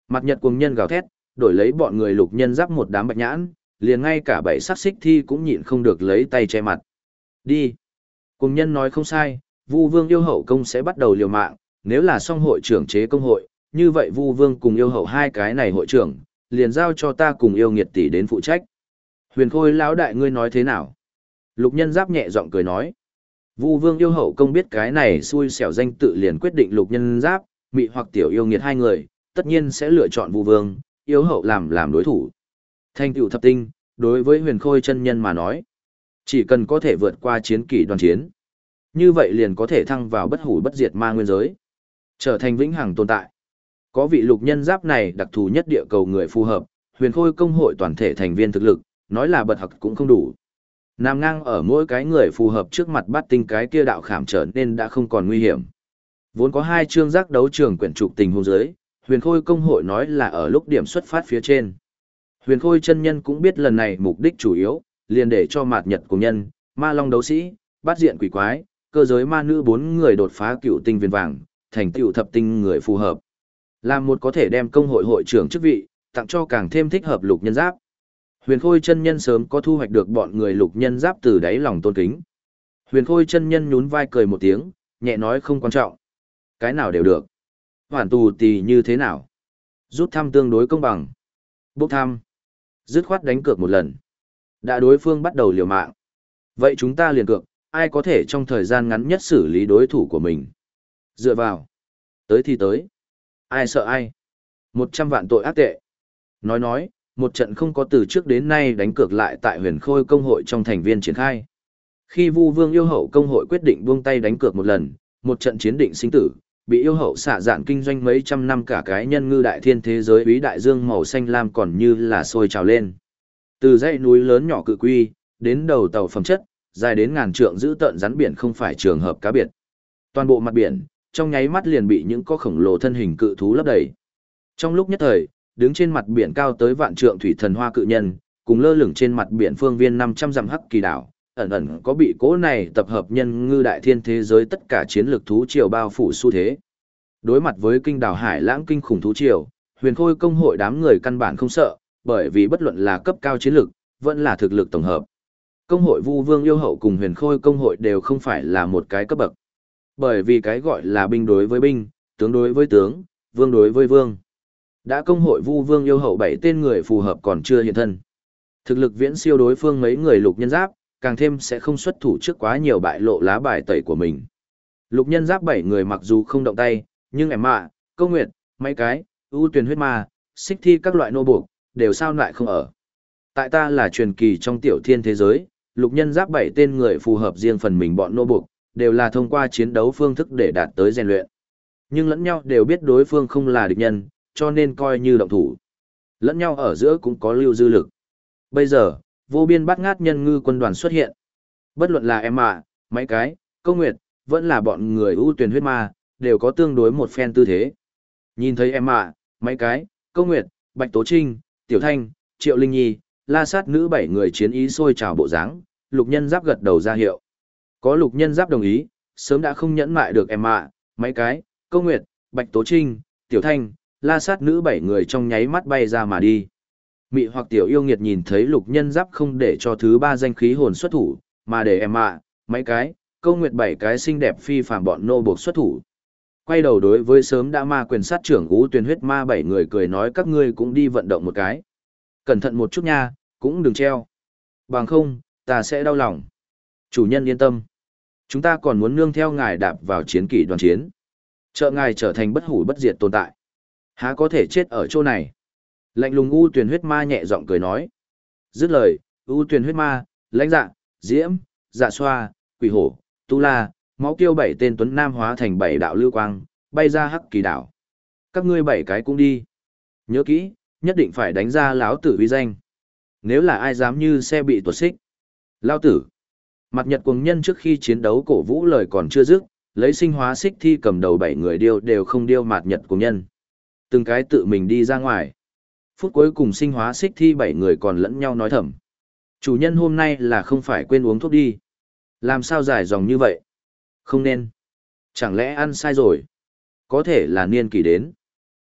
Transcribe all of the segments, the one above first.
Mặt nhật cuồng nhân gào thét, đổi lấy bọn người lục nhân giáp một đám bạch nhãn, liền ngay cả bảy sắc xích thi cũng nhịn không được lấy tay che mặt. Đi. Cuồng nhân nói không sai, Vu Vương yêu hậu công sẽ bắt đầu liều mạng, nếu là song hội trưởng chế công hội, như vậy Vu Vương cùng yêu hậu hai cái này hội trưởng, liền giao cho ta cùng yêu nghiệt tỷ đến phụ trách. Huyền Khôi lão đại ngươi nói thế nào? Lục nhân giáp nhẹ giọng cười nói. Vu Vương yêu hậu công biết cái này xui xẻo danh tự liền quyết định lục nhân giáp, mị hoặc tiểu yêu nghiệt hai người, tất nhiên sẽ lựa chọn Vu Vương, yêu hậu làm đối thủ. Thành tựu thập tinh, đối với Huyền Khôi chân nhân mà nói, chỉ cần có thể vượt qua chiến kỷ đoàn chiến, như vậy liền có thể thăng vào bất hủ bất diệt ma nguyên giới, trở thành vĩnh hằng tồn tại. Có vị lục nhân giáp này đặc thù nhất địa cầu người phù hợp, Huyền Khôi công hội toàn thể thành viên thực lực, nói là bật học cũng không đủ. Nằm ngang ở mỗi cái người phù hợp trước mặt bát tinh cái kia đạo khảm trở nên đã không còn nguy hiểm. Vốn có hai chương giác đấu trường quyển trục tình huống giới, Huyền Khôi công hội nói là ở lúc điểm xuất phát phía trên. Huyền Khôi chân nhân cũng biết lần này mục đích chủ yếu, liền để cho mạt nhật của nhân, ma long đấu sĩ, bát diện quỷ quái, cơ giới ma nữ bốn người đột phá cựu tinh viên vàng, thành tựu thập tinh người phù hợp. Làm một có thể đem công hội hội trưởng chức vị, tặng cho càng thêm thích hợp lục nhân giáp. Huyền Khôi chân nhân sớm có thu hoạch được bọn người lục nhân giáp từ đáy lòng tôn kính. Huyền Khôi chân nhân nhún vai cười một tiếng, nhẹ nói không quan trọng. Cái nào đều được. Hoàn tù thì như thế nào? Rút thăm tương đối công bằng. Bốc thăm. Dứt khoát đánh cược một lần. Đã đối phương bắt đầu liều mạng. Vậy chúng ta liền cược, ai có thể trong thời gian ngắn nhất xử lý đối thủ của mình. Dựa vào. Tới thì tới. Ai sợ ai. 100 vạn tội ác tệ. Nói, một trận không có từ trước đến nay đánh cược lại tại Huyền Khôi công hội trong thành viên triển khai. Khi Vu Vương yêu hậu công hội quyết định buông tay đánh cược một lần, một trận chiến định sinh tử, bị yêu hậu xạ dạn kinh doanh mấy trăm năm cả cái nhân ngư đại thiên thế giới úy đại dương màu xanh lam còn như là sôi trào lên. Từ dãy núi lớn nhỏ cự quy, đến đầu tàu phẩm chất, dài đến ngàn trượng giữ tợn rắn biển không phải trường hợp cá biệt. Toàn bộ mặt biển, trong nháy mắt liền bị những con khổng lồ thân hình cự thú lấp đầy. Trong lúc nhất thời, đứng trên mặt biển cao tới vạn trượng thủy thần hoa cự nhân, cùng lơ lửng trên mặt biển phương viên 500 dặm hắc kỳ đảo, ẩn ẩn có bị cố này tập hợp nhân ngư đại thiên thế giới tất cả chiến lược thú triều bao phủ xu thế. Đối mặt với kinh đảo hải lãng kinh khủng thú triều, Huyền Khôi công hội đám người căn bản không sợ, bởi vì bất luận là cấp cao chiến lược, vẫn là thực lực tổng hợp. Công hội Vu Vương yêu hậu cùng Huyền Khôi công hội đều không phải là một cái cấp bậc. Bởi vì cái gọi là binh đối với binh, tướng đối với tướng, vương đối với vương. Đã công hội Vu Vương yêu hậu 7 tên người phù hợp còn chưa hiện thân. Thực lực viễn siêu đối phương mấy người lục nhân giáp, càng thêm sẽ không xuất thủ trước quá nhiều bại lộ lá bài tẩy của mình. Lục nhân giáp 7 người mặc dù không động tay, nhưng em mạ, câu nguyệt, mấy cái, ưu tuyển huyết ma, xích thi các loại nô buộc, đều sao lại không ở. Tại ta là truyền kỳ trong tiểu thiên thế giới, lục nhân giáp 7 tên người phù hợp riêng phần mình bọn nô buộc, đều là thông qua chiến đấu phương thức để đạt tới rèn luyện. Nhưng lẫn nhau đều biết đối phương không là địch nhân, cho nên coi như động thủ. Lẫn nhau ở giữa cũng có lưu dư lực. Bây giờ, vô biên bát ngát nhân ngư quân đoàn xuất hiện. Bất luận là em mạ, mấy cái, câu nguyệt, vẫn là bọn người ưu tuyển huyết ma, đều có tương đối một phen tư thế. Nhìn thấy em mạ, mấy cái, câu nguyệt, bạch tố trinh, tiểu thanh, triệu linh nhi, la sát nữ 7 người chiến ý sôi trào bộ dáng, lục nhân giáp gật đầu ra hiệu. Có lục nhân giáp đồng ý, sớm đã không nhẫn mại được em mạ, mấy cái, câu nguyệt, bạch tố trinh, tiểu thanh, la sát nữ 7 người trong nháy mắt bay ra mà đi. Mị hoặc tiểu yêu nghiệt nhìn thấy lục nhân giáp không để cho thứ 3 danh khí hồn xuất thủ, mà để em mạ, mấy cái, câu nguyệt 7 cái xinh đẹp phi phàm bọn nô buộc xuất thủ. Quay đầu đối với sớm đã ma quyền sát trưởng ú tuyển huyết ma 7 người cười nói các ngươi cũng đi vận động một cái. Cẩn thận một chút nha, cũng đừng treo. Bằng không, ta sẽ đau lòng. Chủ nhân yên tâm. Chúng ta còn muốn nương theo ngài đạp vào chiến kỷ đoàn chiến. Trợ ngài trở thành bất hủ bất diệt tồn tại. Há có thể chết ở chỗ này. Lạnh lùng u tuyển huyết ma nhẹ giọng cười nói. Dứt lời, u tuyển huyết ma, lãnh dạ, diễm, dạ xoa, quỷ hổ, tu la, máu kiêu 7 tên tuấn nam hóa thành 7 đạo lưu quang, bay ra hắc kỳ đảo. Các ngươi 7 cái cũng đi. Nhớ kỹ, nhất định phải đánh ra lão tử uy danh. Nếu là ai dám như xe bị tuột xích. Lão tử. Mặt nhật cuồng nhân trước khi chiến đấu cổ vũ lời còn chưa dứt, lấy sinh hóa xích thi cầm đầu 7 người đều không điêu mặt nhật cuồng nhân. Từng cái tự mình đi ra ngoài. Phút cuối cùng sinh hóa xích thi 7 người còn lẫn nhau nói thầm. Chủ nhân hôm nay là không phải quên uống thuốc đi. Làm sao dài dòng như vậy? Không nên. Chẳng lẽ ăn sai rồi? Có thể là niên kỷ đến.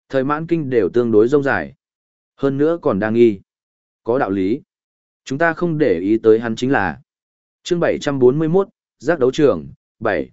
Thời mãn kinh đều tương đối rông dài. Hơn nữa còn đang nghi. Có đạo lý. Chúng ta không để ý tới hắn chính là. Chương 741, giác đấu trường, 7.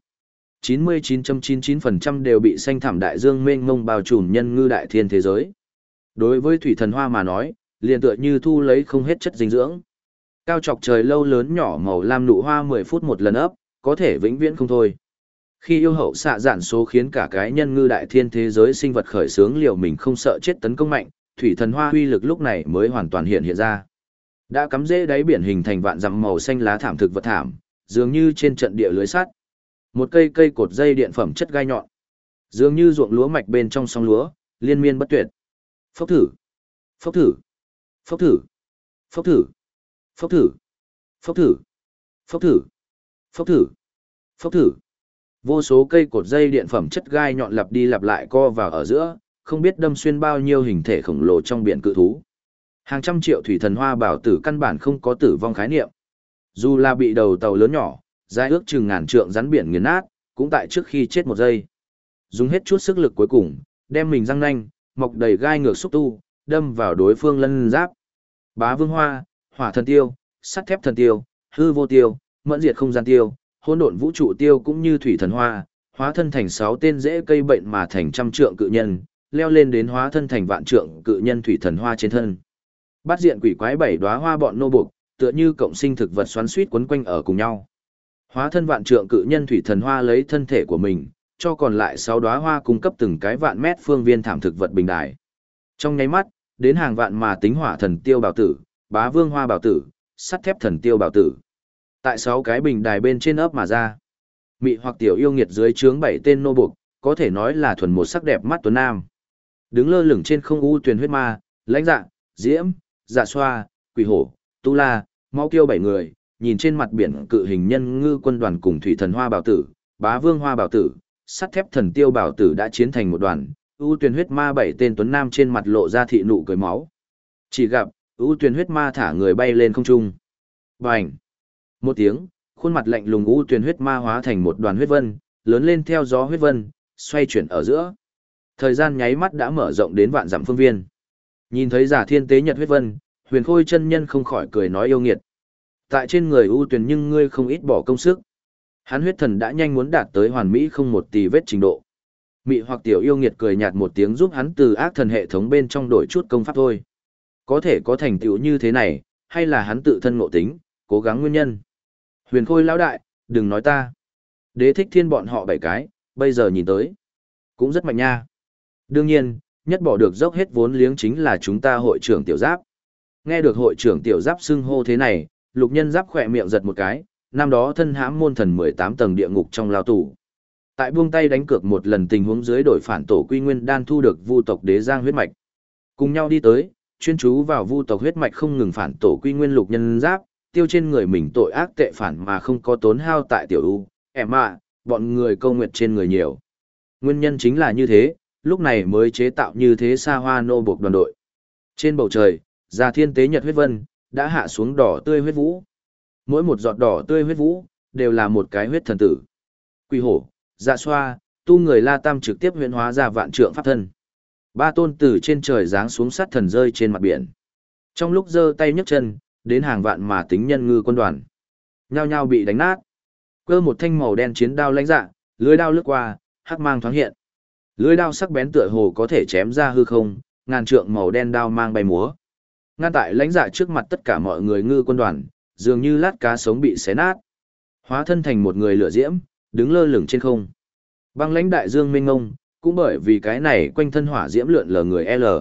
99.99% đều bị xanh thảm đại dương mênh mông bao trùm nhân ngư đại thiên thế giới. Đối với thủy thần hoa mà nói, liền tựa như thu lấy không hết chất dinh dưỡng. Cao chọc trời lâu lớn nhỏ màu lam nụ hoa 10 phút một lần ấp, có thể vĩnh viễn không thôi. Khi yêu hậu xạ dạn số khiến cả cái nhân ngư đại thiên thế giới sinh vật khởi sướng liều mình không sợ chết tấn công mạnh, thủy thần hoa uy lực lúc này mới hoàn toàn hiện ra. Đã cắm rễ đáy biển hình thành vạn dặm màu xanh lá thảm thực vật thảm, dường như trên trận địa lưới sắt. Một cây cây cột dây điện phẩm chất gai nhọn, dường như ruộng lúa mạch bên trong sông lúa, liên miên bất tuyệt. Phốc thử, phốc thử, phốc thử, phốc thử, phốc thử, phốc thử, phốc thử, phốc thử, phốc thử. Vô số cây cột dây điện phẩm chất gai nhọn lặp đi lặp lại co vào ở giữa, không biết đâm xuyên bao nhiêu hình thể khổng lồ trong biển cự thú. Hàng trăm triệu thủy thần hoa bảo tử căn bản không có tử vong khái niệm. Dù là bị đầu tàu lớn nhỏ, dài ước chừng ngàn trượng rắn biển nghiền nát, cũng tại trước khi chết một giây. Dùng hết chút sức lực cuối cùng, đem mình răng nanh, mọc đầy gai ngược xúc tu, đâm vào đối phương lân giáp. Bá vương hoa, hỏa thần tiêu, sắt thép thần tiêu, hư vô tiêu, mẫn diệt không gian tiêu, hỗn độn vũ trụ tiêu cũng như thủy thần hoa, hóa thân thành 6 tên rễ cây bệnh mà thành trăm trượng cự nhân, leo lên đến hóa thân thành vạn trượng cự nhân thủy thần hoa trên thân. Bát diện quỷ quái 7 đóa hoa bọn nô buộc, tựa như cộng sinh thực vật xoắn xuýt quấn quanh ở cùng nhau. Hóa thân vạn trượng cự nhân thủy thần hoa lấy thân thể của mình, cho còn lại 6 đóa hoa cung cấp từng cái vạn mét phương viên thảm thực vật bình đài. Trong nháy mắt, đến hàng vạn mà tính hỏa thần tiêu bảo tử, bá vương hoa bảo tử, sắt thép thần tiêu bảo tử. Tại 6 cái bình đài bên trên ấp mà ra. Mị hoặc tiểu yêu nghiệt dưới trướng 7 tên nô buộc, có thể nói là thuần một sắc đẹp mắt tuấn nam. Đứng lơ lửng trên không u tuyền huyết ma, lãnh dạ, diễm, dạ xoa, quỷ hổ, tu la, máu kiêu 7 người, nhìn trên mặt biển cự hình nhân ngư quân đoàn cùng thủy thần hoa bảo tử, bá vương hoa bảo tử, sắt thép thần tiêu bảo tử đã chiến thành một đoàn, ưu tuyền huyết ma 7 tên tuấn nam trên mặt lộ ra thị nụ cười máu. Chỉ gặp, ưu tuyền huyết ma thả người bay lên không trung. Bành! Một tiếng, khuôn mặt lạnh lùng ưu tuyền huyết ma hóa thành một đoàn huyết vân, lớn lên theo gió huyết vân, xoay chuyển ở giữa. Thời gian nháy mắt đã mở rộng đến vạn dặm phương viên. Nhìn thấy giả thiên tế nhật huyết vân, Huyền Khôi chân nhân không khỏi cười nói yêu nghiệt. Tại trên người ưu tuyền nhưng ngươi không ít bỏ công sức. Hắn huyết thần đã nhanh muốn đạt tới hoàn mỹ không một tì vết trình độ. Mị hoặc tiểu yêu nghiệt cười nhạt một tiếng giúp hắn từ ác thần hệ thống bên trong đổi chút công pháp thôi. Có thể có thành tựu như thế này, hay là hắn tự thân ngộ tính, cố gắng nguyên nhân. Huyền Khôi lão đại, đừng nói ta. Đế thích thiên bọn họ 7 cái, bây giờ nhìn tới. Cũng rất mạnh nha. Đương nhiên, nhất bỏ được dốc hết vốn liếng chính là chúng ta hội trưởng tiểu giáp. Nghe được hội trưởng tiểu giáp xưng hô thế này, lục nhân giáp khỏe miệng giật một cái, năm đó thân hãm môn thần 18 tầng địa ngục trong lao tù. Tại buông tay đánh cược một lần tình huống dưới đổi phản tổ quy nguyên đan thu được vu tộc đế giang huyết mạch. Cùng nhau đi tới, chuyên chú vào vu tộc huyết mạch không ngừng phản tổ quy nguyên lục nhân giáp, tiêu trên người mình tội ác tệ phản mà không có tốn hao tại tiểu u, bọn người câu nguyệt trên người nhiều. Nguyên nhân chính là như thế, lúc này mới chế tạo như thế xa hoa nô buộc đoàn đội. Trên bầu trời, già thiên tế nhật huyết vân, đã hạ xuống đỏ tươi huyết vũ. Mỗi một giọt đỏ tươi huyết vũ, đều là một cái huyết thần tử. Quỷ hổ, dạ xoa, tu người La Tam trực tiếp huyễn hóa ra vạn trượng pháp thân. 3 tôn tử trên trời giáng xuống sát thần rơi trên mặt biển. Trong lúc giơ tay nhấc chân, đến hàng vạn mà tính nhân ngư quân đoàn. Nhao nhao bị đánh nát. Cơ một thanh màu đen chiến đao lãnh dạ, lưới đao lướt qua, hắc mang thoáng hiện. Lưới đao sắc bén tựa hồ có thể chém ra hư không, ngàn trượng màu đen đao mang bay múa. Ngăn tại lãnh dạ trước mặt tất cả mọi người ngư quân đoàn, dường như lát cá sống bị xé nát. Hóa thân thành một người lửa diễm, đứng lơ lửng trên không. Băng lãnh đại dương mênh ngông, cũng bởi vì cái này quanh thân hỏa diễm lượn lờ người L.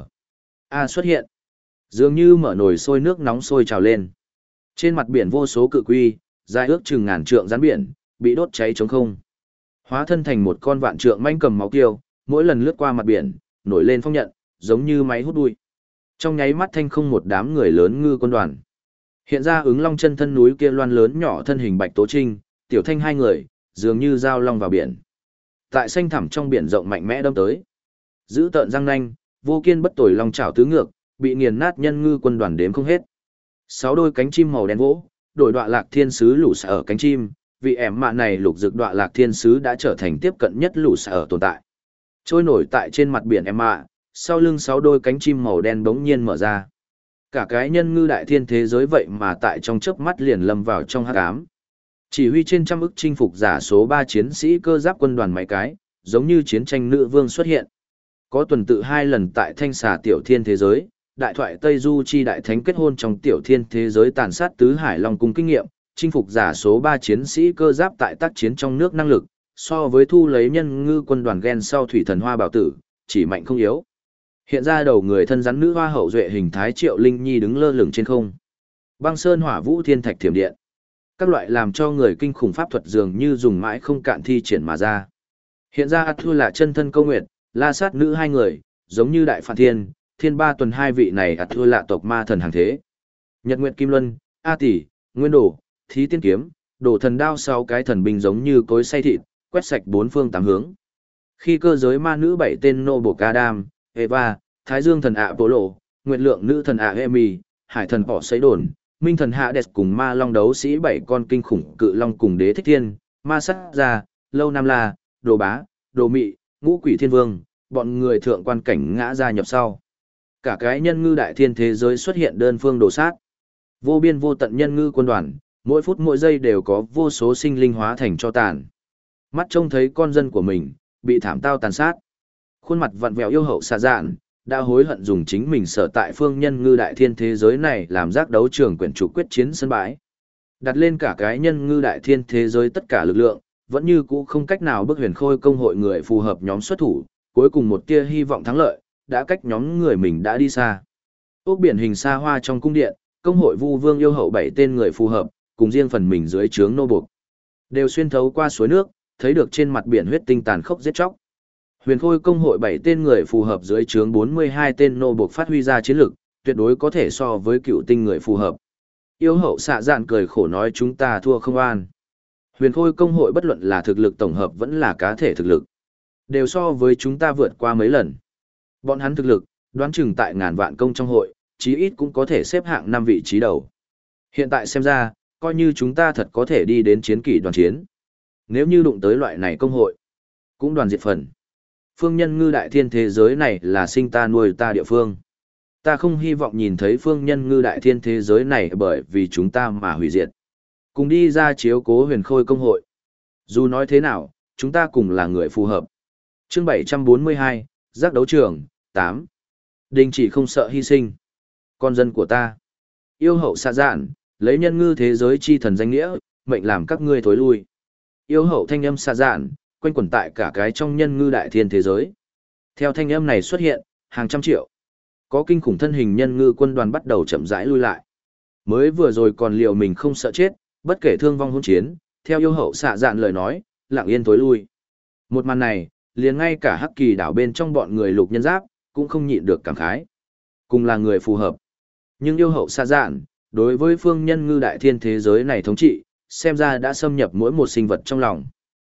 A xuất hiện. Dường như mở nồi sôi nước nóng sôi trào lên. Trên mặt biển vô số cự quy, dài ước chừng ngàn trượng rắn biển, bị đốt cháy trống không. Hóa thân thành một con vạn trượng manh cầm máu kiêu, mỗi lần lướt qua mặt biển, nổi lên phong nhận, giống như máy hút bụi. Trong nháy mắt thanh không một đám người lớn ngư quân đoàn. Hiện ra ứng long chân thân núi kia loan lớn nhỏ thân hình Bạch Tố Trinh, Tiểu Thanh 2 người, dường như dao long vào biển. Tại xanh thẳm trong biển rộng mạnh mẽ đâm tới. Giữ tợn răng nanh, vô kiên bất tồi long chảo tứ ngược, bị nghiền nát nhân ngư quân đoàn đếm không hết. 6 đôi cánh chim màu đen vỗ, đổi đọa lạc thiên sứ lũ xả ở cánh chim, vị ẻm mạ này lục dực đọa lạc thiên sứ đã trở thành tiếp cận nhất lũ xả ở tồn tại. Trôi nổi tại trên mặt biển em mạ, sau lưng 6 đôi cánh chim màu đen bỗng nhiên mở ra. Cả cái nhân ngư đại thiên thế giới vậy mà tại trong chớp mắt liền lâm vào trong hắc ám. Chỉ huy trên trăm ức chinh phục giả số 3 chiến sĩ cơ giáp quân đoàn máy cái, giống như chiến tranh nữ vương xuất hiện. Có tuần tự 2 lần tại thanh xà tiểu thiên thế giới, đại thoại Tây Du chi đại thánh kết hôn trong tiểu thiên thế giới tàn sát tứ hải long cung kinh nghiệm, chinh phục giả số 3 chiến sĩ cơ giáp tại tác chiến trong nước năng lực, so với thu lấy nhân ngư quân đoàn gen sau thủy thần hoa bảo tử, chỉ mạnh không yếu. Hiện ra đầu người thân rắn nữ hoa hậu duệ hình thái Triệu Linh Nhi đứng lơ lửng trên không. Băng sơn hỏa vũ thiên thạch thiểm điện. Các loại làm cho người kinh khủng pháp thuật dường như dùng mãi không cạn thi triển mà ra. Hiện ra Át Thua là chân thân câu nguyệt, la sát nữ 2 người, giống như đại phản thiên, thiên ba tuần 2 vị này Át Thua là tộc ma thần hàng thế. Nhật Nguyệt Kim Luân, A Tỷ, Nguyên Đồ, Thí Tiên Kiếm, Đổ Thần Đao 6 cái thần binh giống như cối xay thịt, quét sạch 4 phương 8 hướng. Khi cơ giới ma nữ 7 tên nô bộc Adam, Eva, Thái Dương thần Apollo, Nguyệt Lượng nữ thần Emi, Hải thần Bỏ Sấy Đồn, Minh thần Hades cùng ma long đấu sĩ 7 con kinh khủng cự long cùng đế thích thiên, ma sắt gia, lâu nam la, đồ bá, đồ mị, ngũ quỷ thiên vương, bọn người thượng quan cảnh ngã ra nhập sau. Cả cái nhân ngư đại thiên thế giới xuất hiện đơn phương đồ sát. Vô biên vô tận nhân ngư quân đoàn, mỗi phút mỗi giây đều có vô số sinh linh hóa thành cho tàn. Mắt trông thấy con dân của mình, bị thảm tao tàn sát. Khuôn mặt vặn vẹo yêu hậu xà dạn, đã hối hận dùng chính mình sở tại phương nhân ngư đại thiên thế giới này làm giác đấu trường quyển trục quyết chiến sân bãi. Đặt lên cả cái nhân ngư đại thiên thế giới tất cả lực lượng, vẫn như cũ không cách nào bức huyền khôi công hội người phù hợp nhóm xuất thủ, cuối cùng một tia hy vọng thắng lợi, đã cách nhóm người mình đã đi xa. Ốc biển hình xa hoa trong cung điện, công hội Vu Vương yêu hậu 7 tên người phù hợp, cùng riêng phần mình dưới trướng nô buộc, đều xuyên thấu qua suối nước, thấy được trên mặt biển huyết tinh tàn khốc giết chóc. Huyền Khôi công hội 7 tên người phù hợp dưới trướng 42 tên nô buộc phát huy ra chiến lực, tuyệt đối có thể so với cựu tinh người phù hợp. Yêu hậu xạ dạn cười khổ nói chúng ta thua không an. Huyền Khôi công hội bất luận là thực lực tổng hợp vẫn là cá thể thực lực, đều so với chúng ta vượt qua mấy lần. Bọn hắn thực lực, đoán chừng tại ngàn vạn công trong hội, chí ít cũng có thể xếp hạng 5 vị trí đầu. Hiện tại xem ra, coi như chúng ta thật có thể đi đến chiến kỷ đoàn chiến. Nếu như đụng tới loại này công hội, cũng đoàn diệt phần. Phương nhân ngư đại thiên thế giới này là sinh ta nuôi ta địa phương. Ta không hy vọng nhìn thấy phương nhân ngư đại thiên thế giới này bởi vì chúng ta mà hủy diệt. Cùng đi ra chiếu cố huyền khôi công hội. Dù nói thế nào, chúng ta cùng là người phù hợp. Chương 742, giác đấu trường, 8. Đình chỉ không sợ hy sinh. Con dân của ta. Yêu hậu xạ dạn, lấy nhân ngư thế giới chi thần danh nghĩa, mệnh làm các ngươi thối lui. Yêu hậu thanh âm xạ dạn, quanh quẩn tại cả cái trong nhân ngư đại thiên thế giới. Theo thanh âm này xuất hiện, hàng trăm triệu. Có kinh khủng thân hình nhân ngư quân đoàn bắt đầu chậm rãi lui lại. Mới vừa rồi còn liệu mình không sợ chết, bất kể thương vong hỗn chiến, theo yêu hậu xạ dạn lời nói, lặng yên tối lui. Một màn này, liền ngay cả Hắc Kỳ đảo bên trong bọn người lục nhân giáp, cũng không nhịn được cảm khái. Cùng là người phù hợp. Nhưng yêu hậu xạ dạn, đối với phương nhân ngư đại thiên thế giới này thống trị, xem ra đã xâm nhập mỗi một sinh vật trong lòng.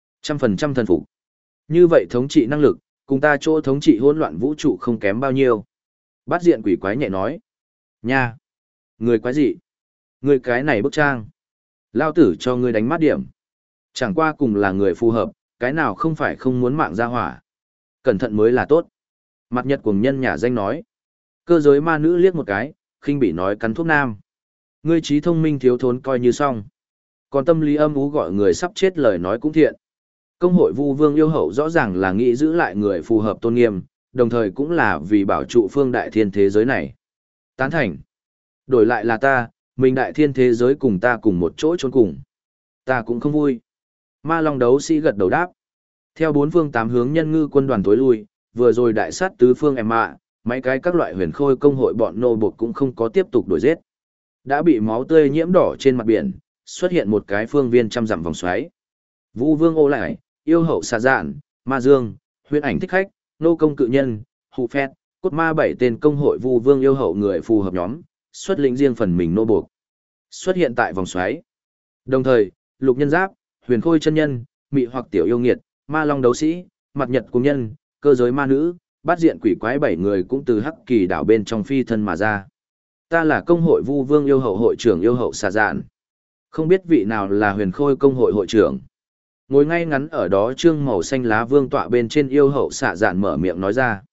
100% thần phục. Như vậy thống trị năng lực, cùng ta chỗ thống trị hỗn loạn vũ trụ không kém bao nhiêu. Bát diện quỷ quái nhẹ nói. Nha! Người quái gì? Người cái này bức trang. Lao tử cho ngươi đánh mát điểm. Chẳng qua cùng là người phù hợp, cái nào không phải không muốn mạng ra hỏa. Cẩn thận mới là tốt. Mặt nhật cuồng nhân nhà danh nói. Cơ giới ma nữ liếc một cái, khinh bị nói cắn thuốc nam. Ngươi trí thông minh thiếu thốn coi như xong. Còn tâm lý âm ú gọi người sắp chết lời nói cũng thiện. Công hội Vu Vương yêu hậu rõ ràng là nghĩ giữ lại người phù hợp tôn nghiêm, đồng thời cũng là vì bảo trụ phương đại thiên thế giới này. Tán thành. Đổi lại là ta, mình đại thiên thế giới cùng ta cùng một chỗ trốn cùng. Ta cũng không vui. Ma Long đấu sĩ gật đầu đáp. Theo 4 phương 8 hướng nhân ngư quân đoàn tối lui, vừa rồi đại sát tứ phương em ạ, mấy cái các loại huyền khôi công hội bọn nô bột cũng không có tiếp tục đuổi giết. Đã bị máu tươi nhiễm đỏ trên mặt biển, xuất hiện một cái phương viên trăm dặm vòng xoáy. Vũ Vương ô lại, yêu hậu xà dạn, ma dương, huyễn ảnh thích khách, nô công cự nhân, hụ phét, cốt ma 7 tên công hội Vu Vương yêu hậu người phù hợp nhóm, xuất lĩnh riêng phần mình nô buộc. Xuất hiện tại vòng xoáy. Đồng thời, lục nhân giáp, huyền khôi chân nhân, mị hoặc tiểu yêu nghiệt, ma long đấu sĩ, mặt nhật cung nhân, cơ giới ma nữ, bát diện quỷ quái 7 người cũng từ Hắc Kỳ đảo bên trong phi thân mà ra. Ta là công hội Vu Vương yêu hậu hội trưởng yêu hậu xà dạn. Không biết vị nào là huyền khôi công hội hội trưởng. Ngồi ngay ngắn ở đó trương màu xanh lá vương tọa bên trên yêu hậu xạ dạn mở miệng nói ra.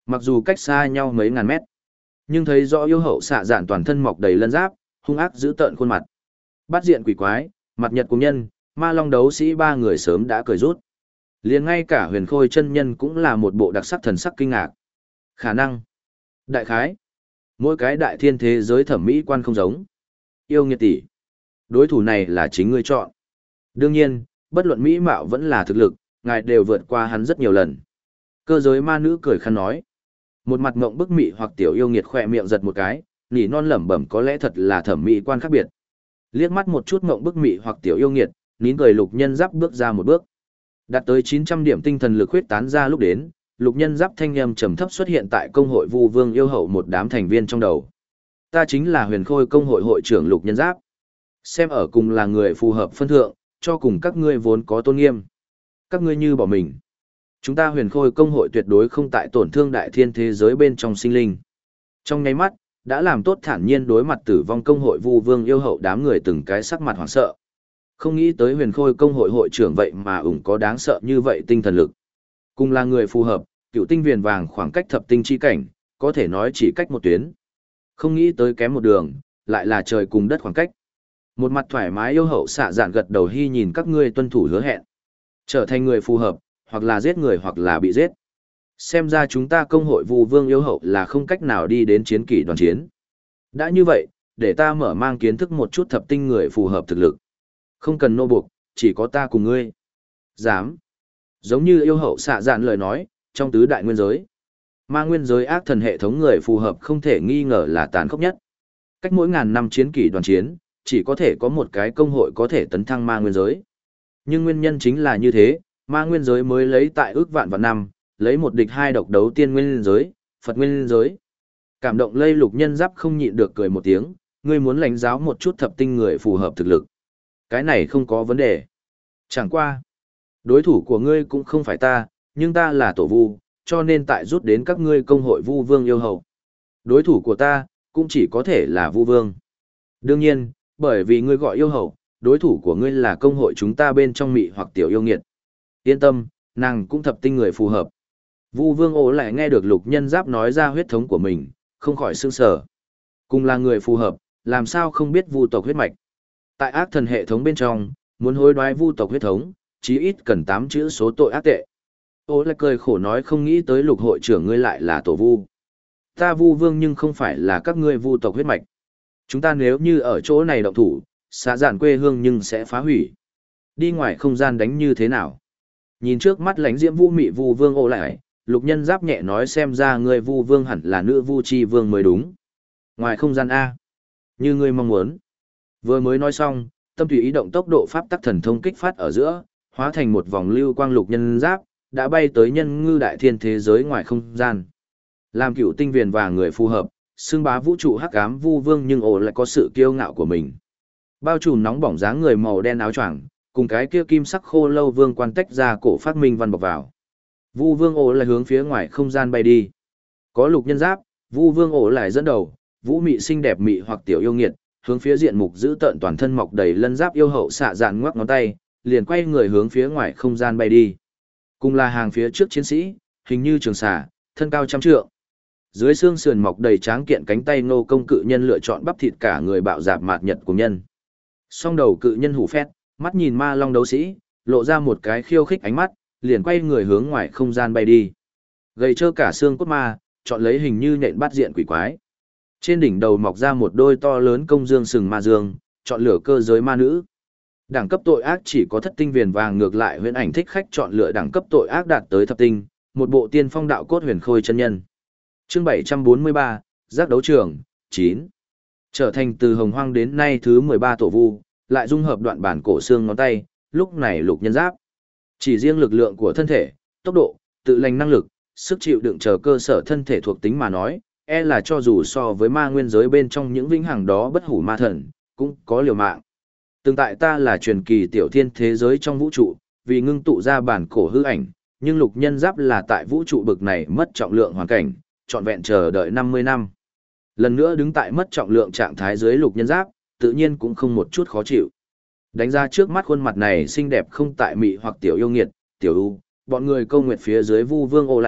Mặc dù cách xa nhau mấy ngàn mét, nhưng thấy rõ yêu hậu xạ dạn toàn thân mọc đầy lân giáp, hung ác giữ tợn khuôn mặt. Bát diện quỷ quái, mặt nhật cùng nhân, ma long đấu sĩ ba người sớm đã cười rút. Liền ngay cả huyền khôi chân nhân cũng là một bộ đặc sắc thần sắc kinh ngạc. Khả năng. Đại khái. Mỗi cái đại thiên thế giới thẩm mỹ quan không giống. Yêu nghiệt tỷ. Đối thủ này là chính ngươi chọn. Đương nhiên, bất luận mỹ mạo vẫn là thực lực, ngài đều vượt qua hắn rất nhiều lần. Cơ giới ma nữ cười khăn nói. Một mặt ngộng bức mị hoặc tiểu yêu nghiệt khỏe miệng giật một cái, nỉ non lẩm bẩm có lẽ thật là thẩm mỹ quan khác biệt. Liếc mắt một chút ngộng bức mị hoặc tiểu yêu nghiệt, nín cười lục nhân giáp bước ra một bước. Đạt tới 900 điểm tinh thần lực huyết tán ra lúc đến, lục nhân giáp thanh âm trầm thấp xuất hiện tại công hội Vu Vương yêu hậu một đám thành viên trong đầu. Ta chính là huyền khôi công hội hội trưởng lục nhân giáp. Xem ở cùng là người phù hợp phân thượng, cho cùng các ngươi vốn có tôn nghiêm. Các ngươi như bỏ mình. Chúng ta huyền khôi công hội tuyệt đối không tại tổn thương đại thiên thế giới bên trong sinh linh. Trong nháy mắt, đã làm tốt thản nhiên đối mặt tử vong công hội Vu Vương yêu hậu đám người từng cái sắc mặt hoảng sợ. Không nghĩ tới huyền khôi công hội hội trưởng vậy mà ủng có đáng sợ như vậy tinh thần lực. Cùng là người phù hợp, cựu tinh viền vàng khoảng cách thập tinh chi cảnh, có thể nói chỉ cách một tuyến. Không nghĩ tới kém một đường, lại là trời cùng đất khoảng cách. Một mặt thoải mái yêu hậu xạ dạn gật đầu hy nhìn các ngươi tuân thủ hứa hẹn. Trở thành người phù hợp, hoặc là giết người hoặc là bị giết. Xem ra chúng ta công hội Vu Vương yêu hậu là không cách nào đi đến chiến kỷ đoàn chiến. Đã như vậy, để ta mở mang kiến thức một chút thập tinh người phù hợp thực lực. Không cần nô buộc, chỉ có ta cùng ngươi. Dám. Giống như yêu hậu xạ dạn lời nói, trong tứ đại nguyên giới. Ma nguyên giới ác thần hệ thống người phù hợp không thể nghi ngờ là tàn khốc nhất. Cách mỗi ngàn năm chiến kỷ đoàn chiến, chỉ có thể có một cái công hội có thể tấn thăng ma nguyên giới. Nhưng nguyên nhân chính là như thế, ma nguyên giới mới lấy tại ước vạn năm, lấy một địch hai độc đấu tiên nguyên giới, Phật nguyên giới. Cảm động lây lục nhân giáp không nhịn được cười một tiếng, ngươi muốn lãnh giáo một chút thập tinh người phù hợp thực lực. Cái này không có vấn đề. Chẳng qua. Đối thủ của ngươi cũng không phải ta, nhưng ta là tổ vu, cho nên tại rút đến các ngươi công hội Vu Vương yêu hậu. Đối thủ của ta, cũng chỉ có thể là Vu Vương. Đương nhiên, bởi vì ngươi gọi yêu hậu, đối thủ của ngươi là công hội chúng ta bên trong mị hoặc tiểu yêu nghiệt. Yên tâm, nàng cũng thập tinh người phù hợp. Vu Vương ố lại nghe được lục nhân giáp nói ra huyết thống của mình, không khỏi sương sở. Cùng là người phù hợp, làm sao không biết vu tộc huyết mạch. Tại ác thần hệ thống bên trong, muốn hối đoái vu tộc huyết thống, chí ít cần 8 chữ số tội ác tệ. Ô lại cười khổ nói không nghĩ tới lục hội trưởng ngươi lại là tổ vu. Ta Vu Vương nhưng không phải là các ngươi vu tộc huyết mạch. Chúng ta nếu như ở chỗ này động thủ, xã giản quê hương nhưng sẽ phá hủy. Đi ngoài không gian đánh như thế nào? Nhìn trước mắt lãnh diễm vũ mị Vu Vương ô lại, lục nhân giáp nhẹ nói xem ra ngươi Vu Vương hẳn là nữ Vu Chi Vương mới đúng. Ngoài không gian A. Như ngươi mong muốn. Vừa mới nói xong, tâm tùy ý động tốc độ pháp tắc thần thông kích phát ở giữa, hóa thành một vòng lưu quang lục nhân giáp, đã bay tới nhân ngư đại thiên thế giới ngoài không gian. Làm cựu tinh viền và người phù hợp, xưng bá vũ trụ hắc ám Vu Vương nhưng ổ lại có sự kiêu ngạo của mình. Bao trùm nóng bỏng dáng người màu đen áo choàng, cùng cái kia kim sắc khô lâu vương quan tách ra cổ phát minh văn bọc vào. Vu Vương ổ lại hướng phía ngoài không gian bay đi. Có lục nhân giáp, Vu Vương ổ lại dẫn đầu, vũ mị xinh đẹp mị hoặc tiểu yêu nghiệt, hướng phía diện mục giữ tợn toàn thân mọc đầy lân giáp yêu hậu xạ dạn ngoắc ngón tay, liền quay người hướng phía ngoài không gian bay đi. Cùng là hàng phía trước chiến sĩ, hình như trường xà, thân cao trăm trượng. Dưới xương sườn mọc đầy tráng kiện cánh tay nô công cự nhân lựa chọn bắp thịt cả người bạo dạp mạt nhật của nhân. Song đầu cự nhân hủ phét, mắt nhìn ma long đấu sĩ, lộ ra một cái khiêu khích ánh mắt, liền quay người hướng ngoài không gian bay đi. Gầy trơ cả xương cốt ma, chọn lấy hình như nhện bát diện quỷ quái. Trên đỉnh đầu mọc ra một đôi to lớn công dương sừng ma dương, chọn lựa cơ giới ma nữ. Đẳng cấp tội ác chỉ có thất tinh viền vàng, ngược lại huyền ảnh thích khách chọn lựa đẳng cấp tội ác đạt tới thập tinh, một bộ tiên phong đạo cốt huyền khôi chân nhân. Chương 743, giác đấu trường 9. Trở thành từ hồng hoang đến nay thứ 13 tổ vu, lại dung hợp đoạn bản cổ xương ngón tay, lúc này lục nhân giáp. Chỉ riêng lực lượng của thân thể, tốc độ, tự lành năng lực, sức chịu đựng chờ cơ sở thân thể thuộc tính mà nói, e là cho dù so với ma nguyên giới bên trong những vĩnh hằng đó bất hủ ma thần, cũng có liều mạng. Từng tại ta là truyền kỳ tiểu thiên thế giới trong vũ trụ, vì ngưng tụ ra bản cổ hư ảnh, nhưng lục nhân giáp là tại vũ trụ bực này mất trọng lượng hoàn cảnh, trọn vẹn chờ đợi 50 năm. Lần nữa đứng tại mất trọng lượng trạng thái dưới lục nhân giáp, tự nhiên cũng không một chút khó chịu. Đánh ra trước mắt khuôn mặt này xinh đẹp không tại mị hoặc tiểu yêu nghiệt, tiểu u, bọn người câu nguyệt phía dưới Vu Vương ô lại,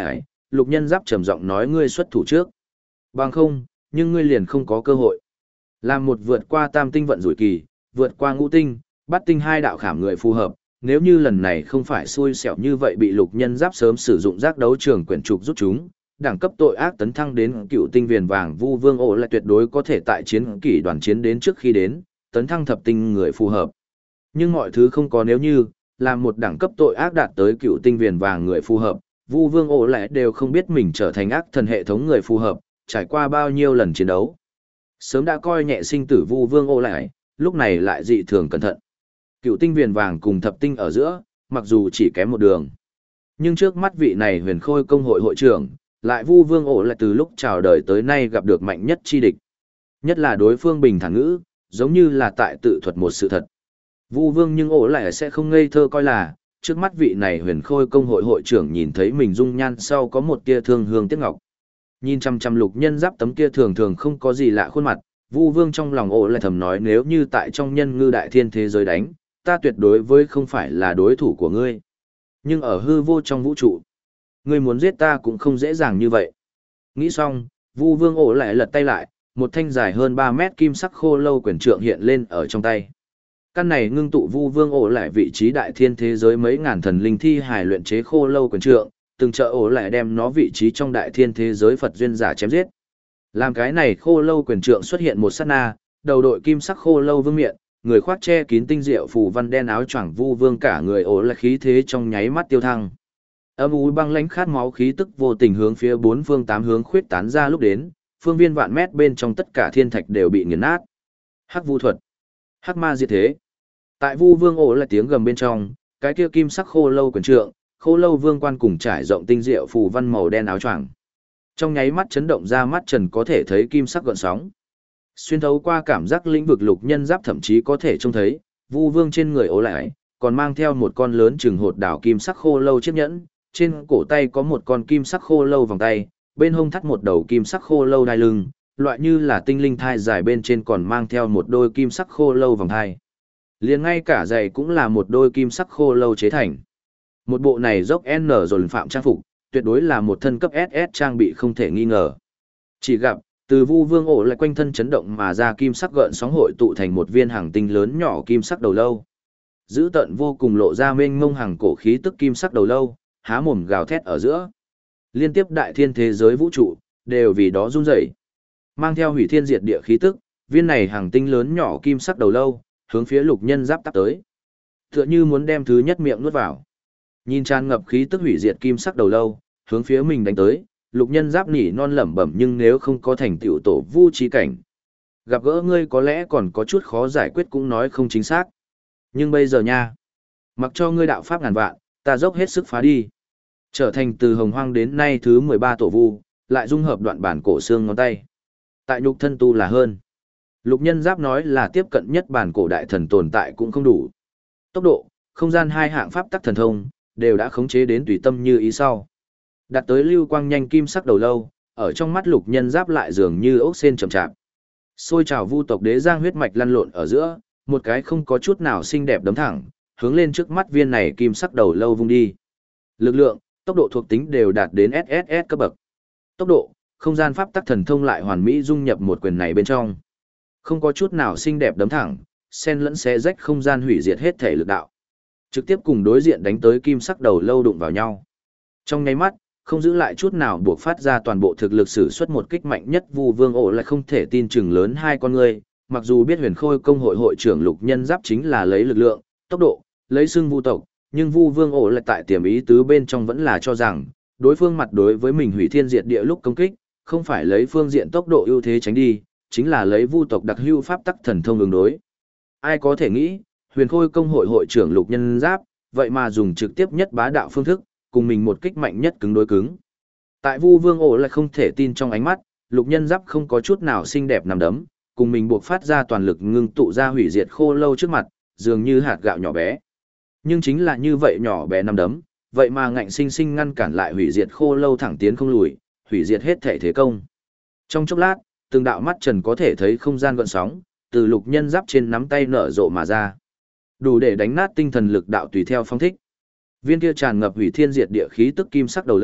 lục nhân giáp trầm giọng nói ngươi xuất thủ trước. Bằng không, nhưng ngươi liền không có cơ hội. Làm một vượt qua tam tinh vận rủi kỳ, vượt qua ngũ tinh, bắt tinh hai đạo khảm người phù hợp, nếu như lần này không phải xui xẻo như vậy bị lục nhân giáp sớm sử dụng giác đấu trường quyển trục rút chúng, đẳng cấp tội ác tấn thăng đến cựu tinh viền vàng Vu Vương ổ lại tuyệt đối có thể tại chiến kỷ đoàn chiến đến trước khi đến, tấn thăng thập tinh người phù hợp. Nhưng mọi thứ không có nếu như, làm một đẳng cấp tội ác đạt tới cựu tinh viền vàng người phù hợp, Vu Vương ổ lại đều không biết mình trở thành ác thần hệ thống người phù hợp, trải qua bao nhiêu lần chiến đấu. Sớm đã coi nhẹ sinh tử Vu Vương ổ lại, lúc này lại dị thường cẩn thận. Cựu tinh viền vàng cùng thập tinh ở giữa, mặc dù chỉ kém một đường. Nhưng trước mắt vị này huyền khôi công hội hội trưởng, lại Vu Vương ổ lại từ lúc chào đời tới nay gặp được mạnh nhất chi địch. Nhất là đối phương bình thản ngữ, giống như là tại tự thuật một sự thật. Vu Vương nhưng ổ lại sẽ không ngây thơ coi là, trước mắt vị này huyền khôi công hội hội trưởng nhìn thấy mình dung nhan sau có một tia thương hương tiếc ngọc. Nhìn chăm chăm lục nhân giáp tấm kia thường thường không có gì lạ khuôn mặt, Vu Vương trong lòng ổ lại thầm nói nếu như tại trong nhân ngư đại thiên thế giới đánh, ta tuyệt đối với không phải là đối thủ của ngươi. Nhưng ở hư vô trong vũ trụ, ngươi muốn giết ta cũng không dễ dàng như vậy. Nghĩ xong, Vu Vương ổ lại lật tay lại, một thanh dài hơn 3 mét kim sắc khô lâu quyền trượng hiện lên ở trong tay. Căn này ngưng tụ Vu Vương ổ lại vị trí đại thiên thế giới mấy ngàn thần linh thi hài luyện chế khô lâu quyền trượng, từng trợ ổ lại đem nó vị trí trong đại thiên thế giới Phật duyên giả chém giết. Làm cái này khô lâu quyền trượng xuất hiện một sát na, đầu đội kim sắc khô lâu vương miện, người khoác che kín tinh diệu phù văn đen áo choàng Vu Vương cả người ổ lại khí thế trong nháy mắt tiêu thăng. Âm u băng lãnh khát máu khí tức vô tình hướng phía bốn phương tám hướng khuyết tán ra lúc đến, phương viên vạn mét bên trong tất cả thiên thạch đều bị nghiền nát. Hắc vu thuật, hắc ma diệt thế. Tại Vu Vương ổ lại tiếng gầm bên trong, cái kia kim sắc khô lâu quyền trượng, khô lâu vương quan cùng trải rộng tinh diệu phù văn màu đen áo choàng. Trong nháy mắt chấn động ra mắt trần có thể thấy kim sắc gợn sóng. Xuyên thấu qua cảm giác lĩnh vực lục nhân giáp thậm chí có thể trông thấy, Vu Vương trên người ố lại, còn mang theo một con lớn chừng hột đảo kim sắc khô lâu chiếc nhẫn, trên cổ tay có một con kim sắc khô lâu vòng tay, bên hông thắt một đầu kim sắc khô lâu đai lưng, loại như là tinh linh thai dài bên trên còn mang theo một đôi kim sắc khô lâu vòng thai. Liền ngay cả giày cũng là một đôi kim sắc khô lâu chế thành. Một bộ này dốc N dồn phạm trang phục, tuyệt đối là một thân cấp SS trang bị không thể nghi ngờ. Chỉ gặp, từ Vu Vương ổ lại quanh thân chấn động mà ra kim sắc gợn sóng hội tụ thành một viên hàng tinh lớn nhỏ kim sắc đầu lâu. Dữ tợn vô cùng lộ ra mênh mông hàng cổ khí tức kim sắc đầu lâu, há mồm gào thét ở giữa. Liên tiếp đại thiên thế giới vũ trụ, đều vì đó run rẩy. Mang theo hủy thiên diệt địa khí tức, viên này hàng tinh lớn nhỏ kim sắc đầu lâu, hướng phía lục nhân giáp tắp tới. Tựa như muốn đem thứ nhất miệng nuốt vào. Nhìn tràn ngập khí tức hủy diệt kim sắc đầu lâu, hướng phía mình đánh tới, lục nhân giáp nỉ non lẩm bẩm nhưng nếu không có thành tựu tổ vu trí cảnh. Gặp gỡ ngươi có lẽ còn có chút khó giải quyết cũng nói không chính xác. Nhưng bây giờ nha, mặc cho ngươi đạo pháp ngàn vạn, ta dốc hết sức phá đi. Trở thành từ hồng hoang đến nay thứ 13 tổ vu, lại dung hợp đoạn bản cổ xương ngón tay. Tại nhục thân tu là hơn. Lục nhân giáp nói là tiếp cận nhất bản cổ đại thần tồn tại cũng không đủ. Tốc độ, không gian hai hạng pháp tắc thần thông, đều đã khống chế đến tùy tâm như ý sau. Đạt tới lưu quang nhanh kim sắc đầu lâu, ở trong mắt lục nhân giáp lại dường như ốc sen chậm chạp. Xôi trào vu tộc đế giang huyết mạch lăn lộn ở giữa, một cái không có chút nào xinh đẹp đấm thẳng, hướng lên trước mắt viên này kim sắc đầu lâu vung đi. Lực lượng, tốc độ thuộc tính đều đạt đến SSS cấp bậc. Tốc độ, không gian pháp tắc thần thông lại hoàn mỹ dung nhập một quyền này bên trong. Không có chút nào xinh đẹp đấm thẳng, xen lẫn xé rách không gian hủy diệt hết thể lực đạo. Trực tiếp cùng đối diện đánh tới kim sắc đầu lâu đụng vào nhau. Trong nháy mắt, không giữ lại chút nào buộc phát ra toàn bộ thực lực sử xuất một kích mạnh nhất Vu Vương ổ lại không thể tin chừng lớn hai con người, mặc dù biết huyền khôi công hội hội trưởng lục nhân giáp chính là lấy lực lượng, tốc độ, lấy xưng vu tộc, nhưng Vu Vương ổ lại tại tiềm ý tứ bên trong vẫn là cho rằng, đối phương mặt đối với mình hủy thiên diệt địa lúc công kích, không phải lấy phương diện tốc độ ưu thế tránh đi, chính là lấy vu tộc đặc hữu pháp tắc thần thông ứng đối. Ai có thể nghĩ, huyền khôi công hội hội trưởng lục nhân giáp, vậy mà dùng trực tiếp nhất bá đạo phương thức, cùng mình một kích mạnh nhất cứng đối cứng. Tại Vu Vương ổ lại không thể tin trong ánh mắt, lục nhân giáp không có chút nào xinh đẹp nằm đấm, cùng mình buộc phát ra toàn lực ngưng tụ ra hủy diệt khô lâu trước mặt, dường như hạt gạo nhỏ bé. Nhưng chính là như vậy nhỏ bé nằm đấm, vậy mà ngạnh sinh sinh ngăn cản lại hủy diệt khô lâu thẳng tiến không lùi, hủy diệt hết thể thế công. Trong chốc lát, từng đạo mắt trần có thể thấy không gian gợn sóng, từ lục nhân giáp trên nắm tay nở rộ mà ra. Đủ để đánh nát tinh thần lực đạo tùy theo phong thích. Viên kia tràn ngập hủy thiên diệt địa khí tức kim sắc đầu lâu,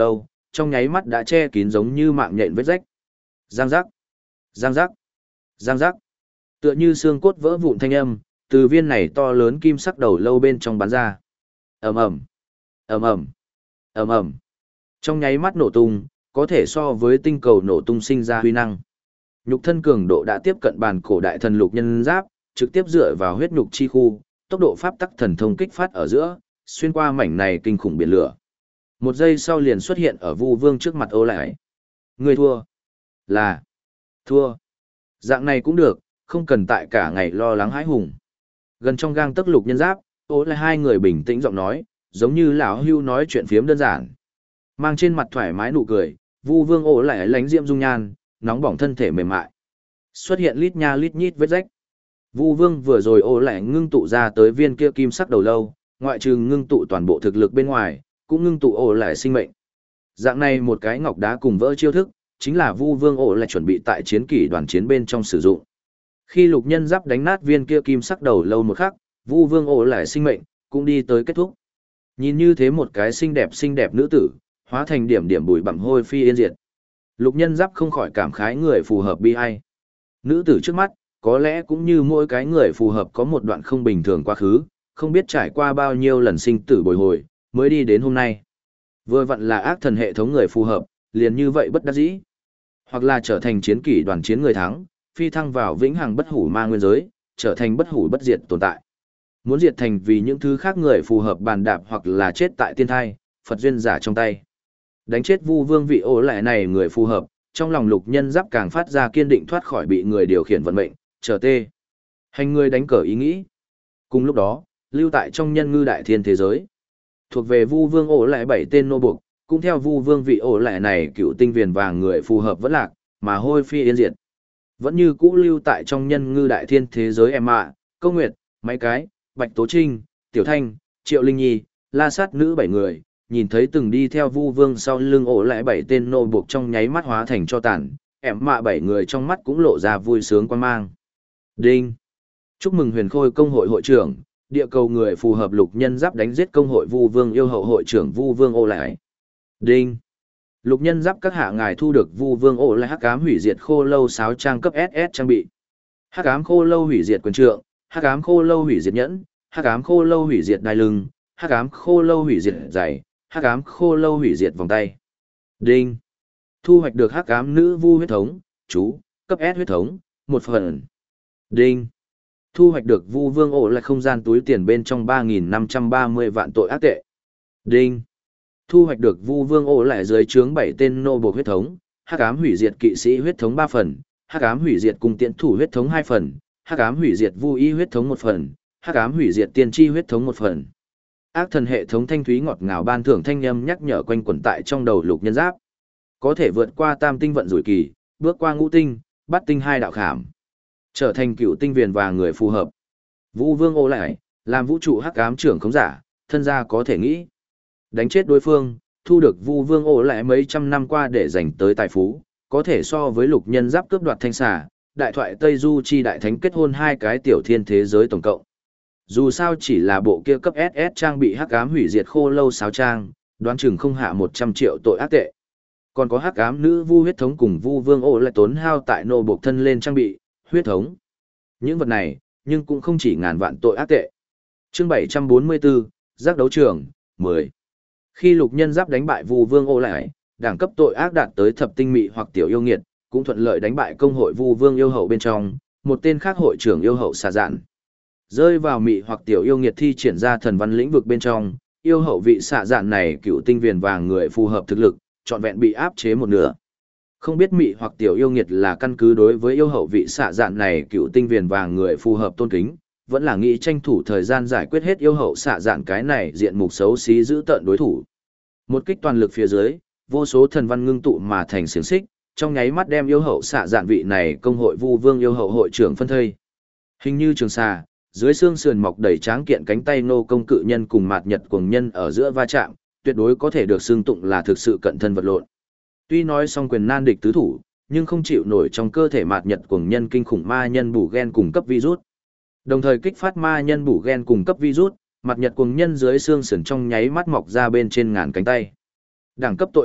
trong nháy mắt đã che kín giống như mạng nhện vết rách. Giang giác, giang giác, giang giác. Tựa như xương cốt vỡ vụn thanh âm, từ viên này to lớn kim sắc đầu lâu bên trong bắn ra. Ầm ầm, ầm ầm, ầm ầm. Trong nháy mắt nổ tung, có thể so với tinh cầu nổ tung sinh ra huy năng. Nhục thân cường độ đã tiếp cận bàn cổ đại thần lục nhân giáp, trực tiếp dựa vào huyết nhục chi khu, tốc độ pháp tắc thần thông kích phát ở giữa, xuyên qua mảnh này kinh khủng biển lửa. Một giây sau liền xuất hiện ở Vu Vương trước mặt Ô Lại. Người thua. Là. Thua. Dạng này cũng được, không cần tại cả ngày lo lắng hãi hùng. Gần trong gang tấc lục nhân giáp, Ô Lại hai người bình tĩnh giọng nói, giống như lão hưu nói chuyện phiếm đơn giản. Mang trên mặt thoải mái nụ cười, Vu Vương Ô Lại lánh diễm dung nhan, nóng bỏng thân thể mềm mại. Xuất hiện lít nha lít nhít vết rách. Vu Vương vừa rồi Ô Lại ngưng tụ ra tới viên kia kim sắc đầu lâu, ngoại trừ ngưng tụ toàn bộ thực lực bên ngoài, cũng ngưng tụ Ô Lại sinh mệnh. Dạng này một cái ngọc đá cùng vỡ chiêu thức, chính là Vu Vương Ô Lại chuẩn bị tại chiến kỷ đoàn chiến bên trong sử dụng. Khi lục nhân giáp đánh nát viên kia kim sắc đầu lâu một khắc, Vu Vương Ô Lại sinh mệnh cũng đi tới kết thúc. Nhìn như thế một cái xinh đẹp nữ tử, hóa thành điểm điểm bụi bặm hôi phi yên diệt. Lục nhân giáp không khỏi cảm khái người phù hợp bi ai. Nữ tử trước mắt, có lẽ cũng như mỗi cái người phù hợp có một đoạn không bình thường quá khứ, không biết trải qua bao nhiêu lần sinh tử bồi hồi, mới đi đến hôm nay. Vừa vặn là ác thần hệ thống người phù hợp, liền như vậy bất đắc dĩ. Hoặc là trở thành chiến kỷ đoàn chiến người thắng, phi thăng vào vĩnh hằng bất hủ ma nguyên giới, trở thành bất hủ bất diệt tồn tại. Muốn diệt thành vì những thứ khác người phù hợp bàn đạp hoặc là chết tại tiên thai, Phật duyên giả trong tay. Đánh chết Vu Vương vị Ô Lại này người phù hợp, trong lòng lục nhân giáp càng phát ra kiên định thoát khỏi bị người điều khiển vận mệnh, chờ tê. Hành người đánh cờ ý nghĩ. Cùng lúc đó, lưu tại trong nhân ngư đại thiên thế giới. Thuộc về Vu Vương Ô Lại 7 tên nô buộc, cũng theo Vu Vương vị Ô Lại này cựu tinh viền vàng người phù hợp vẫn lạc, mà hôi phi yên diệt. Vẫn như cũ lưu tại trong nhân ngư đại thiên thế giới em ạ, Câu Nguyệt, Máy Cái, Bạch Tố Trinh, Tiểu Thanh, Triệu Linh Nhi, La Sát nữ 7 người, nhìn thấy từng đi theo Vu Vương sau lưng Ô Lại 7 tên nô buộc trong nháy mắt hóa thành cho tàn, em mạ 7 người trong mắt cũng lộ ra vui sướng quan mang. Đinh! Chúc mừng Huyền Khôi công hội hội trưởng, địa cầu người phù hợp lục nhân giáp đánh giết công hội Vu Vương yêu hậu hội trưởng Vu Vương Ô Lại. Đinh! Lục nhân giáp các hạ ngài thu được Vu Vương Ô Lại hắc ám hủy diệt khô lâu sáo trang cấp SS trang bị. Hắc ám khô lâu hủy diệt quyền trượng, hắc ám khô lâu hủy diệt nhẫn, hắc ám khô lâu hủy diệt đai lưng, hắc ám khô lâu hủy diệt giày, hắc ám khô lâu hủy diệt vòng tay. Đinh. Thu hoạch được hắc ám nữ vu huyết thống, chú, cấp S huyết thống, 1 phần. Đinh. Thu hoạch được Vu Vương Ô Lại không gian túi tiền bên trong 3.530 vạn tội ác tệ. Đinh. Thu hoạch được Vu Vương Ô Lại dưới trướng 7 tên nô buộc huyết thống, hắc ám hủy diệt kỵ sĩ huyết thống 3 phần, hắc ám hủy diệt cung tiễn thủ huyết thống 2 phần, hắc ám hủy diệt vu y huyết thống 1 phần, hắc ám hủy diệt tiên tri huyết thống 1 phần. Ác thần hệ thống thanh thúy ngọt ngào ban thưởng thanh âm nhắc nhở quanh quẩn tại trong đầu lục nhân giáp. Có thể vượt qua tam tinh vận rủi kỳ, bước qua ngũ tinh, bắt tinh 2 đạo khảm. Trở thành cựu tinh viền và người phù hợp. Vu Vương Ô Lại, làm vũ trụ hắc ám trưởng khống giả, thân gia có thể nghĩ. Đánh chết đối phương, thu được Vu Vương Ô Lại mấy trăm năm qua để dành tới tài phú, có thể so với lục nhân giáp cướp đoạt thanh xà, đại thoại Tây Du chi đại thánh kết hôn 2 cái tiểu thiên thế giới tổng cộng. Dù sao chỉ là bộ kia cấp SS trang bị hắc ám hủy diệt khô lâu sáo trang, đoán chừng không hạ 100 triệu tội ác tệ. Còn có hắc ám nữ vu huyết thống cùng Vu Vương Ô Lại tốn hao tại nô buộc thân lên trang bị, huyết thống. Những vật này, nhưng cũng không chỉ ngàn vạn tội ác tệ. Chương 744, giác đấu trường, 10. Khi lục nhân giáp đánh bại Vu Vương Ô Lại, đẳng cấp tội ác đạt tới thập tinh mị hoặc tiểu yêu nghiệt, cũng thuận lợi đánh bại công hội Vu Vương yêu hậu bên trong, một tên khác hội trưởng yêu hậu xà dạn. Rơi vào mị hoặc tiểu yêu nghiệt thi triển ra thần văn lĩnh vực bên trong, yêu hậu vị xạ dạn này cựu tinh viền vàng người phù hợp thực lực, trọn vẹn bị áp chế một nửa. Không biết mị hoặc tiểu yêu nghiệt là căn cứ đối với yêu hậu vị xạ dạn này cựu tinh viền vàng người phù hợp tôn kính, vẫn là nghĩ tranh thủ thời gian giải quyết hết yêu hậu xạ dạn cái này diện mục xấu xí giữ tợn đối thủ. Một kích toàn lực phía dưới, vô số thần văn ngưng tụ mà thành xiềng xích, trong nháy mắt đem yêu hậu xạ dạn vị này công hội Vu Vương yêu hậu hội trưởng phân thây. Hình như trường xà, dưới xương sườn mọc đầy tráng kiện cánh tay nô công cự nhân cùng mạt nhật cuồng nhân ở giữa va chạm, tuyệt đối có thể được xưng tụng là thực sự cận thân vật lộn. Tuy nói song quyền nan địch tứ thủ, nhưng không chịu nổi trong cơ thể mạt nhật cuồng nhân kinh khủng ma nhân bù gen cung cấp virus. Đồng thời kích phát ma nhân bù gen cung cấp virus, mạt nhật cuồng nhân dưới xương sườn trong nháy mắt mọc ra bên trên ngàn cánh tay. Đẳng cấp tội ác,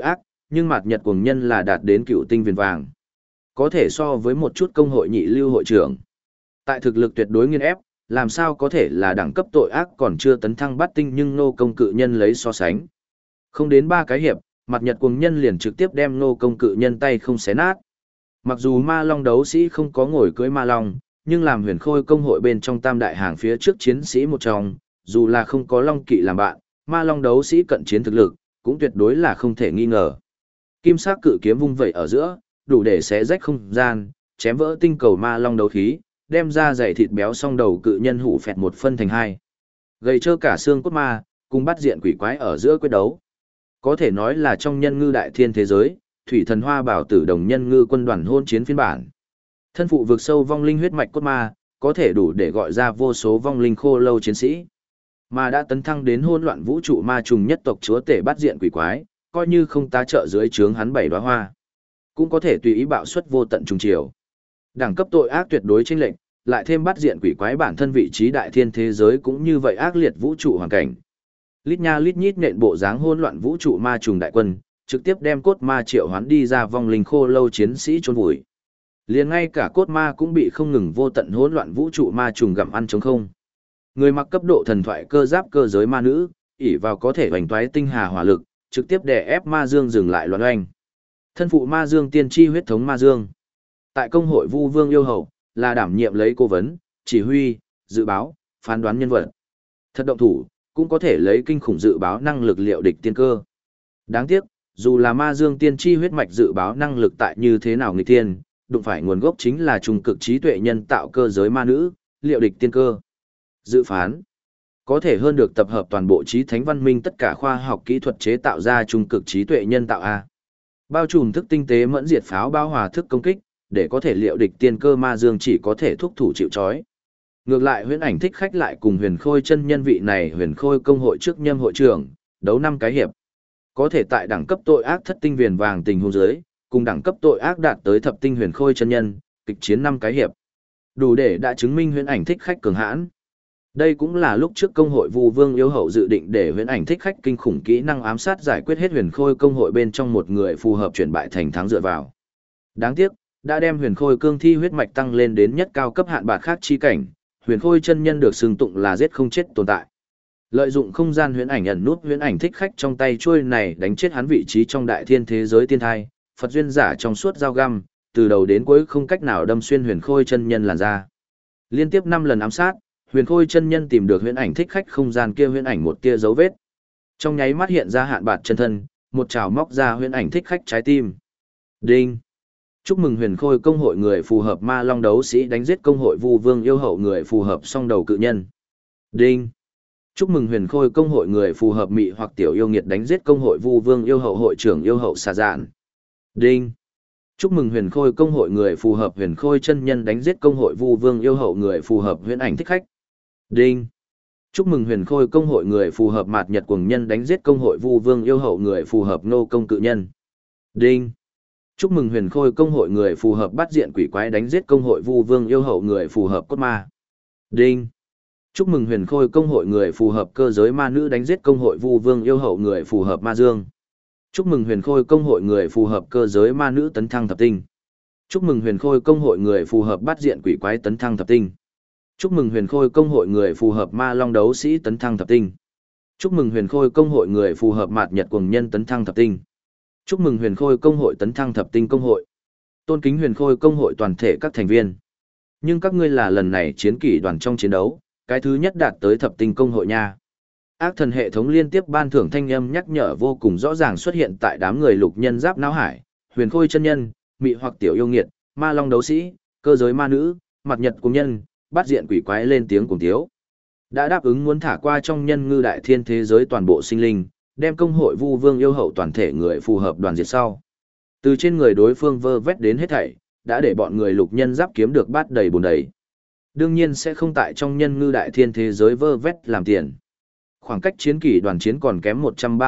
nhưng Mạt Nhật Cuồng Nhân là đạt đến cựu tinh viền vàng. Có thể so với một chút công hội nhị lưu hội trưởng. Tại thực lực tuyệt đối nghiên ép, làm sao có thể là đẳng cấp tội ác còn chưa tấn thăng bát tinh nhưng Ngô Công Cự Nhân lấy so sánh. Không đến 3 cái hiệp, Mạt Nhật Cuồng Nhân liền trực tiếp đem Ngô Công Cự Nhân tay không xé nát. Mặc dù Ma Long đấu sĩ không có ngồi cưỡi Ma Long, nhưng làm Huyền Khôi công hội bên trong tam đại hàng phía trước chiến sĩ một trong, dù là không có Long Kỵ làm bạn, Ma Long đấu sĩ cận chiến thực lực, cũng tuyệt đối là không thể nghi ngờ. Kim sắc cự kiếm vung vẩy ở giữa, đủ để xé rách không gian, chém vỡ tinh cầu Ma Long đấu khí, đem ra dày thịt béo song đầu cự nhân hủ phẹt một phân thành hai. Gầy trơ cả xương cốt ma, cùng bắt diện quỷ quái ở giữa quyết đấu. Có thể nói là trong nhân ngư đại thiên thế giới, thủy thần hoa bảo tử đồng nhân ngư quân đoàn hôn chiến phiên bản. Thân phụ vực sâu vong linh huyết mạch cốt ma, có thể đủ để gọi ra vô số vong linh khô lâu chiến sĩ. Mà đã tấn thăng đến hỗn loạn vũ trụ ma trùng nhất tộc chúa tể bắt diện quỷ quái, coi như không tá trợ dưới trướng hắn 7 đóa hoa, cũng có thể tùy ý bạo xuất vô tận trùng chiều. Đẳng cấp tội ác tuyệt đối chênh lệch, lại thêm bắt diện quỷ quái bản thân vị trí đại thiên thế giới cũng như vậy ác liệt vũ trụ hoàn cảnh. Lít nha lít nhít nện bộ dáng hỗn loạn vũ trụ ma trùng đại quân, trực tiếp đem cốt ma triệu hoán đi ra vong linh khô lâu chiến sĩ chôn vùi. Liền ngay cả cốt ma cũng bị không ngừng vô tận hỗn loạn vũ trụ ma trùng gặm ăn trống không. Người mặc cấp độ thần thoại cơ giáp cơ giới ma nữ, ỷ vào có thể hoành toái tinh hà hỏa lực, trực tiếp đè ép ma dương dừng lại loạn oanh. Thân phụ ma dương tiên tri huyết thống ma dương. Tại công hội Vu Vương yêu hậu, là đảm nhiệm lấy cố vấn, chỉ huy, dự báo, phán đoán nhân vật. Thật động thủ, cũng có thể lấy kinh khủng dự báo năng lực liệu địch tiên cơ. Đáng tiếc, dù là ma dương tiên tri huyết mạch dự báo năng lực tại như thế nào người tiên, đụng phải nguồn gốc chính là trung cực trí tuệ nhân tạo cơ giới ma nữ, liệu địch tiên cơ. Dự phán có thể hơn được tập hợp toàn bộ trí thánh văn minh tất cả khoa học kỹ thuật chế tạo ra trung cực trí tuệ nhân tạo A. Bao trùm thức tinh tế mẫn diệt pháo bao hòa thức công kích, để có thể liệu địch tiên cơ ma dương chỉ có thể thúc thủ chịu trói. Ngược lại Huyễn Ảnh thích khách lại cùng Huyền Khôi chân nhân vị này Huyền Khôi công hội trước nhâm hội trưởng, đấu 5 cái hiệp. Có thể tại đẳng cấp tội ác thất tinh viền vàng tình huống dưới, cùng đẳng cấp tội ác đạt tới thập tinh Huyền Khôi chân nhân, kịch chiến 5 cái hiệp. Đủ để đã chứng minh Huyễn Ảnh thích khách cường hãn. Đây cũng là lúc trước công hội Vu Vương yêu hậu dự định để Huyễn Ảnh thích khách kinh khủng kỹ năng ám sát giải quyết hết Huyền Khôi công hội bên trong một người phù hợp chuyển bại thành thắng dựa vào. Đáng tiếc, đã đem Huyền Khôi cương thi huyết mạch tăng lên đến nhất cao cấp hạn bạc khác chi cảnh, Huyền Khôi chân nhân được xưng tụng là giết không chết tồn tại. Lợi dụng không gian huyễn ảnh ẩn nút Huyễn Ảnh thích khách trong tay chuôi này đánh chết hắn vị trí trong đại thiên thế giới tiên thai, Phật duyên giả trong suốt dao găm, từ đầu đến cuối không cách nào đâm xuyên Huyền Khôi chân nhân làn ra. Liên tiếp 5 lần ám sát, Huyền Khôi chân nhân tìm được Huyễn Ảnh thích khách không gian kia huyễn ảnh một tia dấu vết. Trong nháy mắt hiện ra hạn bạt chân thân, một trảo móc ra Huyễn Ảnh thích khách trái tim. Đinh. Chúc mừng Huyền Khôi công hội người phù hợp Ma Long đấu sĩ đánh giết công hội Vu Vương yêu hậu người phù hợp song đầu cự nhân. Đinh. Chúc mừng Huyền Khôi công hội người phù hợp mị hoặc tiểu yêu nghiệt đánh giết công hội Vu Vương yêu hậu hội trưởng yêu hậu xà dạn. Đinh. Chúc mừng Huyền Khôi công hội người phù hợp Huyền Khôi chân nhân đánh giết công hội Vu Vương yêu hậu người phù hợp Huyễn Ảnh thích khách. Đinh. Chúc mừng Huyền Khôi công hội người phù hợp Mạt Nhật Cuồng Nhân đánh giết công hội Vu Vương yêu hậu người phù hợp Ngô Công Cự Nhân. Đinh. Chúc mừng Huyền Khôi công hội người phù hợp bắt diện quỷ quái đánh giết công hội Vu Vương yêu hậu người phù hợp cốt ma. Đinh. Chúc mừng Huyền Khôi công hội người phù hợp cơ giới ma nữ đánh giết công hội Vu Vương yêu hậu người phù hợp ma dương. Chúc mừng Huyền Khôi công hội người phù hợp cơ giới ma nữ tấn thăng thập tinh. Chúc mừng Huyền Khôi công hội người phù hợp bắt diện quỷ quái tấn thăng thập tinh. Chúc mừng Huyền Khôi công hội người phù hợp Ma Long đấu sĩ tấn thăng thập tinh. Chúc mừng Huyền Khôi công hội người phù hợp Mạt Nhật Cuồng Nhân tấn thăng thập tinh. Chúc mừng Huyền Khôi công hội tấn thăng thập tinh công hội. Tôn kính Huyền Khôi công hội toàn thể các thành viên. Nhưng các ngươi là lần này chiến kỷ đoàn trong chiến đấu, cái thứ nhất đạt tới thập tinh công hội nha. Ác thần hệ thống liên tiếp ban thưởng thanh âm nhắc nhở vô cùng rõ ràng xuất hiện tại đám người lục nhân giáp não hải, Huyền Khôi chân nhân, mị hoặc tiểu yêu nghiệt, Ma Long đấu sĩ, cơ giới ma nữ, Mạt Nhật Cuồng Nhân, bắt diện quỷ quái lên tiếng cùng tiếu. Đã đáp ứng muốn thả qua trong nhân ngư đại thiên thế giới toàn bộ sinh linh, đem công hội Vu Vương yêu hậu toàn thể người phù hợp đoàn diệt sau. Từ trên người đối phương vơ vét đến hết thảy, đã để bọn người lục nhân giáp kiếm được bát đầy bồn đầy. Đương nhiên sẽ không tại trong nhân ngư đại thiên thế giới vơ vét làm tiền. Khoảng cách chiến kỷ đoàn chiến còn kém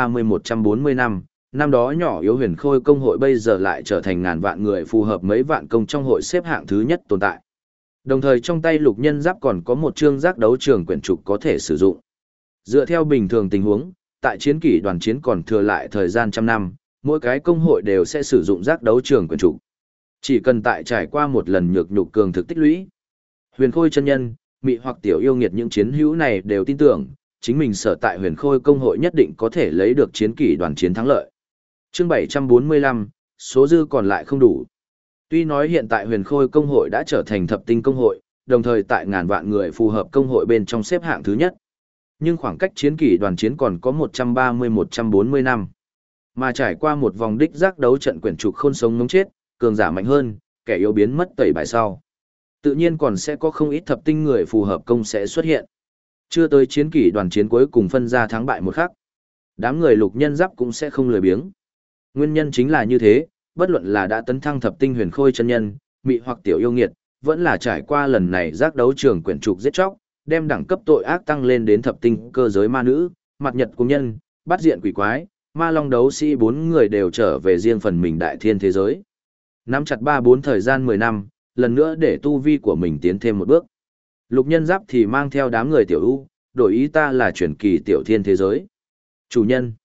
130-140 năm, năm đó nhỏ yếu Huyền Khôi công hội bây giờ lại trở thành ngàn vạn người phù hợp mấy vạn công trong hội xếp hạng thứ nhất tồn tại. Đồng thời trong tay lục nhân giáp còn có một chương giác đấu trường quyển trục có thể sử dụng. Dựa theo bình thường tình huống, tại chiến kỷ đoàn chiến còn thừa lại thời gian trăm năm, mỗi cái công hội đều sẽ sử dụng giác đấu trường quyển trục. Chỉ cần tại trải qua một lần nhược nhục cường thực tích lũy. Huyền Khôi chân nhân, mị hoặc tiểu yêu nghiệt những chiến hữu này đều tin tưởng, chính mình sở tại Huyền Khôi công hội nhất định có thể lấy được chiến kỷ đoàn chiến thắng lợi. Chương 745, số dư còn lại không đủ. Tuy nói hiện tại Huyền Khôi công hội đã trở thành thập tinh công hội, đồng thời tại ngàn vạn người phù hợp công hội bên trong xếp hạng thứ nhất. Nhưng khoảng cách chiến kỷ đoàn chiến còn có 130-140 năm. Mà trải qua một vòng đích giác đấu trận quyển trục khôn sống ngống chết, cường giả mạnh hơn, kẻ yếu biến mất tẩy bài sau. Tự nhiên còn sẽ có không ít thập tinh người phù hợp công sẽ xuất hiện. Chưa tới chiến kỷ đoàn chiến cuối cùng phân ra thắng bại một khắc. Đám người lục nhân giáp cũng sẽ không lười biếng. Nguyên nhân chính là như thế, bất luận là đã tấn thăng thập tinh huyền khôi chân nhân, mị hoặc tiểu yêu nghiệt, vẫn là trải qua lần này giác đấu trường quyển trục giết chóc, đem đẳng cấp tội ác tăng lên đến thập tinh cơ giới ma nữ, mặt nhật cung nhân, bắt diện quỷ quái, ma long đấu sĩ 4 người đều trở về riêng phần mình đại thiên thế giới. Nắm chặt 3-4 thời gian 10 năm, lần nữa để tu vi của mình tiến thêm một bước. Lục nhân giáp thì mang theo đám người tiểu ưu, đổi ý ta là chuyển kỳ tiểu thiên thế giới. Chủ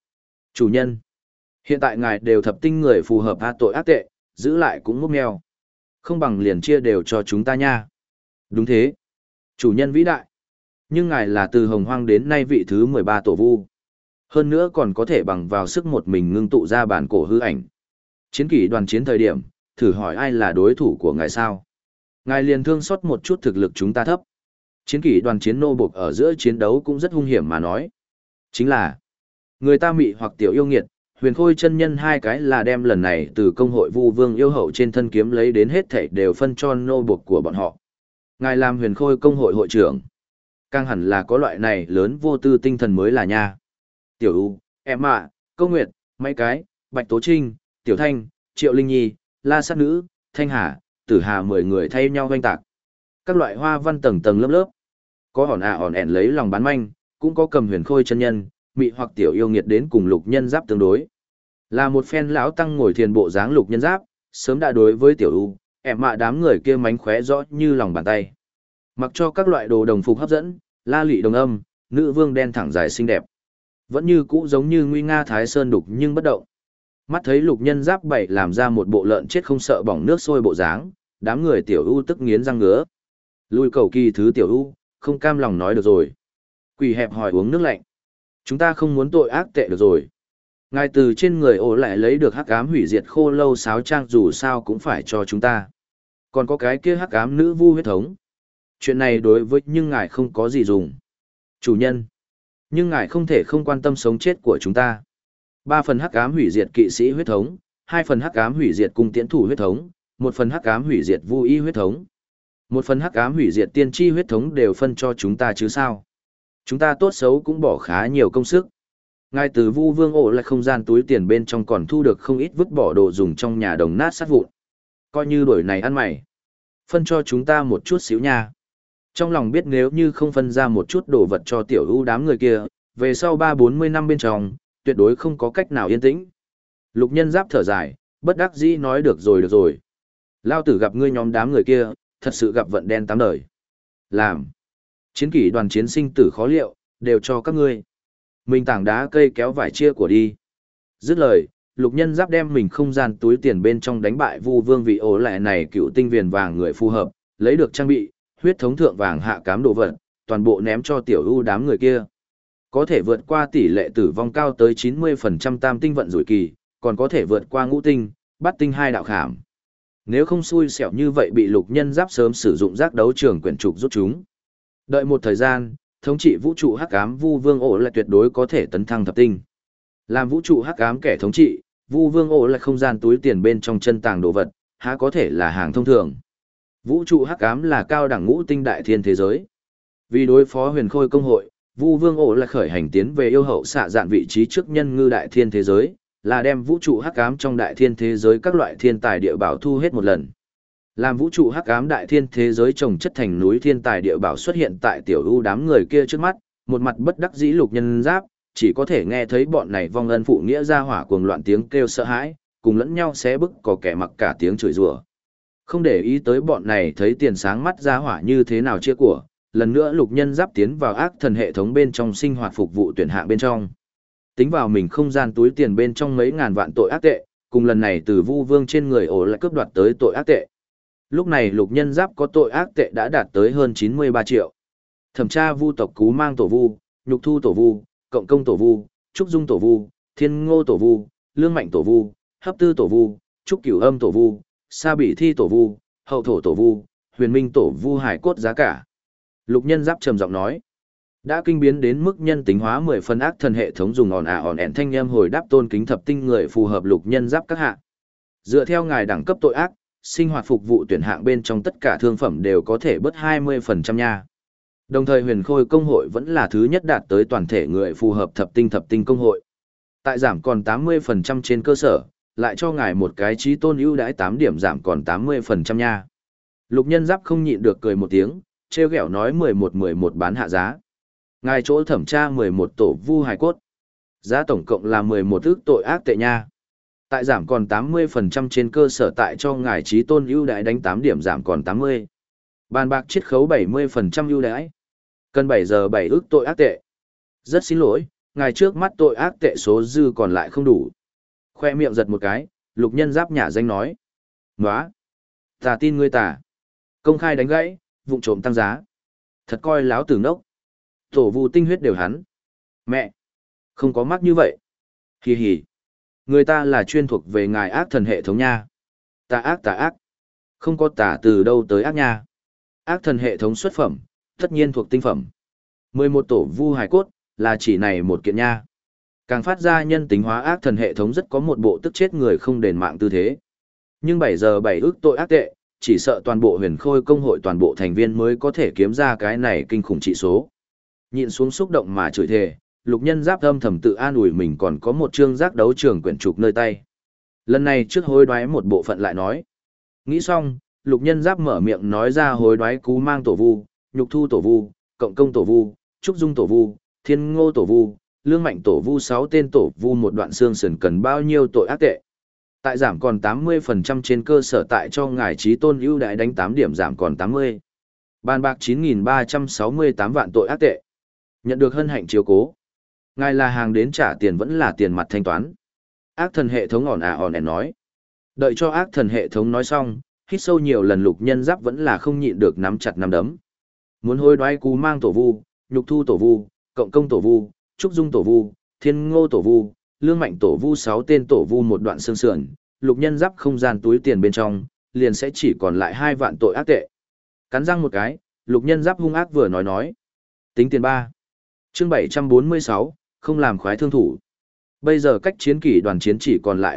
nhân, hiện tại ngài đều thập tinh người phù hợp tha tội ác tệ, giữ lại cũng múc mèo. Không bằng liền chia đều cho chúng ta nha. Đúng thế. Chủ nhân vĩ đại. Nhưng ngài là từ hồng hoang đến nay vị thứ 13 tổ vu. Hơn nữa còn có thể bằng vào sức một mình ngưng tụ ra bản cổ hư ảnh. Chiến kỷ đoàn chiến thời điểm, thử hỏi ai là đối thủ của ngài sao? Ngài liền thương xót một chút thực lực chúng ta thấp. Chiến kỷ đoàn chiến nô buộc ở giữa chiến đấu cũng rất hung hiểm mà nói. Chính là, người ta mị hoặc tiểu yêu nghiệt, huyền khôi chân nhân hai cái là đem lần này từ công hội vu vương yêu hậu trên thân kiếm lấy đến hết thảy đều phân cho nô buộc của bọn họ. Ngài làm huyền khôi công hội hội trưởng. Càng hẳn là có loại này lớn vô tư tinh thần mới là nha. Tiểu U, em ạ, Câu Nguyệt, mấy cái, Bạch Tố Trinh, Tiểu Thanh, Triệu Linh Nhi, La Sát Nữ, Thanh Hà, Tử Hà 10 người thay nhau hoanh tạc. Các loại hoa văn tầng tầng lớp lớp. Có hòn ẻn lấy lòng bán manh, cũng có cầm huyền khôi chân nhân, mị hoặc tiểu yêu nghiệt đến cùng lục nhân giáp tương đối. Là một phen lão tăng ngồi thiền bộ dáng lục nhân giáp, sớm đã đối với tiểu U, em mạ đám người kia mánh khóe rõ như lòng bàn tay. Mặc cho các loại đồ đồng phục hấp dẫn, la lị đồng âm, nữ vương đen thẳng dài xinh đẹp. Vẫn như cũ giống như nguy nga thái sơn đục nhưng bất động. Mắt thấy lục nhân giáp bảy làm ra một bộ lợn chết không sợ bỏng nước sôi bộ dáng, đám người tiểu U tức nghiến răng ngứa. Lui cầu kỳ thứ tiểu U, không cam lòng nói được rồi. Quỷ hẹp hỏi uống nước lạnh. Chúng ta không muốn tội ác tệ được rồi. Ngài từ trên người ổ lại lấy được hắc ám hủy diệt khô lâu sáo trang dù sao cũng phải cho chúng ta. Còn có cái kia hắc ám nữ vu huyết thống. Chuyện này đối với nhưng ngài không có gì dùng. Chủ nhân. Nhưng ngài không thể không quan tâm sống chết của chúng ta. 3 phần hắc ám hủy diệt kỵ sĩ huyết thống, 2 phần hắc ám hủy diệt cung tiễn thủ huyết thống, 1 phần hắc ám hủy diệt vu y huyết thống. 1 phần hắc ám hủy diệt tiên tri huyết thống đều phân cho chúng ta chứ sao. Chúng ta tốt xấu cũng bỏ khá nhiều công sức. Ngài từ vu vương ổ lại không gian túi tiền bên trong còn thu được không ít vứt bỏ đồ dùng trong nhà đồng nát sát vụn. Coi như đổi này ăn mày. Phân cho chúng ta một chút xíu nha. Trong lòng biết nếu như không phân ra một chút đồ vật cho tiểu ưu đám người kia, về sau 30-40 năm bên trong, tuyệt đối không có cách nào yên tĩnh. Lục nhân giáp thở dài, bất đắc dĩ nói được rồi. Lao tử gặp ngươi nhóm đám người kia, thật sự gặp vận đen tám đời. Làm. Chiến kỷ đoàn chiến sinh tử khó liệu, đều cho các ngươi. Mình tảng đá cây kéo vải chia của đi. Dứt lời, lục nhân giáp đem mình không gian túi tiền bên trong đánh bại vu vương vị ổ lẹ này cựu tinh viền vàng người phù hợp, lấy được trang bị, huyết thống thượng vàng hạ cám đồ vật, toàn bộ ném cho tiểu ưu đám người kia. Có thể vượt qua tỷ lệ tử vong cao tới 90% tam tinh vận rủi kỳ, còn có thể vượt qua ngũ tinh, bát tinh 2 đạo khảm. Nếu không xui xẻo như vậy bị lục nhân giáp sớm sử dụng giác đấu trường quyển trục rút chúng. Đợi một thời gian, thống trị vũ trụ hắc ám vu vương ổ lại tuyệt đối có thể tấn thăng thập tinh. Làm vũ trụ hắc ám kẻ thống trị, vu vương ổ lại không gian túi tiền bên trong chân tàng đồ vật, há có thể là hàng thông thường. Vũ trụ hắc ám là cao đẳng ngũ tinh đại thiên thế giới. Vì đối phó huyền khôi công hội, vu vương ổ lại khởi hành tiến về yêu hậu xạ dạn vị trí trước nhân ngư đại thiên thế giới, là đem vũ trụ hắc ám trong đại thiên thế giới các loại thiên tài địa bảo thu hết một lần. Làm vũ trụ hắc ám đại thiên thế giới trồng chất thành núi thiên tài địa bảo xuất hiện tại tiểu ưu đám người kia trước mắt, một mặt bất đắc dĩ lục nhân giáp, chỉ có thể nghe thấy bọn này vong ân phụ nghĩa ra hỏa cuồng loạn tiếng kêu sợ hãi, cùng lẫn nhau xé bức có kẻ mặc cả tiếng chửi rủa. Không để ý tới bọn này thấy tiền sáng mắt ra hỏa như thế nào chia của, lần nữa lục nhân giáp tiến vào ác thần hệ thống bên trong sinh hoạt phục vụ tuyển hạng bên trong. Tính vào mình không gian túi tiền bên trong mấy ngàn vạn tội ác tệ, cùng lần này từ Vu Vương trên người ổ lại cướp đoạt tới tội ác tệ. Lúc này Lục Nhân Giáp có tội ác tệ đã đạt tới hơn 93 triệu. Thẩm tra Vu tộc Cú Mang tổ Vu, Nhục Thu tổ Vu, Cộng Công tổ Vu, Trúc Dung tổ Vu, Thiên Ngô tổ Vu, Lương Mạnh tổ Vu, Hấp Tư tổ Vu, Trúc Cửu Âm tổ Vu, Sa Bỉ Thi tổ Vu, Hậu Thổ tổ Vu, Huyền Minh tổ Vu hải cốt giá cả. Lục Nhân Giáp trầm giọng nói, đã kinh biến đến mức nhân tính hóa 10 phần ác thần hệ thống dùng òn ẹn thanh âm hồi đáp tôn kính thập tinh người phù hợp Lục Nhân Giáp các hạ. Dựa theo ngài đẳng cấp tội ác, sinh hoạt phục vụ tuyển hạng bên trong tất cả thương phẩm đều có thể bớt 20% nha. Đồng thời Huyền Khôi công hội vẫn là thứ nhất đạt tới toàn thể người phù hợp thập tinh công hội. Tại giảm còn 80% trên cơ sở, lại cho ngài một cái trí tôn ưu đãi 8 điểm giảm còn 80% nha. Lục Nhân Giáp không nhịn được cười một tiếng, trêu ghẹo nói 11 bán hạ giá. Ngài chỗ thẩm tra 11 tổ vu hài cốt. Giá tổng cộng là 11 ức tội ác tệ nha. Tại giảm còn 80% trên cơ sở tại cho ngài trí tôn ưu đãi đánh 8 điểm giảm còn 80. Bàn bạc chiết khấu 70% ưu đãi. Cần 7 giờ 7 ức tội ác tệ. Rất xin lỗi, ngài trước mắt tội ác tệ số dư còn lại không đủ. Khoe miệng giật một cái, Lục Nhân Giáp nhả danh nói. Nóa! Ta tin ngươi tà. Công khai đánh gãy, vụng trộm tăng giá. Thật coi láo tử ngốc. Tổ vu tinh huyết đều hắn. Mẹ! Không có mắc như vậy. Hì hì. Người ta là chuyên thuộc về ngài ác thần hệ thống nha. Tà ác. Không có tà từ đâu tới ác nha. Ác thần hệ thống xuất phẩm, tất nhiên thuộc tinh phẩm. 11 tổ vu hài cốt, là chỉ này một kiện nha. Càng phát ra nhân tính hóa ác thần hệ thống rất có một bộ tức chết người không đền mạng tư thế. Nhưng 7 giờ 7 ức tội ác tệ, chỉ sợ toàn bộ Huyền Khôi công hội toàn bộ thành viên mới có thể kiếm ra cái này kinh khủng trị số. Nhịn xuống xúc động mà chửi thề, Lục Nhân Giáp âm thầm tự an ủi mình còn có một chương giác đấu trường quyển trục nơi tay. Lần này trước hối đoái một bộ phận lại nói. Nghĩ xong, Lục Nhân Giáp mở miệng nói ra hối đoái Cú Mang tổ Vu, Nhục Thu tổ Vu, Cộng Công tổ Vu, Trúc Dung tổ Vu, Thiên Ngô tổ Vu, Lương Mạnh tổ Vu 6 tên tổ Vu một đoạn xương sườn cần bao nhiêu tội ác tệ. Tại giảm còn 80% trên cơ sở tại cho ngài trí tôn ưu đãi đánh 8 điểm giảm còn 80. Bàn bạc 9.368 vạn tội ác tệ. Nhận được hân hạnh chiếu cố. Ngài là hàng đến trả tiền vẫn là tiền mặt thanh toán. Ác thần hệ thống òn ẹn nói. Đợi cho ác thần hệ thống nói xong, hít sâu nhiều lần Lục Nhân Giáp vẫn là không nhịn được nắm chặt nắm đấm. Muốn hối đoái Cú Mang tổ Vu, Nhục Thu tổ Vu, Cộng Công tổ Vu, Trúc Dung tổ Vu, Thiên Ngô tổ Vu, Lương Mạnh tổ Vu 6 tên tổ Vu một đoạn xương sườn, Lục Nhân Giáp không gian túi tiền bên trong, liền sẽ chỉ còn lại 2 vạn tội ác tệ. Cắn răng một cái, Lục Nhân Giáp hung ác vừa nói. Tính tiền 3. Chương 746, không làm khoái thương thủ. Bây giờ cách chiến kỷ đoàn chiến chỉ còn lại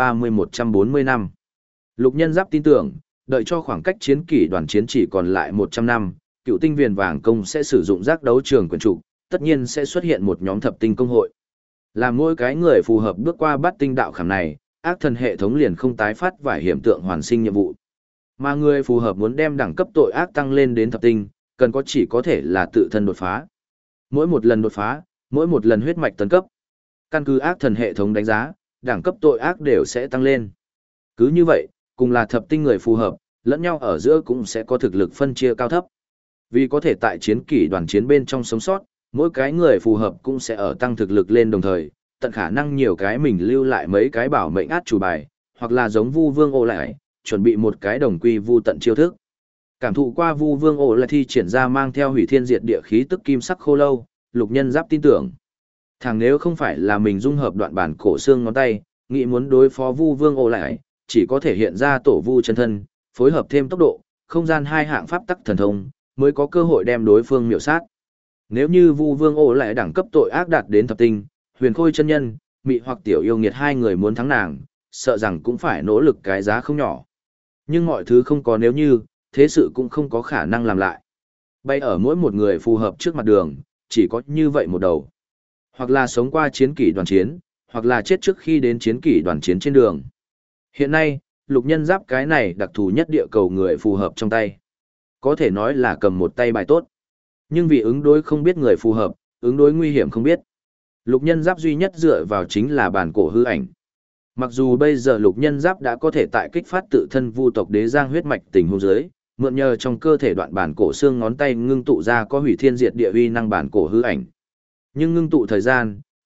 130-140 năm. Lục Nhân Giáp tin tưởng, đợi cho khoảng cách chiến kỷ đoàn chiến chỉ còn lại 100 năm, Cựu Tinh Viền Vàng Công sẽ sử dụng giác đấu trường quyển trục, tất nhiên sẽ xuất hiện một nhóm thập tinh công hội. Làm mỗi cái người phù hợp bước qua bát tinh đạo khảm này, ác thần hệ thống liền không tái phát vài hiểm tượng hoàn sinh nhiệm vụ. Mà người phù hợp muốn đem đẳng cấp tội ác tăng lên đến thập tinh, cần chỉ có thể là tự thân đột phá. Mỗi một lần đột phá, mỗi một lần huyết mạch tấn cấp, căn cứ ác thần hệ thống đánh giá, đẳng cấp tội ác đều sẽ tăng lên. Cứ như vậy, cùng là thập tinh người phù hợp, lẫn nhau ở giữa cũng sẽ có thực lực phân chia cao thấp. Vì có thể tại chiến kỷ đoàn chiến bên trong sống sót, mỗi cái người phù hợp cũng sẽ ở tăng thực lực lên đồng thời, tận khả năng nhiều cái mình lưu lại mấy cái bảo mệnh át chủ bài, hoặc là giống Vu Vương Ô lại, chuẩn bị một cái đồng quy vu tận chiêu thức. Cảm thụ qua Vu Vương Ô lại thi triển ra mang theo hủy thiên diệt địa khí tức kim sắc khô lâu, Lục Nhân Giáp tin tưởng. Thằng nếu không phải là mình dung hợp đoạn bản cổ xương ngón tay, nghĩ muốn đối phó Vu Vương Ô lại, chỉ có thể hiện ra tổ vu chân thân, phối hợp thêm tốc độ, không gian hai hạng pháp tắc thần thông, mới có cơ hội đem đối phương miểu sát. Nếu như Vu Vương Ô lại đẳng cấp tội ác đạt đến thập tinh, Huyền Khôi chân nhân, Mị hoặc Tiểu Yêu Nghiệt hai người muốn thắng nàng, sợ rằng cũng phải nỗ lực cái giá không nhỏ. Nhưng mọi thứ không có nếu như, thế sự cũng không có khả năng làm lại. Bay ở mỗi một người phù hợp trước mặt đường, chỉ có như vậy một đầu. Hoặc là sống qua chiến kỷ đoàn chiến, hoặc là chết trước khi đến chiến kỷ đoàn chiến trên đường. Hiện nay, Lục Nhân Giáp cái này đặc thù nhất địa cầu người phù hợp trong tay. Có thể nói là cầm một tay bài tốt. Nhưng vì ứng đối không biết người phù hợp, ứng đối nguy hiểm không biết. Lục Nhân Giáp duy nhất dựa vào chính là bản cổ hư ảnh. Mặc dù bây giờ Lục Nhân Giáp đã có thể tại kích phát tự thân vu tộc đế giang huyết mạch tình huống dưới, mượn nhờ trong cơ thể đoạn bản cổ xương ngón tay ngưng tụ ra có hủy thiên diệt địa uy năng bản cổ hư ảnh. Nhưng ngưng tụ thời gian,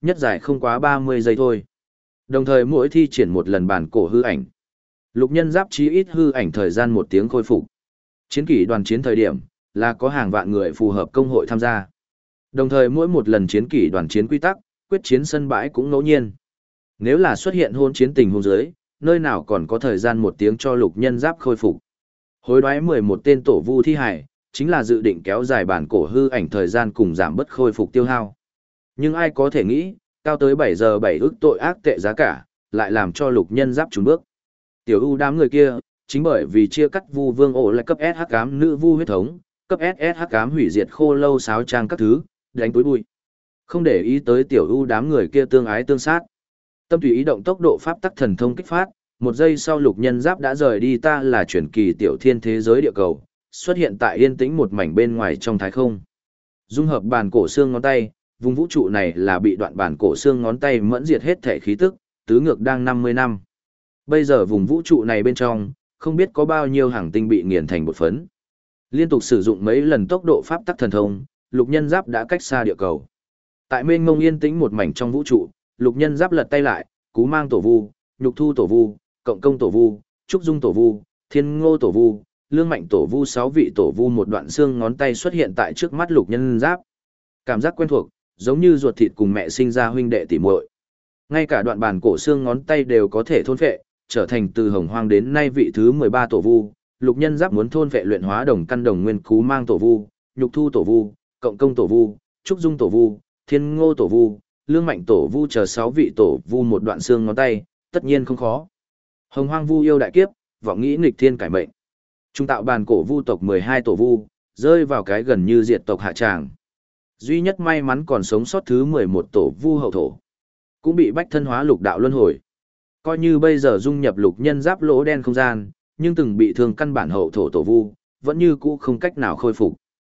nhất dài không quá 30 giây thôi. Đồng thời mỗi thi triển một lần bản cổ hư ảnh. Lục nhân giáp chí ít hư ảnh thời gian 1 tiếng khôi phục. Chiến kỷ đoàn chiến thời điểm, là có hàng vạn người phù hợp công hội tham gia. Đồng thời mỗi một lần chiến kỷ đoàn chiến quy tắc, quyết chiến sân bãi cũng ngẫu nhiên. Nếu là xuất hiện hôn chiến tình hôn giới, nơi nào còn có thời gian 1 tiếng cho lục nhân giáp khôi phục. Hối đoái 11 tên tổ vu thi hải, chính là dự định kéo dài bản cổ hư ảnh thời gian cùng giảm bất khôi phục tiêu hao. Nhưng ai có thể nghĩ, cao tới 7 giờ 7 ức tội ác tệ giá cả, lại làm cho lục nhân giáp trốn bước. Tiểu ưu đám người kia, chính bởi vì chia cắt vu vương ổ lại cấp SH ám nữ vu huyết thống, cấp SSH ám hủy diệt khô lâu sáo trang các thứ, đánh túi bụi. Không để ý tới tiểu ưu đám người kia tương ái tương sát. Tâm tùy ý động tốc độ pháp tắc thần thông kích phát, 1 giây sau lục nhân giáp đã rời đi ta là chuyển kỳ tiểu thiên thế giới địa cầu, xuất hiện tại yên tĩnh một mảnh bên ngoài trong thái không. Dung hợp bàn cổ xương ngón tay, vùng vũ trụ này là bị đoạn bàn cổ xương ngón tay mẫn diệt hết thể khí tức, tứ ngược đang 50 năm. Bây giờ vùng vũ trụ này bên trong, không biết có bao nhiêu hàng tinh bị nghiền thành bột phấn. Liên tục sử dụng mấy lần tốc độ pháp tắc thần thông, lục nhân giáp đã cách xa địa cầu. Tại mênh mông yên tĩnh một mảnh trong vũ trụ, lục nhân giáp lật tay lại, cú mang tổ vu, nhục thu tổ vu, cộng công tổ vu, trúc dung tổ vu, thiên ngô tổ vu, lương mạnh tổ vu 6 vị tổ vu một đoạn xương ngón tay xuất hiện tại trước mắt lục nhân giáp. Cảm giác quen thuộc, giống như ruột thịt cùng mẹ sinh ra huynh đệ tỉ muội. Ngay cả đoạn bàn cổ xương ngón tay đều có thể thôn phệ, trở thành từ hồng hoang đến nay vị thứ 13 tổ vu. Lục nhân giáp muốn thôn phệ luyện hóa đồng căn đồng nguyên cú mang tổ vu, nhục thu tổ vu, cộng công tổ vu, trúc dung tổ vu, thiên ngô tổ vu, lương mạnh tổ vu chờ 6 vị tổ vu một đoạn xương ngón tay, tất nhiên không khó. Hồng hoang vu yêu đại kiếp, vọng nghĩ nghịch thiên cải mệnh. Trung tạo bàn cổ vu tộc 12 tổ vu, rơi vào cái gần như diệt tộc hạ tràng. Duy nhất may mắn còn sống sót thứ 11 tổ vu hậu thổ, cũng bị bách thân hóa lục đạo luân hồi. Coi như bây giờ dung nhập lục nhân giáp lỗ đen không gian, nhưng từng bị thương căn bản hậu thổ tổ vu, vẫn như cũ không cách nào khôi phục.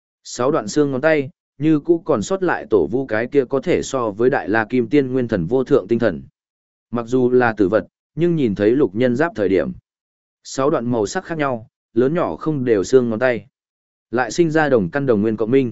6 đoạn xương ngón tay, như cũ còn sót lại tổ vu cái kia có thể so với đại la kim tiên nguyên thần vô thượng tinh thần. Mặc dù là tử vật, nhưng nhìn thấy lục nhân giáp thời điểm. 6 đoạn màu sắc khác nhau, lớn nhỏ không đều xương ngón tay. Lại sinh ra đồng căn đồng nguyên cộng minh.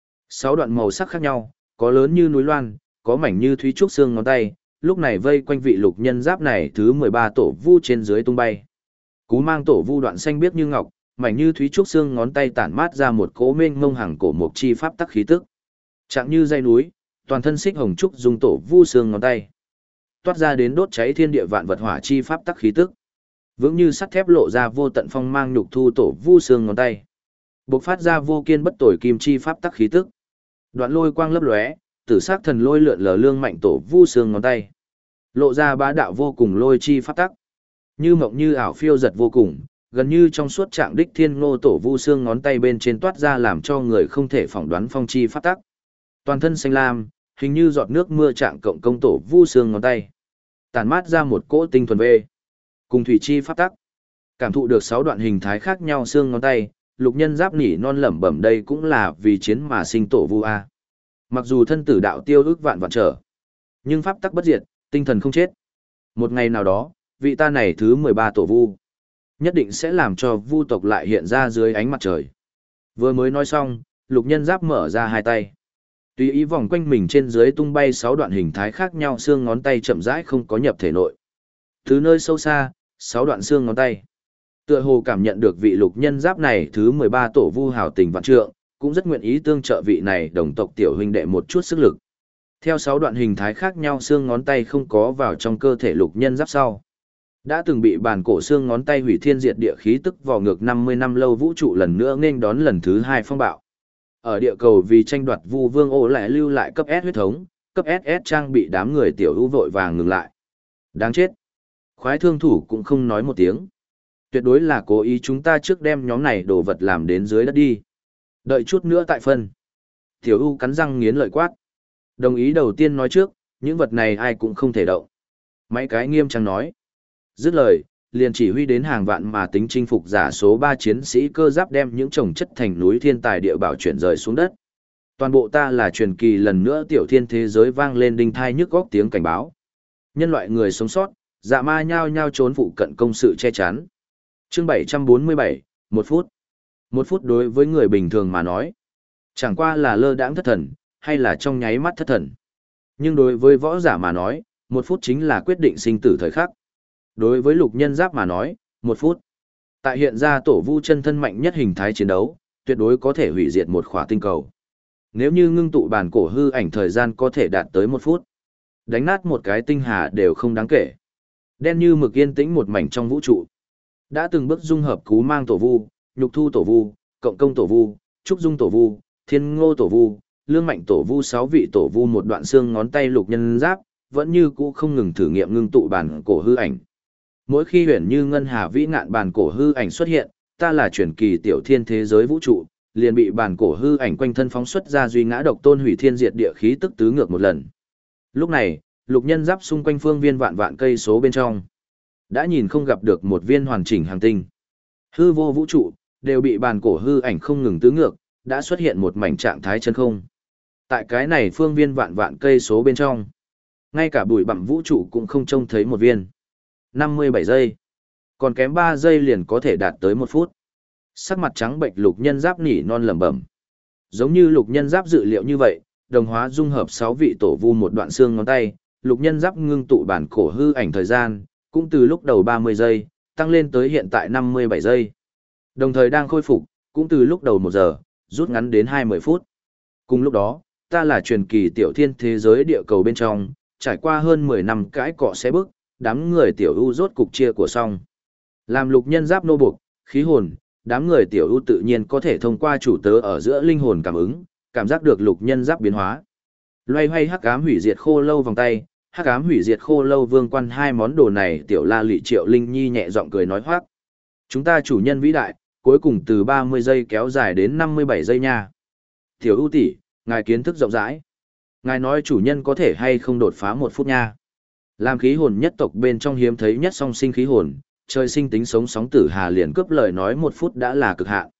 6 đoạn màu sắc khác nhau, có lớn như núi loan, có mảnh như thúy trúc xương ngón tay, lúc này vây quanh vị lục nhân giáp này thứ 13 tổ vu trên dưới tung bay. Cú mang tổ vu đoạn xanh biếc như ngọc, mảnh như thúy trúc xương ngón tay tản mát ra một cỗ mênh mông hàng cổ mộc chi pháp tắc khí tức. Trạng như dây núi, toàn thân xích hồng trúc dung tổ vu xương ngón tay. Toát ra đến đốt cháy thiên địa vạn vật hỏa chi pháp tắc khí tức. Vững như sắt thép lộ ra vô tận phong mang nhục thu tổ vu xương ngón tay. Bộc phát ra vô kiên bất tồi kim chi pháp tắc khí tức. Đoạn lôi quang lấp lóe, tử sắc thần lôi lượn lờ lương mạnh tổ vu xương ngón tay. Lộ ra bá đạo vô cùng lôi chi pháp tắc. Như mộng như ảo phiêu giật vô cùng, gần như trong suốt trạng đích thiên ngô tổ vu xương ngón tay bên trên toát ra làm cho người không thể phỏng đoán phong chi pháp tắc. Toàn thân xanh lam, hình như giọt nước mưa trạng cộng công tổ vu xương ngón tay. Tản mát ra một cỗ tinh thuần về. Cùng thủy chi pháp tắc. Cảm thụ được 6 đoạn hình thái khác nhau xương ngón tay, lục nhân giáp nỉ non lẩm bẩm đây cũng là vì chiến mà sinh tổ vu a. Mặc dù thân tử đạo tiêu ước vạn vạn trở, nhưng pháp tắc bất diệt, tinh thần không chết. Một ngày nào đó, vị ta này thứ 13 tổ vu, nhất định sẽ làm cho vu tộc lại hiện ra dưới ánh mặt trời. Vừa mới nói xong, lục nhân giáp mở ra hai tay. Tùy ý vòng quanh mình trên dưới tung bay 6 đoạn hình thái khác nhau xương ngón tay chậm rãi không có nhập thể nội. Từ nơi sâu xa, 6 đoạn xương ngón tay. Tựa hồ cảm nhận được vị lục nhân giáp này thứ 13 tổ vu hào tình vạn trượng, cũng rất nguyện ý tương trợ vị này đồng tộc tiểu huynh đệ một chút sức lực. Theo 6 đoạn hình thái khác nhau xương ngón tay không có vào trong cơ thể lục nhân giáp sau. Đã từng bị bản cổ xương ngón tay hủy thiên diệt địa khí tức vò ngược 50 năm lâu vũ trụ lần nữa nên đón lần thứ 2 phong bạo. Ở địa cầu vì tranh đoạt vu vương ô lại lưu lại cấp S huyết thống, cấp SS trang bị đám người tiểu ưu vội vàng ngừng lại. Đáng chết. Khoái thương thủ cũng không nói một tiếng. Tuyệt đối là cố ý chúng ta trước đem nhóm này đồ vật làm đến dưới đất đi. Đợi chút nữa tại phân. Tiểu ưu cắn răng nghiến lợi quát. Đồng ý đầu tiên nói trước, những vật này ai cũng không thể động. Mấy cái nghiêm trang nói. Dứt lời, liền chỉ huy đến hàng vạn mà tính chinh phục giả số 3 chiến sĩ cơ giáp đem những trồng chất thành núi thiên tài địa bảo chuyển rời xuống đất. Toàn bộ ta là truyền kỳ lần nữa tiểu thiên thế giới vang lên đinh thai nhức góc tiếng cảnh báo. Nhân loại người sống sót, dạ ma nhao nhao trốn phụ cận công sự che chắn. Chương 747, 1 phút. 1 phút đối với người bình thường mà nói, chẳng qua là lơ đãng thất thần, hay là trong nháy mắt thất thần. Nhưng đối với võ giả mà nói, 1 phút chính là quyết định sinh tử thời khắc. Đối với lục nhân giáp mà nói, 1 phút. Tại hiện ra tổ vu chân thân mạnh nhất hình thái chiến đấu, tuyệt đối có thể hủy diệt một khỏa tinh cầu. Nếu như ngưng tụ bản cổ hư ảnh thời gian có thể đạt tới 1 phút, đánh nát một cái tinh hà đều không đáng kể. Đen như mực yên tĩnh một mảnh trong vũ trụ. Đã từng bước dung hợp cú mang tổ vu, nhục thu tổ vu, cộng công tổ vu, trúc dung tổ vu, thiên ngô tổ vu, lương mạnh tổ vu 6 vị tổ vu một đoạn xương ngón tay lục nhân giáp, vẫn như cũ không ngừng thử nghiệm ngưng tụ bản cổ hư ảnh. Mỗi khi huyền như ngân hà vĩ ngạn bản cổ hư ảnh xuất hiện, ta là truyền kỳ tiểu thiên thế giới vũ trụ, liền bị bản cổ hư ảnh quanh thân phóng xuất ra duy ngã độc tôn hủy thiên diệt địa khí tức tứ ngược một lần. Lúc này, lục nhân giáp xung quanh phương viên vạn vạn cây số bên trong, đã nhìn không gặp được một viên hoàn chỉnh hành tinh. Hư vô vũ trụ đều bị bản cổ hư ảnh không ngừng tứ ngược, đã xuất hiện một mảnh trạng thái chân không. Tại cái này phương viên vạn vạn cây số bên trong, ngay cả bụi bặm vũ trụ cũng không trông thấy một viên. 57 giây. Còn kém 3 giây liền có thể đạt tới 1 phút. Sắc mặt trắng bệnh lục nhân giáp nỉ non lẩm bẩm. Giống như lục nhân giáp dự liệu như vậy, đồng hóa dung hợp 6 vị tổ vu một đoạn xương ngón tay, lục nhân giáp ngưng tụ bản cổ hư ảnh thời gian, cũng từ lúc đầu 30 giây, tăng lên tới hiện tại 57 giây. Đồng thời đang khôi phục, cũng từ lúc đầu 1 giờ, rút ngắn đến 20 phút. Cùng lúc đó, ta là truyền kỳ tiểu thiên thế giới địa cầu bên trong, trải qua hơn 10 năm cãi cọ xé bức, đám người tiểu ưu rốt cục chia của xong. Làm lục nhân giáp nô buộc, khí hồn, đám người tiểu ưu tự nhiên có thể thông qua chủ tớ ở giữa linh hồn cảm ứng, cảm giác được lục nhân giáp biến hóa. Loay hoay hắc ám hủy diệt khô lâu vòng tay, hắc ám hủy diệt khô lâu vương quan 2 món đồ này tiểu la lị Triệu Linh Nhi nhẹ giọng cười nói hoác. Chúng ta chủ nhân vĩ đại, cuối cùng từ 30 giây kéo dài đến 57 giây nha. Tiểu ưu tỷ, ngài kiến thức rộng rãi. Ngài nói chủ nhân có thể hay không đột phá 1 phút nha. Làm khí hồn nhất tộc bên trong hiếm thấy nhất song sinh khí hồn, trời sinh tính sống sóng tử hà liền cướp lời nói 1 phút đã là cực hạn.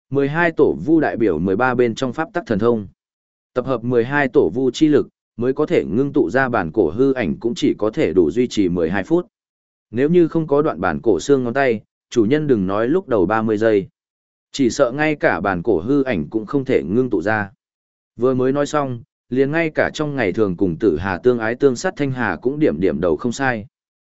12 tổ vu đại biểu 13 bên trong pháp tắc thần thông. Tập hợp 12 tổ vu chi lực, mới có thể ngưng tụ ra bản cổ hư ảnh cũng chỉ có thể đủ duy trì 12 phút. Nếu như không có đoạn bản cổ xương ngón tay, chủ nhân đừng nói lúc đầu 30 giây. Chỉ sợ ngay cả bản cổ hư ảnh cũng không thể ngưng tụ ra. Vừa mới nói xong, liền ngay cả trong ngày thường cùng tử hà tương ái tương sát thanh hà cũng điểm điểm đầu không sai.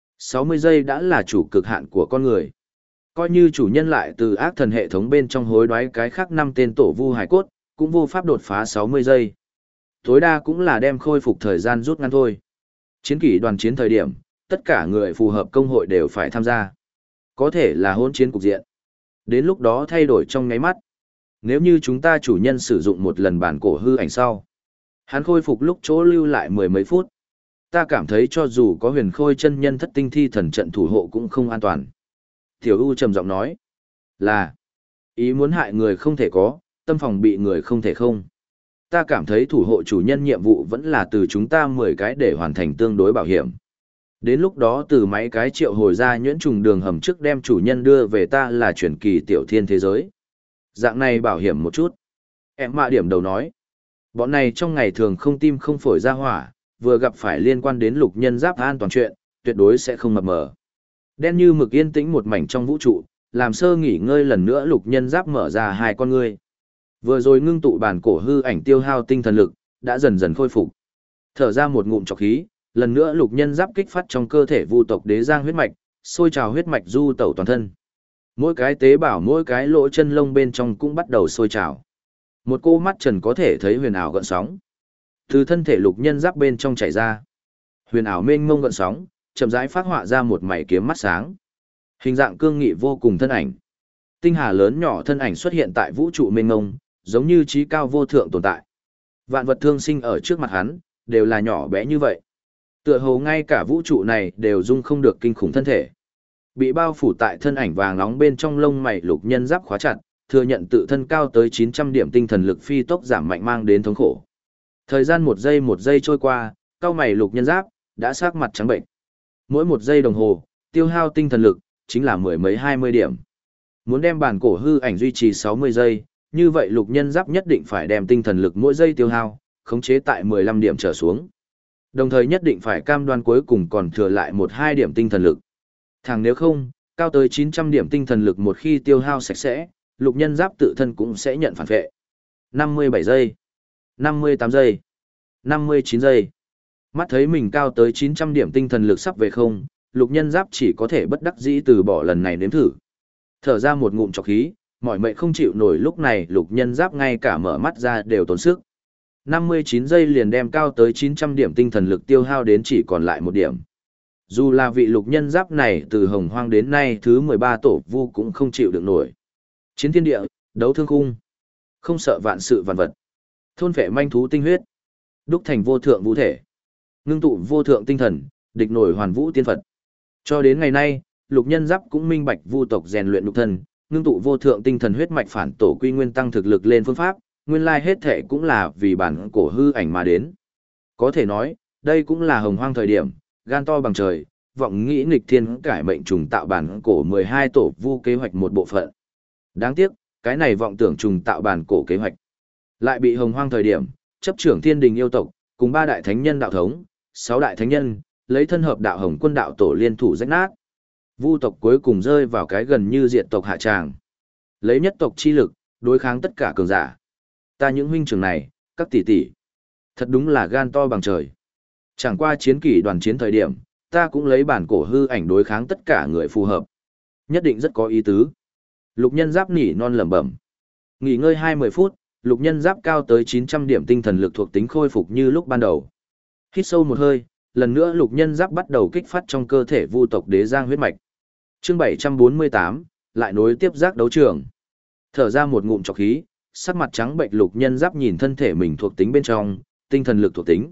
60 giây đã là chủ cực hạn của con người. Coi như chủ nhân lại từ ác thần hệ thống bên trong hối đoái cái khác 5 tên tổ vu hải cốt, cũng vô pháp đột phá 60 giây. Tối đa cũng là đem khôi phục thời gian rút ngắn thôi. Chiến kỷ đoàn chiến thời điểm, tất cả người phù hợp công hội đều phải tham gia. Có thể là hỗn chiến cục diện. Đến lúc đó thay đổi trong ngáy mắt. Nếu như chúng ta chủ nhân sử dụng một lần bản cổ hư ảnh sau, hắn khôi phục lúc chỗ lưu lại 10 mấy phút. Ta cảm thấy cho dù có huyền khôi chân nhân thất tinh thi thần trận thủ hộ cũng không an toàn. Tiểu U trầm giọng nói, là ý muốn hại người không thể có, tâm phòng bị người không thể không. Ta cảm thấy thủ hộ chủ nhân nhiệm vụ vẫn là từ chúng ta 10 cái để hoàn thành tương đối bảo hiểm. Đến lúc đó từ mấy cái triệu hồi ra nhuyễn trùng đường hầm trước đem chủ nhân đưa về ta là truyền kỳ tiểu thiên thế giới. Dạng này bảo hiểm một chút. Em mạ điểm đầu nói. Bọn này trong ngày thường không tim không phổi ra hỏa, vừa gặp phải liên quan đến lục nhân giáp an toàn chuyện, tuyệt đối sẽ không mập mờ. Đen như mực yên tĩnh một mảnh trong vũ trụ, làm sơ nghỉ ngơi lần nữa lục nhân giáp mở ra 2 con ngươi. Vừa rồi ngưng tụ bản cổ hư ảnh tiêu hao tinh thần lực, đã dần dần khôi phục. Thở ra một ngụm trọc khí, lần nữa lục nhân giáp kích phát trong cơ thể vu tộc đế giang huyết mạch, sôi trào huyết mạch du tẩu toàn thân. Mỗi cái tế bào mỗi cái lỗ chân lông bên trong cũng bắt đầu sôi trào. Một cô mắt trần có thể thấy huyền ảo gợn sóng từ thân thể lục nhân giáp bên trong chảy ra. Huyền ảo mênh mông gợn sóng, chậm rãi phát họa ra một mảy kiếm mắt sáng. Hình dạng cương nghị vô cùng thân ảnh. Tinh hà lớn nhỏ thân ảnh xuất hiện tại vũ trụ mênh mông, giống như trí cao vô thượng tồn tại. Vạn vật thương sinh ở trước mặt hắn, đều là nhỏ bé như vậy. Tựa hồ ngay cả vũ trụ này đều dung không được kinh khủng thân thể. Bị bao phủ tại thân ảnh vàng nóng bên trong lông mày lục nhân giáp khóa chặt, thừa nhận tự thân cao tới 900 điểm tinh thần lực phi tốc giảm mạnh mang đến thống khổ. Thời gian một giây trôi qua, cao mày lục nhân giáp, đã sắc mặt trắng bệnh. Mỗi 1 giây đồng hồ, tiêu hao tinh thần lực, chính là 10 mấy 20 điểm. Muốn đem bản cổ hư ảnh duy trì 60 giây, như vậy lục nhân giáp nhất định phải đem tinh thần lực mỗi giây tiêu hao, khống chế tại 15 điểm trở xuống. Đồng thời nhất định phải cam đoan cuối cùng còn thừa lại 1-2 điểm tinh thần lực. Thẳng nếu không, cao tới 900 điểm tinh thần lực một khi tiêu hao sạch sẽ, lục nhân giáp tự thân cũng sẽ nhận phản vệ. 57 giây, 58 giây, 59 giây. Mắt thấy mình cao tới 900 điểm tinh thần lực sắp về không, Lục Nhân Giáp chỉ có thể bất đắc dĩ từ bỏ lần này nếm thử. Thở ra một ngụm trọc khí, mỏi mệt không chịu nổi, lúc này Lục Nhân Giáp ngay cả mở mắt ra đều tốn sức. 59 giây liền đem cao tới 900 điểm tinh thần lực tiêu hao đến chỉ còn lại 1 điểm. Dù là vị Lục Nhân Giáp này từ Hồng Hoang đến nay thứ 13 tổ vu cũng không chịu được nổi. Chiến thiên địa, đấu thương khung. Không sợ vạn sự vạn vật. Thôn phệ manh thú tinh huyết. Đúc thành vô thượng vũ thể. Ngưng tụ vô thượng tinh thần, địch nổi hoàn vũ tiên Phật. Cho đến ngày nay, Lục Nhân Giáp cũng minh bạch vu tộc rèn luyện nhục thân, ngưng tụ vô thượng tinh thần huyết mạch phản tổ quy nguyên tăng thực lực lên phương pháp, nguyên lai hết thể cũng là vì bản cổ hư ảnh mà đến. Có thể nói, đây cũng là Hồng Hoang thời điểm, gan to bằng trời, vọng nghĩ nghịch thiên cải mệnh trùng tạo bản cổ 12 tổ vu kế hoạch một bộ phận. Đáng tiếc, cái này vọng tưởng trùng tạo bản cổ kế hoạch lại bị Hồng Hoang thời điểm, chấp trưởng thiên đình yêu tộc, cùng 3 đại thánh nhân đạo thống, 6 đại thánh nhân, lấy thân hợp đạo Hồng Quân đạo tổ liên thủ rách nát. Vu tộc cuối cùng rơi vào cái gần như diệt tộc hạ tràng. Lấy nhất tộc chi lực, đối kháng tất cả cường giả. Ta những huynh trưởng này, các tỷ tỷ, thật đúng là gan to bằng trời. Chẳng qua chiến kỷ đoàn chiến thời điểm, ta cũng lấy bản cổ hư ảnh đối kháng tất cả người phù hợp. Nhất định rất có ý tứ. Lục Nhân Giáp nỉ non lẩm bẩm. Nghỉ ngơi 20 phút, Lục Nhân Giáp cao tới 900 điểm tinh thần lực thuộc tính khôi phục như lúc ban đầu. Hít sâu một hơi, lần nữa Lục Nhân Giáp bắt đầu kích phát trong cơ thể vu tộc đế giang huyết mạch. Chương 748, lại nối tiếp giác đấu trường. Thở ra một ngụm trọc khí, sắc mặt trắng bệch Lục Nhân Giáp nhìn thân thể mình thuộc tính bên trong, tinh thần lực thuộc tính.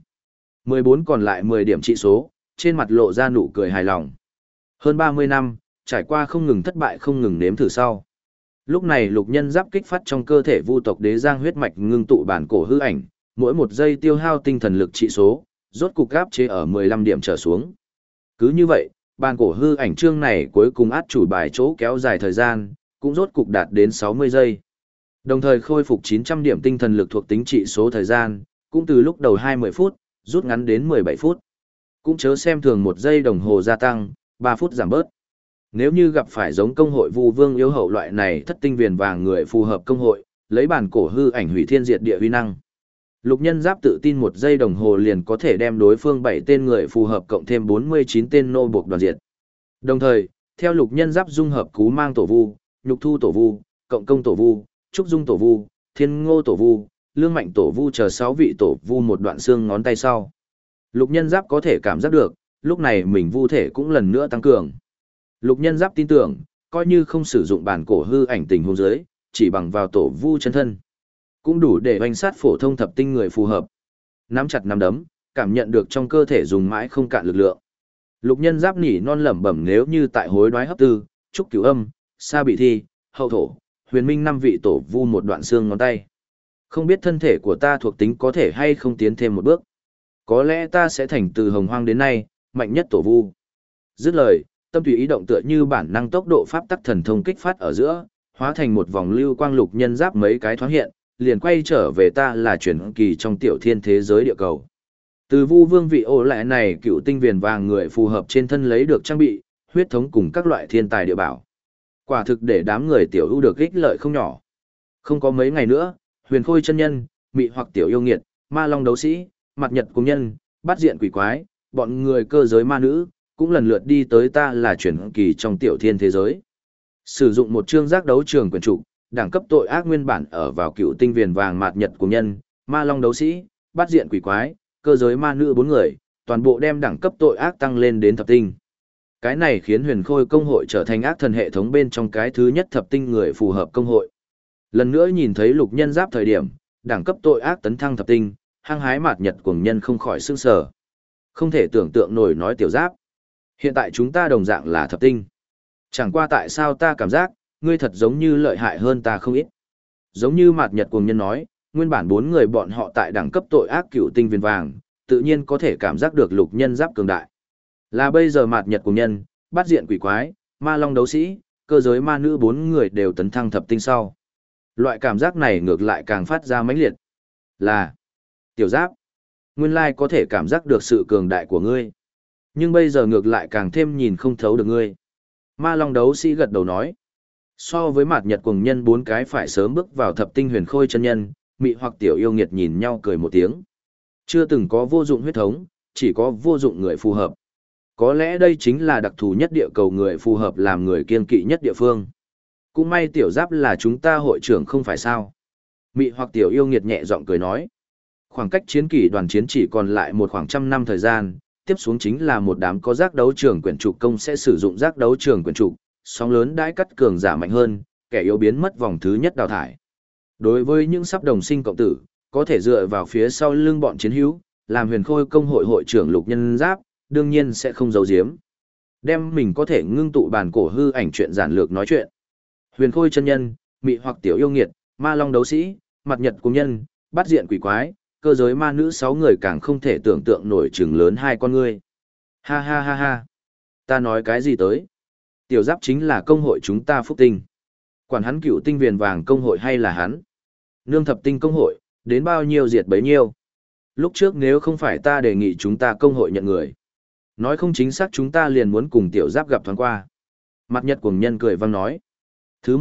14 còn lại 10 điểm trị số, trên mặt lộ ra nụ cười hài lòng. Hơn 30 năm, trải qua không ngừng thất bại không ngừng nếm thử sau. Lúc này Lục Nhân Giáp kích phát trong cơ thể vu tộc đế giang huyết mạch ngưng tụ bản cổ hư ảnh, mỗi 1 giây tiêu hao tinh thần lực trị số, rốt cục áp chế ở 15 điểm trở xuống. Cứ như vậy, bản cổ hư ảnh chương này cuối cùng át chủ bài chỗ kéo dài thời gian, cũng rốt cục đạt đến 60 giây. Đồng thời khôi phục 900 điểm tinh thần lực thuộc tính trị số thời gian, cũng từ lúc đầu 20 phút, rút ngắn đến 17 phút. Cũng chớ xem thường 1 giây đồng hồ gia tăng, 3 phút giảm bớt. Nếu như gặp phải giống công hội Vu Vương yếu hậu loại này thất tinh viền vàng người phù hợp công hội, lấy bản cổ hư ảnh hủy thiên diệt địa uy năng. Lục Nhân Giáp tự tin 1 giây đồng hồ liền có thể đem đối phương 7 tên người phù hợp cộng thêm 49 tên nô buộc đoàn diệt. Đồng thời, theo Lục Nhân Giáp dung hợp Cú Mang tổ vu, Nhục Thu tổ vu, Cộng Công tổ vu, Trúc Dung tổ vu, Thiên Ngô tổ vu, Lương Mạnh tổ vu chờ 6 vị tổ vu một đoạn xương ngón tay sau. Lục Nhân Giáp có thể cảm giác được, lúc này mình vu thể cũng lần nữa tăng cường. Lục Nhân Giáp tin tưởng, coi như không sử dụng bản cổ hư ảnh tình huống dưới, chỉ bằng vào tổ vu chân thân, cũng đủ để oanh sát phổ thông thập tinh người phù hợp. Nắm chặt nắm đấm, cảm nhận được trong cơ thể dùng mãi không cạn lực lượng. Lục Nhân Giáp nỉ non lẩm bẩm, nếu như tại hối đoái hấp tư, trúc cửu âm, sa bị thi, hậu thổ, huyền minh 5 vị tổ vu một đoạn xương ngón tay. Không biết thân thể của ta thuộc tính có thể hay không tiến thêm một bước. Có lẽ ta sẽ thành từ Hồng Hoang đến nay, mạnh nhất tổ vu. Dứt lời, tâm tùy ý động tựa như bản năng tốc độ pháp tắc thần thông kích phát ở giữa, hóa thành một vòng lưu quang. Lục Nhân Giáp mấy cái thoáng hiện, liền quay trở về ta là chuyển kỳ trong tiểu thiên thế giới địa cầu. Từ Vu Vương vị ô lại này cựu tinh viền vàng người phù hợp trên thân lấy được trang bị, huyết thống cùng các loại thiên tài địa bảo. Quả thực để đám người tiểu ưu được ích lợi không nhỏ. Không có mấy ngày nữa, Huyền Khôi chân nhân, Mị Hoặc tiểu yêu nghiệt, Ma Long đấu sĩ, Mặt Nhật cùng nhân, Bát diện quỷ quái, bọn người cơ giới ma nữ, cũng lần lượt đi tới ta là chuyển kỳ trong tiểu thiên thế giới. Sử dụng một chương giác đấu trường quyền trục, đẳng cấp tội ác nguyên bản ở vào cựu tinh viền vàng Mạt Nhật cùng nhân, Ma Long đấu sĩ, Bát diện quỷ quái, cơ giới ma nữ 4 người, toàn bộ đem đẳng cấp tội ác tăng lên đến thập tinh. Cái này khiến Huyền Khôi công hội trở thành ác thần hệ thống bên trong cái thứ nhất thập tinh người phù hợp công hội. Lần nữa nhìn thấy Lục Nhân Giáp thời điểm, đẳng cấp tội ác tấn thăng thập tinh, hăng hái Mạt Nhật cuồng nhân không khỏi sửng sở. Không thể tưởng tượng nổi, nói tiểu Giáp, hiện tại chúng ta đồng dạng là thập tinh. Chẳng qua tại sao ta cảm giác, ngươi thật giống như lợi hại hơn ta không ít. Giống như Mạt Nhật cuồng nhân nói, nguyên bản 4 người bọn họ tại đẳng cấp tội ác cựu tinh viền vàng, tự nhiên có thể cảm giác được Lục Nhân Giáp cường đại. Là bây giờ Mạt Nhật cuồng nhân, Bát diện quỷ quái, Ma Long đấu sĩ, cơ giới ma nữ 4 người đều tấn thăng thập tinh sau. Loại cảm giác này ngược lại càng phát ra mãnh liệt. Là tiểu Giáp, nguyên lai có thể cảm giác được sự cường đại của ngươi. Nhưng bây giờ ngược lại càng thêm nhìn không thấu được ngươi. Ma Long đấu sĩ gật đầu nói. So với Mạt Nhật cuồng nhân 4 cái phải sớm bước vào thập tinh Huyền Khôi chân nhân, Mị Hoặc tiểu yêu nghiệt nhìn nhau cười một tiếng. Chưa từng có vô dụng huyết thống, chỉ có vô dụng người phù hợp. Có lẽ đây chính là đặc thù nhất địa cầu người phù hợp làm người kiên kỵ nhất địa phương. Cũng may tiểu giáp là chúng ta hội trưởng không phải sao. Mị hoặc tiểu yêu nghiệt nhẹ giọng cười nói. Khoảng cách chiến kỷ đoàn chiến chỉ còn lại một khoảng trăm năm thời gian, tiếp xuống chính là một đám có giác đấu trường quyển trục công sẽ sử dụng giác đấu trường quyển trục, sóng lớn đãi cắt cường giả mạnh hơn, kẻ yếu biến mất vòng thứ nhất đào thải. Đối với những sắp đồng sinh cộng tử, có thể dựa vào phía sau lưng bọn chiến hữu, làm huyền khôi công hội hội trưởng lục nhân giáp, đương nhiên sẽ không giấu giếm. Đem mình có thể ngưng tụ bản cổ hư ảnh chuyện giản lược nói chuyện. Huyền khôi chân nhân, mị hoặc tiểu yêu nghiệt, ma long đấu sĩ, mặt nhật cung nhân, bát diện quỷ quái, cơ giới ma nữ 6 người càng không thể tưởng tượng nổi chừng lớn hai con ngươi. Ha ha ha ha. Ta nói cái gì tới? Tiểu giáp chính là công hội chúng ta phúc tinh. Quản hắn cựu tinh viền vàng công hội hay là hắn? Nương thập tinh công hội, đến bao nhiêu diệt bấy nhiêu. Lúc trước nếu không phải ta đề nghị chúng ta công hội nhận người. Nói không chính xác chúng ta liền muốn cùng tiểu giáp gặp thoáng qua. Mặt nhật cuồng nhân cười vang nói. Thứ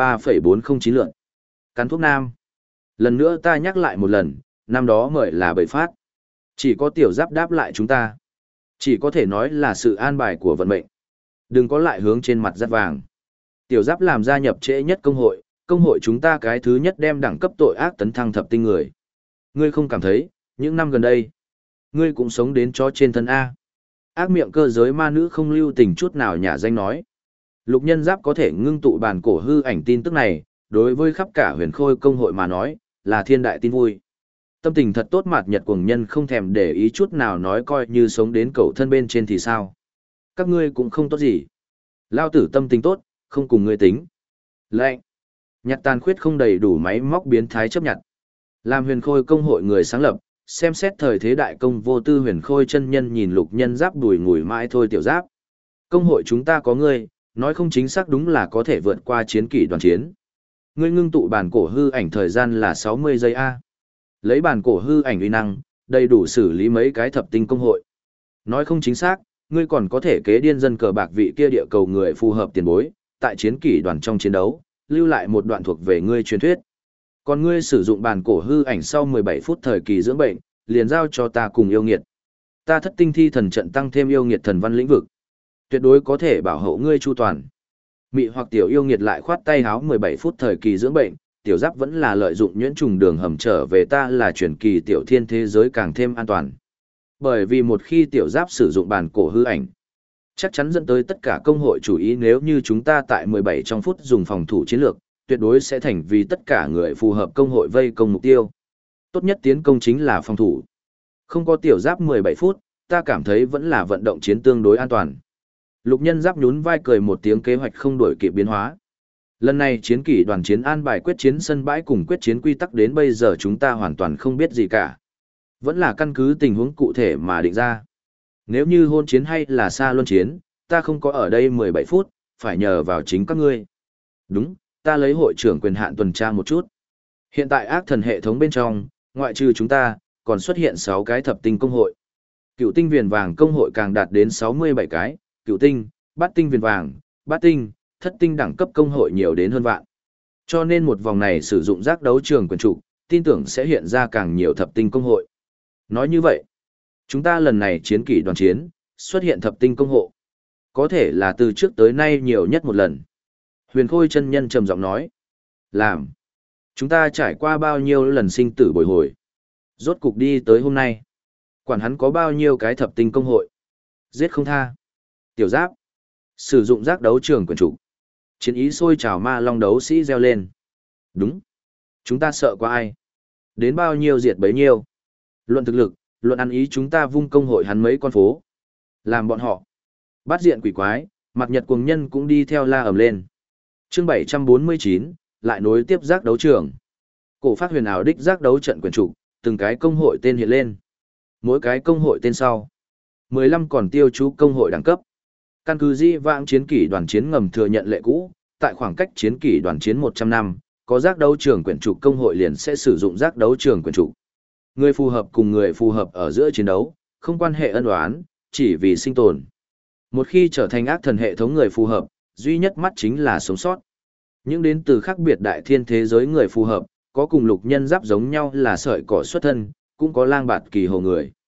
1.3.409 lượn. Cắn thuốc nam. Lần nữa ta nhắc lại một lần, năm đó mời là bầy phát. Chỉ có tiểu giáp đáp lại chúng ta. Chỉ có thể nói là sự an bài của vận mệnh. Đừng có lại hướng trên mặt dắt vàng. Tiểu giáp làm gia nhập trễ nhất công hội chúng ta cái thứ nhất đem đẳng cấp tội ác tấn thăng thập tinh người. Ngươi không cảm thấy, những năm gần đây, ngươi cũng sống đến chó trên thân A. Ác miệng cơ giới ma nữ không lưu tình chút nào nhả danh nói. Lục nhân giáp có thể ngưng tụ bản cổ hư ảnh tin tức này, đối với khắp cả huyền khôi công hội mà nói, là thiên đại tin vui. Tâm tình thật tốt mạt nhật cuồng nhân không thèm để ý chút nào nói coi như sống đến cầu thân bên trên thì sao. Các ngươi cũng không tốt gì. Lao tử tâm tình tốt, không cùng ngươi tính. Lệnh. Nhặt tàn khuyết không đầy đủ máy móc biến thái chấp nhận. Làm huyền khôi công hội người sáng lập, xem xét thời thế đại công vô tư huyền khôi chân nhân nhìn lục nhân giáp đùi ngùi mãi thôi tiểu giáp. Công hội chúng ta có ngươi, nói không chính xác đúng là có thể vượt qua chiến kỷ đoàn chiến. Ngươi ngưng tụ bản cổ hư ảnh thời gian là 60 giây A. Lấy bản cổ hư ảnh uy năng, đầy đủ xử lý mấy cái thập tinh công hội. Nói không chính xác, ngươi còn có thể kế điên dân cờ bạc vị kia địa cầu người phù hợp tiền bối, tại chiến kỷ đoàn trong chiến đấu, lưu lại một đoạn thuộc về ngươi truyền thuyết. Còn ngươi sử dụng bản cổ hư ảnh sau 17 phút thời kỳ dưỡng bệnh, liền giao cho ta cùng yêu nghiệt. Ta thất tinh thi thần trận tăng thêm yêu nghiệt thần văn lĩnh vực. Tuyệt đối có thể bảo hộ ngươi chu toàn. Mị hoặc tiểu yêu nghiệt lại khoát tay háo 17 phút thời kỳ dưỡng bệnh, tiểu giáp vẫn là lợi dụng nhuyễn trùng đường hầm trở về ta là chuyển kỳ tiểu thiên thế giới càng thêm an toàn. Bởi vì một khi tiểu giáp sử dụng bản cổ hư ảnh, chắc chắn dẫn tới tất cả công hội chủ ý nếu như chúng ta tại 17 trong phút dùng phòng thủ chiến lược, tuyệt đối sẽ thành vì tất cả người phù hợp công hội vây công mục tiêu. Tốt nhất tiến công chính là phòng thủ. Không có tiểu giáp 17 phút, ta cảm thấy vẫn là vận động chiến tương đối an toàn. Lục nhân giáp nhún vai cười một tiếng kế hoạch không đổi kịp biến hóa. Lần này chiến kỷ đoàn chiến an bài quyết chiến sân bãi cùng quyết chiến quy tắc đến bây giờ chúng ta hoàn toàn không biết gì cả. Vẫn là căn cứ tình huống cụ thể mà định ra. Nếu như hôn chiến hay là xa luân chiến, ta không có ở đây 17 phút, phải nhờ vào chính các ngươi. Đúng, ta lấy hội trưởng quyền hạn tuần tra một chút. Hiện tại ác thần hệ thống bên trong, ngoại trừ chúng ta, còn xuất hiện 6 cái thập tinh công hội. Cựu tinh viền vàng công hội càng đạt đến 67 cái, cựu tinh, bát tinh viền vàng, bát tinh, thất tinh đẳng cấp công hội nhiều đến hơn vạn. Cho nên một vòng này sử dụng giác đấu trường quyền trục, tin tưởng sẽ hiện ra càng nhiều thập tinh công hội. Nói như vậy, chúng ta lần này chiến kỷ đoàn chiến, xuất hiện thập tinh công hộ. Có thể là từ trước tới nay nhiều nhất một lần. Huyền Khôi chân nhân trầm giọng nói. Làm. Chúng ta trải qua bao nhiêu lần sinh tử bồi hồi. Rốt cục đi tới hôm nay. Quản hắn có bao nhiêu cái thập tinh công hội. Giết không tha. Tiểu giáp. Sử dụng giác đấu trường quyền chủ. Chiến ý sôi trào ma long đấu sĩ reo lên. Đúng. Chúng ta sợ qua ai. Đến bao nhiêu diệt bấy nhiêu. Luận thực lực, luận ăn ý chúng ta vung công hội hắn mấy con phố. Làm bọn họ. Bát diện quỷ quái, mặt nhật cuồng nhân cũng đi theo la ầm lên. Chương 749, lại nối tiếp giác đấu trường. Cổ phát huyền ảo đích giác đấu trận quyền chủ, từng cái công hội tên hiện lên. Mỗi cái công hội tên sau. 15 còn tiêu chú công hội đẳng cấp. Căn cứ di vãng chiến kỷ đoàn chiến ngầm thừa nhận lệ cũ, tại khoảng cách chiến kỷ đoàn chiến 100 năm, có giác đấu trường quyền chủ công hội liền sẽ sử dụng giác đấu trường quyền chủ. Người phù hợp cùng người phù hợp ở giữa chiến đấu, không quan hệ ân oán, chỉ vì sinh tồn. Một khi trở thành ác thần hệ thống người phù hợp, duy nhất mắt chính là sống sót. Những đến từ khác biệt đại thiên thế giới người phù hợp, có cùng lục nhân giáp giống nhau là sợi cỏ xuất thân, cũng có lang bạt kỳ hồ người.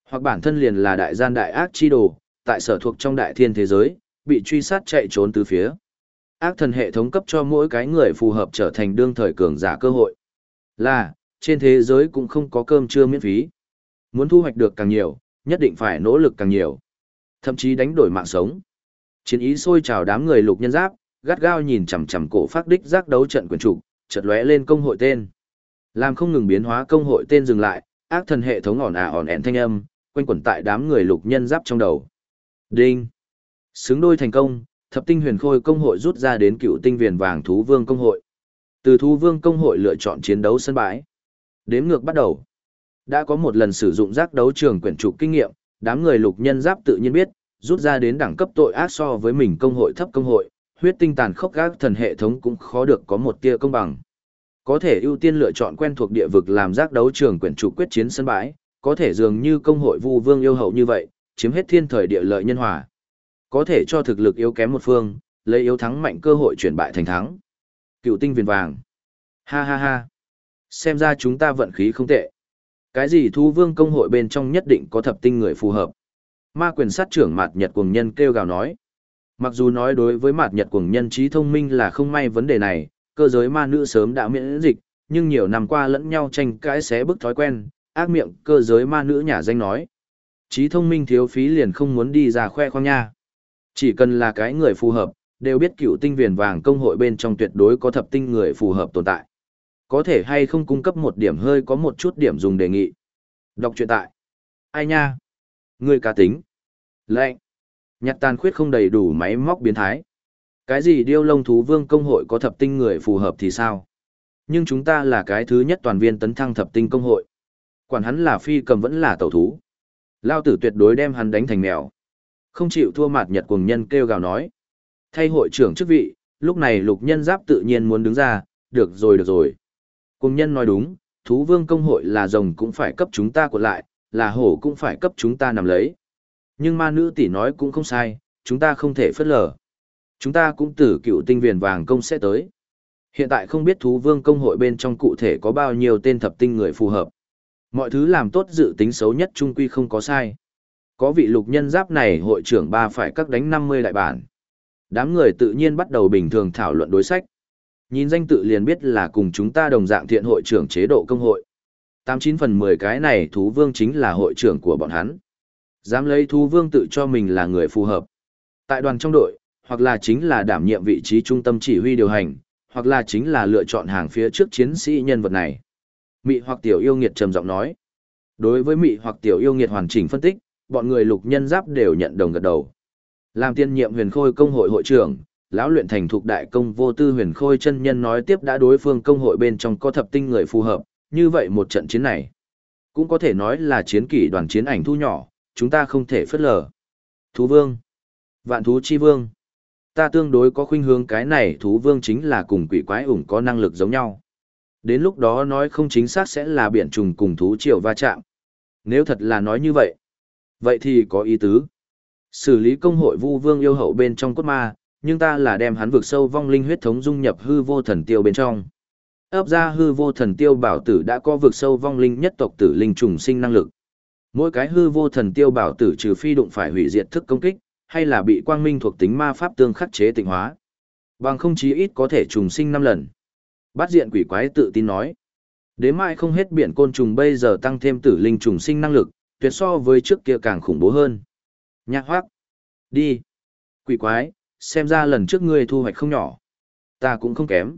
Hoặc bản thân liền là đại gian đại ác chi đồ, tại sở thuộc trong đại thiên thế giới, bị truy sát chạy trốn từ phía. Ác thần hệ thống cấp cho mỗi cái người phù hợp trở thành đương thời cường giả cơ hội. Là, trên thế giới cũng không có cơm trưa miễn phí. Muốn thu hoạch được càng nhiều, nhất định phải nỗ lực càng nhiều. Thậm chí đánh đổi mạng sống. Chiến ý sôi trào đám người lục nhân giáp, gắt gao nhìn chằm chằm cổ phát đích giác đấu trận quyền trục, chợt lóe lên công hội tên. Làm không ngừng biến hóa công hội tên dừng lại, ác thần hệ thống ỏn ẹn thanh âm, quanh quẩn tại đám người lục nhân giáp trong đầu. Đinh. Xứng đôi thành công, thập tinh huyền khôi công hội rút ra đến cựu tinh viền vàng thú vương công hội. Từ thú vương công hội lựa chọn chiến đấu sân bãi. Đếm ngược bắt đầu. Đã có một lần sử dụng giác đấu trường quyển trục kinh nghiệm, đám người lục nhân giáp tự nhiên biết, rút ra đến đẳng cấp tội ác so với mình công hội thấp công hội, huyết tinh tàn khốc gác thần hệ thống cũng khó được có một tia công bằng. Có thể ưu tiên lựa chọn quen thuộc địa vực làm giác đấu trường quyển trục quyết chiến sân bãi, có thể dường như công hội Vu Vương yêu hậu như vậy, chiếm hết thiên thời địa lợi nhân hòa. Có thể cho thực lực yếu kém một phương, lấy yếu thắng mạnh cơ hội chuyển bại thành thắng. Cựu tinh viền vàng. Ha ha ha. Xem ra chúng ta vận khí không tệ. Cái gì thú vương công hội bên trong nhất định có thập tinh người phù hợp. Ma quyền sát trưởng Mạt Nhật Cuồng Nhân kêu gào nói. Mặc dù nói đối với Mạt Nhật Cuồng Nhân trí thông minh là không may vấn đề này, cơ giới ma nữ sớm đã miễn dịch, nhưng nhiều năm qua lẫn nhau tranh cãi xé bức thói quen, ác miệng cơ giới ma nữ nhà danh nói. Trí thông minh thiếu phí liền không muốn đi ra khoe khoang nha. Chỉ cần là cái người phù hợp, đều biết cựu tinh viền vàng công hội bên trong tuyệt đối có thập tinh người phù hợp tồn tại. Có thể hay không cung cấp một điểm hơi có một chút điểm dùng đề nghị. Đọc truyện tại. Ai nha? Người cá tính. Lệnh. Nhặt tàn khuyết không đầy đủ máy móc biến thái. Cái gì điêu lông thú vương công hội có thập tinh người phù hợp thì sao? Nhưng chúng ta là cái thứ nhất toàn viên tấn thăng thập tinh công hội. Quản hắn là phi cầm vẫn là tẩu thú. Lao tử tuyệt đối đem hắn đánh thành mèo. Không chịu thua Mạt Nhật Cuồng Nhân kêu gào nói. Thay hội trưởng chức vị, lúc này lục nhân giáp tự nhiên muốn đứng ra, được rồi được rồi. Cuồng Nhân nói đúng, thú vương công hội là rồng cũng phải cấp chúng ta cuộn lại, là hổ cũng phải cấp chúng ta nằm lấy. Nhưng ma nữ tỷ nói cũng không sai, chúng ta không thể phớt lờ. Chúng ta cũng từ cựu tinh viền vàng công sẽ tới. Hiện tại không biết thú vương công hội bên trong cụ thể có bao nhiêu tên thập tinh người phù hợp. Mọi thứ làm tốt dự tính xấu nhất trung quy không có sai. Có vị lục nhân giáp này hội trưởng ba phải các đánh 50 đại bản. Đám người tự nhiên bắt đầu bình thường thảo luận đối sách. Nhìn danh tự liền biết là cùng chúng ta đồng dạng thiện hội trưởng chế độ công hội. 89/10 cái này thú vương chính là hội trưởng của bọn hắn. Dám lấy thú vương tự cho mình là người phù hợp. Tại đoàn trong đội, hoặc là chính là đảm nhiệm vị trí trung tâm chỉ huy điều hành, hoặc là chính là lựa chọn hàng phía trước chiến sĩ nhân vật này. Mị hoặc tiểu yêu nghiệt trầm giọng nói. Đối với mị hoặc tiểu yêu nghiệt hoàn chỉnh phân tích, bọn người lục nhân giáp đều nhận đồng gật đầu. Làm tiên nhiệm huyền khôi công hội hội trưởng, lão luyện thành thục đại công vô tư huyền khôi chân nhân nói tiếp đã đối phương công hội bên trong có thập tinh người phù hợp, như vậy một trận chiến này cũng có thể nói là chiến kỷ đoàn chiến ảnh thu nhỏ, chúng ta không thể phớt lờ. Thú vương, vạn thú chi vương, ta tương đối có khuynh hướng cái này thú vương chính là cùng quỷ quái ủng có năng lực giống nhau. Đến lúc đó nói không chính xác sẽ là biển trùng cùng thú triều va chạm. Nếu thật là nói như vậy, vậy thì có ý tứ. Xử lý công hội Vu Vương yêu hậu bên trong cốt ma, nhưng ta là đem hắn vực sâu vong linh huyết thống dung nhập hư vô thần tiêu bên trong. Ấp ra hư vô thần tiêu bảo tử đã có vực sâu vong linh nhất tộc tử linh trùng sinh năng lực. Mỗi cái hư vô thần tiêu bảo tử trừ phi đụng phải hủy diệt thức công kích, hay là bị quang minh thuộc tính ma pháp tương khắc chế tịnh hóa. Bằng không chí ít có thể trùng sinh 5 lần. Bát diện quỷ quái tự tin nói. Đến mai không hết biển côn trùng bây giờ tăng thêm tử linh trùng sinh năng lực, tuyệt so với trước kia càng khủng bố hơn. Nhạc hoác. Đi. Quỷ quái, xem ra lần trước ngươi thu hoạch không nhỏ. Ta cũng không kém.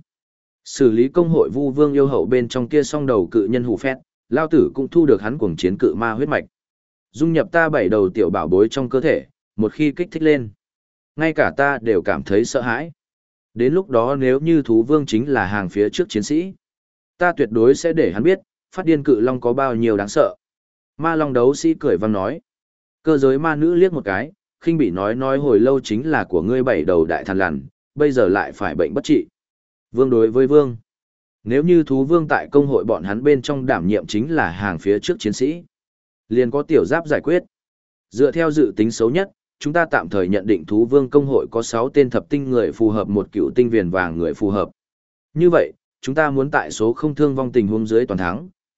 Xử lý công hội Vu Vương yêu hậu bên trong kia song đầu cự nhân hủ phét, lao tử cũng thu được hắn cuồng chiến cự ma huyết mạch. Dung nhập ta 7 đầu tiểu bảo bối trong cơ thể, một khi kích thích lên. Ngay cả ta đều cảm thấy sợ hãi. Đến lúc đó nếu như thú vương chính là hàng phía trước chiến sĩ, ta tuyệt đối sẽ để hắn biết, phát điên cự long có bao nhiêu đáng sợ. Ma long đấu sĩ cười vang nói. Cơ giới ma nữ liếc một cái, khinh bị nói hồi lâu chính là của ngươi 7 đầu đại thần lằn, bây giờ lại phải bệnh bất trị. Vương đối với vương. Nếu như thú vương tại công hội bọn hắn bên trong đảm nhiệm chính là hàng phía trước chiến sĩ, liền có tiểu giáp giải quyết. Dựa theo dự tính xấu nhất, chúng ta tạm thời nhận định thú vương công hội có 6 tên thập tinh người phù hợp, một cựu tinh viền vàng người phù hợp. Như vậy, chúng ta muốn tại số không thương vong tình huống dưới toàn thắng,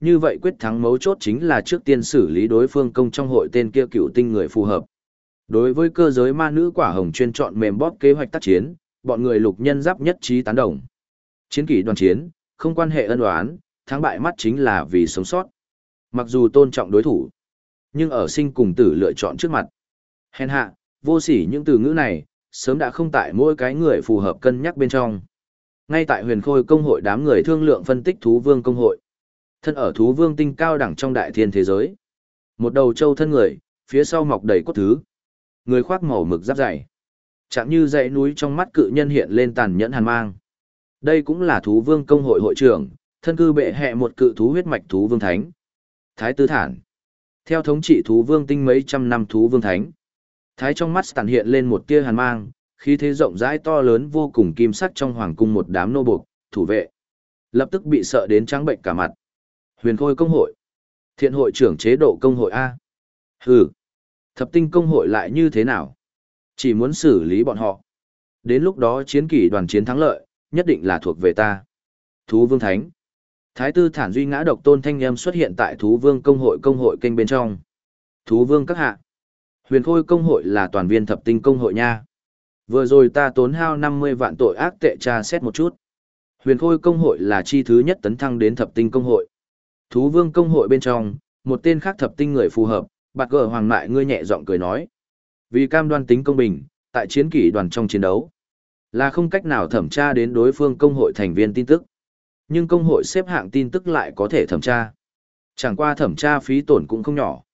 Như vậy quyết thắng mấu chốt chính là trước tiên xử lý đối phương công trong hội tên kia cựu tinh người phù hợp. Đối với cơ giới ma nữ quả hồng chuyên chọn mềm bóp kế hoạch tác chiến, bọn người lục nhân giáp nhất trí tán đồng. Chiến kỷ đoàn chiến, không quan hệ ân oán, thắng bại mắt chính là vì sống sót. Mặc dù tôn trọng đối thủ, nhưng ở sinh cùng tử lựa chọn trước mặt. Hèn hạ, vô sỉ những từ ngữ này, sớm đã không tại mỗi cái người phù hợp cân nhắc bên trong. Ngay tại huyền khôi công hội đám người thương lượng phân tích thú vương công hội. Thân ở thú vương tinh cao đẳng trong đại thiên thế giới. Một đầu trâu thân người, phía sau mọc đầy cốt thứ. Người khoác màu mực giáp dày. Chẳng như dãy núi trong mắt cự nhân hiện lên tàn nhẫn hàn mang. Đây cũng là thú vương công hội hội trưởng, thân cư bệ hệ một cự thú huyết mạch thú vương thánh. Thái Tư Thản. Theo thống trị thú vương tinh mấy trăm năm thú vương thánh. Thái trong mắt tàn hiện lên một tia hàn mang, khí thế rộng rãi to lớn vô cùng kim sắc trong hoàng cung một đám nô buộc, thủ vệ. Lập tức bị sợ đến trắng bệnh cả mặt. Huyền khôi công hội. Thiện hội trưởng chế độ công hội A. Hừ. Thập tinh công hội lại như thế nào? Chỉ muốn xử lý bọn họ. Đến lúc đó chiến kỷ đoàn chiến thắng lợi, nhất định là thuộc về ta. Thú vương thánh. Thái Tư Thản duy ngã độc tôn thanh âm xuất hiện tại thú vương công hội kênh bên trong. Thú vương các hạ. Huyền khôi công hội là toàn viên thập tinh công hội nha. Vừa rồi ta tốn hao 50 vạn tội ác tệ tra xét một chút. Huyền khôi công hội là chi thứ nhất tấn thăng đến thập tinh công hội. Thú vương công hội bên trong, một tên khác thập tinh người phù hợp, bạt gờ hoàng mại ngươi nhẹ giọng cười nói. Vì cam đoan tính công bình, tại chiến kỷ đoàn trong chiến đấu, là không cách nào thẩm tra đến đối phương công hội thành viên tin tức. Nhưng công hội xếp hạng tin tức lại có thể thẩm tra. Chẳng qua thẩm tra phí tổn cũng không nhỏ.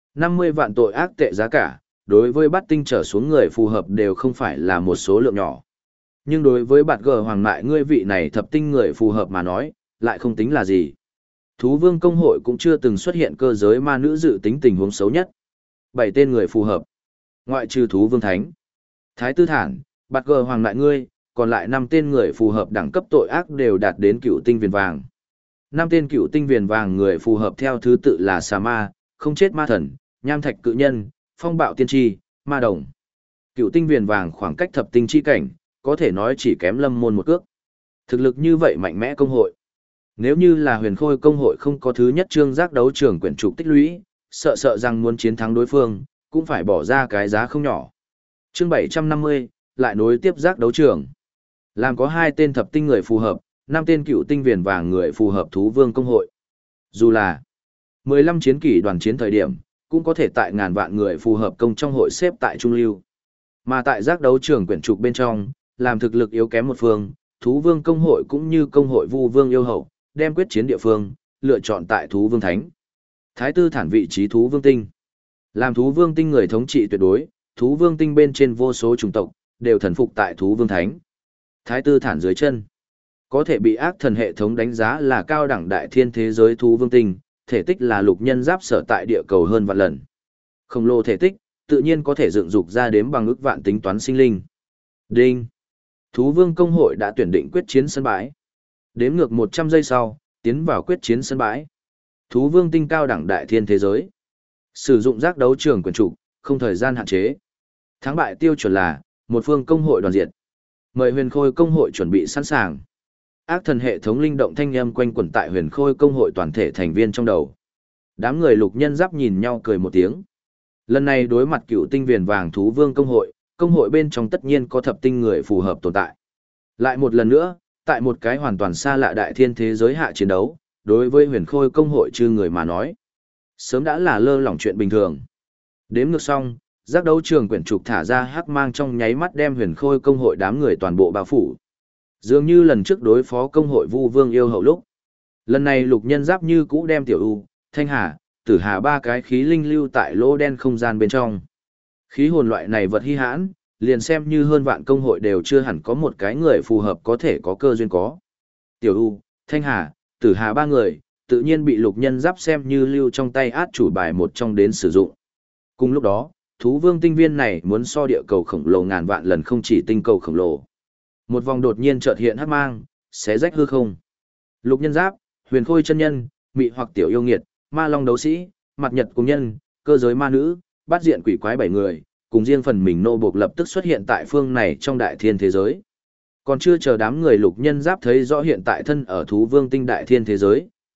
50 vạn tội ác tệ giá cả, đối với bát tinh trở xuống người phù hợp đều không phải là một số lượng nhỏ. Nhưng đối với bạt gờ hoàng mại ngươi vị này thập tinh người phù hợp mà nói, lại không tính là gì. Thú vương công hội cũng chưa từng xuất hiện cơ giới ma nữ dự tính tình huống xấu nhất. 7 tên người phù hợp. Ngoại trừ thú vương thánh. Thái Tư Thản, bạt gờ hoàng mại ngươi, còn lại 5 tên người phù hợp đẳng cấp tội ác đều đạt đến cựu tinh viền vàng. 5 tên cựu tinh viền vàng người phù hợp theo thứ tự là xà ma, không chết ma thần, nham thạch cự nhân, phong bạo tiên tri, ma đồng. Cựu tinh viền vàng khoảng cách thập tinh chi cảnh, có thể nói chỉ kém lâm môn một cước. Thực lực như vậy mạnh mẽ công hội. Nếu như là huyền khôi công hội không có thứ nhất chương giác đấu trường quyển trục tích lũy, sợ rằng muốn chiến thắng đối phương, cũng phải bỏ ra cái giá không nhỏ. Chương 750, lại nối tiếp giác đấu trường. Làm có 2 tên thập tinh người phù hợp, 5 tên cựu tinh viền vàng người phù hợp thú vương công hội. Dù là 15 chiến kỷ đoàn chiến thời điểm, cũng có thể tại ngàn vạn người phù hợp công trong hội xếp tại trung lưu. Mà tại giác đấu trường quyển trục bên trong, làm thực lực yếu kém một phương, thú vương công hội cũng như công hội vu vương yêu hậu, đem quyết chiến địa phương, lựa chọn tại thú vương thánh. Thái Tư Thản vị trí thú vương tinh. Làm thú vương tinh người thống trị tuyệt đối, thú vương tinh bên trên vô số chủng tộc, đều thần phục tại thú vương thánh. Thái Tư Thản dưới chân. Có thể bị ác thần hệ thống đánh giá là cao đẳng đại thiên thế giới thú vương tinh, thể tích là lục nhân giáp sở tại địa cầu hơn vạn lần. Khổng lồ thể tích, tự nhiên có thể dựng dục ra đếm bằng ức vạn tính toán sinh linh. Đinh. Thú vương công hội đã tuyển định quyết chiến sân bãi. Đếm ngược 100 giây sau, tiến vào quyết chiến sân bãi. Thú vương tinh cao đẳng đại thiên thế giới. Sử dụng giác đấu trường quyền trục, không thời gian hạn chế. Thắng bại tiêu chuẩn là, một phương công hội đoàn diệt. Mời huyền khôi công hội chuẩn bị sẵn sàng. Ác thần hệ thống linh động thanh âm quanh quẩn tại huyền khôi công hội toàn thể thành viên trong đầu. Đám người lục nhân giáp nhìn nhau cười một tiếng. Lần này đối mặt cựu tinh viền vàng thú vương công hội bên trong tất nhiên có thập tinh người phù hợp tồn tại. Lại một lần nữa, tại một cái hoàn toàn xa lạ đại thiên thế giới hạ chiến đấu, đối với huyền khôi công hội chư người mà nói. Sớm đã là lơ lỏng chuyện bình thường. Đếm ngược xong, giác đấu trường quyển trục thả ra hắc mang trong nháy mắt đem huyền khôi công hội đám người toàn bộ bao phủ. Dường như lần trước đối phó công hội vu vương yêu hậu lúc. Lần này lục nhân giáp như cũ đem tiểu u, thanh hà, tử hà 3 cái khí linh lưu tại lỗ đen không gian bên trong. Khí hồn loại này vật hi hãn, liền xem như hơn vạn công hội đều chưa hẳn có một cái người phù hợp có thể có cơ duyên có. Tiểu u, thanh hà, tử hà 3 người, tự nhiên bị lục nhân giáp xem như lưu trong tay át chủ bài một trong đến sử dụng. Cùng lúc đó, thú vương tinh viên này muốn so địa cầu khổng lồ ngàn vạn lần không chỉ tinh cầu khổng lồ. Một vòng đột nhiên chợt hiện hắc mang, xé rách hư không. Lục nhân giáp, huyền khôi chân nhân, mị hoặc tiểu yêu nghiệt, ma long đấu sĩ, mặt nhật cùng nhân, cơ giới ma nữ, bát diện quỷ quái 7 người, cùng riêng phần mình nô buộc lập tức xuất hiện tại phương này trong đại thiên thế giới. Còn chưa chờ đám người lục nhân giáp thấy rõ hiện tại thân ở thú vương tinh đại thiên thế giới,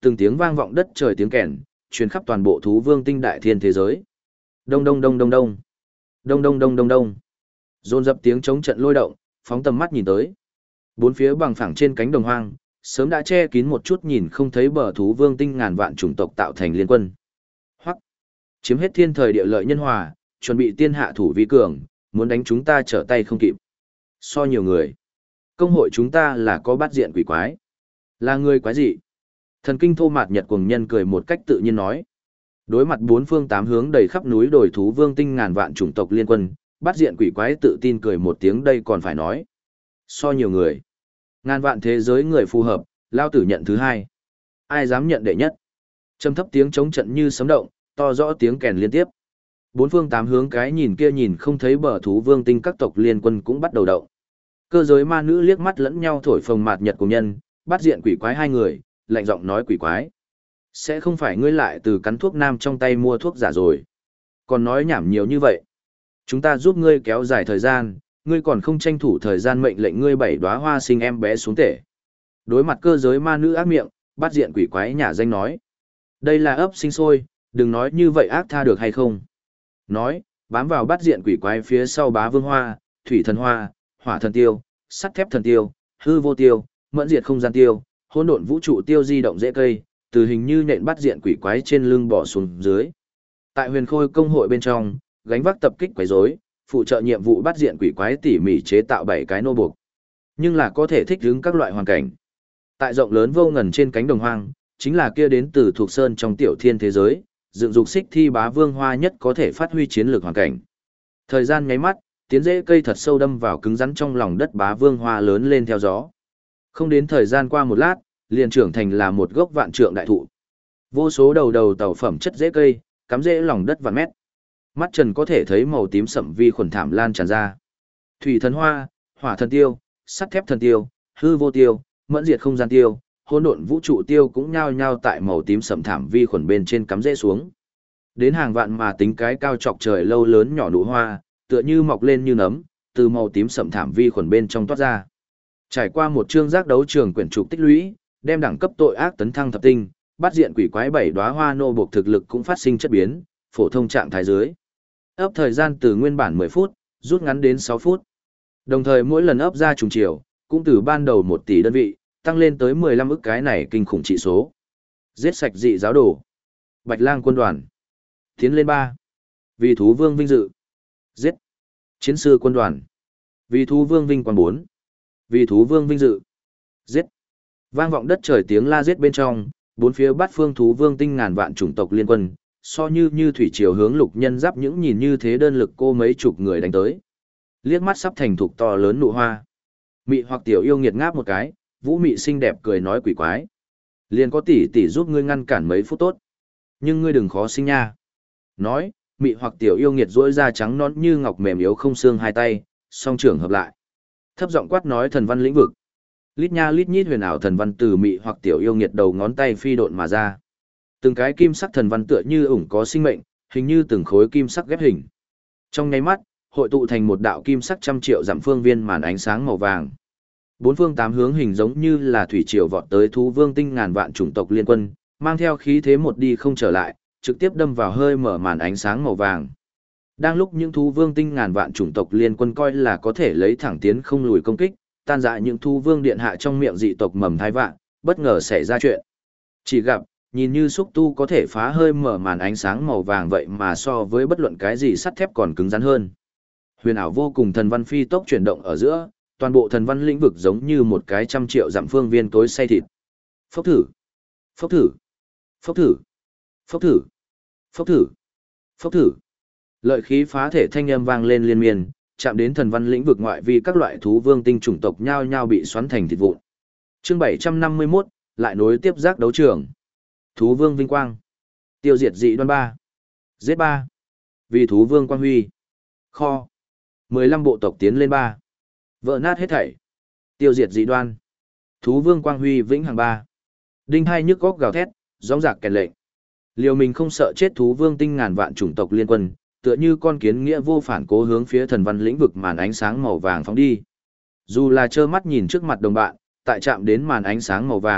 từng tiếng vang vọng đất trời tiếng kèn, truyền khắp toàn bộ thú vương tinh đại thiên thế giới. Đông đông đông đông đông. Đông đông đông đông đông. Dồn dập tiếng chống trận lôi động, phóng tầm mắt nhìn tới. Bốn phía bằng phẳng trên cánh đồng hoang, sớm đã che kín một chút nhìn không thấy bờ thú vương tinh ngàn vạn chủng tộc tạo thành liên quân. Hoặc chiếm hết thiên thời địa lợi nhân hòa, chuẩn bị tiên hạ thủ vi cường, muốn đánh chúng ta trở tay không kịp. So nhiều người. Công hội chúng ta là có bát diện quỷ quái. Là người quái gì? Thần kinh thô mạt nhật cuồng nhân cười một cách tự nhiên nói. Đối mặt bốn phương tám hướng đầy khắp núi đồi thú vương tinh ngàn vạn chủng tộc liên quân, bát diện quỷ quái tự tin cười một tiếng đây còn phải nói. So nhiều người. Ngàn vạn thế giới người phù hợp, lao tử nhận thứ hai. Ai dám nhận đệ nhất? Trầm thấp tiếng chống trận như sấm động, to rõ tiếng kèn liên tiếp. Bốn phương tám hướng cái nhìn kia nhìn không thấy bờ thú vương tinh các tộc liên quân cũng bắt đầu động. Cơ giới ma nữ liếc mắt lẫn nhau thổi phồng mạt nhật của nhân, bắt diện quỷ quái hai người, lạnh giọng nói quỷ quái. Sẽ không phải ngươi lại từ cắn thuốc nam trong tay mua thuốc giả rồi. Còn nói nhảm nhiều như vậy. Chúng ta giúp ngươi kéo dài thời gian, ngươi còn không tranh thủ thời gian mệnh lệnh ngươi bảy đóa hoa sinh em bé xuống tể. Đối mặt cơ giới ma nữ ác miệng, bắt diện quỷ quái nhả danh nói. Đây là ấp sinh sôi, đừng nói như vậy ác tha được hay không. Nói, bám vào bắt diện quỷ quái phía sau bá vương hoa, thủy thần hoa, hỏa thần tiêu, sắt thép thần tiêu, hư vô tiêu, mẫn diệt không gian tiêu, hỗn độn vũ trụ tiêu di động dễ cây, từ hình như nện bắt diện quỷ quái trên lưng bỏ xuống dưới. Tại huyền khôi công hội bên trong, gánh vác tập kích quấy rối, phụ trợ nhiệm vụ bắt diện quỷ quái tỉ mỉ chế tạo 7 cái nô buộc. Nhưng là có thể thích ứng các loại hoàn cảnh. Tại rộng lớn vô ngần trên cánh đồng hoang, chính là kia đến từ thuộc sơn trong tiểu thiên thế giới, dựng dục xích thi bá vương hoa nhất có thể phát huy chiến lược hoàn cảnh. Thời gian nháy mắt, tiến rễ cây thật sâu đâm vào cứng rắn trong lòng đất bá vương hoa lớn lên theo gió. Không đến thời gian qua một lát, liền trưởng thành là một gốc vạn trượng đại thụ. Vô số đầu đầu tàu phẩm chất rễ cây, cắm rễ lòng đất vạn mét. Mắt trần có thể thấy màu tím sậm vi khuẩn thảm lan tràn ra. Thủy thần hoa, hỏa thần tiêu, sắt thép thần tiêu, hư vô tiêu, mẫn diệt không gian tiêu, hỗn độn vũ trụ tiêu cũng nhao nhao tại màu tím sậm thảm vi khuẩn bên trên cắm rễ xuống. Đến hàng vạn mà tính cái cao chọc trời lâu lớn nhỏ nụ hoa, tựa như mọc lên như nấm, từ màu tím sậm thảm vi khuẩn bên trong toát ra. Trải qua một chương giác đấu trường quyển trục tích lũy, đem đẳng cấp tội ác tấn thăng thập tinh, bắt diện quỷ quái 7 đóa hoa nô buộc thực lực cũng phát sinh chất biến, phổ thông trạng thái dưới. Ấp thời gian từ nguyên bản 10 phút, rút ngắn đến 6 phút. Đồng thời mỗi lần ấp ra trùng chiều, cũng từ ban đầu 1 tỷ đơn vị, tăng lên tới 15 ức cái này kinh khủng trị số. Giết sạch dị giáo đồ. Bạch lang quân đoàn. Tiến lên 3. Vì thú vương vinh dự. Giết. Chiến sư quân đoàn. Vì thú vương vinh quang 4. Vì thú vương vinh dự. Giết. Vang vọng đất trời tiếng la giết bên trong, bốn phía bát phương thú vương tinh ngàn vạn chủng tộc liên quân, so như thủy triều hướng lục nhân giáp những nhìn như thế đơn lực cô mấy chục người đánh tới. Liếc mắt sắp thành thục to lớn nụ hoa. Mị hoặc tiểu yêu nghiệt ngáp một cái, vũ mị xinh đẹp cười nói quỷ quái. Liền có tỷ tỷ giúp ngươi ngăn cản mấy phút tốt. Nhưng ngươi đừng khó sinh nha. Nói, mị hoặc tiểu yêu nghiệt duỗi ra trắng nõn như ngọc mềm yếu không xương hai tay, song trưởng hợp lại. Thấp giọng quát nói thần văn lĩnh vực. Lít nha lít nhít huyền ảo thần văn từ mị hoặc tiểu yêu nghiệt đầu ngón tay phi độn mà ra. Từng cái kim sắc thần văn tựa như ủng có sinh mệnh, hình như từng khối kim sắc ghép hình. Trong nháy mắt, hội tụ thành một đạo kim sắc 100 triệu dặm phương viên màn ánh sáng màu vàng. Bốn phương tám hướng hình giống như là thủy triều vọt tới thú vương tinh ngàn vạn chủng tộc liên quân, mang theo khí thế một đi không trở lại, trực tiếp đâm vào hơi mở màn ánh sáng màu vàng. Đang lúc những thú vương tinh ngàn vạn chủng tộc liên quân coi là có thể lấy thẳng tiến không lùi công kích, tan rã những thú vương điện hạ trong miệng dị tộc mầm thai vạn, bất ngờ xảy ra chuyện. Chỉ gặp, nhìn như xúc tu có thể phá hơi mở màn ánh sáng màu vàng vậy mà so với bất luận cái gì sắt thép còn cứng rắn hơn. Huyền ảo vô cùng thần văn phi tốc chuyển động ở giữa, toàn bộ thần văn lĩnh vực giống như một cái 100 triệu dặm phương viên tối xay thịt. Phốc thử, phốc thử, phốc thử, phốc thử, phốc thử, phốc thử. Lợi khí phá thể thanh âm vang lên liên miên, chạm đến thần văn lĩnh vực ngoại vi các loại thú vương tinh chủng tộc nhao nhao bị xoắn thành thịt vụn. Chương 751, lại nối tiếp giác đấu trường. Thú vương vinh quang. Tiêu diệt dị đoan 3. Giết 3. Vì thú vương quang huy. Kho. 15 bộ tộc tiến lên 3. Vỡ nát hết thảy. Tiêu diệt dị đoan. Thú vương quang huy vĩnh hằng 3. Đinh hai nhức góc gào thét, gióng giạc kèn lệnh. Liều mình không sợ chết thú vương tinh ngàn vạn chủng tộc liên quân, tựa như con kiến nghĩa vô phản cố hướng phía thần văn lĩnh vực màn ánh sáng màu vàng phóng đi. Dù là trơ mắt nhìn trước mặt đồng bạn, tại chạm đến màn ánh sáng màu vàng,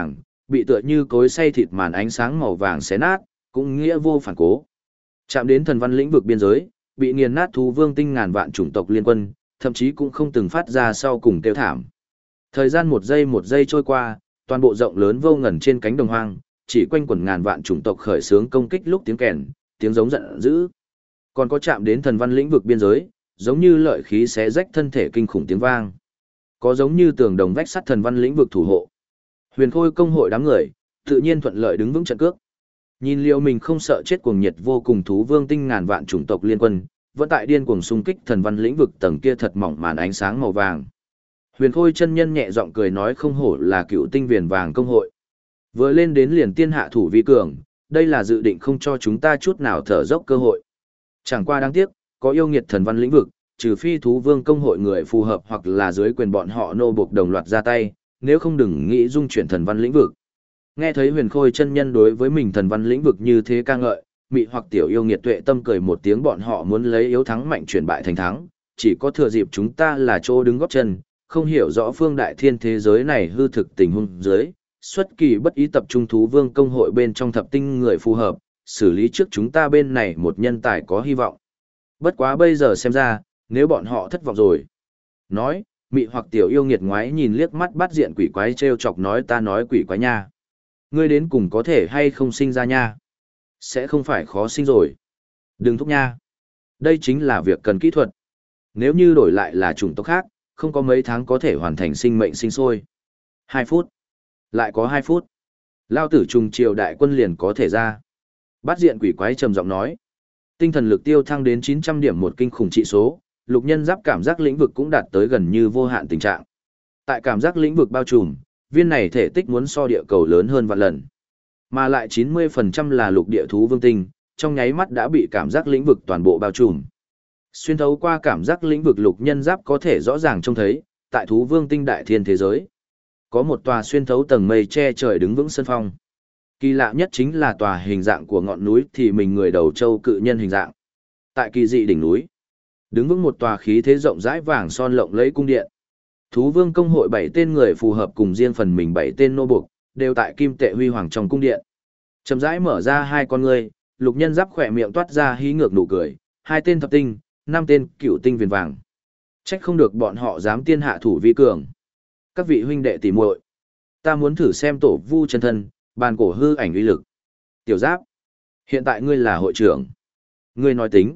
bị tựa như cối xay thịt màn ánh sáng màu vàng xé nát, cũng nghĩa vô phản cố. Chạm đến thần văn lĩnh vực biên giới, bị nghiền nát thú vương tinh ngàn vạn chủng tộc liên quân, thậm chí cũng không từng phát ra sau cùng kêu thảm. Thời gian một giây trôi qua, toàn bộ rộng lớn vô ngần trên cánh đồng hoang, chỉ quanh quẩn ngàn vạn chủng tộc khởi xướng công kích lúc tiếng kèn, tiếng giống giận dữ. Còn có chạm đến thần văn lĩnh vực biên giới, giống như lợi khí xé rách thân thể kinh khủng tiếng vang. Có giống như tường đồng vách sắt thần văn lĩnh vực thủ hộ. Huyền Khôi công hội đám người, tự nhiên thuận lợi đứng vững trận cước. Nhìn liệu mình không sợ chết cuồng nhiệt vô cùng thú vương tinh ngàn vạn chủng tộc liên quân, vẫn tại điên cuồng xung kích thần văn lĩnh vực tầng kia thật mỏng màn ánh sáng màu vàng. Huyền Khôi chân nhân nhẹ giọng cười nói không hổ là cựu tinh viền vàng công hội. Vừa lên đến liền tiên hạ thủ vi cường, đây là dự định không cho chúng ta chút nào thở dốc cơ hội. Chẳng qua đáng tiếc, có yêu nghiệt thần văn lĩnh vực, trừ phi thú vương công hội người phù hợp hoặc là dưới quyền bọn họ nô buộc đồng loạt ra tay, nếu không đừng nghĩ dung chuyển thần văn lĩnh vực. Nghe thấy Huyền Khôi chân nhân đối với mình thần văn lĩnh vực như thế ca ngợi, mị hoặc tiểu yêu nghiệt tuệ tâm cười một tiếng, bọn họ muốn lấy yếu thắng mạnh chuyển bại thành thắng, chỉ có thừa dịp chúng ta là chỗ đứng góp chân, không hiểu rõ phương đại thiên thế giới này hư thực tình huống dưới, xuất kỳ bất ý tập trung thú vương công hội bên trong thập tinh người phù hợp, xử lý trước chúng ta bên này một nhân tài có hy vọng. Bất quá bây giờ xem ra, nếu bọn họ thất vọng rồi. Nói, mị hoặc tiểu yêu nghiệt ngoái nhìn liếc mắt bắt diện quỷ quái trêu chọc nói ta nói quỷ quái nha. Ngươi đến cùng có thể hay không sinh ra nha. Sẽ không phải khó sinh rồi. Đừng thúc nha. Đây chính là việc cần kỹ thuật. Nếu như đổi lại là chủng tộc khác, không có mấy tháng có thể hoàn thành sinh mệnh sinh sôi. 2 phút. Lại có 2 phút. Lao tử trùng triều đại quân liền có thể ra. Bát diện quỷ quái trầm giọng nói. Tinh thần lực tiêu thăng đến 900 điểm một kinh khủng trị số, lục nhân giáp cảm giác lĩnh vực cũng đạt tới gần như vô hạn tình trạng. Tại cảm giác lĩnh vực bao trùm, viên này thể tích muốn so địa cầu lớn hơn vạn lần. Mà lại 90% là lục địa thú vương tinh, trong nháy mắt đã bị cảm giác lĩnh vực toàn bộ bao trùm. Xuyên thấu qua cảm giác lĩnh vực lục nhân giáp có thể rõ ràng trông thấy, tại thú vương tinh đại thiên thế giới, có một tòa xuyên thấu tầng mây che trời đứng vững sân phong. Kỳ lạ nhất chính là tòa hình dạng của ngọn núi thì mình người đầu châu cự nhân hình dạng. Tại kỳ dị đỉnh núi, đứng vững một tòa khí thế rộng rãi vàng son lộng lẫy cung điện. Thú vương công hội 7 tên người phù hợp cùng riêng phần mình 7 tên nô buộc, đều tại kim tệ huy hoàng trong cung điện. Chậm rãi mở ra hai con ngươi, lục nhân giáp khỏe miệng toát ra hí ngược nụ cười, 2 tên thập tinh, 5 tên cựu tinh viền vàng. Trách không được bọn họ dám tiên hạ thủ vi cường. Các vị huynh đệ tỉ muội, ta muốn thử xem tổ vu chân thân, bàn cổ hư ảnh uy lực. Tiểu giáp, hiện tại ngươi là hội trưởng. Ngươi nói tính.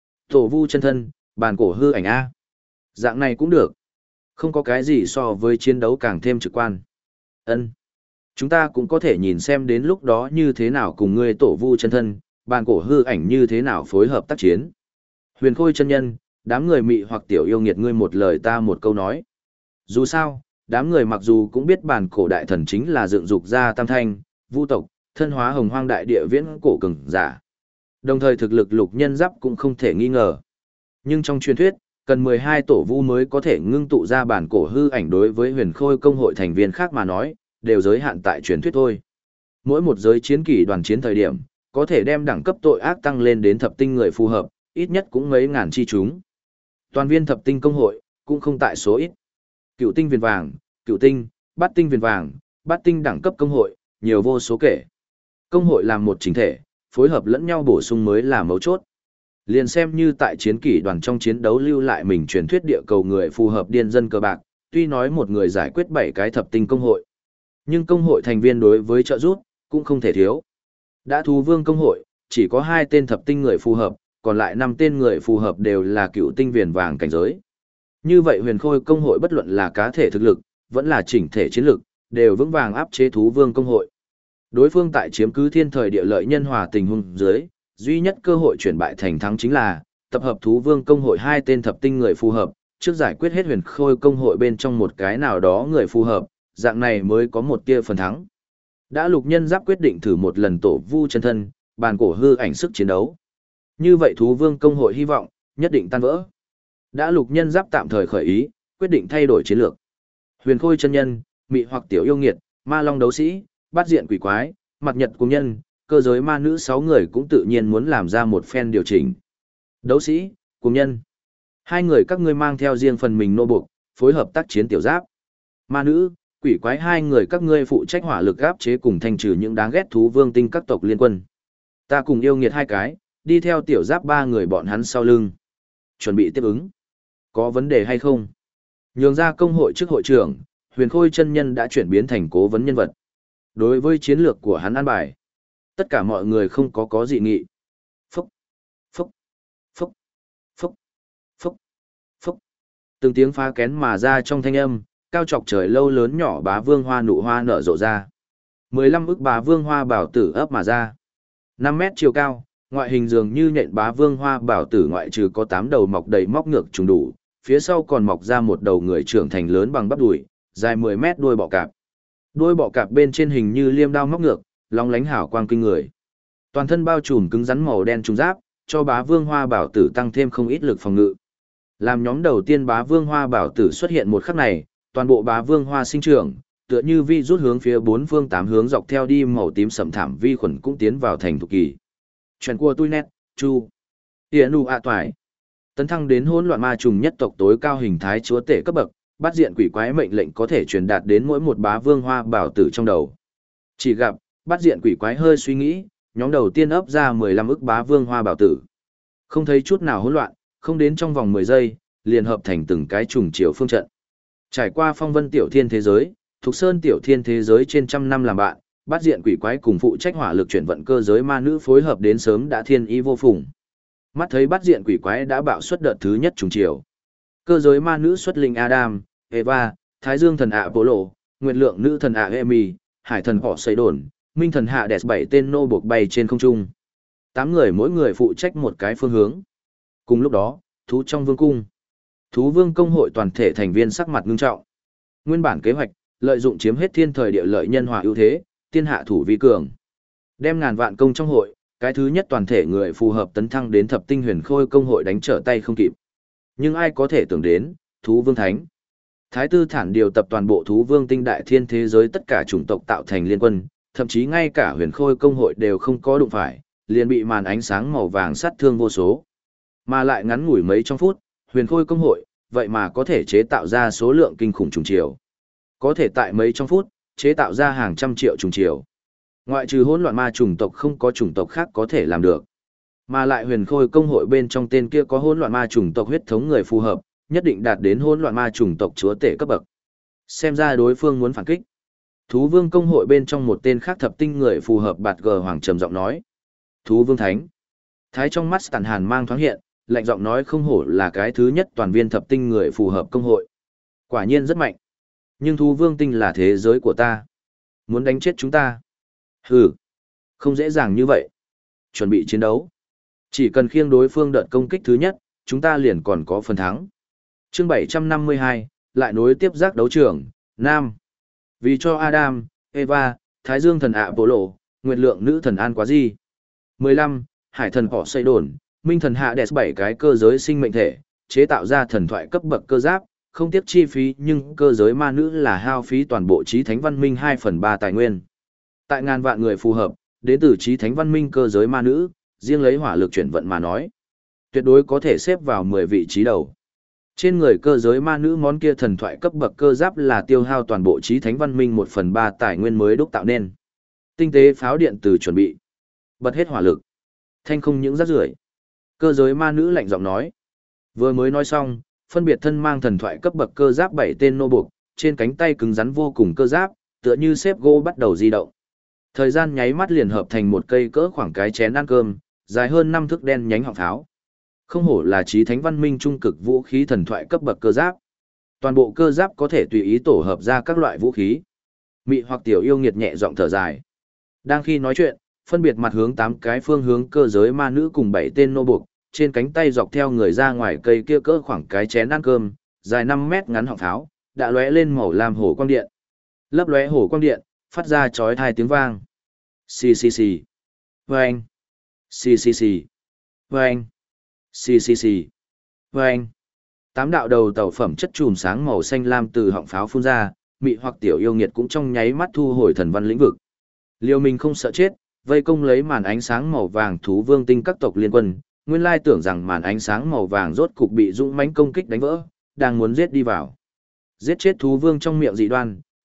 Tổ vu chân thân, bàn cổ hư ảnh A. Dạng này cũng được. Không có cái gì so với chiến đấu càng thêm trực quan. Ân, chúng ta cũng có thể nhìn xem đến lúc đó như thế nào cùng ngươi tổ vu chân thân, bàn cổ hư ảnh như thế nào phối hợp tác chiến. Huyền Khôi chân nhân, đám người mị hoặc tiểu yêu nghiệt ngươi một lời ta một câu nói. Dù sao, đám người mặc dù cũng biết bàn cổ đại thần chính là dựng dục ra tam thanh, vu tộc, thân hóa hồng hoang đại địa viễn cổ cường giả. Đồng thời thực lực lục nhân giáp cũng không thể nghi ngờ. Nhưng trong truyền thuyết, cần 12 tổ vu mới có thể ngưng tụ ra bản cổ hư ảnh đối với Huyền Khôi công hội thành viên khác mà nói, đều giới hạn tại truyền thuyết thôi. Mỗi một giới chiến kỷ đoàn chiến thời điểm, có thể đem đẳng cấp tội ác tăng lên đến thập tinh người phù hợp, ít nhất cũng mấy ngàn chi chúng. Toàn viên thập tinh công hội, cũng không tại số ít. Cựu tinh viền vàng, cựu tinh, bát tinh viền vàng, bát tinh đẳng cấp công hội, nhiều vô số kể. Công hội làm một chính thể, phối hợp lẫn nhau bổ sung mới là mấu chốt. Liền xem như tại chiến kỷ đoàn trong chiến đấu lưu lại mình truyền thuyết địa cầu người phù hợp điên dân cờ bạc, tuy nói một người giải quyết 7 cái thập tinh công hội, nhưng công hội thành viên đối với trợ giúp cũng không thể thiếu. Đã thú vương công hội, chỉ có 2 tên thập tinh người phù hợp, còn lại 5 tên người phù hợp đều là cựu tinh viền vàng cảnh giới. Như vậy Huyền Khôi công hội bất luận là cá thể thực lực, vẫn là chỉnh thể chiến lực, đều vững vàng áp chế thú vương công hội. Đối phương tại chiếm cứ thiên thời địa lợi nhân hòa tình huống dưới, duy nhất cơ hội chuyển bại thành thắng chính là tập hợp thú vương công hội 2 tên thập tinh người phù hợp, trước giải quyết hết Huyền Khôi công hội bên trong một cái nào đó người phù hợp, dạng này mới có một tia phần thắng. Đã lục nhân giáp quyết định thử một lần tổ vu chân thân, bàn cổ hư ảnh sức chiến đấu. Như vậy thú vương công hội hy vọng nhất định tan vỡ. Đã lục nhân giáp tạm thời khởi ý, quyết định thay đổi chiến lược. Huyền Khôi chân nhân, mị hoặc tiểu yêu nghiệt, ma long đấu sĩ, bát diện quỷ quái, mặt nhật cung nhân, cơ giới ma nữ 6 người cũng tự nhiên muốn làm ra một phen điều chỉnh. Đấu sĩ, cung nhân, 2 người các ngươi mang theo riêng phần mình nô buộc, phối hợp tác chiến tiểu giáp. Ma nữ, quỷ quái hai người các ngươi phụ trách hỏa lực áp chế cùng thanh trừ những đáng ghét thú vương tinh các tộc liên quân. Ta cùng yêu nghiệt hai cái, đi theo tiểu giáp ba người bọn hắn sau lưng. Chuẩn bị tiếp ứng. Có vấn đề hay không? Nhường ra công hội trước hội trưởng, Huyền Khôi chân nhân đã chuyển biến thành cố vấn nhân vật. Đối với chiến lược của hắn an bài, tất cả mọi người không có dị nghị. Phúc, phúc, phúc, phúc, phúc, phúc. Từng tiếng phá kén mà ra trong thanh âm, cao chọc trời lâu lớn nhỏ bá vương hoa nụ hoa nở rộ ra. 15 ức bá vương hoa bảo tử ấp mà ra. 5 mét chiều cao, ngoại hình dường như nhện bá vương hoa bảo tử ngoại trừ có 8 đầu mọc đầy móc ngược trùng đủ, phía sau còn mọc ra một đầu người trưởng thành lớn bằng bắp đùi, dài 10 mét đuôi bọ cạp. Đuôi bọ cạp bên trên hình như liêm đao móc ngược, lóng lánh hào quang kinh người. Toàn thân bao trùm cứng rắn màu đen trùng giáp, cho bá vương hoa bảo tử tăng thêm không ít lực phòng ngự. Làm nhóm đầu tiên bá vương hoa bảo tử xuất hiện một khắc này, toàn bộ bá vương hoa sinh trưởng, tựa như vi rút hướng phía bốn phương tám hướng dọc theo đi màu tím sẫm thảm vi khuẩn cũng tiến vào thành thục kỳ. Chuyện của tôi nét, chu. Tiễn nụ ạ toại. Tấn thăng đến hỗn loạn ma trùng nhất tộc tối cao hình thái chúa tể cấp bậc, bắt diện quỷ quái mệnh lệnh có thể truyền đạt đến mỗi một bá vương hoa bảo tử trong đầu. Chỉ gặp, bắt diện quỷ quái hơi suy nghĩ, nhóm đầu tiên ấp ra 15 ức bá vương hoa bảo tử. Không thấy chút nào hỗn loạn, không đến trong vòng 10 giây, liền hợp thành từng cái trùng chiều phương trận. Trải qua phong vân tiểu thiên thế giới, Thục Sơn tiểu thiên thế giới trên trăm năm làm bạn, bắt diện quỷ quái cùng phụ trách hỏa lực chuyển vận cơ giới ma nữ phối hợp đến sớm đã thiên ý vô phùng. Mắt thấy bắt diện quỷ quái đã bạo xuất đợt thứ nhất trùng chiều. Cơ giới ma nữ xuất linh Adam, Eva, Thái Dương thần Apollo, Nguyệt lượng nữ thần Emi, Hải thần họ xây đồn, Minh thần Hades 7 tên nô buộc bay trên không trung. 8 người mỗi người phụ trách một cái phương hướng. Cùng lúc đó, thú trong vương cung. Thú vương công hội toàn thể thành viên sắc mặt ngưng trọng. Nguyên bản kế hoạch, lợi dụng chiếm hết thiên thời địa lợi nhân hòa ưu thế, tiên hạ thủ vi cường. Đem ngàn vạn công trong hội, cái thứ nhất toàn thể người phù hợp tấn thăng đến thập tinh huyền khôi công hội đánh trở tay không kịp. Nhưng ai có thể tưởng đến, thú vương thánh. Thái tư thản điều tập toàn bộ thú vương tinh đại thiên thế giới tất cả chủng tộc tạo thành liên quân, thậm chí ngay cả huyền khôi công hội đều không có đụng phải, liền bị màn ánh sáng màu vàng sát thương vô số. Mà lại ngắn ngủi mấy trong phút, huyền khôi công hội, vậy mà có thể chế tạo ra số lượng kinh khủng trùng chiều. Có thể tại mấy trong phút, chế tạo ra hàng trăm triệu trùng chiều. Ngoại trừ hỗn loạn ma chủng tộc không có chủng tộc khác có thể làm được. Mà lại huyền khôi công hội bên trong tên kia có hỗn loạn ma chủng tộc huyết thống người phù hợp, nhất định đạt đến hỗn loạn ma chủng tộc chúa tể cấp bậc. Xem ra đối phương muốn phản kích. Thú vương công hội bên trong một tên khác thập tinh người phù hợp bạt gờ hoàng trầm giọng nói. Thú vương thánh. Thái trong mắt Tản Hàn mang thoáng hiện, lạnh giọng nói không hổ là cái thứ nhất toàn viên thập tinh người phù hợp công hội. Quả nhiên rất mạnh. Nhưng thú vương tinh là thế giới của ta. Muốn đánh chết chúng ta. Hừ. Không dễ dàng như vậy. Chuẩn bị chiến đấu. Chỉ cần khiêng đối phương đợt công kích thứ nhất, chúng ta liền còn có phần thắng. Chương 752, lại nối tiếp giác đấu trường, Nam. Vì cho Adam, Eva, Thái Dương thần Apollo, Nguyệt lượng nữ thần An Quá Di. 15, Hải thần họ xây đồn, Minh thần Hades 7 cái cơ giới sinh mệnh thể, chế tạo ra thần thoại cấp bậc cơ giáp, không tiếc chi phí nhưng cơ giới ma nữ là hao phí toàn bộ trí thánh văn minh 2/3 tài nguyên. Tại ngàn vạn người phù hợp, đến từ trí thánh văn minh cơ giới ma nữ, riêng lấy hỏa lực chuyển vận mà nói, tuyệt đối có thể xếp vào 10 vị trí đầu. Trên người cơ giới ma nữ món kia thần thoại cấp bậc cơ giáp là tiêu hao toàn bộ trí thánh văn minh 1/3 tài nguyên mới đúc tạo nên. Tinh tế pháo điện từ chuẩn bị. Bật hết hỏa lực. Thanh không những rác rưởi. Cơ giới ma nữ lạnh giọng nói. Vừa mới nói xong, phân biệt thân mang thần thoại cấp bậc cơ giáp 7 tên nô buộc, trên cánh tay cứng rắn vô cùng cơ giáp, tựa như xếp gỗ bắt đầu di động. Thời gian nháy mắt liền hợp thành một cây cỡ khoảng cái chén ăn cơm, dài hơn 5 thước đen nhánh họng pháo. Không hổ là chí thánh văn minh trung cực vũ khí thần thoại cấp bậc cơ giáp. Toàn bộ cơ giáp có thể tùy ý tổ hợp ra các loại vũ khí. Mị hoặc tiểu yêu nghiệt nhẹ giọng thở dài. Đang khi nói chuyện, phân biệt mặt hướng 8 cái phương hướng cơ giới ma nữ cùng 7 tên nô buộc, trên cánh tay dọc theo người ra ngoài cây kia cỡ khoảng cái chén ăn cơm, dài 5 mét ngắn họng pháo, đã lóe lên màu lam hổ quang điện. Lấp lóe hổ quang điện, phát ra chói tai tiếng vang. Xì xì xì. Vâng. Xì xì xì. Vâng. Xì xì xì. Vâng. 8 đạo đầu tàu phẩm chất chùm sáng màu xanh lam từ họng pháo phun ra, mị hoặc tiểu yêu nghiệt cũng trong nháy mắt thu hồi thần văn lĩnh vực. Liêu mình không sợ chết, vây công lấy màn ánh sáng màu vàng thú vương tinh các tộc liên quân, nguyên lai tưởng rằng màn ánh sáng màu vàng rốt cục bị dũng mãnh công kích đánh vỡ, đang muốn giết đi vào. Giết chết thú vương trong miệng dị đoan,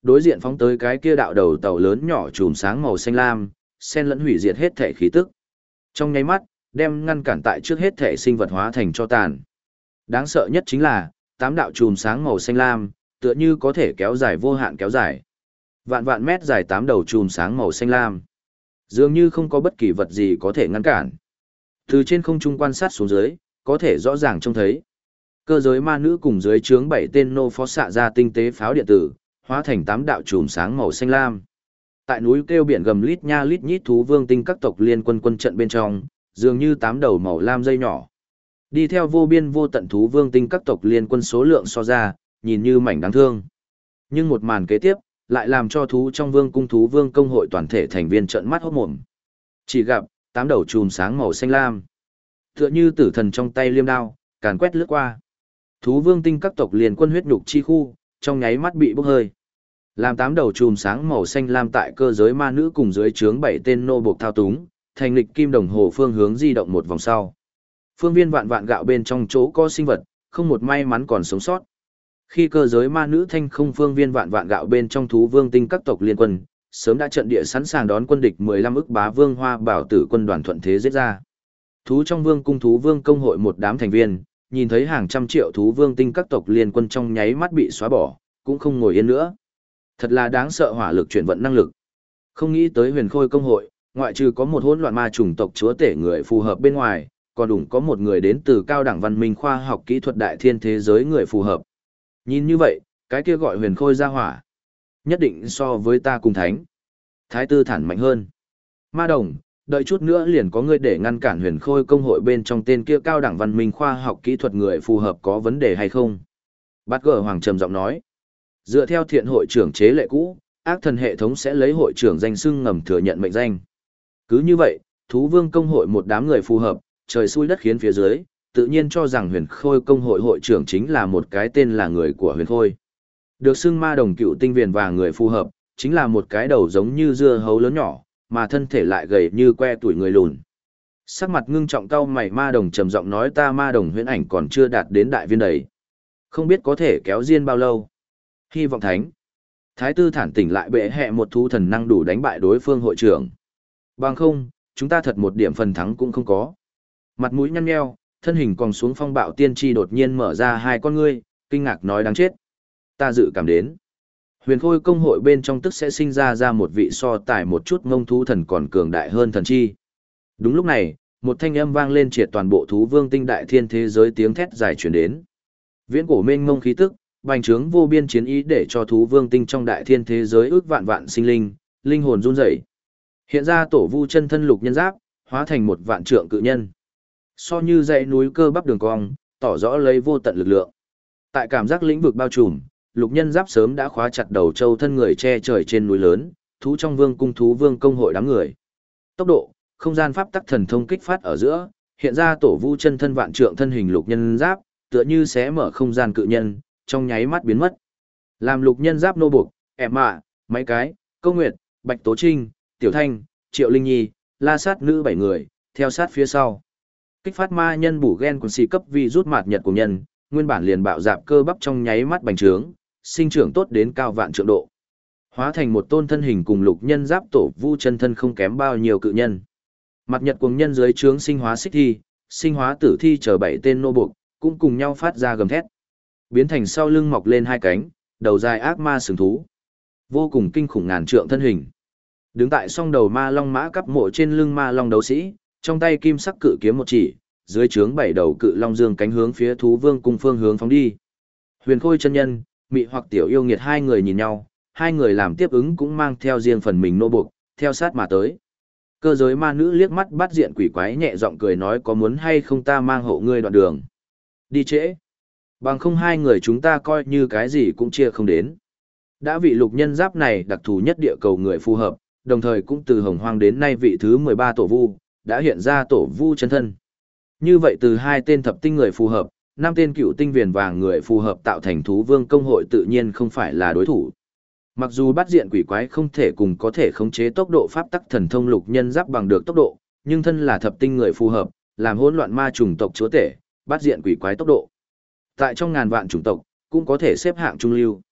Đối diện phóng tới cái kia đạo đầu tàu lớn nhỏ chùm sáng màu xanh lam, xen lẫn hủy diệt hết thể khí tức. Trong nháy mắt, đem ngăn cản tại trước hết thể sinh vật hóa thành cho tàn. Đáng sợ nhất chính là, 8 đạo chùm sáng màu xanh lam, tựa như có thể kéo dài vô hạn kéo dài. Vạn vạn mét dài 8 đầu chùm sáng màu xanh lam. Dường như không có bất kỳ vật gì có thể ngăn cản. Từ trên không trung quan sát xuống dưới, có thể rõ ràng trông thấy. Cơ giới ma nữ cùng dưới trướng 7 tên nô phó xạ ra tinh tế pháo điện tử, hóa thành 8 đạo chùm sáng màu xanh lam. Tại núi kêu biển gầm lít nha lít nhít thú vương tinh các tộc liên quân quân trận bên trong, dường như 8 đầu màu lam dây nhỏ. Đi theo vô biên vô tận thú vương tinh các tộc liên quân số lượng so ra, nhìn như mảnh đáng thương. Nhưng một màn kế tiếp, lại làm cho thú trong vương cung thú vương công hội toàn thể thành viên trợn mắt hốt mồm. Chỉ gặp, 8 đầu chùm sáng màu xanh lam. Tựa như tử thần trong tay liêm đao, càn quét lướt qua. Thú vương tinh các tộc liên quân huyết nhục chi khu, trong nháy mắt bị bốc hơi. Làm 8 đầu chùm sáng màu xanh lam tại cơ giới ma nữ cùng dưới trướng 7 tên nô buộc thao túng, thành lịch kim đồng hồ phương hướng di động một vòng sau. Phương viên vạn vạn gạo bên trong chỗ có sinh vật, không một may mắn còn sống sót. Khi cơ giới ma nữ thanh không phương viên vạn vạn gạo bên trong thú vương tinh các tộc liên quân, sớm đã trận địa sẵn sàng đón quân địch 15 ức bá vương hoa bảo tử quân đoàn thuận thế giết ra. Thú trong vương cung thú vương công hội một đám thành viên, nhìn thấy hàng trăm triệu thú vương tinh các tộc liên quân trong nháy mắt bị xóa bỏ, cũng không ngồi yên nữa. Thật là đáng sợ hỏa lực chuyển vận năng lực. Không nghĩ tới huyền khôi công hội, ngoại trừ có một hỗn loạn ma chủng tộc chúa tể người phù hợp bên ngoài, còn đủ có một người đến từ cao đẳng văn minh khoa học kỹ thuật đại thiên thế giới người phù hợp. Nhìn như vậy, cái kia gọi huyền khôi ra hỏa. Nhất định so với ta cùng thánh. Thái tư thản mạnh hơn. Ma đồng, đợi chút nữa liền có người để ngăn cản huyền khôi công hội bên trong tên kia cao đẳng văn minh khoa học kỹ thuật người phù hợp có vấn đề hay không? Bát gở hoàng trầm giọng nói. Dựa theo thiện hội trưởng chế lệ cũ, ác thần hệ thống sẽ lấy hội trưởng danh xưng ngầm thừa nhận mệnh danh. Cứ như vậy, thú vương công hội một đám người phù hợp, trời xui đất khiến phía dưới, tự nhiên cho rằng huyền khôi công hội hội trưởng chính là một cái tên là người của huyền khôi. Được xưng ma đồng cựu tinh viền và người phù hợp, chính là một cái đầu giống như dưa hấu lớn nhỏ, mà thân thể lại gầy như que tuổi người lùn. Sắc mặt ngưng trọng cau mày ma đồng trầm giọng nói ta ma đồng huyễn ảnh còn chưa đạt đến đại viên đầy. Không biết có thể kéo riêng bao lâu. Hy vọng thánh. Thái tư thản tỉnh lại bệ hệ một thú thần năng đủ đánh bại đối phương hội trưởng. Bằng không, chúng ta thật một điểm phần thắng cũng không có. Mặt mũi nhăn nheo, thân hình còn xuống phong bạo tiên tri đột nhiên mở ra hai con ngươi, kinh ngạc nói đáng chết. Ta dự cảm đến. Huyền khôi công hội bên trong tức sẽ sinh ra một vị so tài một chút ngông thú thần còn cường đại hơn thần chi. Đúng lúc này, một thanh âm vang lên triệt toàn bộ thú vương tinh đại thiên thế giới tiếng thét dài truyền đến. Viễn cổ mênh mông khí tức, bành trướng vô biên chiến ý để cho thú vương tinh trong đại thiên thế giới ước vạn vạn sinh linh, linh hồn run rẩy. Hiện ra tổ vu chân thân lục nhân giáp, hóa thành một vạn trượng cự nhân. So như dãy núi cơ bắp đường cong, tỏ rõ lấy vô tận lực lượng. Tại cảm giác lĩnh vực bao trùm, lục nhân giáp sớm đã khóa chặt đầu châu thân người che trời trên núi lớn, thú trong vương cung thú vương công hội đám người. Tốc độ, không gian pháp tắc thần thông kích phát ở giữa, hiện ra tổ vu chân thân vạn trượng thân hình lục nhân giáp, tựa như xé mở không gian cự nhân, trong nháy mắt biến mất. Làm lục nhân giáp nô buộc, em mạ, mấy cái, câu nguyệt, bạch tố trinh, tiểu thanh, triệu linh nhi, la sát nữ 7 người, theo sát phía sau. Kích phát ma nhân bủ gen của xì cấp vi rút mạt nhật của nhân, nguyên bản liền bạo dạp cơ bắp trong nháy mắt bành trướng, sinh trưởng tốt đến cao vạn trượng độ. Hóa thành một tôn thân hình cùng lục nhân giáp tổ vu chân thân không kém bao nhiêu cự nhân. Mặt nhật cuồng nhân dưới trướng sinh hóa xích thi, sinh hóa tử thi chờ 7 tên nô buộc, cũng cùng nhau phát ra gầm thét. Biến thành sau lưng mọc lên hai cánh, đầu dài ác ma sừng thú. Vô cùng kinh khủng ngàn trượng thân hình. Đứng tại song đầu ma long mã cấp mộ trên lưng ma long đấu sĩ, trong tay kim sắc cự kiếm một chỉ, dưới trướng 7 đầu cự long dương cánh hướng phía thú vương cung phương hướng phóng đi. Huyền Khôi chân nhân, Mị hoặc tiểu yêu nghiệt hai người nhìn nhau, hai người làm tiếp ứng cũng mang theo riêng phần mình nô buộc, theo sát mà tới. Cơ giới ma nữ liếc mắt bắt diện quỷ quái nhẹ giọng cười nói có muốn hay không ta mang hộ ngươi đoạn đường. Đi trễ. Bằng không hai người chúng ta coi như cái gì cũng chia không đến. Đã vị lục nhân giáp này đặc thù nhất địa cầu người phù hợp, đồng thời cũng từ hồng hoang đến nay vị thứ 13 tổ vu, đã hiện ra tổ vu chân thân. Như vậy từ hai tên thập tinh người phù hợp, 5 tên cựu tinh viền vàng người phù hợp tạo thành thú vương công hội tự nhiên không phải là đối thủ. Mặc dù bắt diện quỷ quái không thể cùng có thể khống chế tốc độ pháp tắc thần thông lục nhân giáp bằng được tốc độ, nhưng thân là thập tinh người phù hợp, làm hỗn loạn ma chủng tộc chúa tể, bắt diện quỷ quái tốc độ. Tại trong ngàn vạn chủng tộc, cũng có thể xếp hạng trung lưu.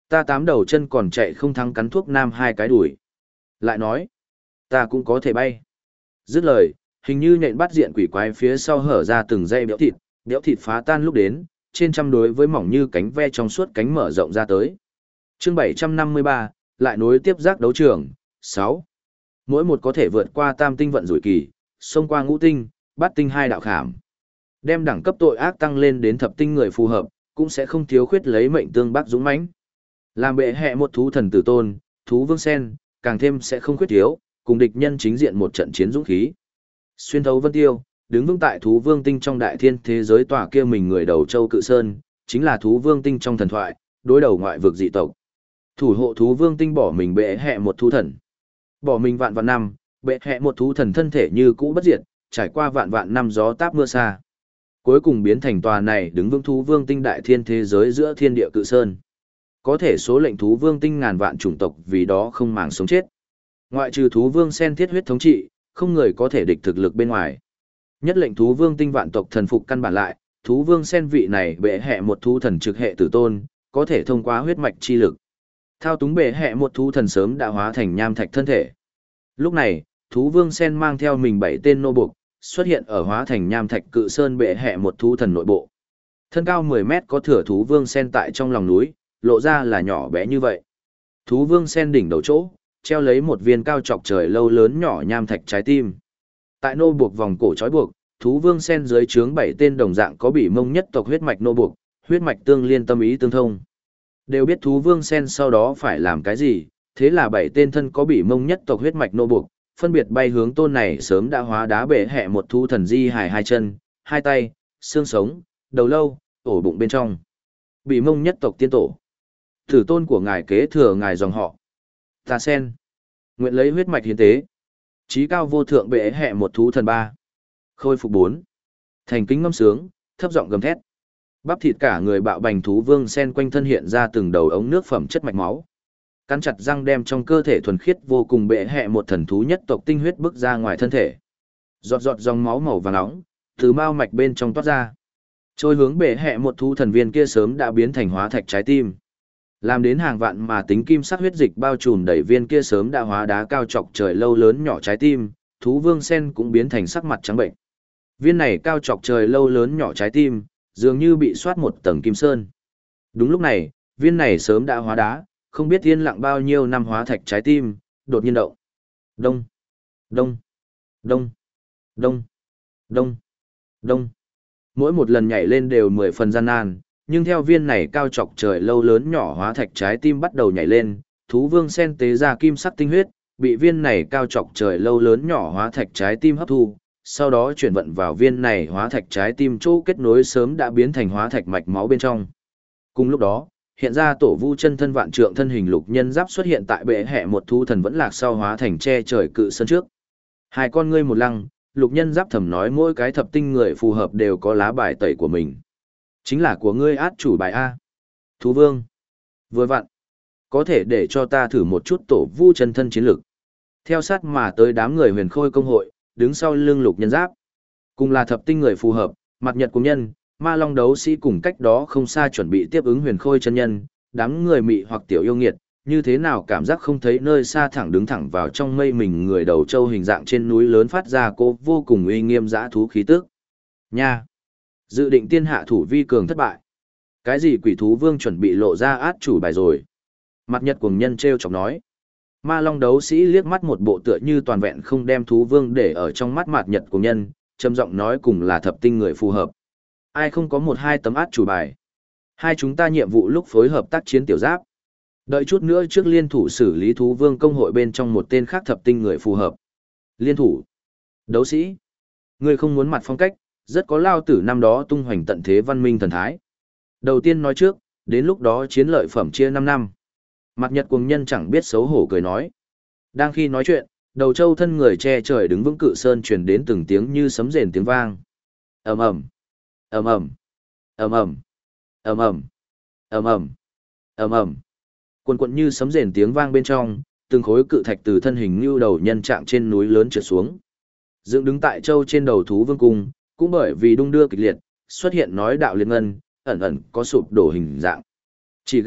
Ta 8 đầu chân còn chạy không thắng cắn thuốc nam 2 cái đuổi. Lại nói, ta cũng có thể bay. Dứt lời, hình như nện bắt diện quỷ quái phía sau hở ra từng dây béo thịt phá tan lúc đến, trên trăm đối với mỏng như cánh ve trong suốt cánh mở rộng ra tới. Chương 753, lại nối tiếp giác đấu trường, 6. Mỗi một có thể vượt qua tam tinh vận rủi kỳ, xông qua ngũ tinh, bát tinh 2 đạo khảm. Đem đẳng cấp tội ác tăng lên đến thập tinh người phù hợp, cũng sẽ không thiếu khuyết lấy mệnh tương bác dũng mãnh. Làm bệ hệ một thú thần tử tôn, thú vương sen, càng thêm sẽ không khuyết thiếu, cùng địch nhân chính diện một trận chiến dũng khí. Xuyên thấu vân tiêu, đứng vững tại thú vương tinh trong đại thiên thế giới tòa kia mình người đầu châu cự sơn, chính là thú vương tinh trong thần thoại, đối đầu ngoại vực dị tộc. Thủ hộ thú vương tinh bỏ mình bệ hệ một thú thần. Bỏ mình vạn vạn năm, bệ hệ một thú thần thân thể như cũ bất diệt, trải qua vạn vạn năm gió táp mưa xa. Cuối cùng biến thành tòa này đứng vững thú vương tinh đại thiên thế giới giữa thiên địa cự sơn. Có thể số lệnh thú vương tinh ngàn vạn chủng tộc vì đó không màng sống chết. Ngoại trừ thú vương sen thiết huyết thống trị, không người có thể địch thực lực bên ngoài. Nhất lệnh thú vương tinh vạn tộc thần phục căn bản lại, thú vương sen vị này bệ hệ một thú thần trực hệ tử tôn, có thể thông qua huyết mạch chi lực. Thao túng bệ hệ một thú thần sớm đã hóa thành nham thạch thân thể. Lúc này, thú vương sen mang theo mình 7 tên nô buộc, xuất hiện ở hóa thành nham thạch cự sơn bệ hệ một thú thần nội bộ. Thân cao 10 mét có thửa thú vương sen tại trong lòng núi, lộ ra là nhỏ bé như vậy. Thú vương sen đỉnh đầu chỗ, treo lấy một viên cao chọc trời lâu lớn nhỏ nham thạch trái tim. Tại nô buộc vòng cổ trói buộc, thú vương sen dưới trướng 7 tên đồng dạng có bị mông nhất tộc huyết mạch nô buộc, huyết mạch tương liên tâm ý tương thông. Đều biết thú vương sen sau đó phải làm cái gì, thế là 7 tên thân có bị mông nhất tộc huyết mạch nô buộc, phân biệt bay hướng tôn này sớm đã hóa đá bệ hệ một thú thần di hài 2 chân, 2 tay, xương sống, đầu lâu, ổ bụng bên trong. Bị mông nhất tộc tiên tổ. Tử tôn của ngài kế thừa ngài dòng họ. Ta sen. Nguyện lấy huyết mạch hiến tế. Chí cao vô thượng bệ hệ một thú thần 3. Khôi phục 4. Thành kính ngâm sướng, thấp giọng gầm thét. Bắp thịt cả người bạo bành thú vương sen quanh thân hiện ra từng đầu ống nước phẩm chất mạch máu. Cắn chặt răng đem trong cơ thể thuần khiết vô cùng bệ hệ một thần thú nhất tộc tinh huyết bức ra ngoài thân thể. Giọt giọt dòng máu màu vàng nóng từ mao mạch bên trong toát ra. Trôi hướng bệ hệ một thú thần viên kia sớm đã biến thành hóa thạch trái tim. Làm đến hàng vạn mà tính kim sắc huyết dịch bao trùm đầy viên kia sớm đã hóa đá cao chọc trời lâu lớn nhỏ trái tim, thú vương sen cũng biến thành sắc mặt trắng bệnh. Viên này cao chọc trời lâu lớn nhỏ trái tim, dường như bị soát một tầng kim sơn. Đúng lúc này, viên này sớm đã hóa đá, không biết yên lặng bao nhiêu năm hóa thạch trái tim, đột nhiên động. Đông, đông, đông, đông, đông, đông. Mỗi một lần nhảy lên đều 10 phần gian nan, nhưng theo viên này cao chọc trời lâu lớn nhỏ hóa thạch trái tim bắt đầu nhảy lên, thú vương sen tế ra kim sắc tinh huyết, bị viên này cao chọc trời lâu lớn nhỏ hóa thạch trái tim hấp thu, sau đó chuyển vận vào viên này hóa thạch trái tim chỗ kết nối sớm đã biến thành hóa thạch mạch máu bên trong. Cùng lúc đó, hiện ra tổ vu chân thân vạn trượng thân hình lục nhân giáp xuất hiện tại bệ hệ một thú thần vẫn lạc sau hóa thành che trời cự sơn trước. Hai con ngươi một lăng, lục nhân giáp thầm nói mỗi cái thập tinh người phù hợp đều có lá bài tẩy của mình. Chính là của ngươi át chủ bài A. Thú vương. Vừa vặn. Có thể để cho ta thử một chút tổ vu chân thân chiến lực. Theo sát mà tới đám người huyền khôi công hội, đứng sau lưng lục nhân giáp. Cùng là thập tinh người phù hợp, mặt nhật cùng nhân, ma long đấu sĩ cùng cách đó không xa chuẩn bị tiếp ứng huyền khôi chân nhân, đám người mị hoặc tiểu yêu nghiệt, như thế nào cảm giác không thấy nơi xa thẳng đứng thẳng vào trong mây mình người đầu trâu hình dạng trên núi lớn phát ra cô vô cùng uy nghiêm dã thú khí tức. Nha! Dự định tiên hạ thủ vi cường thất bại. Cái gì quỷ thú vương chuẩn bị lộ ra át chủ bài rồi? Mặt nhật cùng nhân treo chọc nói. Ma long đấu sĩ liếc mắt một bộ tựa như toàn vẹn không đem thú vương để ở trong mắt mặt nhật cùng nhân, trầm giọng nói cùng là thập tinh người phù hợp. Ai không có một hai tấm át chủ bài. Hai chúng ta nhiệm vụ lúc phối hợp tác chiến tiểu giáp. Đợi chút nữa trước liên thủ xử lý thú vương công hội bên trong một tên khác thập tinh người phù hợp. Liên thủ. Đấu sĩ. Người không muốn mặt phong cách, rất có lao tử năm đó tung hoành tận thế văn minh thần thái. Đầu tiên nói trước, đến lúc đó chiến lợi phẩm chia 5 năm. Mặt nhật cuồng nhân chẳng biết xấu hổ cười nói. Đang khi nói chuyện, đầu châu thân người che trời đứng vững cự sơn truyền đến từng tiếng như sấm rền tiếng vang. Ầm ầm, ầm ầm, ầm ầm, ầm ầm, ầm ầm, ầm ầm. Quần quần như sấm rền tiếng vang bên trong, từng khối cự thạch từ thân hình như đầu nhân trạng trên núi lớn trượt xuống. Dựng đứng tại châu trên đầu thú vương cung, cũng bởi vì đung đưa kịch liệt, xuất hiện nói đạo liên ngân, ẩn ẩn có sụp đổ hình dạng. Chỉ gặp,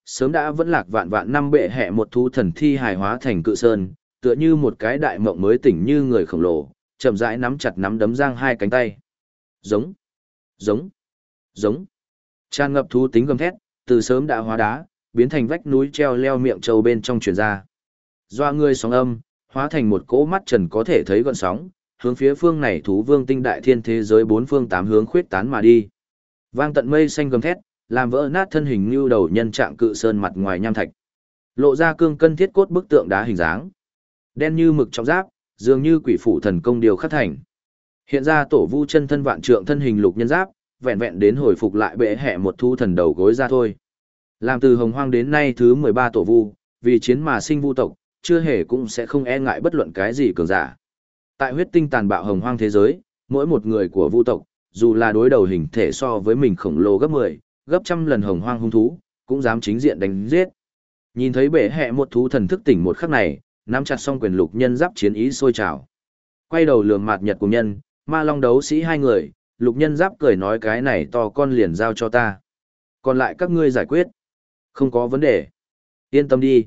sớm đã vẫn lạc vạn vạn năm bệ hệ một thú thần thi hài hóa thành cự sơn, tựa như một cái đại mộng mới tỉnh như người khổng lồ, chậm rãi nắm chặt nắm đấm giang hai cánh tay. Giống, giống, giống. Tràn ngập thú tính gầm thét, từ sớm đã hóa đá, biến thành vách núi treo leo miệng trâu bên trong truyền ra. Doa người sóng âm, hóa thành một cỗ mắt trần có thể thấy gọn sóng, hướng phía phương này thú vương tinh đại thiên thế giới bốn phương tám hướng khuyết tán mà đi. Vang tận mây xanh gầm thét, làm vỡ nát thân hình như đầu nhân trạng cự sơn mặt ngoài nham thạch. Lộ ra cương cân thiết cốt bức tượng đá hình dáng. Đen như mực trong giáp, dường như quỷ phủ thần công điều khắc thành. Hiện ra tổ vu chân thân vạn trượng thân hình lục nhân giáp, vẹn vẹn đến hồi phục lại bệ hệ một thu thần đầu gối ra thôi. Làm từ hồng hoang đến nay thứ 13 tổ vu, vì chiến mà sinh vu tộc, chưa hề cũng sẽ không e ngại bất luận cái gì cường giả. Tại huyết tinh tàn bạo hồng hoang thế giới, mỗi một người của vu tộc, dù là đối đầu hình thể so với mình khổng lồ gấp 10, gấp trăm lần hồng hoang hung thú, cũng dám chính diện đánh giết. Nhìn thấy bệ hệ một thú thần thức tỉnh một khắc này, nắm chặt song quyền lục nhân giáp chiến ý sôi trào. Quay đầu lườm mạt nhật cùng nhân, ma long đấu sĩ hai người, lục nhân giáp cười nói cái này to con liền giao cho ta. Còn lại các ngươi giải quyết. Không có vấn đề. Yên tâm đi.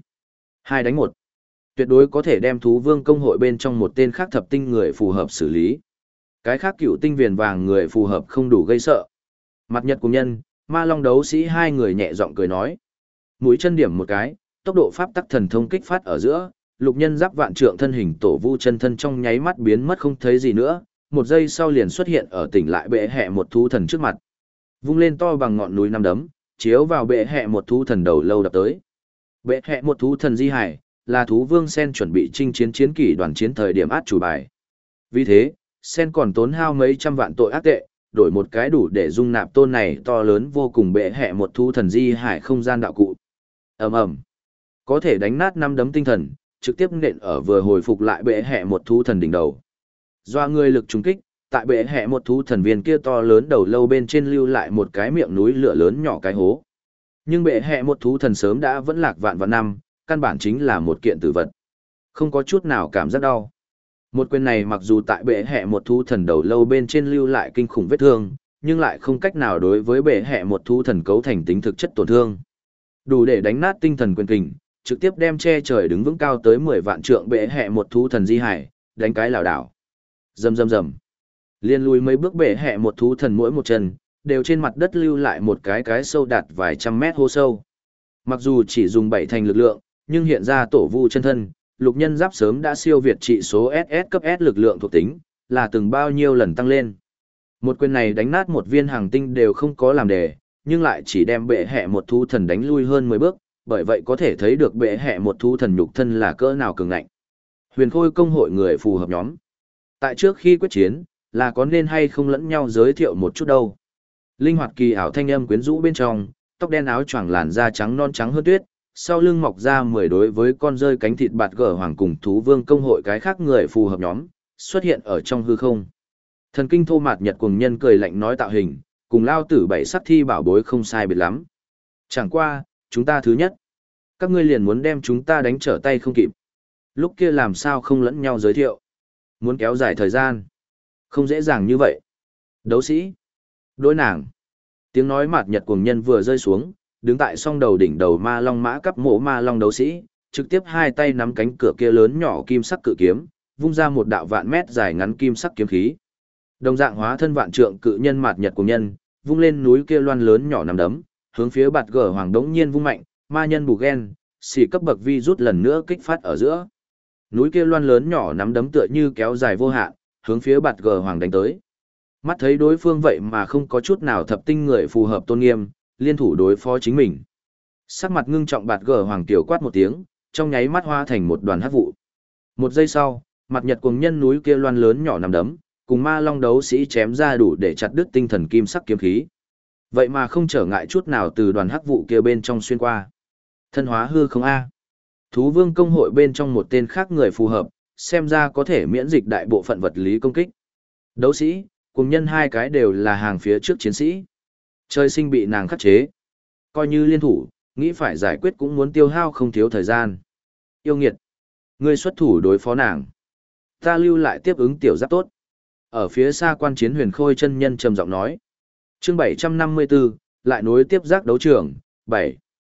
2 đánh 1. Tuyệt đối có thể đem thú vương công hội bên trong một tên khác thập tinh người phù hợp xử lý. Cái khác cựu tinh viền vàng người phù hợp không đủ gây sợ. Mặt nhật cùng nhân, ma long đấu sĩ hai người nhẹ giọng cười nói. Mũi chân điểm một cái, tốc độ pháp tắc thần thông kích phát ở giữa, lục nhân giáp vạn trượng thân hình tổ vu chân thân trong nháy mắt biến mất không thấy gì nữa, một giây sau liền xuất hiện ở tỉnh lại bệ hệ một thú thần trước mặt. Vung lên to bằng ngọn núi năm đấm, chiếu vào bệ hệ một thú thần đầu lâu đập tới. Bệ hệ một thú thần di hải, là thú vương sen chuẩn bị chinh chiến chiến kỷ đoàn chiến thời điểm át chủ bài. Vì thế, sen còn tốn hao mấy trăm vạn tội ác tệ, đổi một cái đủ để dung nạp tôn này to lớn vô cùng bệ hệ một thú thần di hải không gian đạo cụ. Ầm ầm, có thể đánh nát năm đấm tinh thần, trực tiếp nện ở vừa hồi phục lại bệ hệ một thú thần đỉnh đầu. Do người lực trùng kích, tại bệ hệ một thú thần viên kia to lớn đầu lâu bên trên lưu lại một cái miệng núi lửa lớn nhỏ cái hố. Nhưng bệ hệ một thú thần sớm đã vẫn lạc vạn vạn năm, căn bản chính là một kiện tử vật. Không có chút nào cảm giác đau. Một quyền này mặc dù tại bệ hệ một thú thần đầu lâu bên trên lưu lại kinh khủng vết thương, nhưng lại không cách nào đối với bệ hệ một thú thần cấu thành tính thực chất tổn thương. Đủ để đánh nát tinh thần quyền kình, trực tiếp đem che trời đứng vững cao tới 10 vạn trượng bệ hệ một thú thần di hải, đánh cái lảo đảo. Rầm rầm rầm. Liên lùi mấy bước bệ hệ một thú thần mỗi một chân, đều trên mặt đất lưu lại một cái sâu đạt vài trăm mét hố sâu. Mặc dù chỉ dùng 7 thành lực lượng, nhưng hiện ra tổ vu chân thân, lục nhân giáp sớm đã siêu việt trị số SS cấp S lực lượng thuộc tính, là từng bao nhiêu lần tăng lên. Một quyền này đánh nát một viên hàng tinh đều không có làm đề, nhưng lại chỉ đem bệ hệ một thú thần đánh lui hơn 10 bước, bởi vậy có thể thấy được bệ hệ một thú thần nhục thân là cỡ nào cường ngạnh. Huyền Khôi công hội người phù hợp nhóm. Tại trước khi quyết chiến, là có nên hay không lẫn nhau giới thiệu một chút đâu. Linh hoạt kỳ ảo thanh âm quyến rũ bên trong, tóc đen áo choàng làn da trắng non trắng hơn tuyết, sau lưng mọc ra 10 đối với con rơi cánh thịt bạt gở hoàng cùng thú vương công hội cái khác người phù hợp nhóm, xuất hiện ở trong hư không. Thần kinh thô mạt nhật cuồng nhân cười lạnh nói tạo hình, cùng lao tử bảy sắc thi bảo bối không sai biệt lắm. Chẳng qua, chúng ta thứ nhất. Các ngươi liền muốn đem chúng ta đánh trở tay không kịp. Lúc kia làm sao không lẫn nhau giới thiệu. Muốn kéo dài thời gian. Không dễ dàng như vậy. Đấu sĩ. Đối nàng. Tiếng nói mạt nhật cuồng nhân vừa rơi xuống, đứng tại song đầu đỉnh đầu ma long mã cấp mộ ma long đấu sĩ, trực tiếp hai tay nắm cánh cửa kia lớn nhỏ kim sắc cự kiếm, vung ra một đạo vạn mét dài ngắn kim sắc kiếm khí. Đồng dạng hóa thân vạn trượng cự nhân mạt nhật cuồng nhân, vung lên núi kia loan lớn nhỏ nằm đấm, hướng phía bạt gở hoàng đống nhiên vung mạnh, ma nhân bù ghen, xỉ cấp bậc vi rút lần nữa kích phát ở giữa. Núi kia loan lớn nhỏ nắm đấm tựa như kéo dài vô hạn, hướng phía bạt gở hoàng đánh tới. Mắt thấy đối phương vậy mà không có chút nào thập tinh người phù hợp tôn nghiêm, liên thủ đối phó chính mình. Sắc mặt ngưng trọng bạt gở hoàng tiểu quát một tiếng, trong nháy mắt hóa thành một đoàn hắc vụ. Một giây sau, mặt nhật cuồng nhân núi kia loan lớn nhỏ nằm đấm, cùng ma long đấu sĩ chém ra đủ để chặt đứt tinh thần kim sắc kiếm khí. Vậy mà không trở ngại chút nào từ đoàn hắc vụ kia bên trong xuyên qua. Thân hóa hư không a. Thú vương công hội bên trong một tên khác người phù hợp, xem ra có thể miễn dịch đại bộ phận vật lý công kích. Đấu sĩ, cùng nhân hai cái đều là hàng phía trước chiến sĩ. Trời sinh bị nàng khắc chế. Coi như liên thủ, nghĩ phải giải quyết cũng muốn tiêu hao không thiếu thời gian. Yêu nghiệt. Ngươi xuất thủ đối phó nàng. Ta lưu lại tiếp ứng tiểu giáp tốt. Ở phía xa quan chiến huyền khôi chân nhân trầm giọng nói. Chương 754, lại nối tiếp giác đấu trường, 7.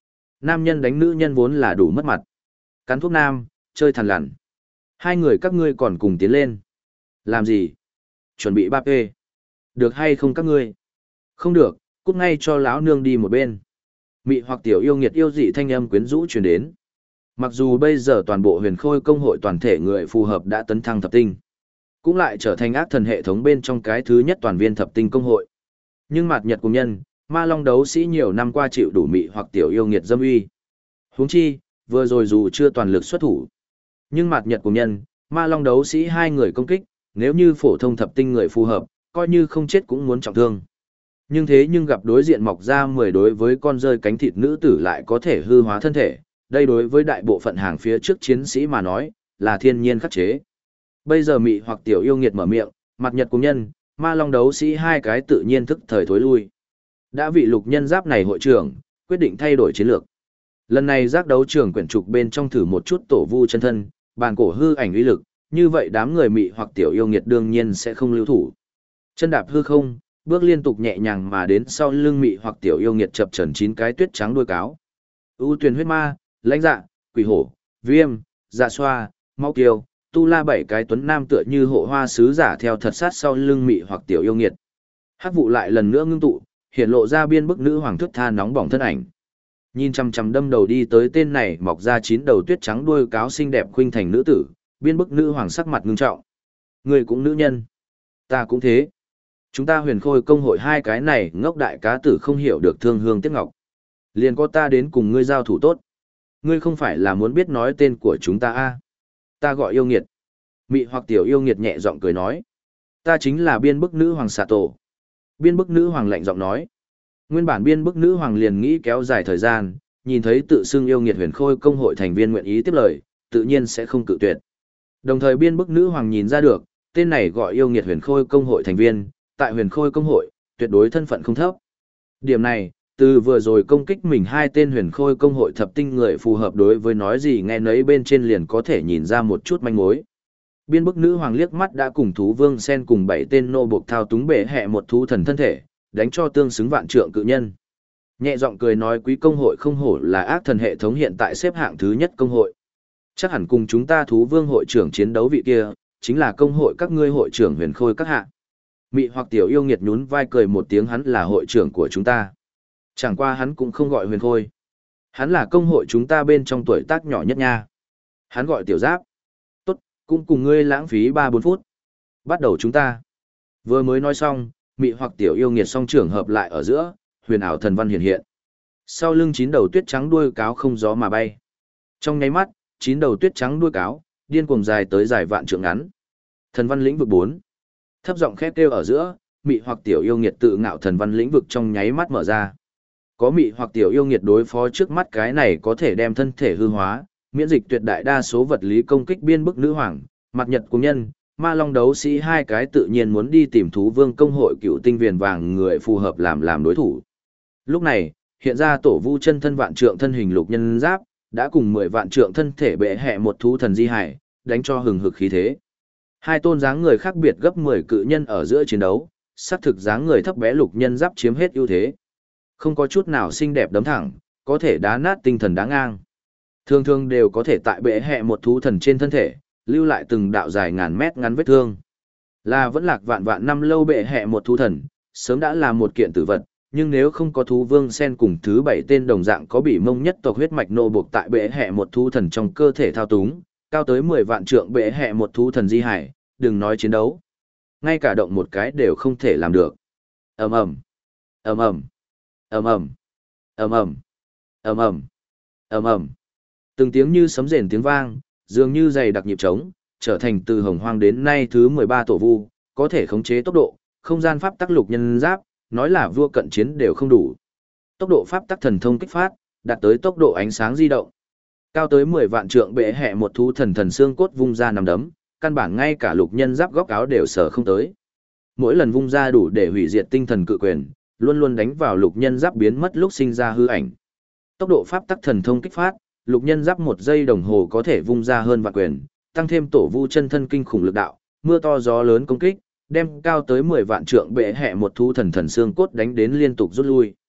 Nam nhân đánh nữ nhân vốn là đủ mất mặt. Cắn thuốc nam, chơi thằn lằn. Hai người các ngươi còn cùng tiến lên. Làm gì? Chuẩn bị 3P. Được hay không các ngươi? Không được, cút ngay cho lão nương đi một bên. Mị hoặc tiểu yêu nghiệt yêu dị thanh âm quyến rũ truyền đến. Mặc dù bây giờ toàn bộ huyền khôi công hội toàn thể người phù hợp đã tấn thăng thập tinh, cũng lại trở thành ác thần hệ thống bên trong cái thứ nhất toàn viên thập tinh công hội. Nhưng mạt nhật cùng nhân, ma long đấu sĩ nhiều năm qua chịu đủ mị hoặc tiểu yêu nghiệt dâm uy. Huống chi, vừa rồi dù chưa toàn lực xuất thủ, nhưng mạt nhật cùng nhân, ma long đấu sĩ hai người công kích, nếu như phổ thông thập tinh người phù hợp, coi như không chết cũng muốn trọng thương. Nhưng gặp đối diện mọc ra 10 đối với con rơi cánh thịt nữ tử lại có thể hư hóa thân thể, đây đối với đại bộ phận hàng phía trước chiến sĩ mà nói, là thiên nhiên khắc chế. Bây giờ mị hoặc tiểu yêu nghiệt mở miệng, mặt nhật cùng nhân, ma long đấu sĩ hai cái tự nhiên thức thời thối lui. Đã vị lục nhân giáp này hội trưởng, quyết định thay đổi chiến lược. Lần này giác đấu trường quyển trục bên trong thử một chút tổ vu chân thân, bàn cổ hư ảnh uy lực, như vậy đám người mị hoặc tiểu yêu nghiệt đương nhiên sẽ không lưu thủ. Chân đạp hư không, bước liên tục nhẹ nhàng mà đến sau lưng mị hoặc tiểu yêu nghiệt chập chờn 9 cái tuyết trắng đuôi cáo. ưu tuyền huyết ma, lãnh dạ, quỷ hổ, viêm, dạ xoa, mau kiêu, tu la 7 cái tuấn nam tựa như hộ hoa sứ giả theo thật sát sau lưng mị hoặc tiểu yêu nghiệt. Hắc vụ lại lần nữa ngưng tụ, hiện lộ ra biên bức nữ hoàng thước tha nóng bỏng thân ảnh. Nhìn chằm chằm đâm đầu đi tới tên này mọc ra 9 đầu tuyết trắng đuôi cáo xinh đẹp khuynh thành nữ tử, biên bức nữ hoàng sắc mặt ngưng trọng. Người cũng nữ nhân, ta cũng thế. Chúng ta huyền khôi công hội hai cái này ngốc đại cá tử không hiểu được thương hương tiếc ngọc. Liền có ta đến cùng ngươi giao thủ tốt. Ngươi không phải là muốn biết nói tên của chúng ta a? Ta gọi yêu nghiệt. Mị hoặc tiểu yêu nghiệt nhẹ giọng cười nói. Ta chính là biên bức nữ hoàng xà tổ. Biên bức nữ hoàng lạnh giọng nói. Nguyên bản biên bức nữ hoàng liền nghĩ kéo dài thời gian, nhìn thấy tự xưng yêu nghiệt huyền khôi công hội thành viên nguyện ý tiếp lời, tự nhiên sẽ không cự tuyệt. Đồng thời biên bức nữ hoàng nhìn ra được, tên này gọi yêu nghiệt huyền khôi công hội thành viên, tại huyền khôi công hội, tuyệt đối thân phận không thấp. Điểm này, từ vừa rồi công kích mình hai tên huyền khôi công hội thập tinh người phù hợp đối với nói gì nghe nấy bên trên liền có thể nhìn ra một chút manh mối. Biên bức nữ hoàng liếc mắt đã cùng thú vương sen cùng 7 tên nô buộc thao túng bể hẹ một thú thần thân thể, đánh cho tương xứng vạn trượng cự nhân. Nhẹ giọng cười nói quý công hội không hổ là ác thần hệ thống hiện tại xếp hạng thứ nhất công hội. Chắc hẳn cùng chúng ta thú vương hội trưởng chiến đấu vị kia, chính là công hội các ngươi hội trưởng huyền khôi các hạ. Mị hoặc tiểu yêu nghiệt nhún vai cười một tiếng hắn là hội trưởng của chúng ta. Chẳng qua hắn cũng không gọi huyền khôi. Hắn là công hội chúng ta bên trong tuổi tác nhỏ nhất nha. Hắn gọi tiểu giáp. Tốt, cũng cùng ngươi lãng phí 3-4 phút. Bắt đầu chúng ta. Vừa mới nói xong, mị hoặc tiểu yêu nghiệt song trưởng hợp lại ở giữa, huyền ảo thần văn hiện hiện. Sau lưng 9 đầu tuyết trắng đuôi cáo không gió mà bay. Trong nháy mắt, 9 đầu tuyết trắng đuôi cáo, điên cuồng dài tới dài vạn trượng ngắn. Thần văn lĩnh vực 4. Thấp giọng khét kêu ở giữa, mị hoặc tiểu yêu nghiệt tự ngạo thần văn lĩnh vực trong nháy mắt mở ra. Có mị hoặc tiểu yêu nghiệt đối phó trước mắt cái này có thể đem thân thể hư hóa, miễn dịch tuyệt đại đa số vật lý công kích biên bức nữ hoàng, mặt nhật cùng nhân, ma long đấu sĩ hai cái tự nhiên muốn đi tìm thú vương công hội cựu tinh viền vàng người phù hợp làm đối thủ. Lúc này, hiện ra tổ vu chân thân vạn trượng thân hình lục nhân giáp, đã cùng 10 vạn trượng thân thể bệ hẹ một thú thần di hải, đánh cho hừng hực khí thế. Hai tôn dáng người khác biệt gấp 10 cự nhân ở giữa chiến đấu, xác thực dáng người thấp bé lục nhân giáp chiếm hết ưu thế. Không có chút nào xinh đẹp đấm thẳng, có thể đá nát tinh thần đá ngang. Thường thường đều có thể tại bệ hẹ một thú thần trên thân thể, lưu lại từng đạo dài ngàn mét ngắn vết thương. Là vẫn lạc vạn vạn năm lâu bệ hẹ một thú thần, sớm đã là một kiện tử vật, nhưng nếu không có thú vương sen cùng thứ 7 tên đồng dạng có bị mông nhất tộc huyết mạch nô buộc tại bệ hẹ một thú thần trong cơ thể thao túng, cao tới 10 vạn trượng bệ hẹ một thú thần di hải, đừng nói chiến đấu. Ngay cả động một cái đều không thể làm được. Ầm ầm, ầm ầm, ầm ầm, ầm ầm, ầm ầm, ầm ầm. Từng tiếng như sấm rền tiếng vang, dường như dày đặc nhịp trống, trở thành từ hồng hoang đến nay thứ 13 tổ vu, có thể khống chế tốc độ, không gian pháp tắc lục nhân giáp, nói là vua cận chiến đều không đủ. Tốc độ pháp tắc thần thông kích phát, đạt tới tốc độ ánh sáng di động. Cao tới 10 vạn trượng bệ hẹ một thú thần thần xương cốt vung ra nằm đấm, căn bản ngay cả lục nhân giáp góc áo đều sở không tới. Mỗi lần vung ra đủ để hủy diệt tinh thần cự quyền, luôn luôn đánh vào lục nhân giáp biến mất lúc sinh ra hư ảnh. Tốc độ pháp tắc thần thông kích phát, lục nhân giáp 1 giây đồng hồ có thể vung ra hơn vạn quyền, tăng thêm tổ vu chân thân kinh khủng lực đạo, mưa to gió lớn công kích, đem cao tới 10 vạn trượng bệ hẹ một thú thần thần xương cốt đánh đến liên tục rút lui.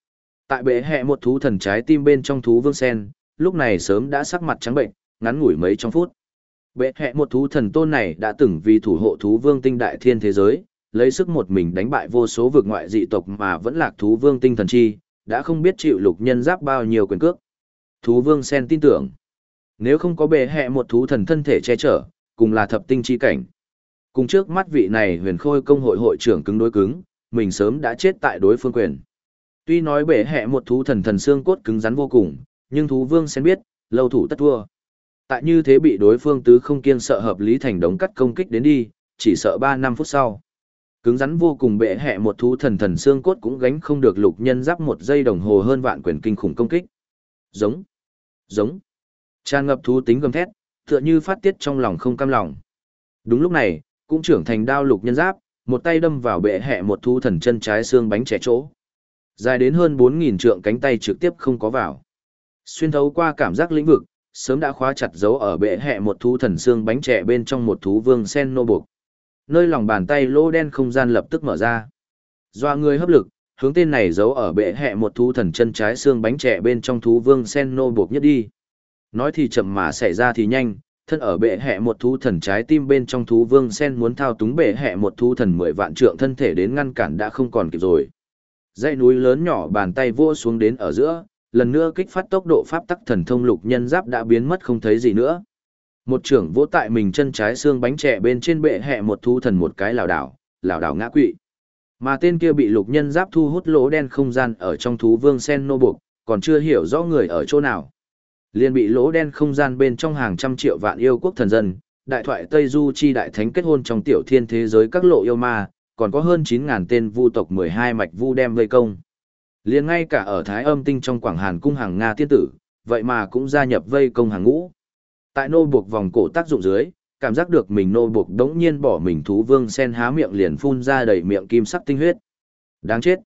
Tại bệ hệ một thú thần trái tim bên trong thú vương sen, lúc này sớm đã sắc mặt trắng bệnh, ngắn ngủi mấy trong phút. Bệ hệ một thú thần tôn này đã từng vì thủ hộ thú vương tinh đại thiên thế giới, lấy sức một mình đánh bại vô số vực ngoại dị tộc mà vẫn lạc thú vương tinh thần chi, đã không biết chịu lục nhân giáp bao nhiêu quyền cước. Thú vương sen tin tưởng, nếu không có bệ hệ một thú thần thân thể che chở, cùng là thập tinh chi cảnh. Cùng trước mắt vị này huyền khôi công hội hội trưởng cứng đối cứng, mình sớm đã chết tại đối phương quyền. Tuy nói bệ hệ một thú thần thần xương cốt cứng rắn vô cùng, nhưng thú vương sen biết, lâu thủ tất thua. Tại như thế bị đối phương tứ không kiêng sợ hợp lý thành đống cắt công kích đến đi, chỉ sợ 3-5 phút sau. Cứng rắn vô cùng bệ hệ một thú thần thần xương cốt cũng gánh không được lục nhân giáp 1 giây đồng hồ hơn vạn quyền kinh khủng công kích. Giống, giống, tràn ngập thú tính gầm thét, tựa như phát tiết trong lòng không cam lòng. Đúng lúc này, cũng trưởng thành đao lục nhân giáp, một tay đâm vào bệ hệ một thú thần chân trái xương bánh trẻ chỗ. Dài đến hơn 4.000 trượng cánh tay trực tiếp không có vào. Xuyên thấu qua cảm giác lĩnh vực, sớm đã khóa chặt dấu ở bệ hệ một thú thần xương bánh trẻ bên trong một thú vương sen nô buộc. Nơi lòng bàn tay lỗ đen không gian lập tức mở ra. Doa người hấp lực, hướng tên này giấu ở bệ hệ một thú thần chân trái xương bánh trẻ bên trong thú vương sen nô buộc nhất đi. Nói thì chậm mà xảy ra thì nhanh, thân ở bệ hệ một thú thần trái tim bên trong thú vương sen muốn thao túng bệ hệ một thú thần 10 vạn trượng thân thể đến ngăn cản đã không còn kịp rồi. Dãy núi lớn nhỏ bàn tay vỗ xuống đến ở giữa, lần nữa kích phát tốc độ pháp tắc thần thông lục nhân giáp đã biến mất không thấy gì nữa. Một trưởng vỗ tại mình chân trái xương bánh trẻ bên trên bệ hệ một thú thần một cái lảo đảo ngã quỵ. Mà tên kia bị lục nhân giáp thu hút lỗ đen không gian ở trong thú vương sen nô buộc, còn chưa hiểu rõ người ở chỗ nào. Liền bị lỗ đen không gian bên trong hàng trăm triệu vạn yêu quốc thần dân, đại thoại Tây Du chi đại thánh kết hôn trong tiểu thiên thế giới các lộ yêu ma, còn có hơn 9.000 tên vu tộc 12 mạch vu đem vây công. Liền ngay cả ở Thái Âm Tinh trong Quảng Hàn cung hàng Nga tiên tử, vậy mà cũng gia nhập vây công hàng ngũ. Tại nô buộc vòng cổ tác dụng dưới, cảm giác được mình nô buộc đống nhiên bỏ mình thú vương sen há miệng liền phun ra đầy miệng kim sắc tinh huyết. Đáng chết.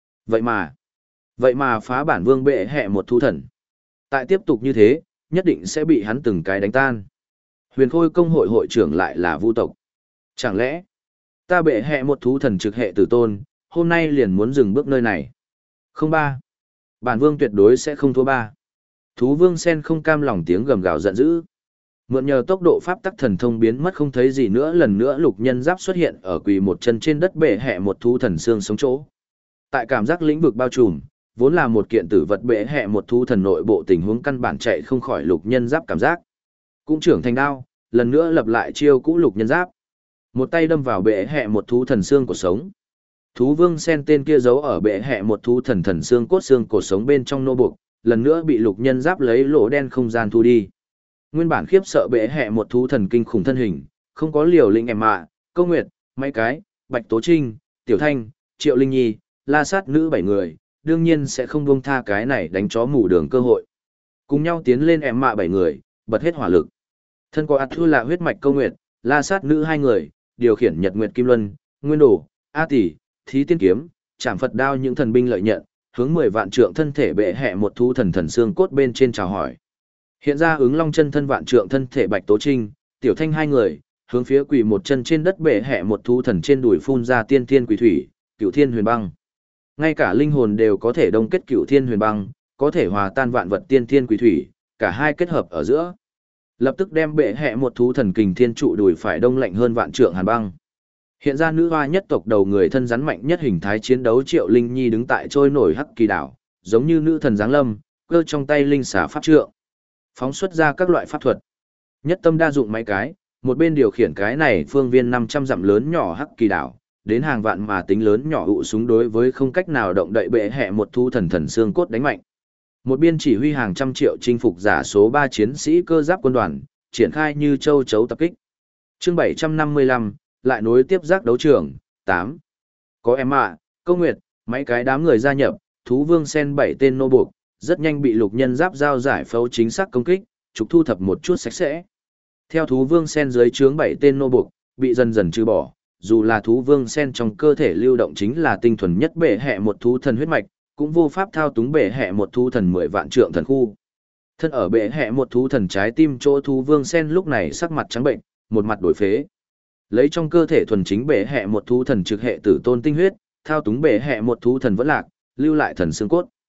Vậy mà phá bản vương bệ hệ một thú thần. Tại tiếp tục như thế, nhất định sẽ bị hắn từng cái đánh tan. Huyền Khôi công hội hội trưởng lại là vu tộc. Chẳng lẽ, ta bệ hệ một thú thần trực hệ tử tôn, hôm nay liền muốn dừng bước nơi này. Không ba. Bản vương tuyệt đối sẽ không thua ba. Thú vương sen không cam lòng tiếng gầm gào giận dữ. Mượn nhờ tốc độ pháp tắc thần thông biến mất không thấy gì nữa, lần nữa lục nhân giáp xuất hiện ở quỳ một chân trên đất bệ hệ một thú thần xương sống chỗ. Tại cảm giác lĩnh vực bao trùm, vốn là một kiện tử vật bệ hệ một thú thần nội bộ tình huống căn bản chạy không khỏi lục nhân giáp cảm giác. Cũng trưởng thành đao, lần nữa lập lại chiêu cũ lục nhân giáp. Một tay đâm vào bệ hệ một thú thần xương của sống. Thú vương sen tên kia giấu ở bệ hệ một thú thần thần xương cốt xương cổ sống bên trong nô buộc, lần nữa bị lục nhân giáp lấy lỗ đen không gian thu đi. Nguyên bản khiếp sợ bệ hệ một thú thần kinh khủng thân hình, không có liều lĩnh em mạ, Câu Nguyệt, Mấy Cái, Bạch Tố Trinh, Tiểu Thanh, Triệu Linh Nhi, La Sát nữ 7 người, đương nhiên sẽ không buông tha cái này đánh chó mù đường cơ hội. Cùng nhau tiến lên em mạ 7 người, bật hết hỏa lực. Thân có Thu là huyết mạch Câu Nguyệt, La Sát nữ 2 người, điều khiển Nhật Nguyệt Kim Luân, Nguyên Đồ, A Tỷ, Thí Tiên Kiếm, Trảm Phật Đao những thần binh lợi nhận, hướng 10 vạn trượng thân thể bệ hệ một thú thần thần xương cốt bên trên chào hỏi. Hiện ra ứng long chân thân vạn trượng thân thể Bạch Tố Trinh, Tiểu Thanh 2 người, hướng phía quỳ một chân trên đất bệ hệ một thú thần trên đùi phun ra tiên thiên quỷ thủy, Cửu Thiên Huyền Băng. Ngay cả linh hồn đều có thể đông kết Cửu Thiên Huyền Băng, có thể hòa tan vạn vật tiên thiên quỷ thủy, cả hai kết hợp ở giữa. Lập tức đem bệ hệ một thú thần kình thiên trụ đùi phải đông lạnh hơn vạn trượng hàn băng. Hiện ra nữ hoa nhất tộc đầu người thân rắn mạnh nhất hình thái chiến đấu Triệu Linh Nhi đứng tại trôi nổi hắc kỳ đảo, giống như nữ thần giáng lâm, cơ trong tay linh xà pháp trượng, phóng xuất ra các loại pháp thuật. Nhất tâm đa dụng mấy cái, một bên điều khiển cái này phương viên 500 dặm lớn nhỏ hắc kỳ đảo, đến hàng vạn mà tính lớn nhỏ hụ súng đối với không cách nào động đậy bệ hệ một thú thần thần xương cốt đánh mạnh. Một biên chỉ huy hàng trăm triệu chinh phục giả số 3 chiến sĩ cơ giáp quân đoàn, triển khai như châu chấu tập kích. Chương 755, lại nối tiếp giác đấu trường, 8. Có em ạ, Câu Nguyệt, mấy cái đám người gia nhập, thú vương sen 7 tên nô buộc, rất nhanh bị lục nhân giáp giao giải phẫu chính xác công kích, trục thu thập một chút sạch sẽ. Theo thú vương sen dưới trướng 7 tên nô buộc, bị dần dần trừ bỏ, dù là thú vương sen trong cơ thể lưu động chính là tinh thuần nhất bệ hệ một thú thần huyết mạch, cũng vô pháp thao túng bệ hệ một thú thần 10 vạn trượng thần khu. Thân ở bệ hệ một thú thần trái tim chỗ thú vương sen lúc này sắc mặt trắng bệnh, một mặt đổi phế. Lấy trong cơ thể thuần chính bệ hệ một thú thần trực hệ tử tôn tinh huyết, thao túng bệ hệ một thú thần vẫn lạc, lưu lại thần xương cốt.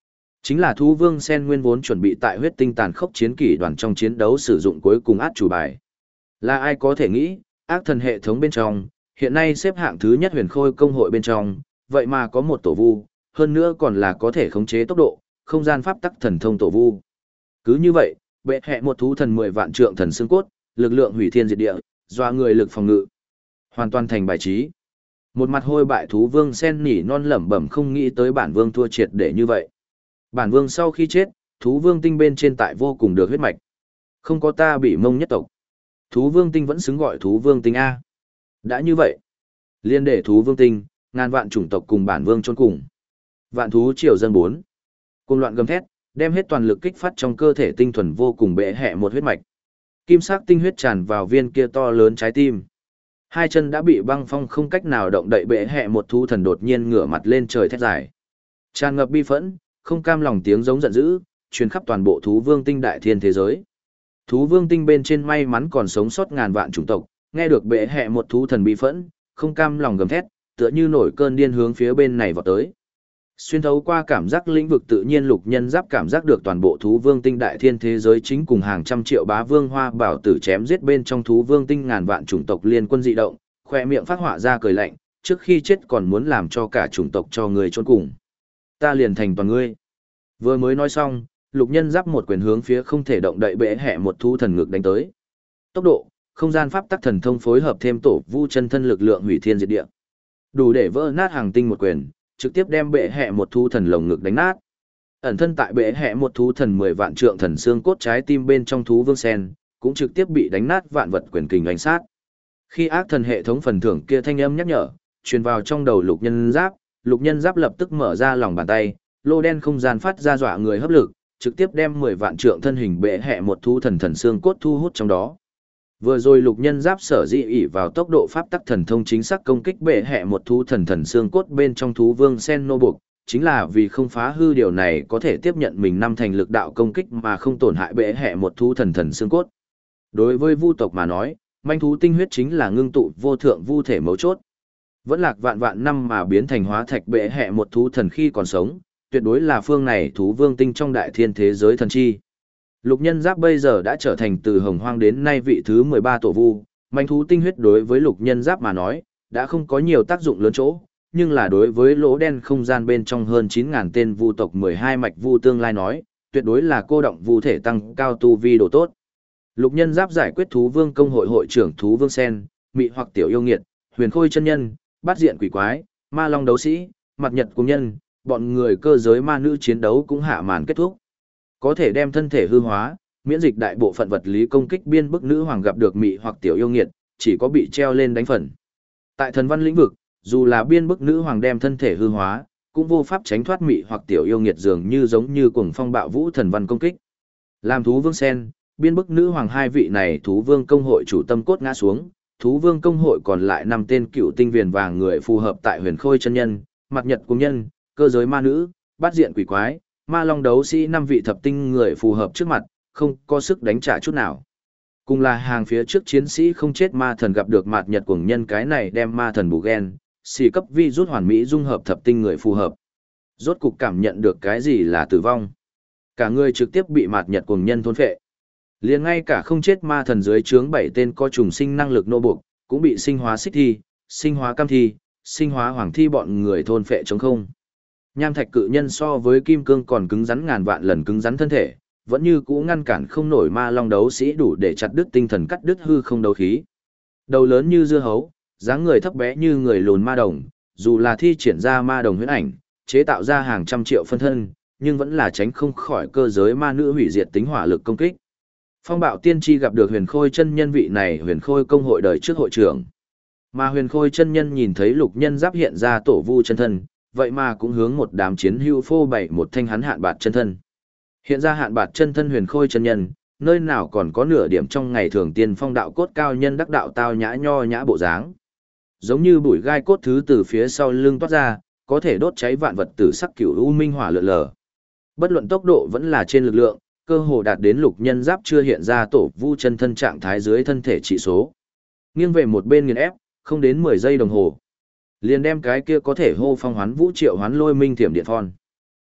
Chính là thú vương sen nguyên vốn chuẩn bị tại huyết tinh tàn khốc chiến kỷ đoàn trong chiến đấu sử dụng cuối cùng át chủ bài. Là ai có thể nghĩ, ác thần hệ thống bên trong, hiện nay xếp hạng thứ nhất huyền khôi công hội bên trong, vậy mà có một tổ vu, hơn nữa còn là có thể khống chế tốc độ, không gian pháp tắc thần thông tổ vu. Cứ như vậy, bệ hệ một thú thần 10 vạn trượng thần xương cốt, lực lượng hủy thiên diệt địa, doa người lực phòng ngự, hoàn toàn thành bài trí. Một mặt hôi bại thú vương sen nỉ non lẩm bẩm không nghĩ tới bản vương thua triệt để như vậy. Bản vương sau khi chết, thú vương tinh bên trên tại vô cùng được huyết mạch. Không có ta bị mông nhất tộc. Thú vương tinh vẫn xứng gọi thú vương tinh A. Đã như vậy, liên để thú vương tinh, ngàn vạn chủng tộc cùng bản vương chôn cùng. Vạn thú triều dân 4. Cùng loạn gầm thét, đem hết toàn lực kích phát trong cơ thể tinh thuần vô cùng bệ hệ một huyết mạch. Kim sắc tinh huyết tràn vào viên kia to lớn trái tim. Hai chân đã bị băng phong không cách nào động đậy bệ hệ một thú thần đột nhiên ngửa mặt lên trời thét dài. Tràn ngập bi phẫn, không cam lòng tiếng giống giận dữ, truyền khắp toàn bộ thú vương tinh đại thiên thế giới. Thú vương tinh bên trên may mắn còn sống sót ngàn vạn chủng tộc, nghe được bệ hệ một thú thần bi phẫn, không cam lòng gầm thét, tựa như nổi cơn điên hướng phía bên này vọt tới. Xuyên thấu qua cảm giác lĩnh vực tự nhiên lục nhân giáp cảm giác được toàn bộ thú vương tinh đại thiên thế giới chính cùng hàng trăm triệu bá vương hoa bảo tử chém giết bên trong thú vương tinh ngàn vạn chủng tộc liên quân dị động, khoe miệng phát họa ra cười lạnh, trước khi chết còn muốn làm cho cả chủng tộc cho người chôn cùng. Ta liền thành toàn ngươi. Vừa mới nói xong, lục nhân giáp một quyền hướng phía không thể động đậy bệ hệ một thú thần ngực đánh tới. Tốc độ, không gian pháp tắc thần thông phối hợp thêm tổ vu chân thân lực lượng hủy thiên diệt địa, đủ để vỡ nát hàng tinh một quyền, trực tiếp đem bệ hệ một thú thần lồng ngực đánh nát. Ẩn thân tại bệ hệ một thú thần 10 vạn trượng thần xương cốt trái tim bên trong thú vương sen, cũng trực tiếp bị đánh nát vạn vật quyền kình đánh sát. Khi ác thần hệ thống phần thưởng kia thanh âm nhắc nhở, truyền vào trong đầu lục nhân giáp lập tức mở ra lòng bàn tay, lô đen không gian phát ra dọa người hấp lực, trực tiếp đem 10 vạn trượng thân hình bệ hệ một thú thần thần xương cốt thu hút trong đó. Vừa rồi lục nhân giáp sở dĩ ỷ vào tốc độ pháp tắc thần thông chính xác công kích bệ hệ một thú thần thần xương cốt bên trong thú vương sen nô buộc, chính là vì không phá hư điều này có thể tiếp nhận mình năm thành lực đạo công kích mà không tổn hại bệ hệ một thú thần thần xương cốt. Đối với vu tộc mà nói, manh thú tinh huyết chính là ngưng tụ vô thượng vu thể mấu chốt. Vẫn lạc vạn vạn năm mà biến thành hóa thạch bệ hệ một thú thần khi còn sống, tuyệt đối là phương này thú vương tinh trong đại thiên thế giới thần chi. Lục nhân giáp bây giờ đã trở thành từ hồng hoang đến nay vị thứ 13 tổ vu, manh thú tinh huyết đối với lục nhân giáp mà nói, đã không có nhiều tác dụng lớn chỗ, nhưng là đối với lỗ đen không gian bên trong hơn 9.000 tên vu tộc 12 mạch vu tương lai nói, tuyệt đối là cô động vu thể tăng cao tu vi độ tốt. Lục nhân giáp giải quyết thú vương công hội hội trưởng thú vương sen, mị hoặc tiểu yêu nghiệt, huyền khôi chân nhân, bát diện quỷ quái, ma long đấu sĩ, mặt nhật cung nhân, bọn người cơ giới ma nữ chiến đấu cũng hạ màn kết thúc. Có thể đem thân thể hư hóa, miễn dịch đại bộ phận vật lý công kích biên bức nữ hoàng gặp được mị hoặc tiểu yêu nghiệt, chỉ có bị treo lên đánh phần. Tại thần văn lĩnh vực, dù là biên bức nữ hoàng đem thân thể hư hóa, cũng vô pháp tránh thoát mị hoặc tiểu yêu nghiệt dường như giống như cuồng phong bạo vũ thần văn công kích. Làm thú vương sen, biên bức nữ hoàng hai vị này thú vương công hội chủ tâm cốt ngã xuống, thú vương công hội còn lại 5 tên cựu tinh viền vàng người phù hợp tại huyền khôi chân nhân, mặt nhật cung nhân, cơ giới ma nữ, bát diện quỷ quái, ma long đấu sĩ 5 vị thập tinh người phù hợp trước mặt, không có sức đánh trả chút nào. Cùng là hàng phía trước chiến sĩ không chết ma thần gặp được mạt nhật cuồng nhân cái này đem ma thần bù gen, xì cấp vi rút hoàn mỹ dung hợp thập tinh người phù hợp. Rốt cục cảm nhận được cái gì là tử vong. Cả người trực tiếp bị mạt nhật cuồng nhân thôn phệ. Liền ngay cả không chết ma thần dưới trướng 7 tên có trùng sinh năng lực nô buộc, cũng bị sinh hóa xích thi, sinh hóa cam thi, sinh hóa hoàng thi bọn người thôn phệ trống không. Nham thạch cự nhân so với kim cương còn cứng rắn ngàn vạn lần cứng rắn thân thể, vẫn như cũ ngăn cản không nổi ma long đấu sĩ đủ để chặt đứt tinh thần cắt đứt hư không đấu khí. Đầu lớn như dưa hấu, dáng người thấp bé như người lùn ma đồng, dù là thi triển ra ma đồng huyễn ảnh, chế tạo ra hàng trăm triệu phân thân, nhưng vẫn là tránh không khỏi cơ giới ma nữ hủy diệt tính hỏa lực công kích. Phong bạo tiên tri gặp được huyền khôi chân nhân vị này huyền khôi công hội đời trước hội trưởng. Mà huyền khôi chân nhân nhìn thấy lục nhân giáp hiện ra tổ vu chân thân, vậy mà cũng hướng một đám chiến hưu phô bày một thanh hắn hạn bạt chân thân. Hiện ra hạn bạt chân thân huyền khôi chân nhân, nơi nào còn có nửa điểm trong ngày thường tiên phong đạo cốt cao nhân đắc đạo tao nhã nho nhã bộ dáng. Giống như bụi gai cốt thứ từ phía sau lưng toát ra, có thể đốt cháy vạn vật tử sắc cửu u minh hỏa lượn lờ. Bất luận tốc độ vẫn là trên lực lượng, cơ hồ đạt đến lục nhân giáp chưa hiện ra tổ vu chân thân trạng thái dưới thân thể trị số. Nghiêng về một bên nghiền ép, không đến 10 giây đồng hồ. Liền đem cái kia có thể hô phong hoán vũ triệu hoán lôi minh thiểm điện phon.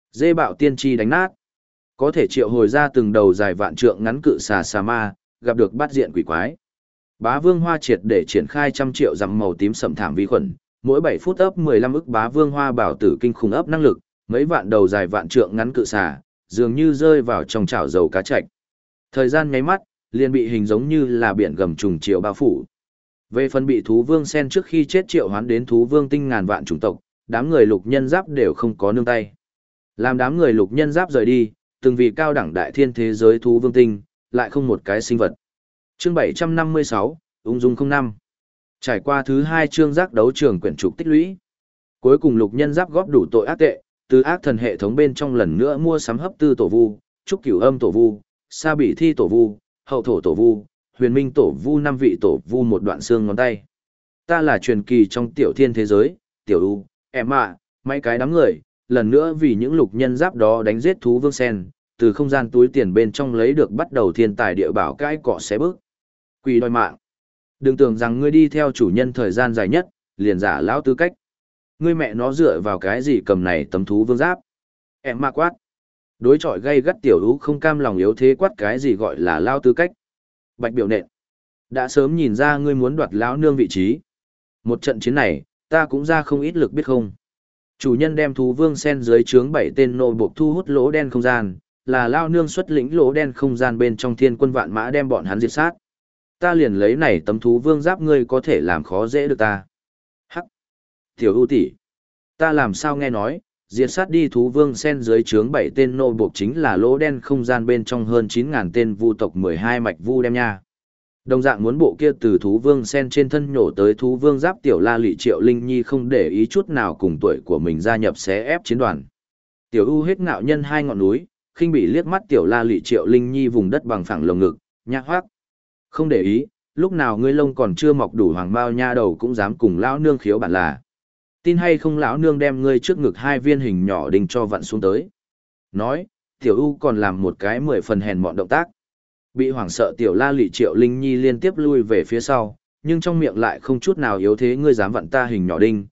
Dê bạo tiên tri đánh nát. Có thể triệu hồi ra từng đầu dài vạn trượng ngắn cự xà xà ma, gặp được bắt diện quỷ quái. Bá vương hoa triệt để triển khai trăm triệu dặm màu tím sẫm thảm vi khuẩn, mỗi 7 phút ấp 15 ức bá vương hoa bảo tử kinh khủng ấp năng lực, mấy vạn đầu dài vạn trượng ngắn cự xà, dường như rơi vào trong chảo dầu cá chạch. Thời gian nháy mắt, liền bị hình giống như là biển gầm trùng triệu bao phủ. Về phần bị thú vương sen trước khi chết triệu hoán đến thú vương tinh ngàn vạn chủng tộc, đám người lục nhân giáp đều không có nương tay. Làm đám người lục nhân giáp rời đi, từng vì cao đẳng đại thiên thế giới thú vương tinh, lại không một cái sinh vật. Chương 756, ung dung 05. Trải qua thứ 2 chương giác đấu trường quyển trục tích lũy. Cuối cùng lục nhân giáp góp đủ tội ác tệ, từ ác thần hệ thống bên trong lần nữa mua sắm hấp tư tổ vu, trúc cửu âm tổ vu, sa bỉ thi tổ vu, hậu thổ tổ vu, huyền minh tổ vu 5 vị tổ vu một đoạn xương ngón tay. Ta là truyền kỳ trong tiểu thiên thế giới, tiểu u, em ạ, mấy cái đám người, lần nữa vì những lục nhân giáp đó đánh giết thú vương sen, từ không gian túi tiền bên trong lấy được bắt đầu thiên tài địa bảo cái cọ xé bước. Quỷ đòi mạng. Đừng tưởng rằng ngươi đi theo chủ nhân thời gian dài nhất, liền giả lão tư cách. Ngươi mẹ nó dựa vào cái gì cầm này tấm thú vương giáp. Em ma quát. Đối chọi gây gắt tiểu ú không cam lòng yếu thế quát cái gì gọi là lao tư cách. Bạch biểu nện. Đã sớm nhìn ra ngươi muốn đoạt lão nương vị trí. Một trận chiến này, ta cũng ra không ít lực biết không. Chủ nhân đem thú vương sen dưới trướng 7 tên nô buộc thu hút lỗ đen không gian, là lao nương xuất lĩnh lỗ đen không gian bên trong thiên quân vạn mã đem bọn hắn diệt sát. Ta liền lấy này tấm thú vương giáp ngươi có thể làm khó dễ được ta. Hắc. Tiểu ưu tỷ. Ta làm sao nghe nói, diệt sát đi thú vương sen dưới trướng 7 tên nô buộc chính là lỗ đen không gian bên trong hơn 9.000 tên vu tộc 12 mạch vu đem nha. Đồng dạng muốn bộ kia từ thú vương sen trên thân nhổ tới thú vương giáp tiểu la lị Triệu Linh Nhi không để ý chút nào cùng tuổi của mình gia nhập xé ép chiến đoàn. Tiểu ưu hết ngạo nhân hai ngọn núi, khinh bị liếc mắt tiểu la lị Triệu Linh Nhi vùng đất bằng phẳng lồng ngực, nhạc hoác. Không để ý, lúc nào ngươi lông còn chưa mọc đủ hoàng bao nha đầu cũng dám cùng lão nương khiếu bản là. Tin hay không lão nương đem ngươi trước ngực 2 viên hình nhỏ đinh cho vặn xuống tới. Nói, tiểu ưu còn làm một cái 10 phần hèn mọn động tác. Bị hoảng sợ tiểu la lị Triệu Linh Nhi liên tiếp lui về phía sau, nhưng trong miệng lại không chút nào yếu thế ngươi dám vặn ta hình nhỏ đinh,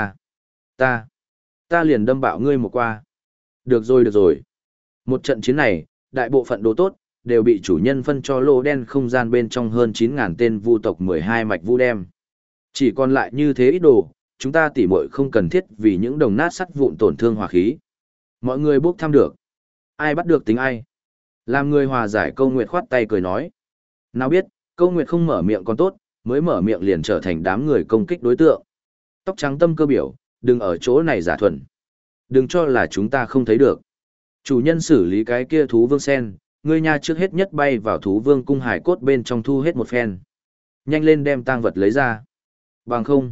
ta liền đâm bạo ngươi một qua. Được rồi. Một trận chiến này, đại bộ phận đồ tốt, đều bị chủ nhân phân cho lô đen không gian bên trong hơn 9.000 tên vu tộc 12 mạch vu đem. Chỉ còn lại như thế ít đồ, chúng ta tỉ muội không cần thiết vì những đồng nát sắt vụn tổn thương hòa khí. Mọi người bốc thăm được. Ai bắt được tính ai. Làm người hòa giải Câu Nguyệt khoát tay cười nói. Nào biết, Câu Nguyệt không mở miệng còn tốt, mới mở miệng liền trở thành đám người công kích đối tượng. Tóc trắng tâm cơ biểu, đừng ở chỗ này giả thuần. Đừng cho là chúng ta không thấy được. Chủ nhân xử lý cái kia thú vương sen, ngươi nha trước hết nhất bay vào thú vương cung hải cốt bên trong thu hết một phen. Nhanh lên đem tang vật lấy ra. Bằng không.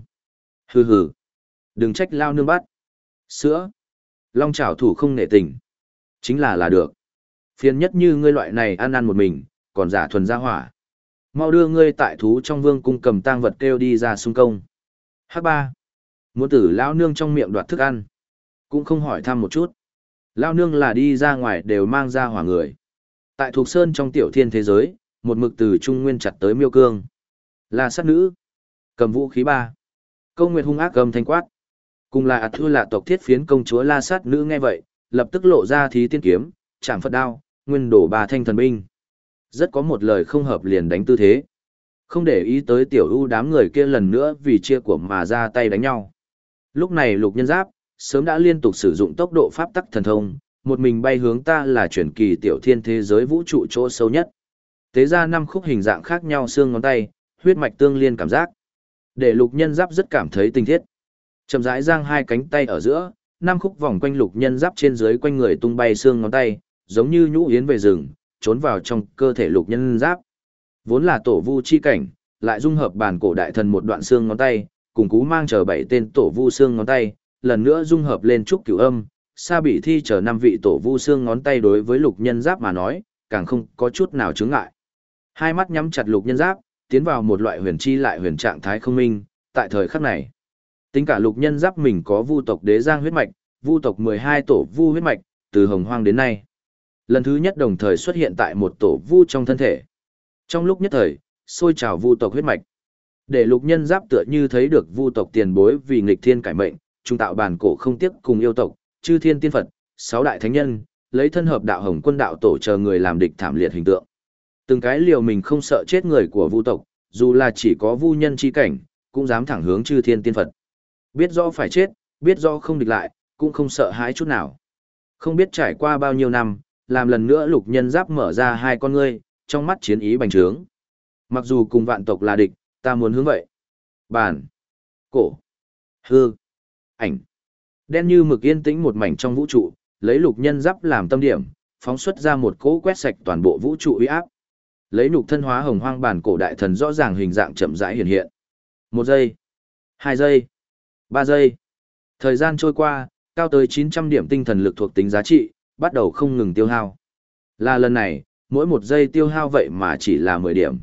Hừ. Đừng trách lao nương bắt. Sữa. Long chảo thủ không nể tình. Chính là được. Phiền nhất như ngươi loại này ăn một mình, còn giả thuần ra hỏa. Mau đưa ngươi tại thú trong vương cung cầm tang vật kêu đi ra xung công. H3. Muốn tử lao nương trong miệng đoạt thức ăn. Cũng không hỏi thăm một chút. Lao nương là đi ra ngoài đều mang ra hỏa người. Tại Thục Sơn trong tiểu thiên thế giới, một mực từ Trung Nguyên chặt tới Miêu Cương. Là sát nữ. Cầm vũ khí 3. Câu Nguyệt hung ác cầm thanh quát. Cùng là Thư là tộc thiết phiến công chúa La Sát nữ nghe vậy, lập tức lộ ra thí tiên kiếm, chạm Phật đao, nguyên đổ 3 thanh thần binh. Rất có một lời không hợp liền đánh tư thế. Không để ý tới tiểu ưu đám người kia lần nữa vì chia của mà ra tay đánh nhau. Lúc này lục nhân giáp, sớm đã liên tục sử dụng tốc độ pháp tắc thần thông, một mình bay hướng ta là chuyển kỳ tiểu thiên thế giới vũ trụ chỗ sâu nhất. Tế ra 5 khúc hình dạng khác nhau xương ngón tay, huyết mạch tương liên cảm giác. Để lục nhân giáp rất cảm thấy tinh thiết. Chậm rãi giang 2 cánh tay ở giữa, 5 khúc vòng quanh lục nhân giáp trên dưới quanh người tung bay xương ngón tay, giống như nhũ yến về rừng, trốn vào trong cơ thể lục nhân giáp. Vốn là tổ vu chi cảnh, lại dung hợp bản cổ đại thần một đoạn xương ngón tay, cùng cú mang chờ 7 tên tổ vu xương ngón tay, lần nữa dung hợp lên trúc cửu âm, sa bỉ thi chờ 5 vị tổ vu xương ngón tay đối với lục nhân giáp mà nói, càng không có chút nào chướng ngại. Hai mắt nhắm chặt lục nhân giáp, tiến vào một loại huyền chi lại huyền trạng thái không minh, tại thời khắc này. Tính cả lục nhân giáp mình có vu tộc đế giang huyết mạch, vu tộc 12 tổ vu huyết mạch, từ hồng hoang đến nay. Lần thứ nhất đồng thời xuất hiện tại một tổ vu trong thân thể. Trong lúc nhất thời, sôi trào vu tộc huyết mạch. Để lục nhân giáp tựa như thấy được vu tộc tiền bối vì nghịch thiên cải mệnh, trung tạo bản cổ không tiếc cùng yêu tộc, chư thiên tiên Phật, 6 đại thánh nhân, lấy thân hợp đạo hồng quân đạo tổ chờ người làm địch thảm liệt hình tượng. Từng cái liều mình không sợ chết người của vu tộc, dù là chỉ có vu nhân chi cảnh, cũng dám thẳng hướng chư thiên tiên Phật. Biết rõ phải chết, biết rõ không địch lại, cũng không sợ hãi chút nào. Không biết trải qua bao nhiêu năm, làm lần nữa Lục Nhân Giáp mở ra hai con ngươi, trong mắt chiến ý bành trướng. Mặc dù cùng vạn tộc là địch, ta muốn hướng vậy. Bàn, cổ, hư, ảnh. Đen như mực yên tĩnh một mảnh trong vũ trụ, lấy Lục Nhân Giáp làm tâm điểm, phóng xuất ra một cỗ quét sạch toàn bộ vũ trụ uy áp. Lấy nhục thân hóa hồng hoang bản cổ đại thần rõ ràng hình dạng chậm rãi hiện hiện. 1 giây, 2 giây, 3 giây. Thời gian trôi qua, cao tới 900 điểm tinh thần lực thuộc tính giá trị, bắt đầu không ngừng tiêu hao. Là lần này, mỗi 1 giây tiêu hao vậy mà chỉ là 10 điểm.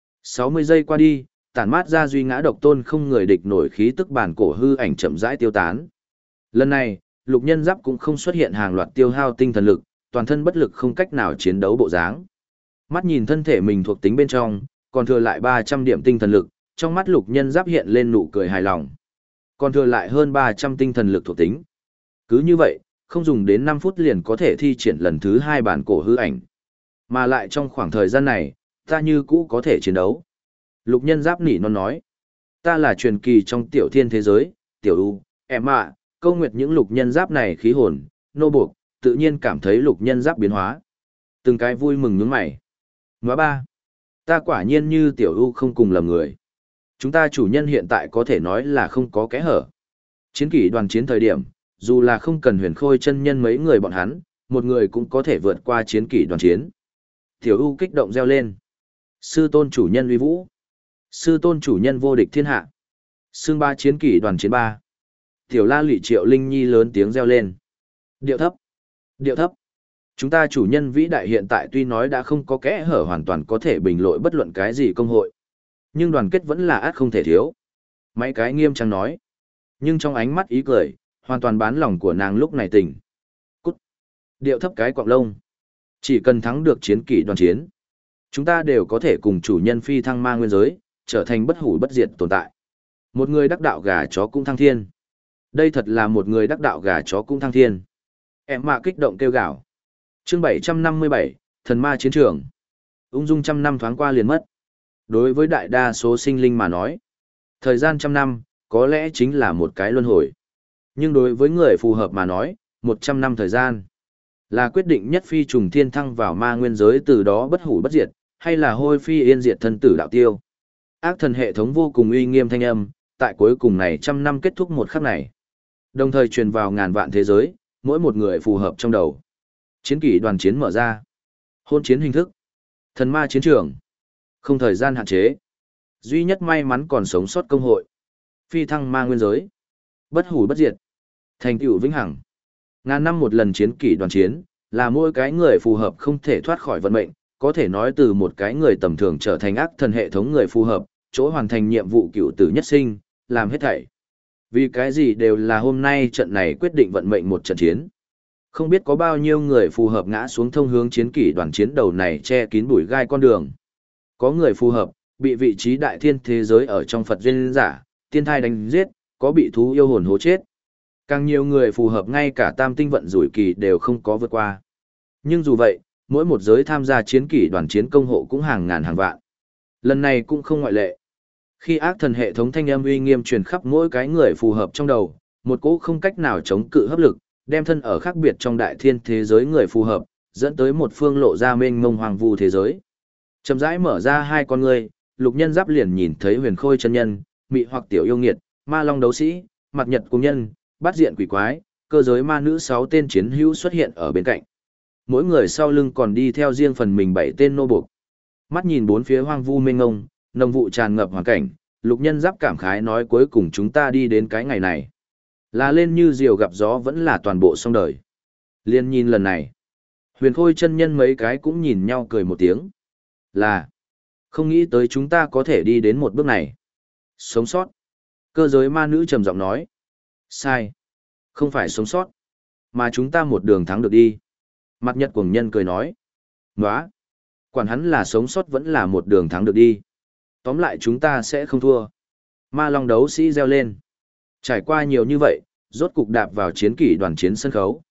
60 giây qua đi, tản mát ra duy ngã độc tôn không người địch nổi khí tức bản cổ hư ảnh chậm rãi tiêu tán. Lần này, Lục Nhân Giáp cũng không xuất hiện hàng loạt tiêu hao tinh thần lực, toàn thân bất lực không cách nào chiến đấu bộ dáng. Mắt nhìn thân thể mình thuộc tính bên trong, còn thừa lại 300 điểm tinh thần lực, trong mắt Lục Nhân Giáp hiện lên nụ cười hài lòng. Còn thừa lại hơn 300 tinh thần lực thuộc tính. Cứ như vậy, không dùng đến 5 phút liền có thể thi triển lần thứ 2 bản cổ hư ảnh. Mà lại trong khoảng thời gian này, ta như cũ có thể chiến đấu. Lục Nhân Giáp nỉ non nói. Ta là truyền kỳ trong tiểu thiên thế giới, tiểu u, em ạ, câu nguyệt những Lục Nhân Giáp này khí hồn, nô buộc, tự nhiên cảm thấy Lục Nhân Giáp biến hóa. Từng cái vui mừng nhướng mày. Nóa ba. Ta quả nhiên như tiểu u không cùng lầm người. Chúng ta chủ nhân hiện tại có thể nói là không có kẽ hở. Chiến kỷ đoàn chiến thời điểm, dù là không cần Huyền Khôi chân nhân mấy người bọn hắn, một người cũng có thể vượt qua chiến kỷ đoàn chiến. Tiểu u kích động reo lên. Sư tôn chủ nhân uy vũ. Sư tôn chủ nhân vô địch thiên hạ. Xương ba chiến kỷ đoàn chiến 3. Tiểu la lị Triệu Linh Nhi lớn tiếng reo lên. Điệu thấp. Điệu thấp. Chúng ta chủ nhân vĩ đại hiện tại tuy nói đã không có kẽ hở hoàn toàn có thể bình lội bất luận cái gì công hội. Nhưng đoàn kết vẫn là át không thể thiếu. Mấy cái nghiêm trang nói. Nhưng trong ánh mắt ý cười, hoàn toàn bán lòng của nàng lúc này tỉnh. Cút. Điệu thấp cái quạng lông. Chỉ cần thắng được chiến kỷ đoàn chiến. Chúng ta đều có thể cùng chủ nhân phi thăng ma nguyên giới, trở thành bất hủ bất diệt tồn tại. Một người đắc đạo gà chó cũng thăng thiên. Đây thật là một người đắc đạo gà chó cũng thăng thiên. Em mạ kích động kêu gào. Chương 757, Thần Ma Chiến Trường. Ung dung trăm năm thoáng qua liền mất. Đối với đại đa số sinh linh mà nói, thời gian trăm năm, có lẽ chính là một cái luân hồi. Nhưng đối với người phù hợp mà nói, 100 năm thời gian, là quyết định nhất phi trùng thiên thăng vào ma nguyên giới từ đó bất hủ bất diệt, hay là hôi phi yên diệt thân tử đạo tiêu. Ác thần hệ thống vô cùng uy nghiêm thanh âm, tại cuối cùng này trăm năm kết thúc một khắc này. Đồng thời truyền vào ngàn vạn thế giới, mỗi một người phù hợp trong đầu. Chiến kỷ đoàn chiến mở ra. Hôn chiến hình thức. Thần ma chiến trường. Không thời gian hạn chế. Duy nhất may mắn còn sống sót công hội. Phi thăng ma nguyên giới. Bất hủ bất diệt. Thành tựu vĩnh hằng. Ngàn năm một lần chiến kỷ đoàn chiến, là mỗi cái người phù hợp không thể thoát khỏi vận mệnh, có thể nói từ một cái người tầm thường trở thành ác thần hệ thống người phù hợp, chỗ hoàn thành nhiệm vụ cựu tử nhất sinh, làm hết thảy. Vì cái gì đều là hôm nay trận này quyết định vận mệnh một trận chiến. Không biết có bao nhiêu người phù hợp ngã xuống thông hướng chiến kỷ đoàn chiến đầu này che kín bụi gai con đường. Có người phù hợp, bị vị trí đại thiên thế giới ở trong Phật duyên giả, tiên thai đánh giết, có bị thú yêu hồn hố chết. Càng nhiều người phù hợp ngay cả tam tinh vận rủi kỳ đều không có vượt qua. Nhưng dù vậy, mỗi một giới tham gia chiến kỷ đoàn chiến công hộ cũng hàng ngàn hàng vạn. Lần này cũng không ngoại lệ. Khi ác thần hệ thống thanh âm uy nghiêm truyền khắp mỗi cái người phù hợp trong đầu, một cỗ không cách nào chống cự hấp lực, đem thân ở khác biệt trong đại thiên thế giới người phù hợp, dẫn tới một phương lộ ra mênh mông hoàng vu thế giới. Chậm rãi mở ra hai con ngươi, Lục Nhân Giáp liền nhìn thấy Huyền Khôi chân nhân, mị hoặc tiểu yêu nghiệt, ma long đấu sĩ, mặt nhật cung nhân, bát diện quỷ quái, cơ giới ma nữ 6 tên chiến hữu xuất hiện ở bên cạnh. Mỗi người sau lưng còn đi theo riêng phần mình 7 tên nô buộc. Mắt nhìn bốn phía hoang vu mênh mông, nồng vụ tràn ngập hoàn cảnh, Lục Nhân Giáp cảm khái nói cuối cùng chúng ta đi đến cái ngày này. Là lên như diều gặp gió vẫn là toàn bộ xong đời. Liên nhìn lần này. Huyền Khôi chân nhân mấy cái cũng nhìn nhau cười một tiếng. Là. Không nghĩ tới chúng ta có thể đi đến một bước này. Sống sót. Cơ giới ma nữ trầm giọng nói. Sai. Không phải sống sót. Mà chúng ta một đường thắng được đi. Mặt nhật cuồng nhân cười nói. Nóa. Quản hắn là sống sót vẫn là một đường thắng được đi. Tóm lại chúng ta sẽ không thua. Ma long đấu sĩ reo lên. Trải qua nhiều như vậy, rốt cục đạp vào chiến kỷ đoàn chiến sân khấu.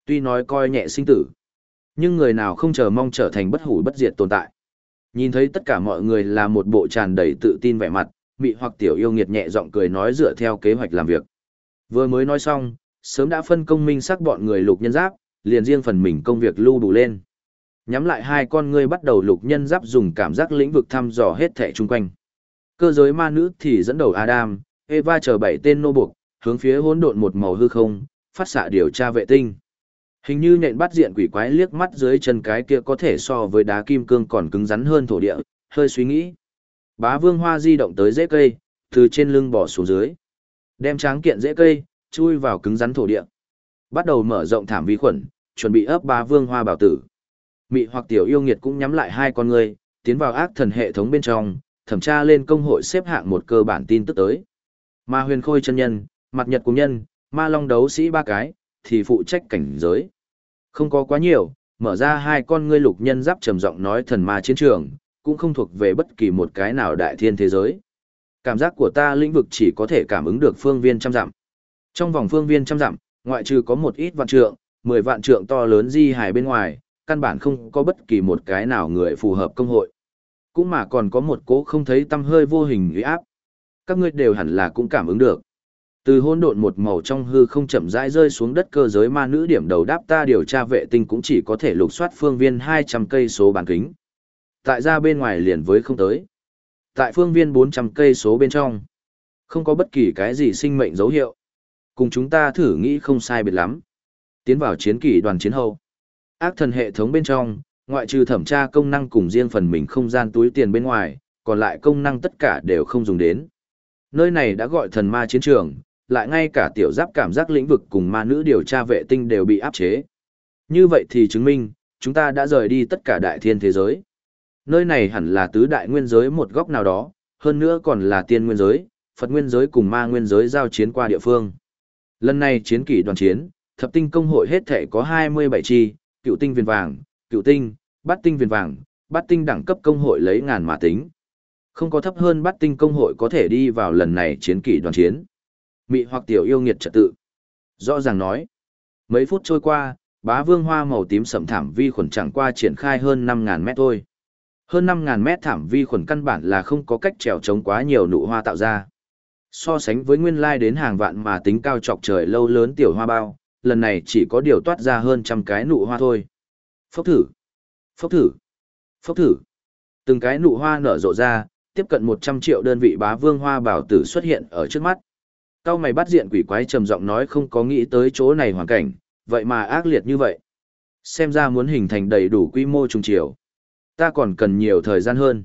tuy nói coi nhẹ sinh tử, nhưng người nào không chờ mong trở thành bất hủ bất diệt tồn tại. Nhìn thấy tất cả mọi người là một bộ tràn đầy tự tin vẻ mặt, Mị Hoặc tiểu yêu nghiệt nhẹ giọng cười nói dựa theo kế hoạch làm việc. Vừa mới nói xong, sớm đã phân công minh sắc bọn người Lục Nhân Giáp, liền riêng phần mình công việc lưu đủ lên. Nhắm lại hai con ngươi bắt đầu Lục Nhân Giáp dùng cảm giác lĩnh vực thăm dò hết thảy chung quanh. Cơ giới ma nữ thì dẫn đầu Adam, Eva chờ 7 tên nô buộc, hướng phía hỗn độn một màu hư không, phát xạ điều tra vệ tinh. Hình như nện bắt diện quỷ quái liếc mắt dưới chân cái kia có thể so với đá kim cương còn cứng rắn hơn thổ địa, hơi suy nghĩ. Bá Vương Hoa di động tới rễ cây, từ trên lưng bỏ xuống dưới. Đem tráng kiện rễ cây, chui vào cứng rắn thổ địa. Bắt đầu mở rộng thảm vi khuẩn, chuẩn bị ấp Bá Vương Hoa bảo tử. Mị Hoặc tiểu yêu nghiệt cũng nhắm lại hai con người, tiến vào ác thần hệ thống bên trong, thẩm tra lên công hội xếp hạng một cơ bản tin tức tới. Ma Huyền Khôi chân nhân, Mặt Nhật cùng nhân, Ma Long đấu sĩ ba cái, thì phụ trách cảnh giới. Không có quá nhiều, mở ra hai con ngươi Lục Nhân Giáp trầm giọng nói thần ma chiến trường, cũng không thuộc về bất kỳ một cái nào đại thiên thế giới. Cảm giác của ta lĩnh vực chỉ có thể cảm ứng được phương viên trăm dặm. Trong vòng phương viên trăm dặm, ngoại trừ có một ít vạn trượng, 10 vạn trượng to lớn di hài bên ngoài, căn bản không có bất kỳ một cái nào người phù hợp công hội. Cũng mà còn có một cố không thấy tâm hơi vô hình uy áp. Các ngươi đều hẳn là cũng cảm ứng được. Từ hỗn độn một màu trong hư không chậm rãi rơi xuống đất cơ giới ma nữ điểm đầu đáp ta điều tra vệ tinh cũng chỉ có thể lục soát phương viên 200 cây số bán kính. Tại ra bên ngoài liền với không tới. Tại phương viên 400 cây số bên trong, không có bất kỳ cái gì sinh mệnh dấu hiệu. Cùng chúng ta thử nghĩ không sai biệt lắm. Tiến vào chiến kỷ đoàn chiến hậu. Ác thần hệ thống bên trong, ngoại trừ thẩm tra công năng cùng riêng phần mình không gian túi tiền bên ngoài, còn lại công năng tất cả đều không dùng đến. Nơi này đã gọi thần ma chiến trường, lại ngay cả tiểu giáp cảm giác lĩnh vực cùng ma nữ điều tra vệ tinh đều bị áp chế. Như vậy thì chứng minh, chúng ta đã rời đi tất cả đại thiên thế giới. Nơi này hẳn là tứ đại nguyên giới một góc nào đó, hơn nữa còn là tiên nguyên giới, Phật nguyên giới cùng ma nguyên giới giao chiến qua địa phương. Lần này chiến kỷ đoàn chiến, thập tinh công hội hết thể có 27 chi, cựu tinh viền vàng, cựu tinh, bát tinh viền vàng, bát tinh đẳng cấp công hội lấy ngàn mà tính. Không có thấp hơn bát tinh công hội có thể đi vào lần này chiến kỷ đoàn chiến. Mị Hoặc tiểu yêu nghiệt trật tự. Rõ ràng nói. Mấy phút trôi qua, Bá Vương Hoa màu tím sẫm thảm vi khuẩn chẳng qua triển khai hơn 5.000 mét thôi. Hơn 5.000 mét thảm vi khuẩn căn bản là không có cách trèo chống quá nhiều nụ hoa tạo ra. So sánh với nguyên lai đến hàng vạn mà tính cao chọc trời lâu lớn tiểu hoa bao, lần này chỉ có điều toát ra hơn trăm cái nụ hoa thôi. Phốc thử, phốc thử, phốc thử. Từng cái nụ hoa nở rộ ra, tiếp cận 100 triệu đơn vị Bá Vương Hoa bảo tử xuất hiện ở trước mắt. Cao mày bắt diện quỷ quái trầm giọng nói không có nghĩ tới chỗ này hoàn cảnh, vậy mà ác liệt như vậy. Xem ra muốn hình thành đầy đủ quy mô trung triều. Ta còn cần nhiều thời gian hơn.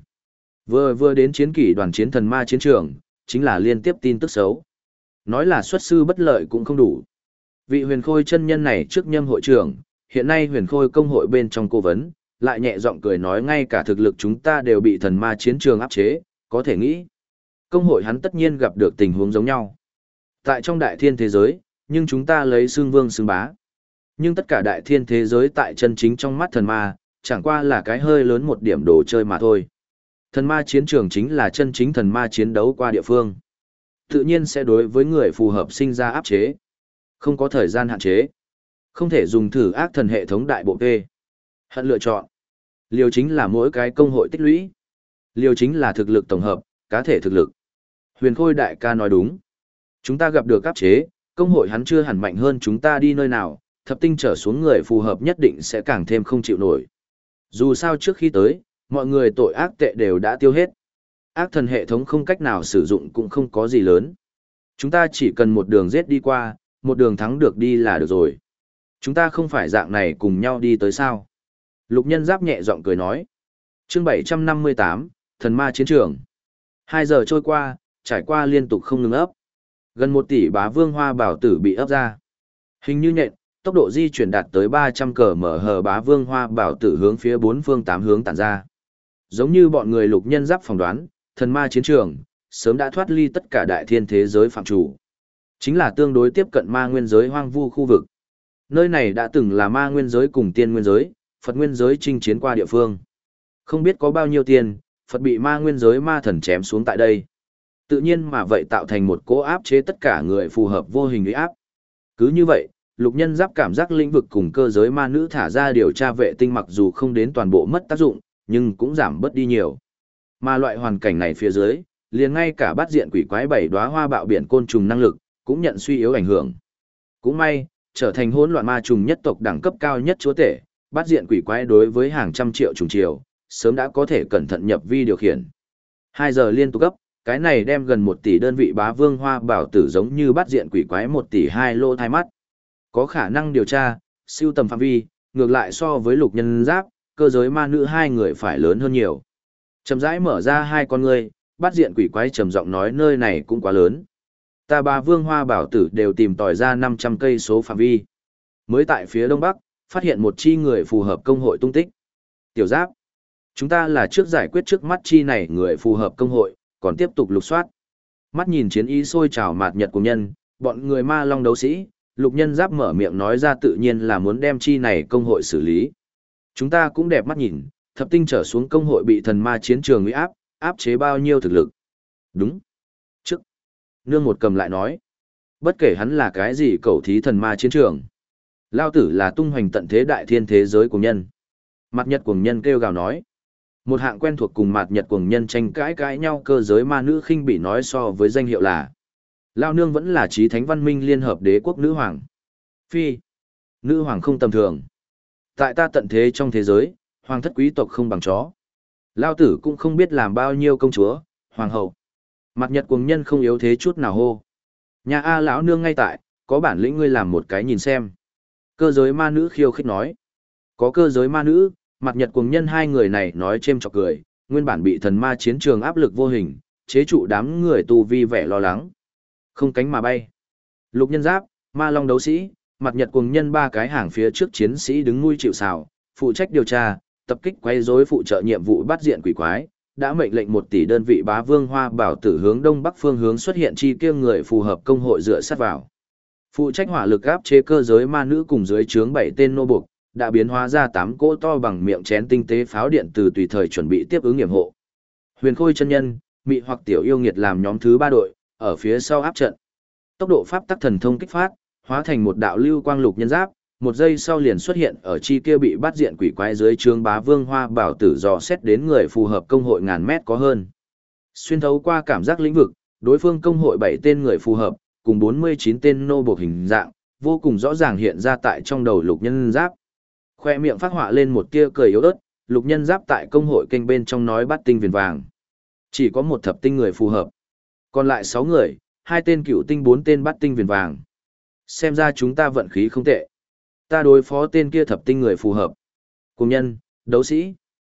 Vừa đến chiến kỷ đoàn chiến thần ma chiến trường, chính là liên tiếp tin tức xấu. Nói là xuất sư bất lợi cũng không đủ. Vị Huyền Khôi chân nhân này trước nhâm hội trưởng, hiện nay Huyền Khôi công hội bên trong cố vấn, lại nhẹ giọng cười nói ngay cả thực lực chúng ta đều bị thần ma chiến trường áp chế, có thể nghĩ. Công hội hắn tất nhiên gặp được tình huống giống nhau. Tại trong đại thiên thế giới, nhưng chúng ta lấy xương vương xương bá. Nhưng tất cả đại thiên thế giới tại chân chính trong mắt thần ma, chẳng qua là cái hơi lớn một điểm đồ chơi mà thôi. Thần ma chiến trường chính là chân chính thần ma chiến đấu qua địa phương. Tự nhiên sẽ đối với người phù hợp sinh ra áp chế. Không có thời gian hạn chế. Không thể dùng thử ác thần hệ thống đại bộ P. Hận lựa chọn. Liều chính là mỗi cái công hội tích lũy. Liều chính là thực lực tổng hợp, cá thể thực lực. Huyền Khôi đại ca nói đúng. Chúng ta gặp được áp chế, công hội hắn chưa hẳn mạnh hơn chúng ta đi nơi nào, thập tinh trở xuống người phù hợp nhất định sẽ càng thêm không chịu nổi. Dù sao trước khi tới, mọi người tội ác tệ đều đã tiêu hết. Ác thần hệ thống không cách nào sử dụng cũng không có gì lớn. Chúng ta chỉ cần một đường giết đi qua, một đường thắng được đi là được rồi. Chúng ta không phải dạng này cùng nhau đi tới sao. Lục Nhân Giáp nhẹ giọng cười nói. Chương 758, Thần Ma Chiến Trường. 2 giờ trôi qua, trải qua liên tục không ngừng ấp. Gần 1 tỷ Bá Vương Hoa bảo tử bị ấp ra. Hình như nhện, tốc độ di chuyển đạt tới 300 km/h Bá Vương Hoa bảo tử hướng phía 4 phương 8 hướng tản ra. Giống như bọn người Lục Nhân Giáp phỏng đoán, thần ma chiến trường sớm đã thoát ly tất cả đại thiên thế giới phạm chủ. Chính là tương đối tiếp cận ma nguyên giới hoang vu khu vực. Nơi này đã từng là ma nguyên giới cùng tiên nguyên giới, Phật nguyên giới chinh chiến qua địa phương. Không biết có bao nhiêu tiền, Phật bị ma nguyên giới ma thần chém xuống tại đây. Tự nhiên mà vậy tạo thành một cỗ áp chế tất cả người phù hợp vô hình uy áp. Cứ như vậy, lục nhân giáp cảm giác lĩnh vực cùng cơ giới ma nữ thả ra điều tra vệ tinh mặc dù không đến toàn bộ mất tác dụng, nhưng cũng giảm bớt đi nhiều. Mà loại hoàn cảnh này phía dưới, liền ngay cả bắt diện quỷ quái bảy đóa hoa bạo biển côn trùng năng lực, cũng nhận suy yếu ảnh hưởng. Cũng may, trở thành hỗn loạn ma trùng nhất tộc đẳng cấp cao nhất chúa tể, bắt diện quỷ quái đối với hàng trăm triệu trùng triều, sớm đã có thể cẩn thận nhập vi điều khiển. 2 giờ liên tục cấp, cái này đem gần 1 tỷ đơn vị bá vương hoa bảo tử giống như bắt diện quỷ quái 1 tỷ 2 lô thai mắt. Có khả năng điều tra, siêu tầm phạm vi, ngược lại so với lục nhân giáp, cơ giới ma nữ hai người phải lớn hơn nhiều. Chậm rãi mở ra hai con ngươi, bắt diện quỷ quái trầm giọng nói nơi này cũng quá lớn. Ta bá vương hoa bảo tử đều tìm tòi ra 500 cây số phạm vi. Mới tại phía đông bắc, phát hiện một chi người phù hợp công hội tung tích. Tiểu giáp, chúng ta là trước giải quyết trước mắt chi này người phù hợp công hội, còn tiếp tục lục soát. Mắt nhìn chiến ý sôi trào mạt nhật của nhân, bọn người ma long đấu sĩ, lục nhân giáp mở miệng nói ra tự nhiên là muốn đem chi này công hội xử lý. Chúng ta cũng đẹp mắt nhìn, thập tinh trở xuống công hội bị thần ma chiến trường uy áp, áp chế bao nhiêu thực lực. Đúng. Trước. Nương một cầm lại nói. Bất kể hắn là cái gì cầu thí thần ma chiến trường. Lao tử là tung hoành tận thế đại thiên thế giới của nhân. Mạt nhật cuồng nhân kêu gào nói. Một hạng quen thuộc cùng mạt nhật cuồng nhân tranh cãi nhau cơ giới ma nữ khinh bị nói so với danh hiệu là. Lao nương vẫn là trí thánh văn minh liên hợp đế quốc nữ hoàng. Phi. Nữ hoàng không tầm thường. Tại ta tận thế trong thế giới, hoàng thất quý tộc không bằng chó. Lao tử cũng không biết làm bao nhiêu công chúa, hoàng hậu. Mạt nhật cuồng nhân không yếu thế chút nào hô. Nhà A lão nương ngay tại, có bản lĩnh ngươi làm một cái nhìn xem. Cơ giới ma nữ khiêu khích nói. Có cơ giới ma nữ, mặt nhật cuồng nhân hai người này nói chêm chọc cười, nguyên bản bị thần ma chiến trường áp lực vô hình, chế trụ đám người tu vi vẻ lo lắng. Không cánh mà bay. Lục nhân giáp, ma long đấu sĩ, mặt nhật cuồng nhân ba cái hàng phía trước chiến sĩ đứng nuôi chịu sào, phụ trách điều tra, tập kích quấy rối phụ trợ nhiệm vụ bắt diện quỷ quái, đã mệnh lệnh 1 tỷ đơn vị bá vương hoa bảo tử hướng đông bắc phương hướng xuất hiện chi kia người phù hợp công hội dựa sát vào. Phụ trách hỏa lực áp chế cơ giới ma nữ cùng dưới trướng 7 tên nô buộc, đã biến hóa ra 8 cỗ to bằng miệng chén tinh tế pháo điện từ tùy thời chuẩn bị tiếp ứng nghiệm hộ. Huyền Khôi chân nhân, mị hoặc tiểu yêu nghiệt làm nhóm thứ 3 đội, ở phía sau áp trận. Tốc độ pháp tắc thần thông kích phát, hóa thành một đạo lưu quang lục nhân giáp, một giây sau liền xuất hiện ở chi kia bị bắt diện quỷ quái dưới trướng bá vương hoa bảo tử dò xét đến người phù hợp công hội ngàn mét có hơn. Xuyên thấu qua cảm giác lĩnh vực, đối phương công hội 7 tên người phù hợp, cùng 49 tên nô buộc hình dạng, vô cùng rõ ràng hiện ra tại trong đầu lục nhân giáp. Khoe miệng phát họa lên một tia cười yếu ớt, lục nhân giáp tại công hội kênh bên trong nói bắt tinh viền vàng. Chỉ có một thập tinh người phù hợp. Còn lại 6 người, 2 tên cựu tinh 4 tên bắt tinh viền vàng. Xem ra chúng ta vận khí không tệ. Ta đối phó tên kia thập tinh người phù hợp. Cùng nhân, đấu sĩ.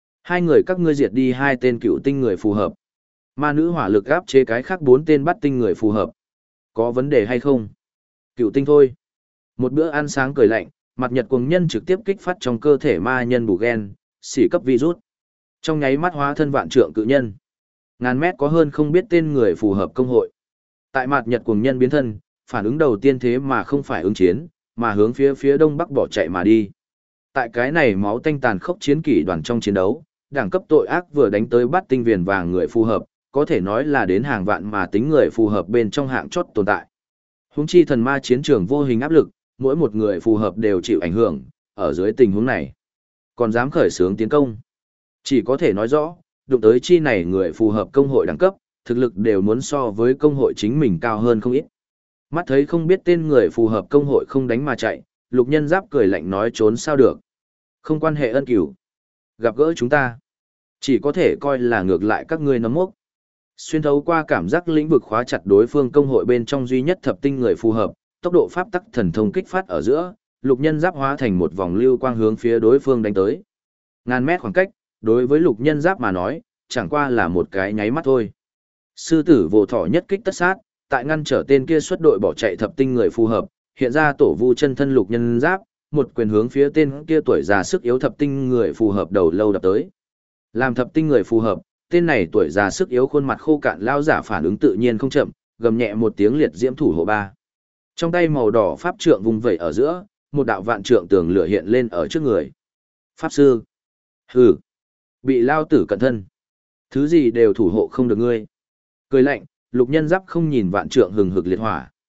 2 người các ngươi diệt đi 2 tên cựu tinh người phù hợp. Ma nữ hỏa lực áp chế cái khác 4 tên bắt tinh người phù hợp. Có vấn đề hay không? Cựu tinh thôi. Một bữa ăn sáng cười lạnh, mặt nhật cuồng nhân trực tiếp kích phát trong cơ thể ma nhân bù gen, xỉ cấp virus. Trong nháy mắt hóa thân vạn trượng cự nhân. Ngàn mét có hơn không biết tên người phù hợp công hội. Tại mặt nhật cuồng nhân biến thân, phản ứng đầu tiên thế mà không phải ứng chiến, mà hướng phía đông bắc bỏ chạy mà đi. Tại cái này máu tanh tàn khốc chiến kỷ đoàn trong chiến đấu, đẳng cấp tội ác vừa đánh tới bắt tinh viền vàng người phù hợp, có thể nói là đến hàng vạn mà tính người phù hợp bên trong hạng chót tồn tại. Huống chi thần ma chiến trường vô hình áp lực, mỗi một người phù hợp đều chịu ảnh hưởng, ở dưới tình huống này. Còn dám khởi xướng tiến công. Chỉ có thể nói rõ, đụng tới chi này người phù hợp công hội đẳng cấp, thực lực đều muốn so với công hội chính mình cao hơn không ít. Mắt thấy không biết tên người phù hợp công hội không đánh mà chạy, lục nhân giáp cười lạnh nói trốn sao được. Không quan hệ ân cửu. Gặp gỡ chúng ta. Chỉ có thể coi là ngược lại các ngươi nấm mốc. Xuyên thấu qua cảm giác lĩnh vực khóa chặt đối phương công hội bên trong duy nhất thập tinh người phù hợp, tốc độ pháp tắc thần thông kích phát ở giữa, lục nhân giáp hóa thành một vòng lưu quang hướng phía đối phương đánh tới. Ngàn mét khoảng cách, đối với lục nhân giáp mà nói, chẳng qua là một cái nháy mắt thôi. Sư tử vô thọ nhất kích tất sát, tại ngăn trở tên kia xuất đội bỏ chạy thập tinh người phù hợp, hiện ra tổ vu chân thân lục nhân giáp, một quyền hướng phía tên kia tuổi già sức yếu thập tinh người phù hợp đầu lâu đập tới. Làm thập tinh người phù hợp, tên này tuổi già sức yếu khuôn mặt khô cạn lao giả phản ứng tự nhiên không chậm, gầm nhẹ một tiếng liệt diễm thủ hộ ba. Trong tay màu đỏ pháp trượng vùng vẩy ở giữa, một đạo vạn trượng tường lửa hiện lên ở trước người. Pháp sư. Hừ. Bị lao tử cẩn thân. Thứ gì đều thủ hộ không được ngươi. Cười lạnh, lục nhân giáp không nhìn vạn trượng hừng hực liệt hỏa.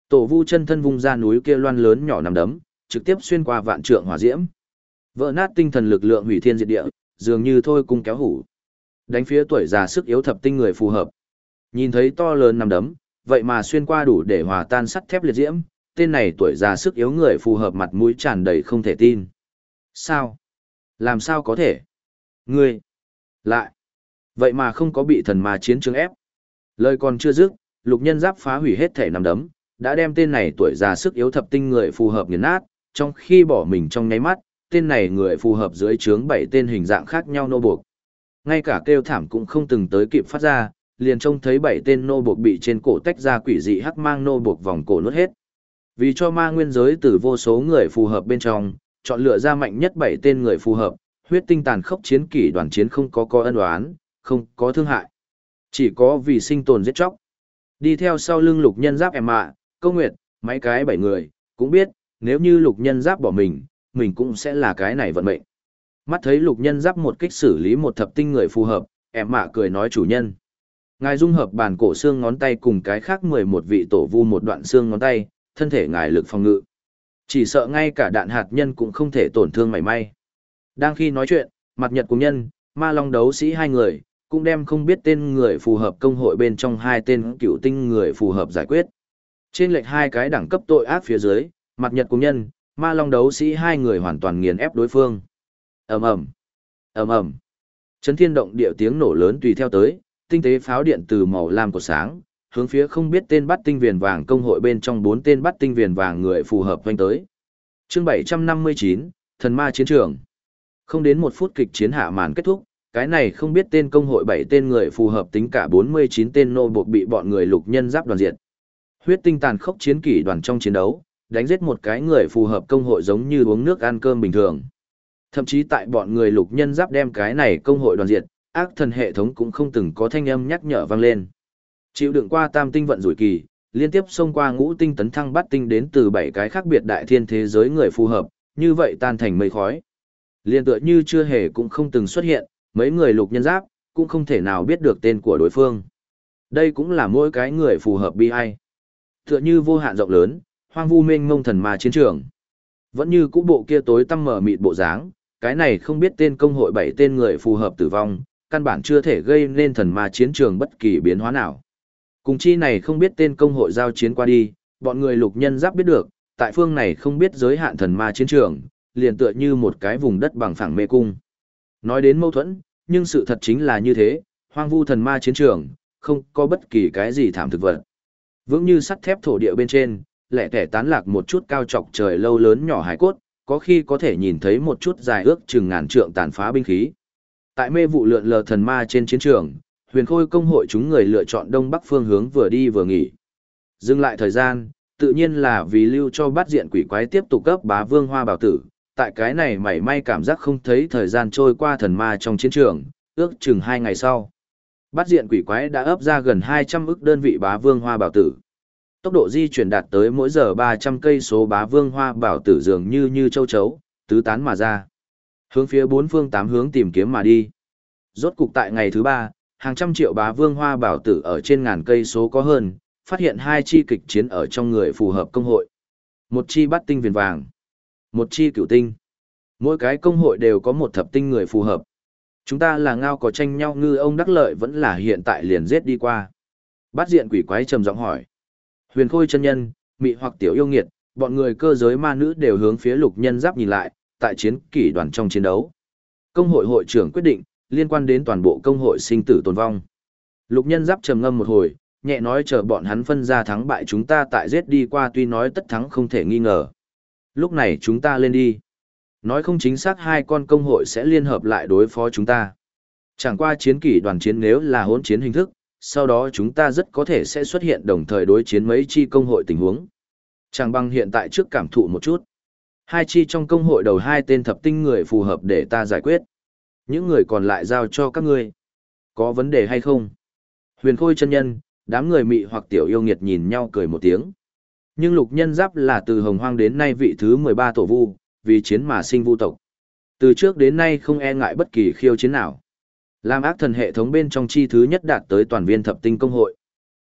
Tổ Vu chân thân vung ra núi kia loan lớn nhỏ nằm đấm, trực tiếp xuyên qua vạn trượng hỏa diễm. Vỡ nát tinh thần lực lượng hủy thiên diệt địa, dường như thôi cung kéo hủ. Đánh phía tuổi già sức yếu thập tinh người phù hợp. Nhìn thấy to lớn nằm đấm, vậy mà xuyên qua đủ để hòa tan sắt thép liệt diễm, tên này tuổi già sức yếu người phù hợp mặt mũi tràn đầy không thể tin. Sao? Làm sao có thể? Ngươi! Lại! Vậy mà không có bị thần ma chiến trường ép. Lời còn chưa dứt, Lục Nhân Giáp phá hủy hết thể nằm đấm, đã đem tên này tuổi già sức yếu thập tinh người phù hợp nghiền nát, trong khi bỏ mình trong nháy mắt, tên này người phù hợp dưới trướng 7 tên hình dạng khác nhau nô buộc. Ngay cả kêu thảm cũng không từng tới kịp phát ra, liền trông thấy 7 tên nô buộc bị trên cổ tách ra quỷ dị hắc mang nô buộc vòng cổ nuốt hết. Vì cho ma nguyên giới từ vô số người phù hợp bên trong, chọn lựa ra mạnh nhất 7 tên người phù hợp, huyết tinh tàn khốc chiến kỷ đoàn chiến không có ân oán, không có thương hại. Chỉ có vì sinh tồn giết chóc. Đi theo sau lưng Lục Nhân Giáp Câu Nguyệt, mấy cái 7 người, cũng biết, nếu như Lục Nhân Giáp bỏ mình cũng sẽ là cái này vận mệnh. Mắt thấy Lục Nhân Giáp một kích xử lý một thập tinh người phù hợp, cười nói chủ nhân. Ngài dung hợp bản cổ xương ngón tay cùng cái khác 11 vị tổ vu một đoạn xương ngón tay, thân thể ngài lực phòng ngự. Chỉ sợ ngay cả đạn hạt nhân cũng không thể tổn thương mảy may. Đang khi nói chuyện, Mặt Nhật cùng nhân, Ma Long đấu sĩ hai người, cũng đem không biết tên người phù hợp công hội bên trong hai tên cựu tinh người phù hợp giải quyết. Trên lệch hai cái đẳng cấp tội ác phía dưới, Mặt Nhật cùng nhân, Ma Long đấu sĩ hai người hoàn toàn nghiền ép đối phương. Ầm ầm, ầm ầm. Chấn thiên động địa tiếng nổ lớn tùy theo tới, tinh tế pháo điện từ màu lam của sáng, hướng phía không biết tên bắt tinh viền vàng công hội bên trong 4 tên bắt tinh viền vàng người phù hợp vanh tới. Chương 759, Thần Ma chiến trường. Không đến 1 phút kịch chiến hạ màn kết thúc, cái này không biết tên công hội 7 tên người phù hợp tính cả 49 tên nô buộc bị bọn người Lục Nhân Giáp đoàn diệt. Huyết tinh tàn khốc chiến kỷ đoàn trong chiến đấu, đánh giết một cái người phù hợp công hội giống như uống nước ăn cơm bình thường. Thậm chí tại bọn người Lục Nhân Giáp đem cái này công hội đoàn diệt, ác thần hệ thống cũng không từng có thanh âm nhắc nhở vang lên. Chịu đựng qua tam tinh vận rủi kỳ, liên tiếp xông qua ngũ tinh tấn thăng bắt tinh đến từ 7 cái khác biệt đại thiên thế giới người phù hợp, như vậy tan thành mây khói. Liên tựa như chưa hề cũng không từng xuất hiện, mấy người Lục Nhân Giáp cũng không thể nào biết được tên của đối phương. Đây cũng là mỗi cái người phù hợp bi ai. Tựa như vô hạn rộng lớn, hoang vu mênh mông thần ma chiến trường. Vẫn như cũ bộ kia tối tăm mở mịt bộ dáng, cái này không biết tên công hội 7 tên người phù hợp tử vong, căn bản chưa thể gây nên thần ma chiến trường bất kỳ biến hóa nào. Cùng chi này không biết tên công hội giao chiến qua đi, bọn người Lục Nhân Giáp biết được, tại phương này không biết giới hạn thần ma chiến trường, liền tựa như một cái vùng đất bằng phẳng mê cung. Nói đến mâu thuẫn, nhưng sự thật chính là như thế, hoang vu thần ma chiến trường, không có bất kỳ cái gì thảm thực vật. Vững như sắt thép thổ địa bên trên, lẻ tẻ tán lạc một chút cao trọc trời lâu lớn nhỏ hải cốt, có khi có thể nhìn thấy một chút dài ước chừng ngàn trượng tàn phá binh khí. Tại mê vụ lượn lờ thần ma trên chiến trường, Huyền Khôi công hội chúng người lựa chọn đông bắc phương hướng vừa đi vừa nghỉ. Dừng lại thời gian, tự nhiên là vì lưu cho bát diện quỷ quái tiếp tục cấp bá vương hoa bảo tử. Tại cái này mảy may cảm giác không thấy thời gian trôi qua thần ma trong chiến trường, ước chừng 2 ngày sau. Bát diện quỷ quái đã ấp ra gần 200 ức đơn vị bá vương hoa bảo tử. Tốc độ di chuyển đạt tới mỗi giờ 300 cây số bá vương hoa bảo tử dường như châu chấu, tứ tán mà ra. Hướng phía 4 phương 8 hướng tìm kiếm mà đi. Rốt cục tại ngày thứ 3, hàng trăm triệu bá vương hoa bảo tử ở trên ngàn cây số có hơn, phát hiện 2 chi kịch chiến ở trong người phù hợp công hội. Một chi bắt tinh viền vàng, một chi cửu tinh. Mỗi cái công hội đều có một thập tinh người phù hợp. Chúng ta là ngao có tranh nhau ngư ông đắc lợi vẫn là hiện tại liền giết đi qua. Bát diện quỷ quái trầm giọng hỏi. Huyền Khôi chân nhân, mị hoặc tiểu yêu nghiệt, bọn người cơ giới ma nữ đều hướng phía Lục Nhân Giáp nhìn lại, tại chiến kỷ đoàn trong chiến đấu. Công hội hội trưởng quyết định, liên quan đến toàn bộ công hội sinh tử tồn vong. Lục Nhân Giáp trầm ngâm một hồi, nhẹ nói chờ bọn hắn phân ra thắng bại chúng ta tại giết đi qua tuy nói tất thắng không thể nghi ngờ. Lúc này chúng ta lên đi. Nói không chính xác 2 con công hội sẽ liên hợp lại đối phó chúng ta. Chẳng qua chiến kỷ đoàn chiến nếu là hỗn chiến hình thức, sau đó chúng ta rất có thể sẽ xuất hiện đồng thời đối chiến mấy chi công hội tình huống. Chẳng bằng hiện tại trước cảm thụ một chút. 2 chi trong công hội đầu 2 tên thập tinh người phù hợp để ta giải quyết. Những người còn lại giao cho các ngươi. Có vấn đề hay không? Huyền Khôi chân nhân, đám người mị hoặc tiểu yêu nghiệt nhìn nhau cười một tiếng. Nhưng Lục Nhân Giáp là từ hồng hoang đến nay vị thứ 13 tổ vu, vì chiến mà sinh vu tộc. Từ trước đến nay không e ngại bất kỳ khiêu chiến nào. Làm ác thần hệ thống bên trong chi thứ nhất đạt tới toàn viên thập tinh công hội.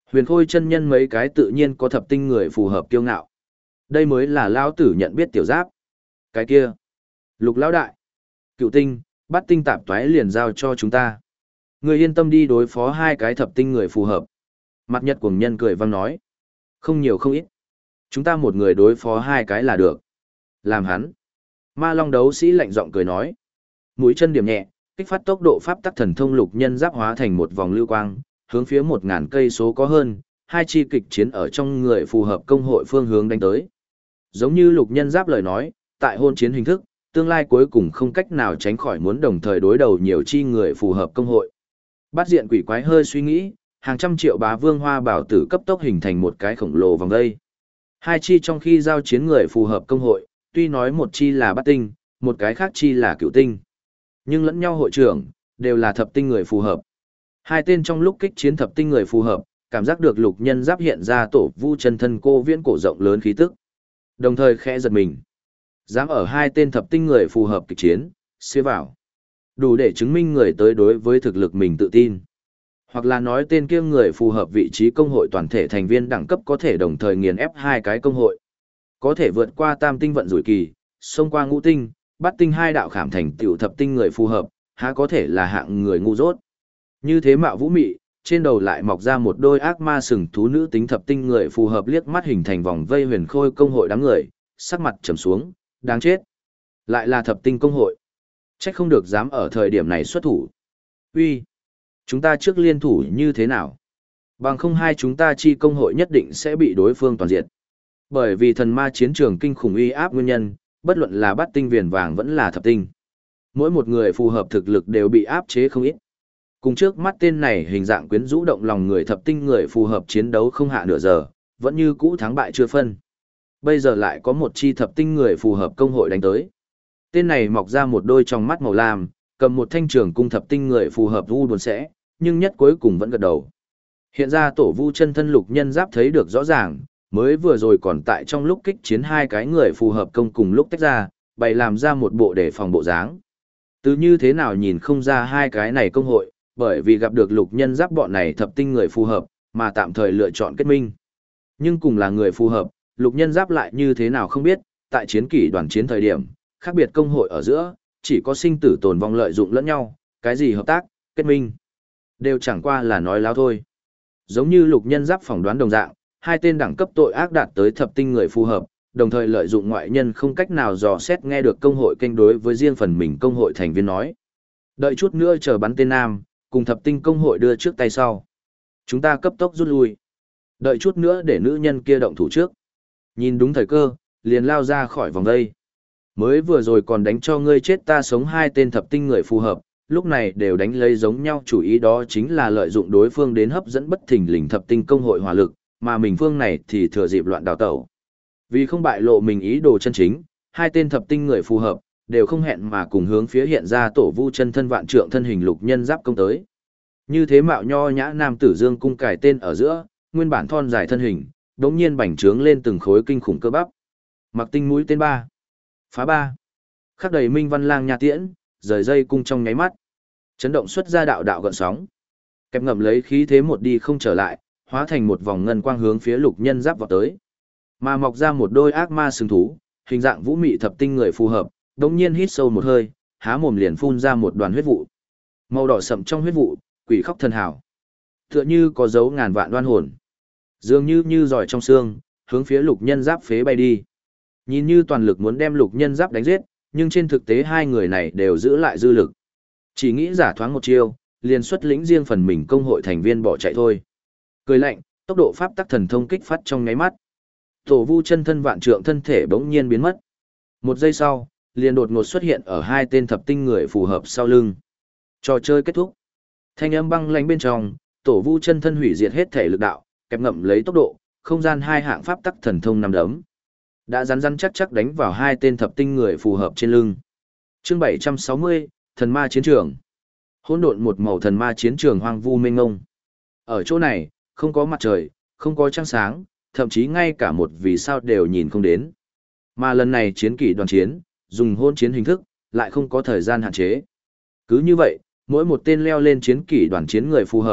Huyền Khôi chân nhân mấy cái tự nhiên có thập tinh người phù hợp kiêu ngạo. Đây mới là lão tử nhận biết tiểu giáp. Cái kia, Lục lão đại, Cựu tinh, Bát tinh tạp toái liền giao cho chúng ta. Người yên tâm đi đối phó hai cái thập tinh người phù hợp. Mặt Nhật Cuồng Nhân cười vang nói. Không nhiều không ít. Chúng ta một người đối phó hai cái là được. Làm hắn. Ma Long đấu sĩ lạnh giọng cười nói. Mũi chân điểm nhẹ, kích phát tốc độ pháp tắc thần thông lục nhân giáp hóa thành một vòng lưu quang, hướng phía 1000 cây số có hơn, hai chi kịch chiến ở trong người phù hợp công hội phương hướng đánh tới. Giống như lục nhân giáp lời nói, tại hôn chiến hình thức, tương lai cuối cùng không cách nào tránh khỏi muốn đồng thời đối đầu nhiều chi người phù hợp công hội. Bát diện quỷ quái hơi suy nghĩ, hàng trăm triệu bá vương hoa bảo tử cấp tốc hình thành một cái khổng lồ vòng dây. Hai chi trong khi giao chiến người phù hợp công hội, tuy nói một chi là bát tinh, một cái khác chi là cửu tinh. Nhưng lẫn nhau hội trưởng, đều là thập tinh người phù hợp. Hai tên trong lúc kích chiến thập tinh người phù hợp, cảm giác được lục nhân giáp hiện ra tổ vu chân thân cô viễn cổ rộng lớn khí tức. Đồng thời khẽ giật mình. Dám ở hai tên thập tinh người phù hợp kịch chiến, xế vào. Đủ để chứng minh người tới đối với thực lực mình tự tin. Hoặc là nói tên kia người phù hợp vị trí công hội toàn thể thành viên đẳng cấp có thể đồng thời nghiền ép hai cái công hội. Có thể vượt qua tam tinh vận rủi kỳ, xông qua ngũ tinh, bắt tinh hai đạo khảm thành tiểu thập tinh người phù hợp, há có thể là hạng người ngu dốt. Như thế mạo vũ mị, trên đầu lại mọc ra một đôi ác ma sừng thú nữ tính thập tinh người phù hợp liếc mắt hình thành vòng vây Huyền Khôi công hội đám người, sắc mặt trầm xuống, đáng chết. Lại là thập tinh công hội. Trách không được dám ở thời điểm này xuất thủ. Uy, chúng ta trước liên thủ như thế nào? Bằng không hai chúng ta chi công hội nhất định sẽ bị đối phương toàn diệt. Bởi vì thần ma chiến trường kinh khủng uy áp nguyên nhân, bất luận là bát tinh viền vàng vẫn là thập tinh. Mỗi một người phù hợp thực lực đều bị áp chế không ít. Cùng trước mắt tên này hình dạng quyến rũ động lòng người thập tinh người phù hợp chiến đấu không hạ nửa giờ, vẫn như cũ thắng bại chưa phân. Bây giờ lại có một chi thập tinh người phù hợp công hội đánh tới. Tên này mọc ra một đôi tròng mắt màu lam, cầm một thanh trường cung thập tinh người phù hợp vu buồn sẽ, nhưng nhất cuối cùng vẫn gật đầu. Hiện ra tổ vu chân thân lục nhân giáp thấy được rõ ràng, mới vừa rồi còn tại trong lúc kích chiến hai cái người phù hợp công cùng lúc tách ra, bày làm ra một bộ để phòng bộ dáng. Từ như thế nào nhìn không ra hai cái này công hội, bởi vì gặp được lục nhân giáp bọn này thập tinh người phù hợp, mà tạm thời lựa chọn kết minh. Nhưng cùng là người phù hợp, lục nhân giáp lại như thế nào không biết, tại chiến kỷ đoàn chiến thời điểm, khác biệt công hội ở giữa, chỉ có sinh tử tồn vong lợi dụng lẫn nhau, cái gì hợp tác, kết minh, đều chẳng qua là nói láo thôi. Giống như lục nhân giáp phỏng đoán đồng dạng, hai tên đẳng cấp tội ác đạt tới thập tinh người phù hợp, đồng thời lợi dụng ngoại nhân không cách nào dò xét nghe được công hội kênh đối với riêng phần mình công hội thành viên nói. Đợi chút nữa chờ bắn tên nam, cùng thập tinh công hội đưa trước tay sau. Chúng ta cấp tốc rút lui. Đợi chút nữa để nữ nhân kia động thủ trước. Nhìn đúng thời cơ, liền lao ra khỏi vòng đây. Mới vừa rồi còn đánh cho ngươi chết ta sống hai tên thập tinh người phù hợp, lúc này đều đánh lấy giống nhau chủ ý đó chính là lợi dụng đối phương đến hấp dẫn bất thình lình thập tinh công hội hỏa lực, mà mình phương này thì thừa dịp loạn đào tẩu. Vì không bại lộ mình ý đồ chân chính, hai tên thập tinh người phù hợp, đều không hẹn mà cùng hướng phía hiện ra tổ vu chân thân vạn trượng thân hình lục nhân giáp công tới. Như thế mạo nho nhã nam tử dương cung cài tên ở giữa, nguyên bản thon dài thân hình, đống nhiên bành trướng lên từng khối kinh khủng cơ bắp. Mặc tinh mũi tên 3. Phá 3. Khắc đầy minh văn lang nha tiễn, rời dây cung trong nháy mắt. Chấn động xuất ra đạo đạo gợn sóng. Kẹp ngậm lấy khí thế một đi không trở lại, hóa thành một vòng ngân quang hướng phía lục nhân giáp vọt tới. Mà mọc ra một đôi ác ma sừng thú, hình dạng vũ mị thập tinh người phù hợp, đống nhiên hít sâu một hơi, há mồm liền phun ra một đoàn huyết vụ. Màu đỏ sậm trong huyết vụ, quỷ khóc thần hào. Tựa như có dấu ngàn vạn đoan hồn. Dường như giỏi trong xương, hướng phía lục nhân giáp phế bay đi. Nhìn như toàn lực muốn đem lục nhân giáp đánh giết, nhưng trên thực tế hai người này đều giữ lại dư lực. Chỉ nghĩ giả thoáng một chiêu, liền xuất lĩnh riêng phần mình công hội thành viên bỏ chạy thôi. Cười lạnh, tốc độ pháp tắc thần thông kích phát trong nháy mắt. Tổ vu chân thân vạn trượng thân thể bỗng nhiên biến mất. Một giây sau, liền đột ngột xuất hiện ở hai tên thập tinh người phù hợp sau lưng. Trò chơi kết thúc. Thanh âm băng lãnh bên trong, tổ vu chân thân hủy diệt hết thể lực đạo, kẹp ngậm lấy tốc độ, không gian hai hạng pháp tắc thần thông nằm đấm. Đã rắn chắc đánh vào hai tên thập tinh người phù hợp trên lưng. Chương 760, Thần ma chiến trường. Hỗn độn một màu thần ma chiến trường hoang vu mênh mông. Ở chỗ này, không có mặt trời, không có trăng sáng, thậm chí ngay cả một vì sao đều nhìn không đến. Mà lần này chiến kỷ đoàn chiến, dùng hôn chiến hình thức, lại không có thời gian hạn chế. Cứ như vậy, mỗi một tên leo lên chiến kỷ đoàn chiến người phù hợp,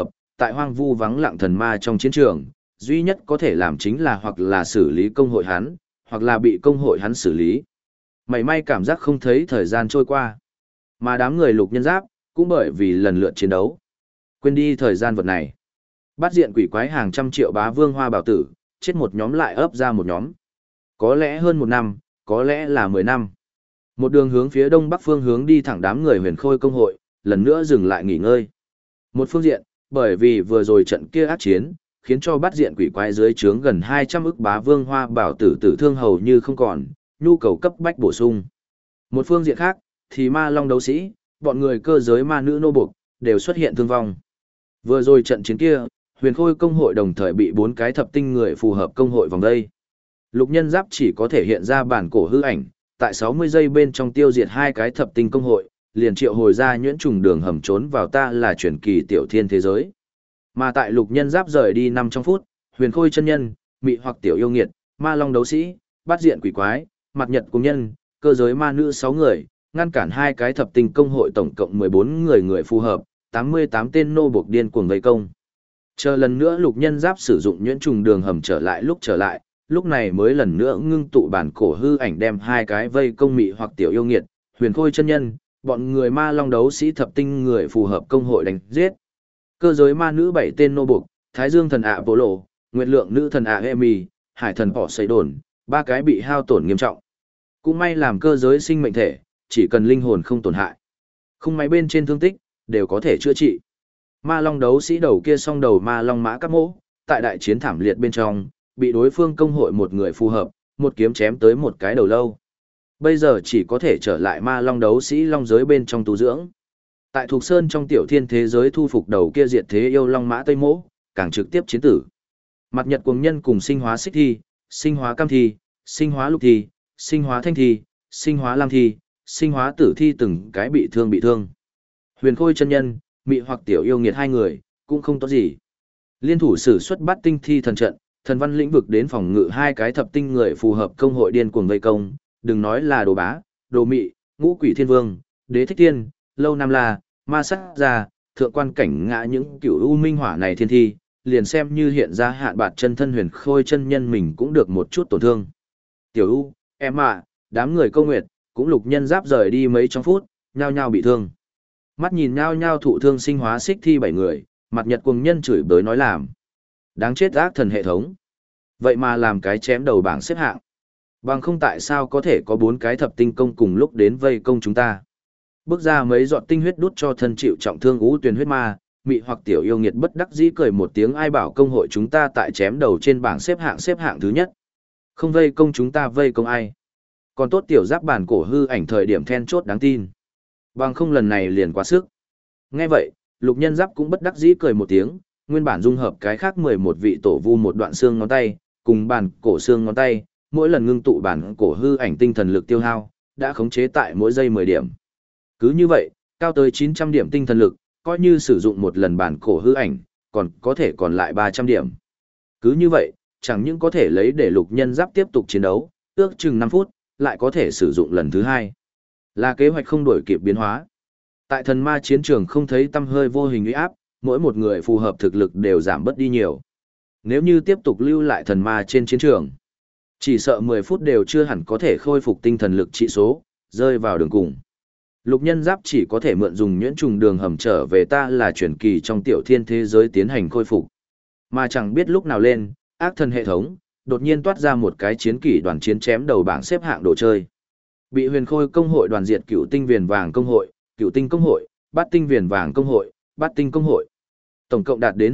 tại hoang vu vắng lặng thần ma trong chiến trường, duy nhất có thể làm chính là hoặc là xử lý công hội hắn, hoặc là bị công hội hắn xử lý. Mảy may cảm giác không thấy thời gian trôi qua. Mà đám người lục nhân giáp, cũng bởi vì lần lượt chiến đấu. Quên đi thời gian vật này. Bắt diện quỷ quái hàng trăm triệu bá vương hoa bảo tử, chết một nhóm lại ấp ra một nhóm. Có lẽ hơn 1 năm, có lẽ là 10 năm. Một đường hướng phía đông bắc phương hướng đi thẳng đám người huyền khôi công hội, lần nữa dừng lại nghỉ ngơi. Một phương diện, bởi vì vừa rồi trận kia ác chiến, khiến cho bắt diện quỷ quái dưới trướng gần 200 ức bá vương hoa bảo tử tử thương hầu như không còn, nhu cầu cấp bách bổ sung. Một phương diện khác, thì ma long đấu sĩ, bọn người cơ giới ma nữ nô buộc, đều xuất hiện thương vong. Vừa rồi trận chiến kia, huyền khôi công hội đồng thời bị 4 cái thập tinh người phù hợp công hội vòng đây. Lục nhân giáp chỉ có thể hiện ra bản cổ hư ảnh, tại 60 giây bên trong tiêu diệt 2 cái thập tinh công hội, liền triệu hồi ra nhuyễn trùng đường hầm trốn vào ta là truyền kỳ tiểu thiên thế giới. Mà tại lục nhân giáp rời đi 5 trong phút, huyền khôi chân nhân, mị hoặc tiểu yêu nghiệt, ma long đấu sĩ, bắt diện quỷ quái, mặt nhật cung nhân, cơ giới ma nữ 6 người, ngăn cản 2 cái thập tinh công hội tổng cộng 14 người phù hợp, 88 tên nô buộc điên cuồng vây công. Chờ lần nữa lục nhân giáp sử dụng nhuyễn trùng đường hầm trở lại, lúc này mới lần nữa ngưng tụ bản cổ hư ảnh đem 2 cái vây công mị hoặc tiểu yêu nghiệt, huyền khôi chân nhân, bọn người ma long đấu sĩ thập tinh người phù hợp công hội đánh giết. Cơ giới ma nữ 7 tên nô buộc, Thái Dương thần ạ Bố Lộ, Nguyệt Lượng nữ thần ạ Emi, Hải thần bỏ xây đồn, 3 cái bị hao tổn nghiêm trọng. Cũng may làm cơ giới sinh mệnh thể, chỉ cần linh hồn không tổn hại. Khung máy bên trên thương tích, đều có thể chữa trị. Ma long đấu sĩ đầu kia song đầu ma long mã các mỗ, tại đại chiến thảm liệt bên trong, bị đối phương công hội một người phù hợp, một kiếm chém tới một cái đầu lâu. Bây giờ chỉ có thể trở lại ma long đấu sĩ long giới bên trong tu dưỡng. Tại Thục Sơn trong tiểu thiên thế giới thu phục đầu kia diệt thế yêu long mã Tây Mỗ, càng trực tiếp chiến tử. Mặt nhật cuồng nhân cùng sinh hóa xích thi, sinh hóa cam thi, sinh hóa lục thi, sinh hóa thanh thi, sinh hóa lam thi, sinh hóa tử thi từng cái bị thương. Huyền khôi chân nhân, mị hoặc tiểu yêu nghiệt 2 người, cũng không tốt gì. Liên thủ sử xuất bắt tinh thi thần trận, thần văn lĩnh vực đến phòng ngự 2 cái thập tinh người phù hợp công hội điên cuồng vây công, đừng nói là đồ bá, đồ mị, ngũ quỷ thiên vương, đế thích tiên, lâu nam la, ma sát gia, thượng quan cảnh ngã những cửu u minh hỏa này thiên thi, liền xem như hiện ra hạn bạt chân thân huyền khôi chân nhân mình cũng được một chút tổn thương. Tiểu u, em ạ, đám người câu nguyệt, cũng lục nhân giáp rời đi mấy trong phút, nhao nhao bị thương. Mắt nhìn nhao nhao thụ thương sinh hóa xích thi 7 người, mặt nhật cuồng nhân chửi bới nói làm. Đáng chết ác thần hệ thống. Vậy mà làm cái chém đầu bảng xếp hạng. Bằng không tại sao có thể có 4 cái thập tinh công cùng lúc đến vây công chúng ta. Bước ra mấy giọt tinh huyết đút cho thân chịu trọng thương ú tuyền huyết ma, mị hoặc tiểu yêu nghiệt bất đắc dĩ cười một tiếng ai bảo công hội chúng ta tại chém đầu trên bảng xếp hạng thứ nhất. Không vây công chúng ta vây công ai. Còn tốt tiểu giáp bản cổ hư ảnh thời điểm then chốt đáng tin. Bằng không lần này liền quá sức. Nghe vậy, lục nhân giáp cũng bất đắc dĩ cười một tiếng, nguyên bản dung hợp cái khác 11 vị tổ vu một đoạn xương ngón tay, cùng bản cổ xương ngón tay, mỗi lần ngưng tụ bản cổ hư ảnh tinh thần lực tiêu hao, đã khống chế tại mỗi giây 10 điểm. Cứ như vậy, cao tới 900 điểm tinh thần lực, coi như sử dụng một lần bản cổ hư ảnh, còn có thể còn lại 300 điểm. Cứ như vậy, chẳng những có thể lấy để lục nhân giáp tiếp tục chiến đấu, ước chừng 5 phút, lại có thể sử dụng lần thứ 2. Là kế hoạch không đổi kịp biến hóa. Tại thần ma chiến trường không thấy tâm hơi vô hình uy áp, mỗi một người phù hợp thực lực đều giảm bớt đi nhiều. Nếu như tiếp tục lưu lại thần ma trên chiến trường, chỉ sợ 10 phút đều chưa hẳn có thể khôi phục tinh thần lực trị số, rơi vào đường cùng. Lục nhân giáp chỉ có thể mượn dùng nhuyễn trùng đường hầm trở về ta là chuyển kỳ trong tiểu thiên thế giới tiến hành khôi phục. Mà chẳng biết lúc nào lên, ác thần hệ thống, đột nhiên toát ra một cái chiến kỷ đoàn chiến chém đầu bảng xếp hạng đồ chơi. Bị huyền khôi công hội đoàn diệt cựu tinh viền vàng công hội, cựu tinh công hội, bát tinh viền vàng công hội, bát tinh công hội. Tổng cộng đạt đến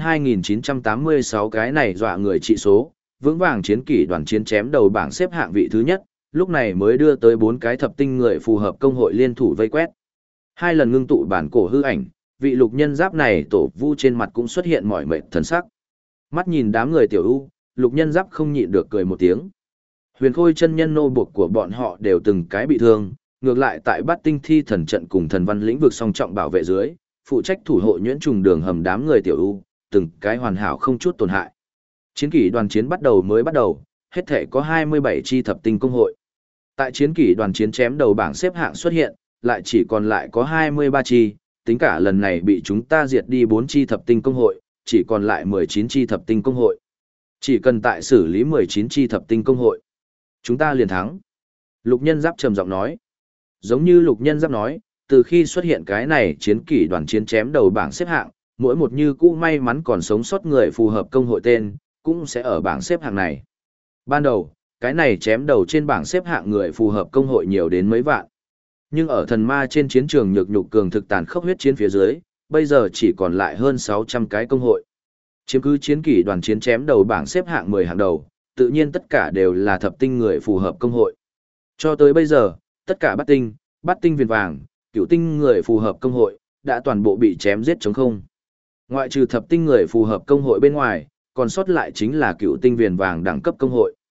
2.986 cái này dọa người trị số, vững vàng chiến kỷ đoàn chiến chém đầu bảng xếp hạng vị thứ nhất, lúc này mới đưa tới 4 cái thập tinh người phù hợp công hội liên thủ vây quét. 2 lần ngưng tụ bản cổ hư ảnh, vị lục nhân giáp này tổ vu trên mặt cũng xuất hiện mỏi mệt thần sắc. Mắt nhìn đám người tiểu u, lục nhân giáp không nhịn được cười một tiếng. Huyền khôi chân nhân nô buộc của bọn họ đều từng cái bị thương, ngược lại tại bát tinh thi thần trận cùng thần văn lĩnh vực song trọng bảo vệ dưới, phụ trách thủ hộ nhuyễn trùng đường hầm đám người tiểu u, từng cái hoàn hảo không chút tổn hại. Chiến kỷ đoàn chiến bắt đầu, hết thể có 27 chi thập tinh công hội. Tại chiến kỷ đoàn chiến chém đầu bảng xếp hạng xuất hiện, lại chỉ còn lại có 23 chi, tính cả lần này bị chúng ta diệt đi 4 chi thập tinh công hội, chỉ còn lại 19 chi thập tinh công hội. Chỉ cần tại xử lý 19 chi thập tinh công hội, chúng ta liền thắng. Lục Nhân Giáp trầm giọng nói. Giống như Lục Nhân Giáp nói, từ khi xuất hiện cái này chiến kỷ đoàn chiến chém đầu bảng xếp hạng, mỗi một như cũ may mắn còn sống sót người phù hợp công hội tên, cũng sẽ ở bảng xếp hạng này. Ban đầu, cái này chém đầu trên bảng xếp hạng người phù hợp công hội nhiều đến mấy vạn. Nhưng ở thần ma trên chiến trường nhược nhục cường thực tàn khốc huyết chiến phía dưới, bây giờ chỉ còn lại hơn 600 cái công hội. Chiếm cứ chiến kỷ đoàn chiến chém đầu bảng xếp hạng 10 hàng đầu, tự nhiên tất cả đều là thập tinh người phù hợp công hội. Cho tới bây giờ, tất cả bát tinh viền vàng, cửu tinh người phù hợp công hội, đã toàn bộ bị chém giết trống không. Ngoại trừ thập tinh người phù hợp công hội bên ngoài, còn sót lại chính là cửu tinh viền vàng đẳng cấp công hội.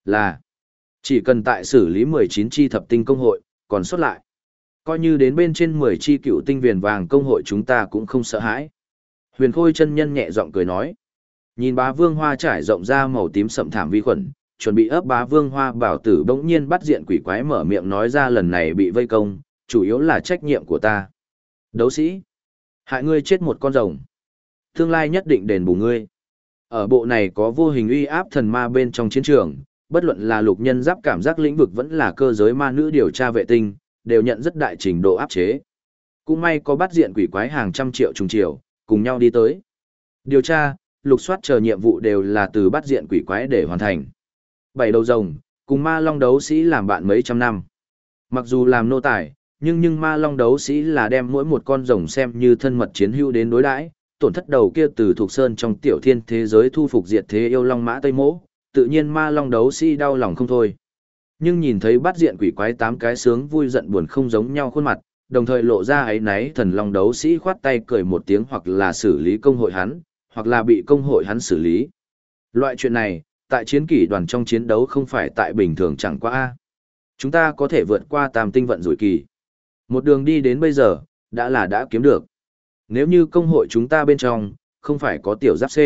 Chỉ cần tại xử lý 19 chi thập tinh công hội, còn sót lại. Coi như đến bên trên 10 chi cửu tinh viền vàng công hội chúng ta cũng không sợ hãi. Huyền Khôi chân nhân nhẹ giọng cười nói. Nhìn Bá Vương Hoa trải rộng ra màu tím sậm thảm vi khuẩn, chuẩn bị ấp Bá Vương Hoa bảo tử bỗng nhiên bắt diện quỷ quái mở miệng nói ra lần này bị vây công, chủ yếu là trách nhiệm của ta. Đấu sĩ, hại ngươi chết một con rồng. Tương lai nhất định đền bù ngươi. Ở bộ này có vô hình uy áp thần ma bên trong chiến trường, bất luận là Lục Nhân Giáp cảm giác lĩnh vực vẫn là cơ giới ma nữ điều tra vệ tinh, đều nhận rất đại trình độ áp chế. Cũng may có bắt diện quỷ quái hàng trăm triệu trùng chiều, cùng nhau đi tới. Điều tra, lục soát chờ nhiệm vụ đều là từ bắt diện quỷ quái để hoàn thành. 7 đầu rồng, cùng ma long đấu sĩ làm bạn mấy trăm năm. Mặc dù làm nô tài, nhưng ma long đấu sĩ là đem mỗi một con rồng xem như thân mật chiến hữu đến đối đãi, tổn thất đầu kia từ thuộc sơn trong tiểu thiên thế giới thu phục diệt thế yêu long mã Tây Mỗ, tự nhiên ma long đấu sĩ đau lòng không thôi. Nhưng nhìn thấy bắt diện quỷ quái 8 cái sướng vui giận buồn không giống nhau khuôn mặt, đồng thời lộ ra ấy náy thần long đấu sĩ khoát tay cười một tiếng hoặc là xử lý công hội hắn, hoặc là bị công hội hắn xử lý. Loại chuyện này, tại chiến kỷ đoàn trong chiến đấu không phải tại bình thường chẳng qua a. Chúng ta có thể vượt qua tam tinh vận rủi kỳ. Một đường đi đến bây giờ, đã kiếm được. Nếu như công hội chúng ta bên trong, không phải có tiểu giáp C.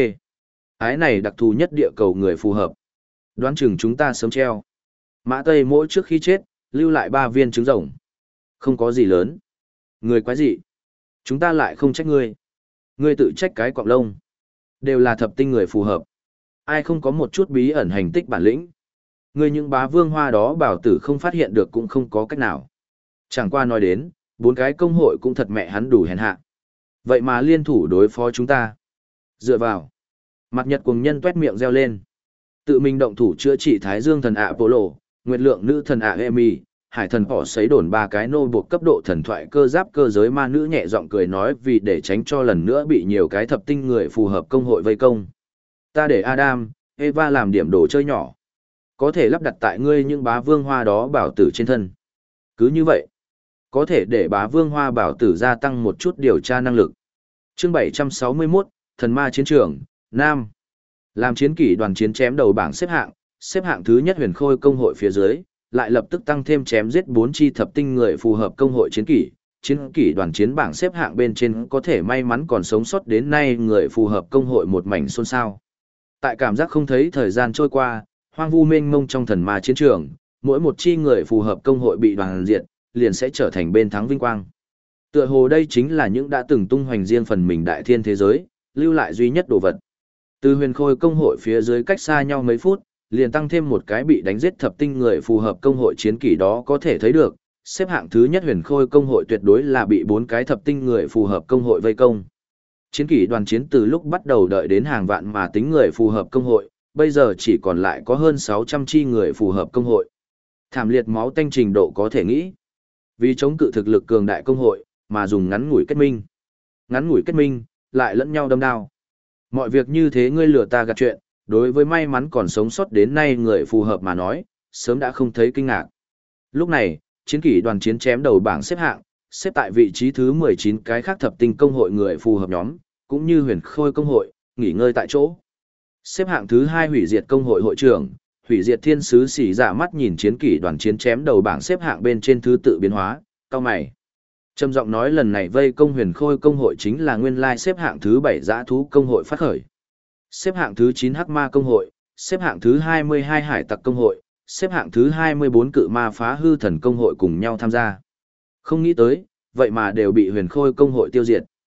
Ái này đặc thù nhất địa cầu người phù hợp. Đoán chừng chúng ta sớm treo. Mã Tây mỗi trước khi chết, lưu lại 3 viên trứng rồng. Không có gì lớn. Người quái gì? Chúng ta lại không trách ngươi. Ngươi tự trách cái quạng lông. Đều là thập tinh người phù hợp. Ai không có một chút bí ẩn hành tích bản lĩnh. Ngươi những bá vương hoa đó bảo tử không phát hiện được cũng không có cách nào. Chẳng qua nói đến, 4 cái công hội cũng thật mẹ hắn đủ hèn hạ. Vậy mà liên thủ đối phó chúng ta. Dựa vào. Mặt Nhật cùng nhân tuét miệng reo lên. Tự mình động thủ chữa trị Thái Dương thần ạ Polo, Nguyệt Lượng nữ thần ạ Emi, Hải thần bỏ sấy đồn 3 cái nô buộc cấp độ thần thoại cơ giáp cơ giới ma nữ nhẹ giọng cười nói vì để tránh cho lần nữa bị nhiều cái thập tinh người phù hợp công hội vây công. Ta để Adam, Eva làm điểm đồ chơi nhỏ. Có thể lắp đặt tại ngươi những bá vương hoa đó bảo tử trên thân. Cứ như vậy, có thể để bá vương hoa bảo tử gia tăng một chút điều tra năng lực. Chương 761, Thần ma chiến trường, Nam. Làm chiến kỷ đoàn chiến chém đầu bảng xếp hạng thứ nhất Huyền Khôi công hội phía dưới, lại lập tức tăng thêm chém giết 4 chi thập tinh người phù hợp công hội chiến kỷ đoàn chiến bảng xếp hạng bên trên có thể may mắn còn sống sót đến nay người phù hợp công hội một mảnh xôn xao. Tại cảm giác không thấy thời gian trôi qua, hoang vu mênh mông trong thần ma chiến trường, mỗi một chi người phù hợp công hội bị đoàn diệt, liền sẽ trở thành bên thắng vinh quang. Tựa hồ đây chính là những đã từng tung hoành riêng phần mình đại thiên thế giới, lưu lại duy nhất đồ vật. Từ Huyền Khôi công hội phía dưới cách xa nhau mấy phút, liền tăng thêm một cái bị đánh giết thập tinh người phù hợp công hội chiến kỷ đó có thể thấy được, xếp hạng thứ nhất Huyền Khôi công hội tuyệt đối là bị 4 cái thập tinh người phù hợp công hội vây công. Chiến kỷ đoàn chiến từ lúc bắt đầu đợi đến hàng vạn mà tính người phù hợp công hội, bây giờ chỉ còn lại có hơn 600 chi người phù hợp công hội. Thảm liệt máu tanh trình độ có thể nghĩ. Vì chống cự thực lực cường đại công hội, mà dùng ngắn ngủi kết minh. Ngắn ngủi kết minh, lại lẫn nhau đâm đao. Mọi việc như thế ngươi lừa ta gạt chuyện, đối với may mắn còn sống sót đến nay người phù hợp mà nói, sớm đã không thấy kinh ngạc. Lúc này, chiến kỷ đoàn chiến chém đầu bảng xếp hạng, xếp tại vị trí thứ 19 cái khác thập tinh công hội người phù hợp nhóm, cũng như Huyền Khôi công hội, nghỉ ngơi tại chỗ. Xếp hạng thứ 2 hủy diệt công hội hội trưởng, hủy diệt thiên sứ xỉ dạ mắt nhìn chiến kỷ đoàn chiến chém đầu bảng xếp hạng bên trên thứ tự biến hóa, cao mày. Trầm giọng nói lần này vây công Huyền Khôi công hội chính là nguyên lai xếp hạng thứ 7 dã thú công hội phát khởi. Xếp hạng thứ 9 hắc ma công hội, xếp hạng thứ 22 hải tặc công hội, xếp hạng thứ 24 cự ma phá hư thần công hội cùng nhau tham gia. Không nghĩ tới, vậy mà đều bị Huyền Khôi công hội tiêu diệt.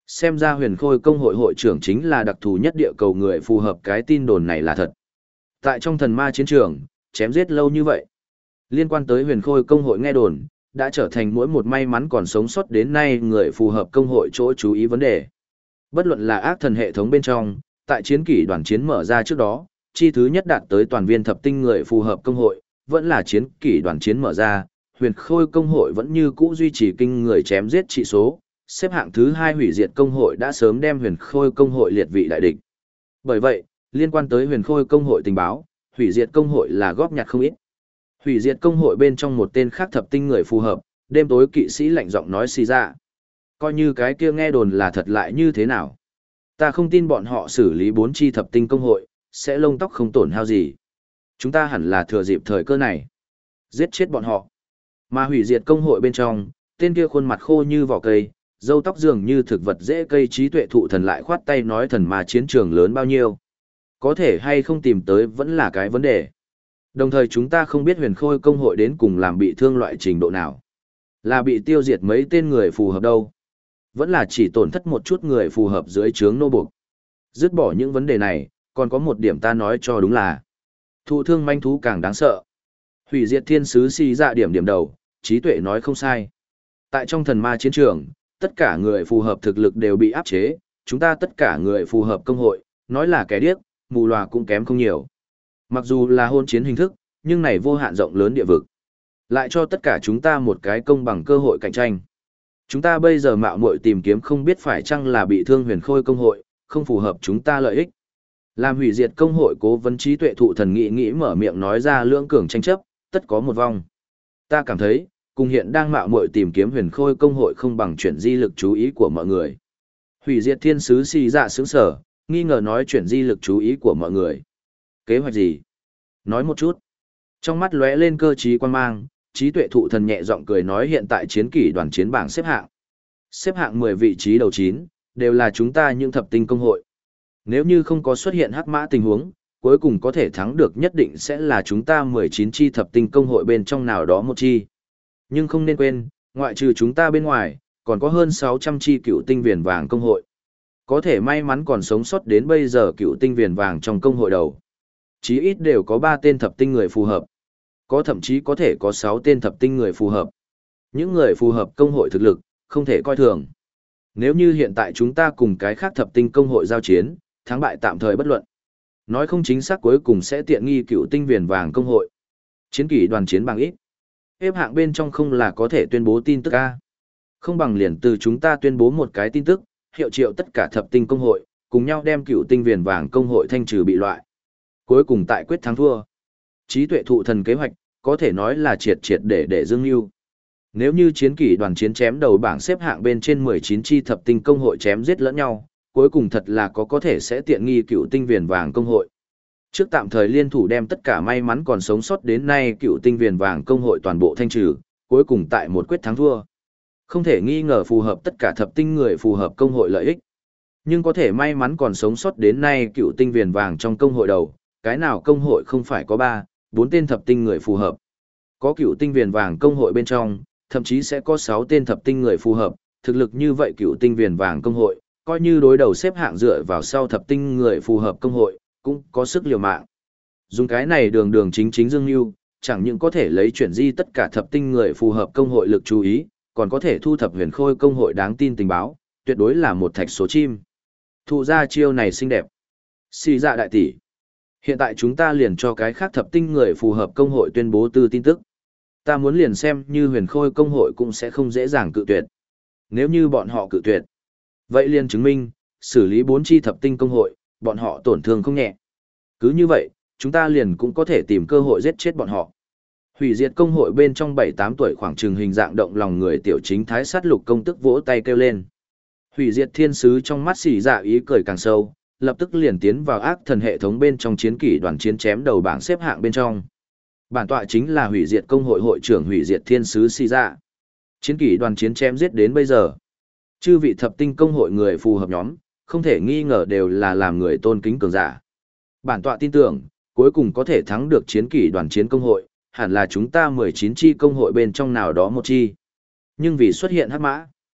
Xem ra huyền khôi công hội hội trưởng chính là đặc thù nhất địa cầu người phù hợp, cái tin đồn này là thật. Tại trong thần ma chiến trường, chém giết lâu như vậy. Liên quan tới huyền khôi công hội nghe đồn, đã trở thành mỗi một may mắn còn sống sót đến nay người phù hợp công hội chỗ chú ý vấn đề. Bất luận là ác thần hệ thống bên trong, tại chiến kỷ đoàn chiến mở ra trước đó, chi thứ nhất đạt tới toàn viên thập tinh người phù hợp công hội, vẫn là chiến kỷ đoàn chiến mở ra, huyền khôi công hội vẫn như cũ duy trì kinh người chém giết trị số, xếp hạng thứ 2 hủy diệt công hội đã sớm đem huyền khôi công hội liệt vị đại địch. Bởi vậy, liên quan tới huyền khôi công hội tình báo, hủy diệt công hội là góp nhặt không ít. Hủy diệt công hội bên trong một tên khác thập tinh người phù hợp, đêm tối kỵ sĩ lạnh giọng nói xì ra. Coi như cái kia nghe đồn là thật lại như thế nào. Ta không tin bọn họ xử lý 4 chi thập tinh công hội, sẽ lông tóc không tổn hao gì. Chúng ta hẳn là thừa dịp thời cơ này. Giết chết bọn họ. Mà hủy diệt công hội bên trong, tên kia khuôn mặt khô như vỏ cây, râu tóc dường như thực vật dễ cây trí tuệ thụ thần lại khoát tay nói thần ma chiến trường lớn bao nhiêu. Có thể hay không tìm tới vẫn là cái vấn đề. Đồng thời chúng ta không biết huyền khôi công hội đến cùng làm bị thương loại trình độ nào. Là bị tiêu diệt mấy tên người phù hợp đâu. Vẫn là chỉ tổn thất một chút người phù hợp dưới trướng nô buộc. Dứt bỏ những vấn đề này, còn có một điểm ta nói cho đúng là thụ thương manh thú càng đáng sợ. Hủy diệt thiên sứ si dạ điểm đầu, trí tuệ nói không sai. Tại trong thần ma chiến trường, tất cả người phù hợp thực lực đều bị áp chế, chúng ta tất cả người phù hợp công hội, nói là kẻ điếc, mù lòa cũng kém không nhiều. Mặc dù là hôn chiến hình thức, nhưng này vô hạn rộng lớn địa vực. Lại cho tất cả chúng ta một cái công bằng cơ hội cạnh tranh. Chúng ta bây giờ mạo muội tìm kiếm không biết phải chăng là bị thương huyền khôi công hội, không phù hợp chúng ta lợi ích. Làm hủy diệt công hội cố vấn trí tuệ thụ thần nghĩ mở miệng nói ra lưỡng cường tranh chấp, tất có một vong. Ta cảm thấy, cùng hiện đang mạo muội tìm kiếm huyền khôi công hội không bằng chuyển di lực chú ý của mọi người. Hủy diệt thiên sứ xì dạ sướng sở, nghi ngờ nói chuyển di lực chú ý của mọi người. Kế hoạch gì? Nói một chút. Trong mắt lóe lên cơ trí quan mang, trí tuệ thụ thần nhẹ giọng cười nói hiện tại chiến kỷ đoàn chiến bảng xếp hạng. Xếp hạng 10 vị trí đầu 9, đều là chúng ta những thập tinh công hội. Nếu như không có xuất hiện hắc mã tình huống, cuối cùng có thể thắng được nhất định sẽ là chúng ta 19 chi thập tinh công hội bên trong nào đó một chi. Nhưng không nên quên, ngoại trừ chúng ta bên ngoài, còn có hơn 600 chi cựu tinh viền vàng công hội. Có thể may mắn còn sống sót đến bây giờ cựu tinh viền vàng trong công hội đầu. Chí ít đều có 3 tên thập tinh người phù hợp. Có thậm chí có thể có 6 tên thập tinh người phù hợp. Những người phù hợp công hội thực lực, không thể coi thường. Nếu như hiện tại chúng ta cùng cái khác thập tinh công hội giao chiến, thắng bại tạm thời bất luận. Nói không chính xác cuối cùng sẽ tiện nghi cựu tinh viền vàng công hội. Chiến kỷ đoàn chiến bằng ít. Xếp hạng bên trong không là có thể tuyên bố tin tức A. Không bằng liền từ chúng ta tuyên bố một cái tin tức, hiệu triệu tất cả thập tinh công hội, cùng nhau đem cựu tinh viền vàng công hội thanh trừ bị loại. Cuối cùng tại quyết thắng thua. Trí tuệ thụ thần kế hoạch, có thể nói là triệt để dương lưu. Nếu như chiến kỷ đoàn chiến chém đầu bảng xếp hạng bên trên 19 chi thập tinh công hội chém giết lẫn nhau, cuối cùng thật là có thể sẽ tiện nghi cựu tinh viền vàng công hội. Trước tạm thời liên thủ đem tất cả may mắn còn sống sót đến nay cựu tinh viền vàng công hội toàn bộ thanh trừ, cuối cùng tại một quyết thắng thua. Không thể nghi ngờ phù hợp tất cả thập tinh người phù hợp công hội lợi ích. Nhưng có thể may mắn còn sống sót đến nay cựu tinh viền vàng trong công hội đầu, cái nào công hội không phải có 3, 4 tên thập tinh người phù hợp. Có cựu tinh viền vàng công hội bên trong, thậm chí sẽ có 6 tên thập tinh người phù hợp, thực lực như vậy cựu tinh viền vàng công hội, coi như đối đầu xếp hạng dựa vào sau thập tinh người phù hợp công hội, cũng có sức liều mạng. Dùng cái này đường chính dương lưu, chẳng những có thể lấy chuyển di tất cả thập tinh người phù hợp công hội lực chú ý, còn có thể thu thập huyền khôi công hội đáng tin tình báo, tuyệt đối là một thạch số chim. Thụ ra chiêu này xinh đẹp. Xì dạ đại tỷ. Hiện tại chúng ta liền cho cái khác thập tinh người phù hợp công hội tuyên bố tư tin tức. Ta muốn liền xem như huyền khôi công hội cũng sẽ không dễ dàng cự tuyệt. Nếu như bọn họ cự tuyệt, vậy liền chứng minh, xử lý 4 chi thập tinh công hội, bọn họ tổn thương không nhẹ. Cứ như vậy, chúng ta liền cũng có thể tìm cơ hội giết chết bọn họ. Hủy diệt công hội bên trong 7-8 tuổi khoảng chừng hình dạng động lòng người tiểu chính thái sát lục công tức vỗ tay kêu lên. Hủy diệt thiên sứ trong mắt xỉ dạ ý cười càng sâu, lập tức liền tiến vào ác thần hệ thống bên trong chiến kỷ đoàn chiến chém đầu bảng xếp hạng bên trong. Bản tọa chính là hủy diệt công hội hội trưởng hủy diệt thiên sứ xỉ dạ. Chiến kỷ đoàn chiến chém giết đến bây giờ. Chư vị thập tinh công hội người phù hợp nhóm, không thể nghi ngờ đều là làm người tôn kính cường giả. Bản tọa tin tưởng, cuối cùng có thể thắng được chiến kỷ đoàn chiến công hội, hẳn là chúng ta 19 chi công hội bên trong nào đó một chi. Nhưng vì xuất hiện hắc mã,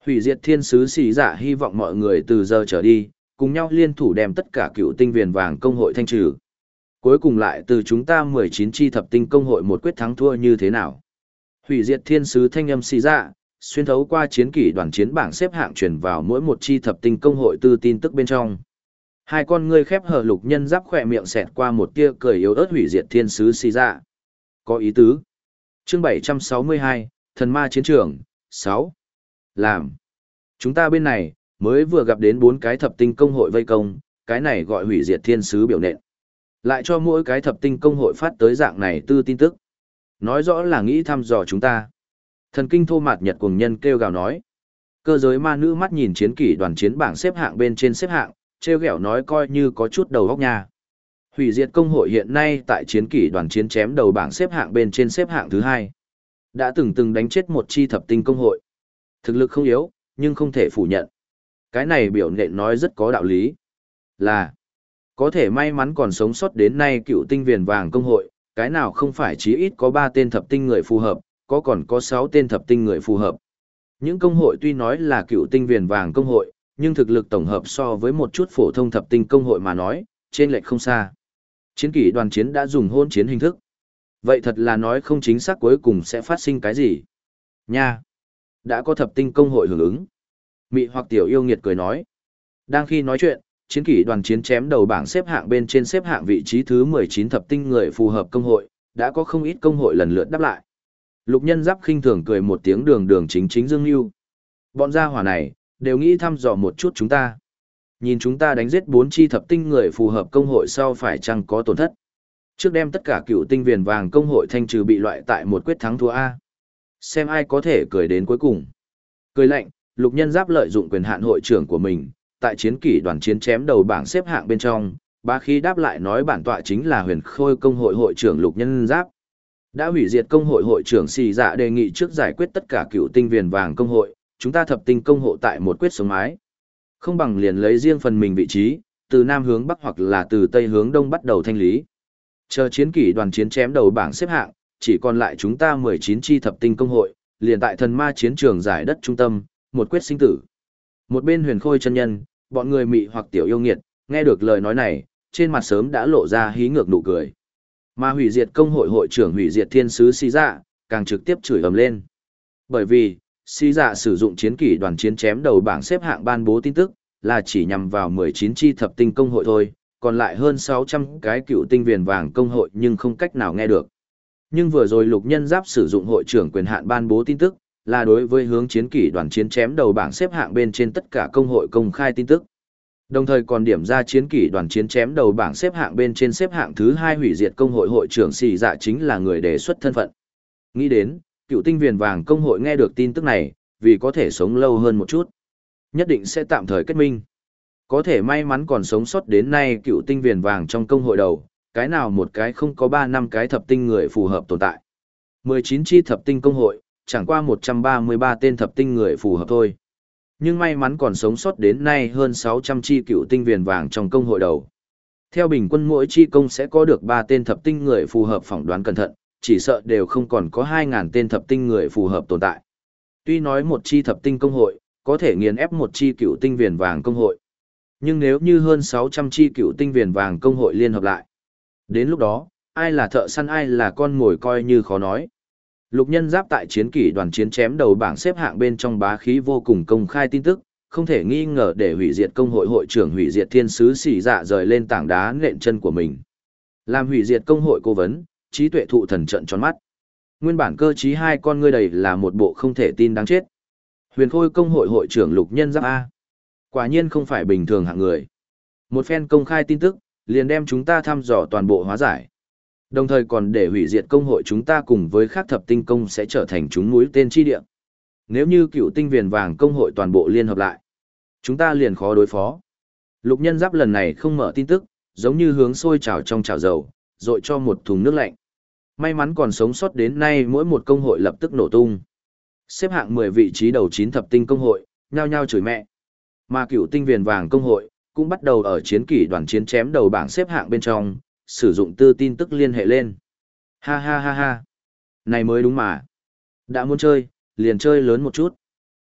Hủy diệt thiên sứ xì dạ hy vọng mọi người từ giờ trở đi, cùng nhau liên thủ đem tất cả cựu tinh viền vàng công hội thanh trừ. Cuối cùng lại từ chúng ta 19 chi thập tinh công hội một quyết thắng thua như thế nào. Hủy diệt thiên sứ thanh âm xì dạ, xuyên thấu qua chiến kỷ đoàn chiến bảng xếp hạng truyền vào mỗi một chi thập tinh công hội tư tin tức bên trong. Hai con ngươi khép hở Lục Nhân Giáp khỏe miệng xẹt qua một tia cười yếu ớt hủy diệt thiên sứ xì dạ. Có ý tứ. Chương 762, Thần Ma Chiến Trường, 6. Làm. Chúng ta bên này, mới vừa gặp đến 4 cái thập tinh công hội vây công, cái này gọi hủy diệt thiên sứ biểu nện. Lại cho mỗi cái thập tinh công hội phát tới dạng này tư tin tức. Nói rõ là nghĩ thăm dò chúng ta. Thần kinh thô mạt nhật cuồng nhân kêu gào nói. Cơ giới ma nữ mắt nhìn chiến kỷ đoàn chiến bảng xếp hạng bên trên xếp hạng, treo ghẹo nói coi như có chút đầu óc nha. Hủy diệt công hội hiện nay tại chiến kỷ đoàn chiến chém đầu bảng xếp hạng bên trên xếp hạng thứ 2. Đã từng đánh chết một chi thập tinh công hội. Thực lực không yếu, nhưng không thể phủ nhận. Cái này biểu nện nói rất có đạo lý. Là, có thể may mắn còn sống sót đến nay cựu tinh viền vàng công hội, cái nào không phải chí ít có 3 tên thập tinh người phù hợp, còn có 6 tên thập tinh người phù hợp. Những công hội tuy nói là cựu tinh viền vàng công hội, nhưng thực lực tổng hợp so với một chút phổ thông thập tinh công hội mà nói, trên lệch không xa. Chiến kỷ đoàn chiến đã dùng hôn chiến hình thức. Vậy thật là nói không chính xác cuối cùng sẽ phát sinh cái gì. Nha! Đã có thập tinh công hội hưởng ứng. Mị hoặc tiểu yêu nghiệt cười nói. Đang khi nói chuyện, chiến kỷ đoàn chiến chém đầu bảng xếp hạng bên trên xếp hạng vị trí thứ 19 thập tinh người phù hợp công hội, đã có không ít công hội lần lượt đáp lại. Lục Nhân Giáp khinh thường cười một tiếng đường đường chính chính dương lưu. Bọn gia hỏa này, đều nghĩ thăm dò một chút chúng ta. Nhìn chúng ta đánh giết 4 chi thập tinh người phù hợp công hội sau phải chăng có tổn thất. Trước đem tất cả cựu tinh viền vàng công hội thanh trừ bị loại tại một quyết thắng thua A. Xem ai có thể cười đến cuối cùng. Cười lạnh, Lục Nhân Giáp lợi dụng quyền hạn hội trưởng của mình, tại chiến kỷ đoàn chiến chém đầu bảng xếp hạng bên trong, bá khí đáp lại nói bản tọa chính là Huyền Khôi công hội hội trưởng Lục Nhân Giáp. Đã hủy diệt công hội hội trưởng xì dạ đề nghị trước giải quyết tất cả cựu tinh viền vàng công hội, chúng ta thập tinh công hội tại một quyết sống mái. Không bằng liền lấy riêng phần mình vị trí, từ nam hướng bắc hoặc là từ tây hướng đông bắt đầu thanh lý. Chờ chiến kỷ đoàn chiến chém đầu bảng xếp hạng, chỉ còn lại chúng ta 19 chi thập tinh công hội, liền tại thần ma chiến trường giải đất trung tâm, một quyết sinh tử. Một bên Huyền Khôi chân nhân, bọn người mị hoặc tiểu yêu nghiệt, nghe được lời nói này, trên mặt sớm đã lộ ra hí ngược nụ cười. Mà hủy diệt công hội hội trưởng hủy diệt thiên sứ xì dạ, càng trực tiếp chửi ầm lên. Bởi vì, xì dạ sử dụng chiến kỷ đoàn chiến chém đầu bảng xếp hạng ban bố tin tức, là chỉ nhằm vào 19 chi thập tinh công hội thôi, còn lại hơn 600 cái cựu tinh viền vàng công hội nhưng không cách nào nghe được. Nhưng vừa rồi Lục Nhân Giáp sử dụng hội trưởng quyền hạn ban bố tin tức, là đối với hướng chiến kỷ đoàn chiến chém đầu bảng xếp hạng bên trên tất cả công hội công khai tin tức. Đồng thời còn điểm ra chiến kỷ đoàn chiến chém đầu bảng xếp hạng bên trên xếp hạng thứ 2 hủy diệt công hội hội trưởng xì dạ chính là người đề xuất thân phận. Nghĩ đến, cựu tinh viền vàng công hội nghe được tin tức này, vì có thể sống lâu hơn một chút, nhất định sẽ tạm thời kết minh. Có thể may mắn còn sống sót đến nay cựu tinh viền vàng trong công hội đầu, cái nào một cái không có 3 năm cái thập tinh người phù hợp tồn tại. 19 chi thập tinh công hội, chẳng qua 133 tên thập tinh người phù hợp thôi. Nhưng may mắn còn sống sót đến nay hơn 600 chi cựu tinh viền vàng trong công hội đầu. Theo bình quân mỗi chi công sẽ có được 3 tên thập tinh người phù hợp phỏng đoán cẩn thận, chỉ sợ đều không còn có 2.000 tên thập tinh người phù hợp tồn tại. Tuy nói một chi thập tinh công hội, có thể nghiền ép một chi cựu tinh viền vàng công hội. Nhưng nếu như hơn 600 chi cựu tinh viền vàng công hội liên hợp lại, đến lúc đó, ai là thợ săn ai là con mồi coi như khó nói. Lục Nhân Giáp tại chiến kỷ đoàn chiến chém đầu bảng xếp hạng bên trong bá khí vô cùng công khai tin tức, không thể nghi ngờ để hủy diệt công hội hội trưởng hủy diệt thiên sứ xỉ dạ rời lên tảng đá nện chân của mình. Làm hủy diệt công hội cố vấn, trí tuệ thụ thần trận tròn mắt. Nguyên bản cơ trí hai con ngươi đầy là một bộ không thể tin đáng chết. Huyền Khôi công hội hội trưởng Lục Nhân Giáp A. Quả nhiên không phải bình thường hạng người. Một phen công khai tin tức, liền đem chúng ta thăm dò toàn bộ hóa giải. Đồng thời còn để hủy diệt công hội chúng ta cùng với khác thập tinh công sẽ trở thành chúng mũi tên chi địa. Nếu như cựu tinh viền vàng công hội toàn bộ liên hợp lại, chúng ta liền khó đối phó. Lục Nhân Giáp lần này không mở tin tức, giống như hướng sôi trào trong chảo dầu, rội cho một thùng nước lạnh. May mắn còn sống sót đến nay mỗi một công hội lập tức nổ tung. Xếp hạng 10 vị trí đầu 9 thập tinh công hội, nhao nhao chửi mẹ. Mà cựu tinh viền vàng công hội, cũng bắt đầu ở chiến kỷ đoàn chiến chém đầu bảng xếp hạng bên trong, sử dụng tư tin tức liên hệ lên. Ha ha ha ha. Này mới đúng mà. Đã muốn chơi, liền chơi lớn một chút.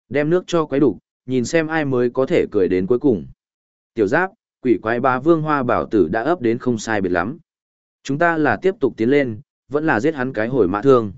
Đem nước cho quái đục, nhìn xem ai mới có thể cười đến cuối cùng. Tiểu Giáp, quỷ quái bá vương hoa bảo tử đã ấp đến không sai biệt lắm. Chúng ta là tiếp tục tiến lên, vẫn là giết hắn cái hồi mã thương.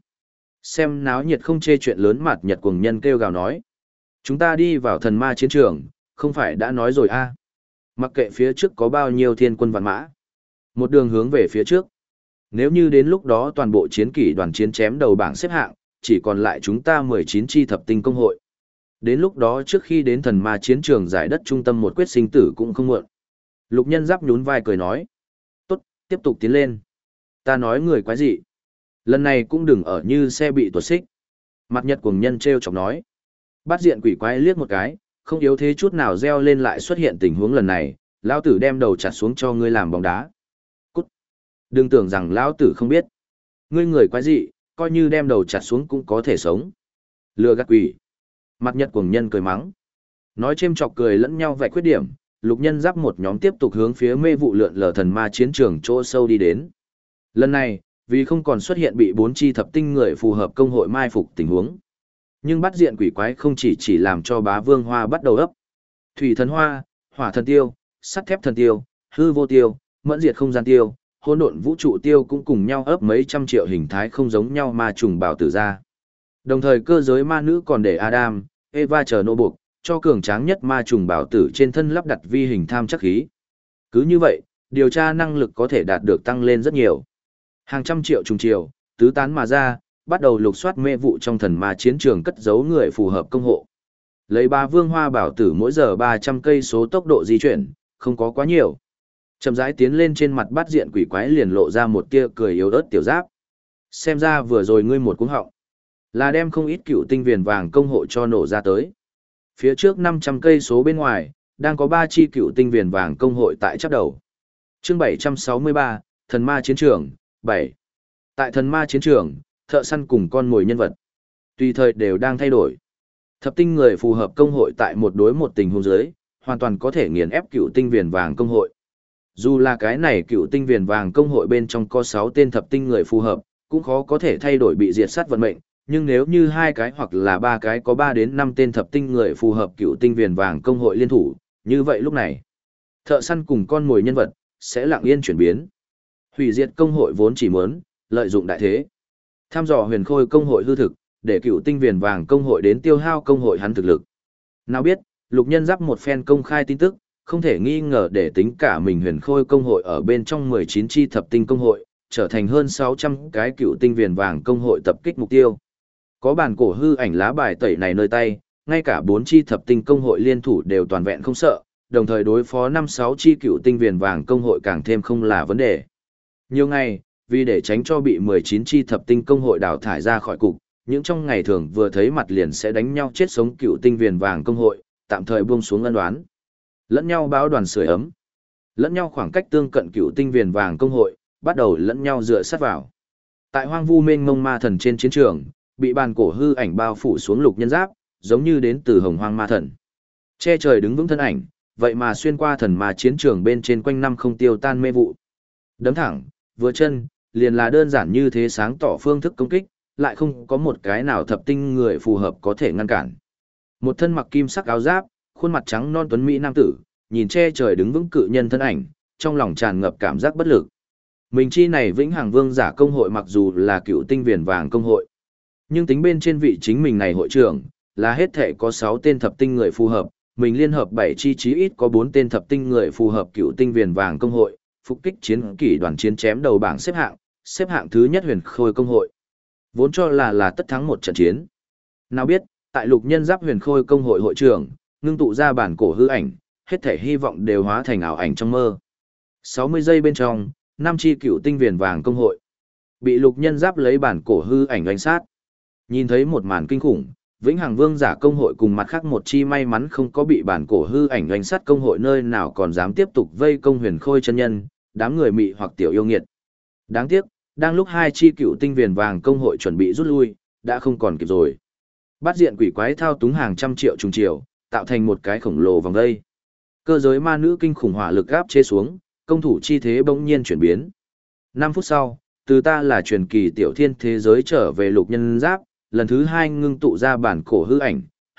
Xem náo nhiệt không chê chuyện lớn mặt Nhật cuồng nhân kêu gào nói. Chúng ta đi vào thần ma chiến trường, không phải đã nói rồi a? Mặc kệ phía trước có bao nhiêu thiên quân vạn mã. Một đường hướng về phía trước. Nếu như đến lúc đó toàn bộ chiến kỷ đoàn chiến chém đầu bảng xếp hạng, chỉ còn lại chúng ta 19 chi thập tinh công hội. Đến lúc đó trước khi đến thần ma chiến trường giải đất trung tâm một quyết sinh tử cũng không muộn. Lục Nhân Giáp nhún vai cười nói. Tốt, tiếp tục tiến lên. Ta nói người quái dị. Lần này cũng đừng ở như xe bị tuột xích. Mặt Nhật cuồng nhân treo chọc nói. Bát diện quỷ quái liếc một cái, không yếu thế chút nào reo lên lại xuất hiện tình huống lần này, lão tử đem đầu chặt xuống cho ngươi làm bóng đá. Cút. Đừng tưởng rằng lão tử không biết. Ngươi người quái dị, coi như đem đầu chặt xuống cũng có thể sống. Lừa gạt quỷ. Mặt Nhật cuồng nhân cười mắng. Nói chêm chọc cười lẫn nhau vạch khuyết điểm, Lục Nhân Giáp một nhóm tiếp tục hướng phía mê vụ lượn lờ thần ma chiến trường chỗ sâu đi đến. Lần này, vì không còn xuất hiện bị 4 chi thập tinh người phù hợp công hội mai phục tình huống. Nhưng bắt diện quỷ quái không chỉ làm cho bá vương hoa bắt đầu ấp. Thủy thần hoa, hỏa thần tiêu, sắt thép thần tiêu, hư vô tiêu, mẫn diệt không gian tiêu, hỗn độn vũ trụ tiêu cũng cùng nhau ấp mấy trăm triệu hình thái không giống nhau ma trùng bảo tử ra. Đồng thời cơ giới ma nữ còn để Adam, Eva chờ nô buộc, cho cường tráng nhất ma trùng bảo tử trên thân lắp đặt vi hình tham chắc khí. Cứ như vậy, điều tra năng lực có thể đạt được tăng lên rất nhiều. Hàng trăm triệu trùng triều, tứ tán mà ra, bắt đầu lục soát mê vụ trong thần ma chiến trường cất giấu người phù hợp công hộ. Lấy ba vương hoa bảo tử mỗi giờ 300 cây số tốc độ di chuyển, không có quá nhiều. Chậm rãi tiến lên trên mặt bát diện quỷ quái liền lộ ra một tia cười yếu ớt Tiểu Giáp. Xem ra vừa rồi ngươi một cuống họng, là đem không ít cựu tinh viền vàng công hộ cho nổ ra tới. Phía trước 500 cây số bên ngoài, đang có 3 chi cựu tinh viền vàng công hội tại chắp đầu. Chương 763, Thần ma chiến trường, 7. Tại thần ma chiến trường, thợ săn cùng con mồi nhân vật, tùy thời đều đang thay đổi. Thập tinh người phù hợp công hội tại một đối một tình huống dưới, hoàn toàn có thể nghiền ép cựu tinh viền vàng công hội. Dù là cái này cựu tinh viền vàng công hội bên trong có 6 tên thập tinh người phù hợp, cũng khó có thể thay đổi bị diệt sát vận mệnh, nhưng nếu như 2 cái hoặc là 3 cái có 3 đến 5 tên thập tinh người phù hợp cựu tinh viền vàng công hội liên thủ, như vậy lúc này, thợ săn cùng con mồi nhân vật sẽ lặng yên chuyển biến. Hủy diệt công hội vốn chỉ muốn lợi dụng đại thế, tham dò huyền khôi công hội hư thực, để cựu tinh viền vàng công hội đến tiêu hao công hội hắn thực lực. Nào biết, Lục Nhân Giáp một phen công khai tin tức, không thể nghi ngờ để tính cả mình huyền khôi công hội ở bên trong 19 chi thập tinh công hội, trở thành hơn 600 cái cựu tinh viền vàng công hội tập kích mục tiêu. Có bản cổ hư ảnh lá bài tẩy này nơi tay, ngay cả 4 chi thập tinh công hội liên thủ đều toàn vẹn không sợ, đồng thời đối phó 5-6 chi cựu tinh viền vàng công hội càng thêm không là vấn đề. Nhiều ngày, vì để tránh cho bị 19 chi thập tinh công hội đào thải ra khỏi cục, những trong ngày thường vừa thấy mặt liền sẽ đánh nhau chết sống cựu tinh viền vàng công hội, tạm thời buông xuống ân đoán. Lẫn nhau báo đoàn sưởi ấm, lẫn nhau khoảng cách tương cận cựu tinh viền vàng công hội, bắt đầu lẫn nhau dựa sát vào. Tại hoang vu mênh mông ma thần trên chiến trường, bị bàn cổ hư ảnh bao phủ xuống Lục Nhân Giáp, giống như đến từ hồng hoang ma thần. Che trời đứng vững thân ảnh, vậy mà xuyên qua thần ma chiến trường bên trên quanh năm không tiêu tan mê vụ. Đấm thẳng, vừa chân, liền là đơn giản như thế sáng tỏ phương thức công kích, lại không có một cái nào thập tinh người phù hợp có thể ngăn cản. Một thân mặc kim sắc áo giáp, khuôn mặt trắng non tuấn mỹ nam tử, nhìn che trời đứng vững cự nhân thân ảnh, trong lòng tràn ngập cảm giác bất lực. Mình chi này vĩnh hằng vương giả công hội mặc dù là cựu tinh viền vàng công hội, nhưng tính bên trên vị chính mình này hội trưởng, là hết thể có 6 tên thập tinh người phù hợp, mình liên hợp 7 chi chí ít có 4 tên thập tinh người phù hợp cựu tinh viền vàng công hội, phục kích chiến kỷ đoàn chiến chém đầu bảng xếp hạng thứ nhất huyền khôi công hội. Vốn cho là tất thắng một trận chiến. Nào biết, tại Lục Nhân Giáp huyền khôi công hội hội trưởng, ngưng tụ ra bản cổ hư ảnh, hết thể hy vọng đều hóa thành ảo ảnh trong mơ. 60 giây bên trong, 5 chi cựu tinh viền vàng công hội bị Lục Nhân Giáp lấy bản cổ hư ảnh đánh sát. Nhìn thấy một màn kinh khủng, Vĩnh Hằng Vương giả công hội cùng mặt khác một chi may mắn không có bị bản cổ hư ảnh đánh sát công hội nơi nào còn dám tiếp tục vây công huyền khôi chân nhân, đám người mị hoặc tiểu yêu nghiệt. Đáng tiếc, đang lúc 2 chi cựu tinh viền vàng công hội chuẩn bị rút lui, đã không còn kịp rồi. Bát diện quỷ quái thao túng hàng trăm triệu trùng triều, tạo thành một cái khổng lồ vòng vây. Cơ giới ma nữ kinh khủng hỏa lực áp chế xuống, công thủ chi thế bỗng nhiên chuyển biến. 5 phút sau, từ ta là truyền kỳ tiểu thiên thế giới trở về Lục Nhân Giáp, lần thứ 2 ngưng tụ ra bản cổ hư ảnh,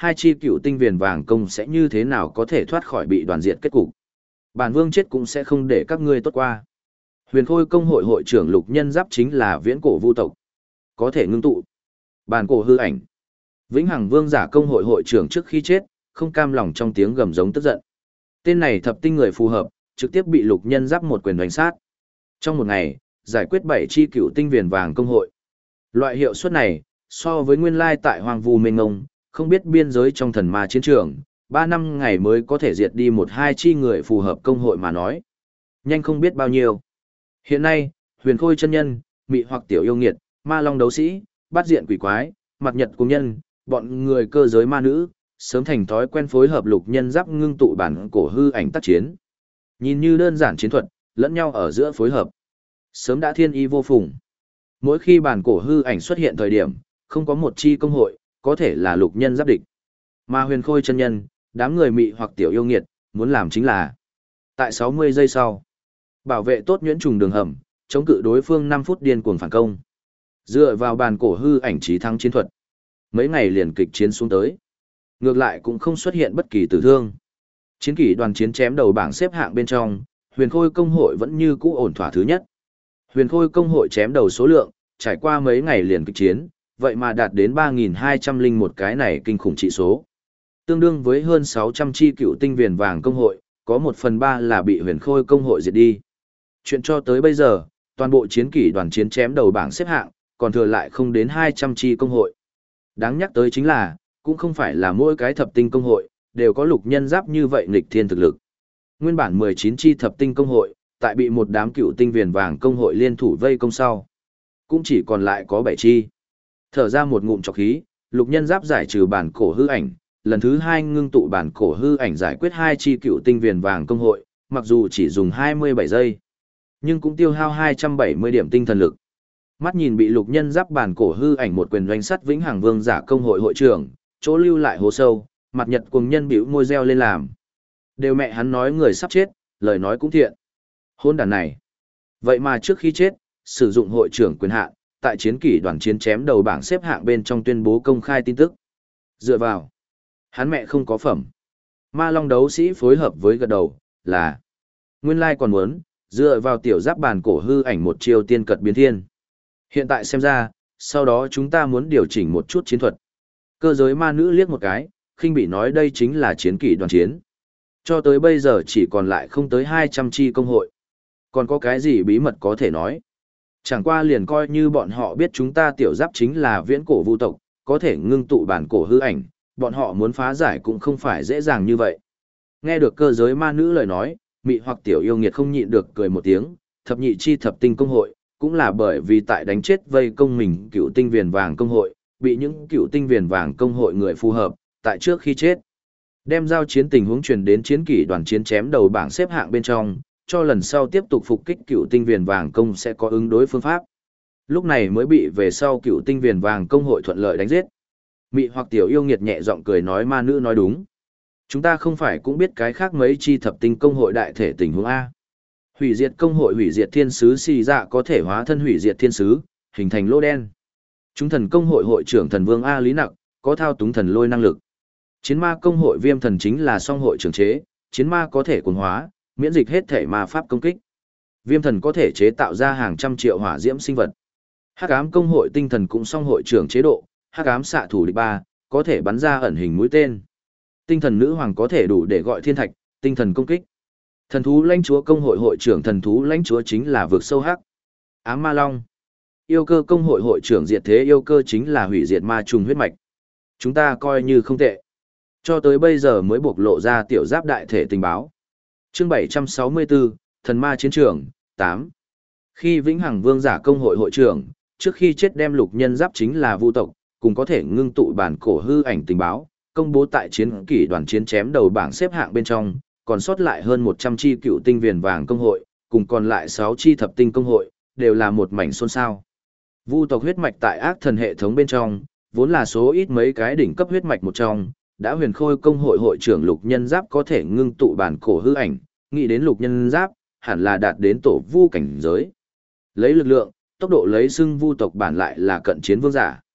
hai chi cựu tinh viền vàng công sẽ như thế nào có thể thoát khỏi bị đoàn diệt kết cục. Bản vương chết cũng sẽ không để các ngươi tốt qua. Huyền Khôi công hội hội trưởng Lục Nhân Giáp chính là viễn cổ vu tộc, có thể ngưng tụ bản cổ hư ảnh. Vĩnh Hằng Vương giả công hội hội trưởng trước khi chết, không cam lòng trong tiếng gầm giống tức giận. Tên này thập tinh người phù hợp, trực tiếp bị Lục Nhân Giáp một quyền đánh sát. Trong một ngày, giải quyết 7 chi cựu tinh viền vàng công hội. Loại hiệu suất này, so với nguyên lai tại Hoàng Vu Mênh Ngông, không biết biên giới trong thần ma chiến trường, 3 năm ngày mới có thể diệt đi 1-2 chi người phù hợp công hội mà nói. Nhanh không biết bao nhiêu. Hiện nay, Huyền Khôi chân nhân, Mị Hoặc tiểu yêu nghiệt, Ma Long đấu sĩ, Bát diện quỷ quái, Mặc Nhật cung nhân, bọn người cơ giới ma nữ, sớm thành thói quen phối hợp Lục Nhân Giáp ngưng tụ bản cổ hư ảnh tác chiến. Nhìn như đơn giản chiến thuật, lẫn nhau ở giữa phối hợp, sớm đã thiên y vô phùng. Mỗi khi bản cổ hư ảnh xuất hiện thời điểm, không có một chi công hội có thể là Lục Nhân Giáp địch. Mà Huyền Khôi chân nhân, đám người Mị Hoặc tiểu yêu nghiệt, muốn làm chính là tại 60 giây sau, bảo vệ tốt nhuyễn trùng đường hầm, chống cự đối phương 5 phút điên cuồng phản công. Dựa vào bàn cổ hư ảnh trí thắng chiến thuật, mấy ngày liền kịch chiến xuống tới. Ngược lại cũng không xuất hiện bất kỳ tử thương. Chiến kỷ đoàn chiến chém đầu bảng xếp hạng bên trong, Huyền Khôi công hội vẫn như cũ ổn thỏa thứ nhất. Huyền Khôi công hội chém đầu số lượng, trải qua mấy ngày liền kịch chiến, vậy mà đạt đến 3.201 cái này kinh khủng trị số. Tương đương với hơn 600 chi cựu tinh viền vàng công hội, có 1/3 là bị Huyền Khôi công hội diệt đi. Chuyện cho tới bây giờ, toàn bộ chiến kỷ đoàn chiến chém đầu bảng xếp hạng, còn thừa lại không đến 200 chi công hội. Đáng nhắc tới chính là, cũng không phải là mỗi cái thập tinh công hội, đều có Lục Nhân Giáp như vậy nghịch thiên thực lực. Nguyên bản 19 chi thập tinh công hội, tại bị một đám cựu tinh viền vàng công hội liên thủ vây công sau, cũng chỉ còn lại có 7 chi. Thở ra một ngụm trọc khí, Lục Nhân Giáp giải trừ bản cổ hư ảnh, lần thứ 2 ngưng tụ bản cổ hư ảnh giải quyết 2 chi cựu tinh viền vàng công hội, mặc dù chỉ dùng 27 giây, nhưng cũng tiêu hao 270 điểm tinh thần lực. Mắt nhìn bị Lục Nhân Giáp bản cổ hư ảnh một quyền doanh sắt Vĩnh Hằng Vương giả công hội hội trưởng, chỗ lưu lại hố sâu, Mặt Nhật cuồng nhân bĩu môi reo lên làm. Đều mẹ hắn nói người sắp chết, lời nói cũng thiện. Hôn đàn này. Vậy mà trước khi chết, sử dụng hội trưởng quyền hạn, tại chiến kỷ đoàn chiến chém đầu bảng xếp hạng bên trong tuyên bố công khai tin tức. Dựa vào, hắn mẹ không có phẩm. Ma Long đấu sĩ phối hợp với gật đầu, là nguyên lai còn muốn, dựa vào tiểu giáp bàn cổ hư ảnh một chiêu tiên cật biến thiên. Hiện tại xem ra, sau đó chúng ta muốn điều chỉnh một chút chiến thuật. Cơ giới ma nữ liếc một cái, khinh bị nói đây chính là chiến kỷ đoàn chiến. Cho tới bây giờ chỉ còn lại không tới 200 chi công hội. Còn có cái gì bí mật có thể nói? Chẳng qua liền coi như bọn họ biết chúng ta tiểu giáp chính là viễn cổ vu tộc, có thể ngưng tụ bản cổ hư ảnh, bọn họ muốn phá giải cũng không phải dễ dàng như vậy. Nghe được cơ giới ma nữ lời nói, Mị Hoặc tiểu yêu nghiệt không nhịn được cười một tiếng, thập nhị chi thập tinh công hội, cũng là bởi vì tại đánh chết vây công mình cựu tinh viền vàng công hội, bị những cựu tinh viền vàng công hội người phù hợp, tại trước khi chết. Đem giao chiến tình huống truyền đến chiến kỷ đoàn chiến chém đầu bảng xếp hạng bên trong, cho lần sau tiếp tục phục kích cựu tinh viền vàng công sẽ có ứng đối phương pháp. Lúc này mới bị về sau cựu tinh viền vàng công hội thuận lợi đánh giết. Mị Hoặc tiểu yêu nghiệt nhẹ giọng cười nói ma nữ nói đúng. Chúng ta không phải cũng biết cái khác mấy chi thập tinh công hội đại thể tình huống A. Hủy diệt công hội hủy diệt thiên sứ xì dạ có thể hóa thân hủy diệt thiên sứ, hình thành lô đen. Chúng thần công hội hội trưởng thần vương A Lý Nặc, có thao túng thần lôi năng lực. Chiến ma công hội viêm thần chính là song hội trưởng chế, chiến ma có thể cuồng hóa, miễn dịch hết thể ma pháp công kích. Viêm thần có thể chế tạo ra hàng trăm triệu hỏa diễm sinh vật. Hắc ám công hội tinh thần cũng song hội trưởng chế độ, hắc ám xạ thủ địch 3, có thể bắn ra ẩn hình mũi tên. Tinh thần nữ hoàng có thể đủ để gọi thiên thạch, tinh thần công kích. Thần thú lãnh chúa công hội hội trưởng thần thú lãnh chúa chính là vực sâu hắc. Ám ma long. Yêu cơ công hội hội trưởng diệt thế yêu cơ chính là hủy diệt ma trùng huyết mạch. Chúng ta coi như không tệ. Cho tới bây giờ mới bộc lộ ra tiểu giáp đại thể tình báo. Chương 764, Thần ma chiến trường, 8. Khi Vĩnh Hằng Vương giả công hội hội trưởng, trước khi chết đem Lục Nhân Giáp chính là vu tộc, cùng có thể ngưng tụ bản cổ hư ảnh tình báo, công bố tại chiến kỷ đoàn chiến chém đầu bảng xếp hạng bên trong, còn sót lại hơn 100 chi cựu tinh viền vàng công hội, cùng còn lại 6 chi thập tinh công hội, đều là một mảnh xôn xao. Vu tộc huyết mạch tại ác thần hệ thống bên trong, vốn là số ít mấy cái đỉnh cấp huyết mạch một trong, đã Huyền Khôi công hội hội trưởng Lục Nhân Giáp có thể ngưng tụ bản cổ hư ảnh, nghĩ đến Lục Nhân Giáp, hẳn là đạt đến tổ vu cảnh giới. Lấy lực lượng, tốc độ lấy xưng vu tộc bản lại là cận chiến vương giả.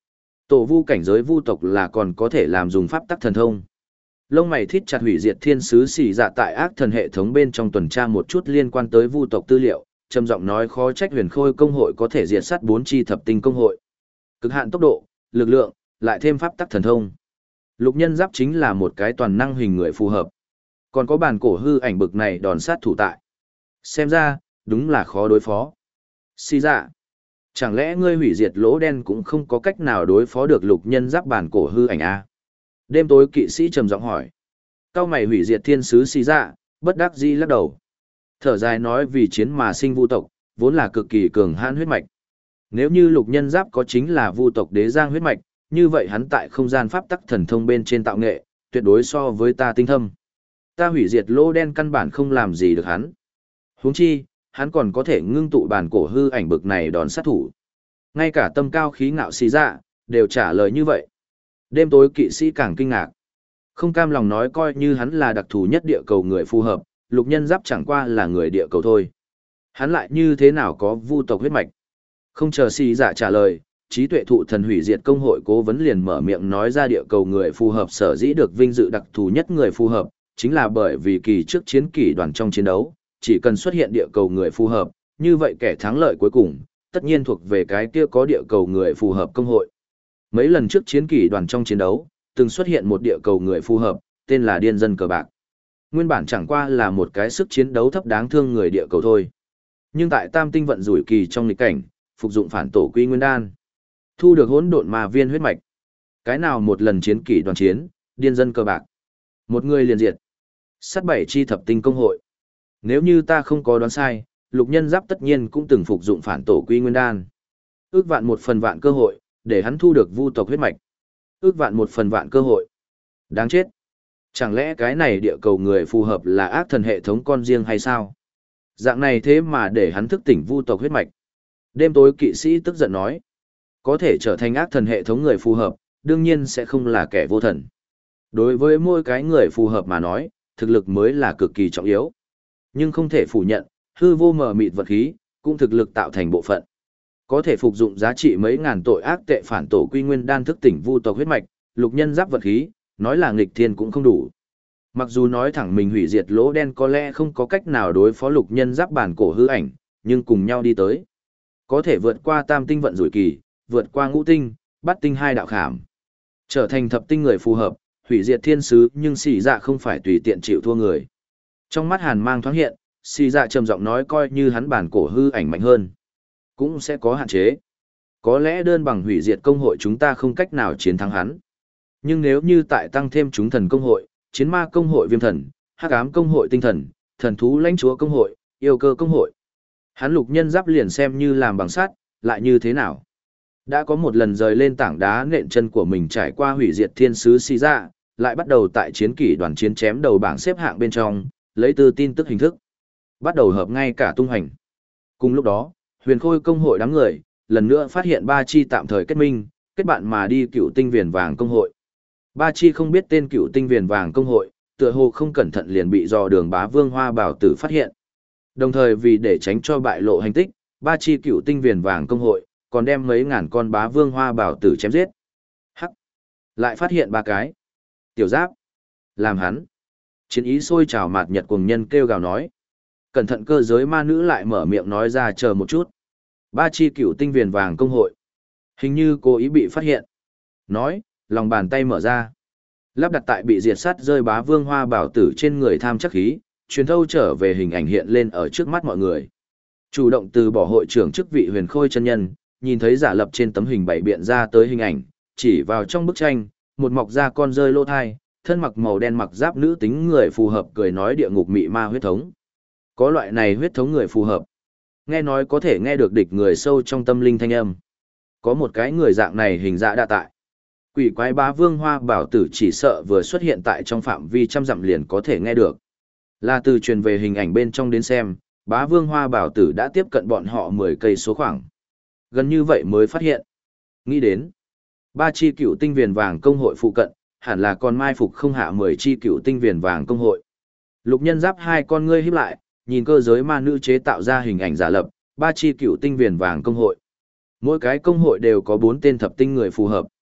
Tổ vu cảnh giới vu tộc là còn có thể làm dùng pháp tắc thần thông. Lông mày thít chặt hủy diệt thiên sứ xì dạ tại ác thần hệ thống bên trong tuần tra một chút liên quan tới vu tộc tư liệu, trầm giọng nói khó trách huyền khôi công hội có thể diệt sát 4 chi thập tinh công hội. Cực hạn tốc độ, lực lượng, lại thêm pháp tắc thần thông. Lục nhân giáp chính là một cái toàn năng hình người phù hợp. Còn có bản cổ hư ảnh bực này đòn sát thủ tại. Xem ra, đúng là khó đối phó. Xì dạ. Chẳng lẽ ngươi hủy diệt lỗ đen cũng không có cách nào đối phó được lục nhân giáp bản cổ hư ảnh a? Đêm tối kỵ sĩ trầm giọng hỏi. Cao mày hủy diệt thiên sứ xì dạ, bất đắc dĩ lắc đầu. Thở dài nói vì chiến mà sinh vu tộc, vốn là cực kỳ cường hãn huyết mạch. Nếu như lục nhân giáp có chính là vu tộc đế giang huyết mạch, như vậy hắn tại không gian pháp tắc thần thông bên trên tạo nghệ, tuyệt đối so với ta tinh thâm. Ta hủy diệt lỗ đen căn bản không làm gì được hắn. Huống chi, hắn còn có thể ngưng tụ bản cổ hư ảnh bực này đòn sát thủ. Ngay cả tâm cao khí ngạo xì dạ, đều trả lời như vậy. Đêm tối kỵ sĩ càng kinh ngạc. Không cam lòng nói coi như hắn là đặc thù nhất địa cầu người phù hợp, lục nhân giáp chẳng qua là người địa cầu thôi. Hắn lại như thế nào có vu tộc huyết mạch? Không chờ xì dạ trả lời, trí tuệ thụ thần hủy diệt công hội cố vấn liền mở miệng nói ra địa cầu người phù hợp sở dĩ được vinh dự đặc thù nhất người phù hợp, chính là bởi vì kỳ trước chiến kỷ đoàn trong chiến đấu, chỉ cần xuất hiện địa cầu người phù hợp, như vậy kẻ thắng lợi cuối cùng, tất nhiên thuộc về cái kia có địa cầu người phù hợp công hội. Mấy lần trước chiến kỷ đoàn trong chiến đấu, từng xuất hiện một địa cầu người phù hợp, tên là điên dân cờ bạc. Nguyên bản chẳng qua là một cái sức chiến đấu thấp đáng thương người địa cầu thôi. Nhưng tại tam tinh vận rủi kỳ trong nghịch cảnh, phục dụng phản tổ quy nguyên đan, thu được hỗn độn ma viên huyết mạch. Cái nào một lần chiến kỷ đoàn chiến, điên dân cờ bạc. Một người liền diệt. Sát 7 chi thập tinh công hội. Nếu như ta không có đoán sai, lục nhân giáp tất nhiên cũng từng phục dụng phản tổ quy nguyên đan. Ước vạn một phần vạn cơ hội, để hắn thu được vu tộc huyết mạch. Ước vạn một phần vạn cơ hội. Đáng chết. Chẳng lẽ cái này địa cầu người phù hợp là ác thần hệ thống con riêng hay sao? Dạng này thế mà để hắn thức tỉnh vu tộc huyết mạch. Đêm tối kỵ sĩ tức giận nói. Có thể trở thành ác thần hệ thống người phù hợp, đương nhiên sẽ không là kẻ vô thần. Đối với mỗi cái người phù hợp mà nói, thực lực mới là cực kỳ trọng yếu. Nhưng không thể phủ nhận, hư vô mờ mịt vật khí, cũng thực lực tạo thành bộ phận. Có thể phục dụng giá trị mấy ngàn tội ác tệ phản tổ quy nguyên đan thức tỉnh vu tộc huyết mạch, lục nhân giáp vật khí, nói là nghịch thiên cũng không đủ. Mặc dù nói thẳng mình hủy diệt lỗ đen có lẽ không có cách nào đối phó lục nhân giáp bản cổ hư ảnh, nhưng cùng nhau đi tới. Có thể vượt qua tam tinh vận rủi kỳ, vượt qua ngũ tinh, bắt tinh 2 đạo khảm. Trở thành thập tinh người phù hợp, hủy diệt thiên sứ nhưng xì dạ không phải tùy tiện chịu thua người. Trong mắt hàn mang thoáng hiện, xì dạ trầm giọng nói coi như hắn bản cổ hư ảnh mạnh hơn, cũng sẽ có hạn chế. Có lẽ đơn bằng hủy diệt công hội chúng ta không cách nào chiến thắng hắn. Nhưng nếu như tại tăng thêm chúng thần công hội, chiến ma công hội viêm thần, hắc ám công hội tinh thần, thần thú lãnh chúa công hội, yêu cơ công hội. Hắn lục nhân giáp liền xem như làm bằng sắt, lại như thế nào? Đã có một lần rời lên tảng đá nện chân của mình trải qua hủy diệt thiên sứ xì dạ, lại bắt đầu tại chiến kỷ đoàn chiến chém đầu bảng xếp hạng bên trong, lấy từ tin tức hình thức. Bắt đầu hợp ngay cả tung hành. Cùng lúc đó, huyền khôi công hội đám người, lần nữa phát hiện 3 chi tạm thời kết minh, kết bạn mà đi cựu tinh viền vàng công hội. 3 chi không biết tên cựu tinh viền vàng công hội, tựa hồ không cẩn thận liền bị dò đường bá vương hoa bảo tử phát hiện. Đồng thời vì để tránh cho bại lộ hành tích, 3 chi cựu tinh viền vàng công hội, còn đem mấy ngàn con bá vương hoa bảo tử chém giết. Hắc! Lại phát hiện 3 cái. Tiểu giáp! Làm hắn! Chiến ý sôi trào mạt nhật cuồng nhân kêu gào nói. Cẩn thận cơ giới ma nữ lại mở miệng nói ra chờ một chút. 3 chi cựu tinh viền vàng công hội. Hình như cố ý bị phát hiện. Nói, lòng bàn tay mở ra. Lắp đặt tại bị diệt sát rơi bá vương hoa bảo tử trên người tham chắc khí, truyền thâu trở về hình ảnh hiện lên ở trước mắt mọi người. Chủ động từ bỏ hội trưởng chức vị huyền khôi chân nhân, nhìn thấy giả lập trên tấm hình bày biện ra tới hình ảnh, chỉ vào trong bức tranh, một mọc da con rơi lô thai, thân mặc màu đen mặc giáp nữ tính người phù hợp cười nói địa ngục mị ma huyết thống. Có loại này huyết thống người phù hợp. Nghe nói có thể nghe được địch người sâu trong tâm linh thanh âm. Có một cái người dạng này hình dạ đa tại. Quỷ quái bá vương hoa bảo tử chỉ sợ vừa xuất hiện tại trong phạm vi trăm dặm liền có thể nghe được. Là từ truyền về hình ảnh bên trong đến xem, bá vương hoa bảo tử đã tiếp cận bọn họ 10 cây số khoảng. Gần như vậy mới phát hiện. Nghĩ đến, 3 chi cựu tinh viền vàng công hội phụ cận, hẳn là còn mai phục không hạ 10 chi cựu tinh viền vàng công hội. Lục nhân giáp 2 con ngươi híp lại, nhìn cơ giới ma nữ chế tạo ra hình ảnh giả lập, 3 chi cựu tinh viền vàng công hội. Mỗi cái công hội đều có 4 tên thập tinh người phù hợp.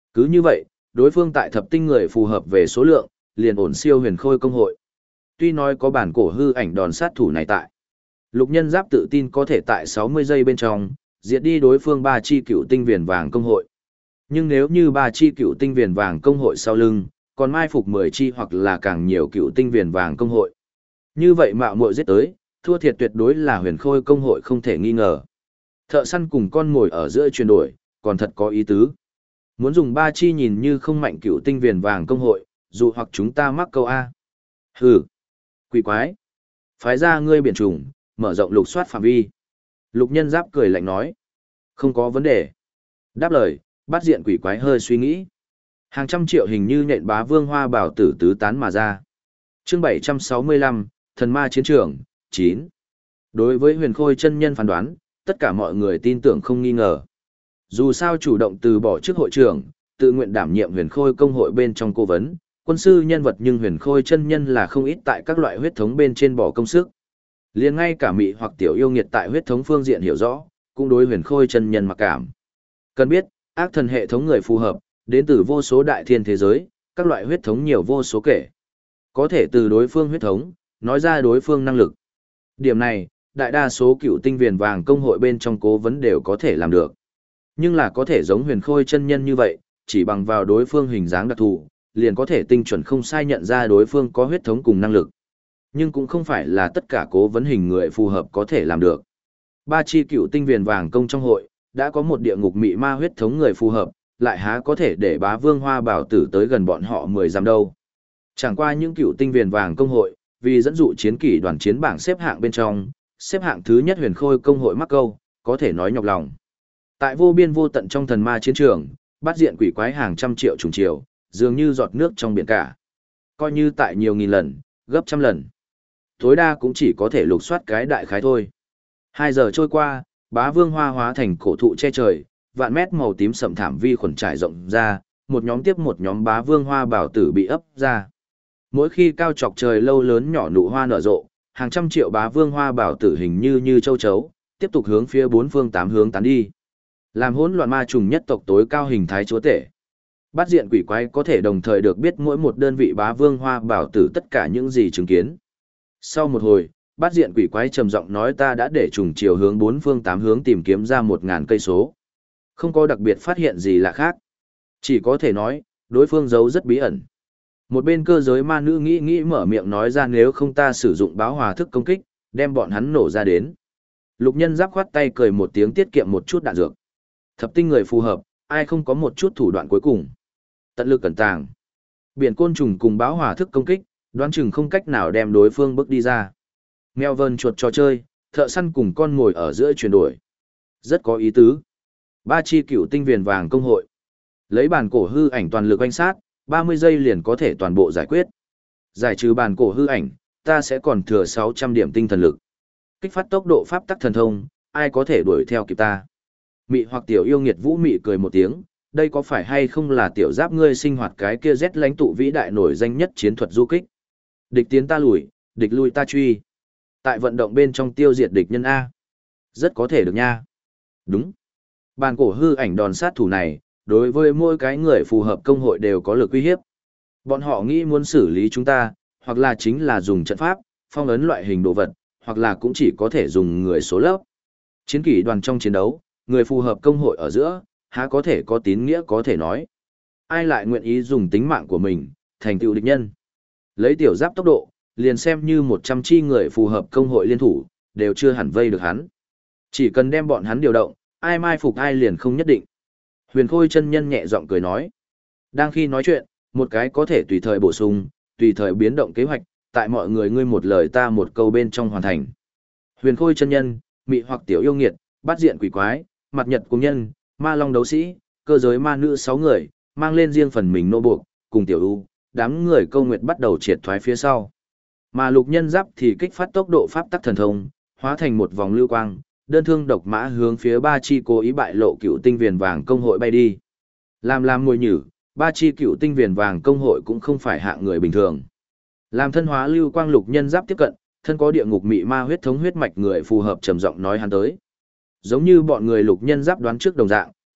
Cứ như vậy, đối phương tại thập tinh người phù hợp về số lượng, liền ổn siêu huyền khôi công hội. Tuy nói có bản cổ hư ảnh đòn sát thủ này tại, Lục Nhân Giáp tự tin có thể tại 60 giây bên trong, diệt đi đối phương 3 chi cựu tinh viền vàng công hội. Nhưng nếu như 3 chi cựu tinh viền vàng công hội sau lưng, còn mai phục 10 chi hoặc là càng nhiều cựu tinh viền vàng công hội. Như vậy mạo muội giết tới, thua thiệt tuyệt đối là huyền khôi công hội không thể nghi ngờ. Thợ săn cùng con ngồi ở giữa chuyển đổi, còn thật có ý tứ. Muốn dùng 3 chi nhìn như không mạnh cựu tinh viền vàng công hội, dù hoặc chúng ta mắc câu A. Hừ, quỷ quái. Phái ra ngươi biển trùng, mở rộng lục soát phạm vi. Lục Nhân Giáp cười lạnh nói. Không có vấn đề. Đáp lời, bắt diện quỷ quái hơi suy nghĩ. Hàng trăm triệu hình như nhện bá vương hoa bảo tử tứ tán mà ra. Chương 765, Thần ma chiến trường, 9. Đối với huyền khôi chân nhân phán đoán, tất cả mọi người tin tưởng không nghi ngờ. Dù sao chủ động từ bỏ chức hội trưởng, tự nguyện đảm nhiệm huyền khôi công hội bên trong cố vấn, quân sư nhân vật nhưng huyền khôi chân nhân là không ít tại các loại huyết thống bên trên bỏ công sức. Liền ngay cả mị hoặc tiểu yêu nghiệt tại huyết thống phương diện hiểu rõ, cũng đối huyền khôi chân nhân mặc cảm. Cần biết, ác thần hệ thống người phù hợp, đến từ vô số đại thiên thế giới, các loại huyết thống nhiều vô số kể. Có thể từ đối phương huyết thống, nói ra đối phương năng lực. Điểm này, đại đa số cựu tinh viền vàng công hội bên trong cố vấn đều có thể làm được. Nhưng là có thể giống huyền khôi chân nhân như vậy, chỉ bằng vào đối phương hình dáng đặc thù, liền có thể tinh chuẩn không sai nhận ra đối phương có huyết thống cùng năng lực. Nhưng cũng không phải là tất cả cố vấn hình người phù hợp có thể làm được. 3 chi cựu tinh viền vàng công trong hội, đã có một địa ngục mị ma huyết thống người phù hợp, lại há có thể để bá vương hoa bảo tử tới gần bọn họ 10 dặm đâu. Chẳng qua những cựu tinh viền vàng công hội, vì dẫn dụ chiến kỷ đoàn chiến bảng xếp hạng bên trong, xếp hạng thứ nhất huyền khôi công hội mắc câu, có thể nói nhọc lòng. Tại vô biên vô tận trong thần ma chiến trường, bắt diện quỷ quái hàng trăm triệu trùng chiều, dường như giọt nước trong biển cả. Coi như tại nhiều nghìn lần, gấp trăm lần. Tối đa cũng chỉ có thể lục soát cái đại khái thôi. 2 giờ trôi qua, bá vương hoa hóa thành cổ thụ che trời, vạn mét màu tím sậm thảm vi khuẩn trải rộng ra, một nhóm tiếp một nhóm bá vương hoa bảo tử bị ấp ra. Mỗi khi cao chọc trời lâu lớn nhỏ nụ hoa nở rộ, hàng trăm triệu bá vương hoa bảo tử hình như châu chấu, tiếp tục hướng phía 4 phương 8 hướng tán đi. Làm hỗn loạn ma trùng nhất tộc tối cao hình thái chúa tể. Bát diện quỷ quái có thể đồng thời được biết mỗi một đơn vị bá vương hoa bảo tử tất cả những gì chứng kiến. Sau một hồi, bát diện quỷ quái trầm giọng nói ta đã để trùng chiều hướng 4 phương 8 hướng tìm kiếm ra 1000 cây số. Không có đặc biệt phát hiện gì lạ khác. Chỉ có thể nói, đối phương giấu rất bí ẩn. Một bên cơ giới ma nữ nghĩ mở miệng nói ra nếu không ta sử dụng báo hòa thức công kích, đem bọn hắn nổ ra đến. Lục Nhân Giáp khoát tay cười một tiếng tiết kiệm một chút đạn dược. Thập tinh người phù hợp, ai không có một chút thủ đoạn cuối cùng. Tận lực cẩn tàng. Biển côn trùng cùng báo hòa thức công kích, đoán chừng không cách nào đem đối phương bước đi ra. Mèo vờn chuột trò chơi, thợ săn cùng con ngồi ở giữa chuyển đổi. Rất có ý tứ. 3 chi cựu tinh viền vàng công hội. Lấy bản cổ hư ảnh toàn lực oanh sát, 30 giây liền có thể toàn bộ giải quyết. Giải trừ bản cổ hư ảnh, ta sẽ còn thừa 600 điểm tinh thần lực. Kích phát tốc độ pháp tắc thần thông, ai có thể đuổi theo kịp ta. Mị hoặc tiểu yêu nghiệt vũ mị cười một tiếng, đây có phải hay không là tiểu giáp ngươi sinh hoạt cái kia rét lãnh tụ vĩ đại nổi danh nhất chiến thuật du kích. Địch tiến ta lùi, địch lui ta truy. Tại vận động bên trong tiêu diệt địch nhân A. Rất có thể được nha. Đúng. Bàn cổ hư ảnh đòn sát thủ này, đối với mỗi cái người phù hợp công hội đều có lực uy hiếp. Bọn họ nghĩ muốn xử lý chúng ta, hoặc là chính là dùng trận pháp, phong ấn loại hình đồ vật, hoặc là cũng chỉ có thể dùng người số lớp. Chiến kỷ đoàn trong chiến đấu, người phù hợp công hội ở giữa, há có thể có tín nghĩa có thể nói. Ai lại nguyện ý dùng tính mạng của mình, thành tựu địch nhân. Lấy tiểu giáp tốc độ, liền xem như 100 chi người phù hợp công hội liên thủ, đều chưa hẳn vây được hắn. Chỉ cần đem bọn hắn điều động, ai mai phục ai liền không nhất định. Huyền Khôi chân nhân nhẹ giọng cười nói. Đang khi nói chuyện, một cái có thể tùy thời bổ sung, tùy thời biến động kế hoạch, tại mọi người ngươi một lời ta một câu bên trong hoàn thành. Huyền Khôi chân nhân, mị hoặc tiểu yêu nghiệt, bát diện quỷ quái, mặt nhật cung nhân, ma long đấu sĩ, cơ giới ma nữ 6 người, mang lên riêng phần mình nô buộc, cùng tiểu u, đám người câu nguyệt bắt đầu triệt thoái phía sau. Mà Lục Nhân Giáp thì kích phát tốc độ pháp tắc thần thông, hóa thành một vòng lưu quang, đơn thương độc mã hướng phía 3 chi cố ý bại lộ cựu tinh viền vàng công hội bay đi. Làm mồi nhử, 3 chi cựu tinh viền vàng công hội cũng không phải hạng người bình thường. Làm thân hóa lưu quang Lục Nhân Giáp tiếp cận, thân có địa ngục mị ma huyết thống huyết mạch người phù hợp trầm giọng nói hắn tới. Giống như bọn người Lục Nhân Giáp đoán trước đồng dạng,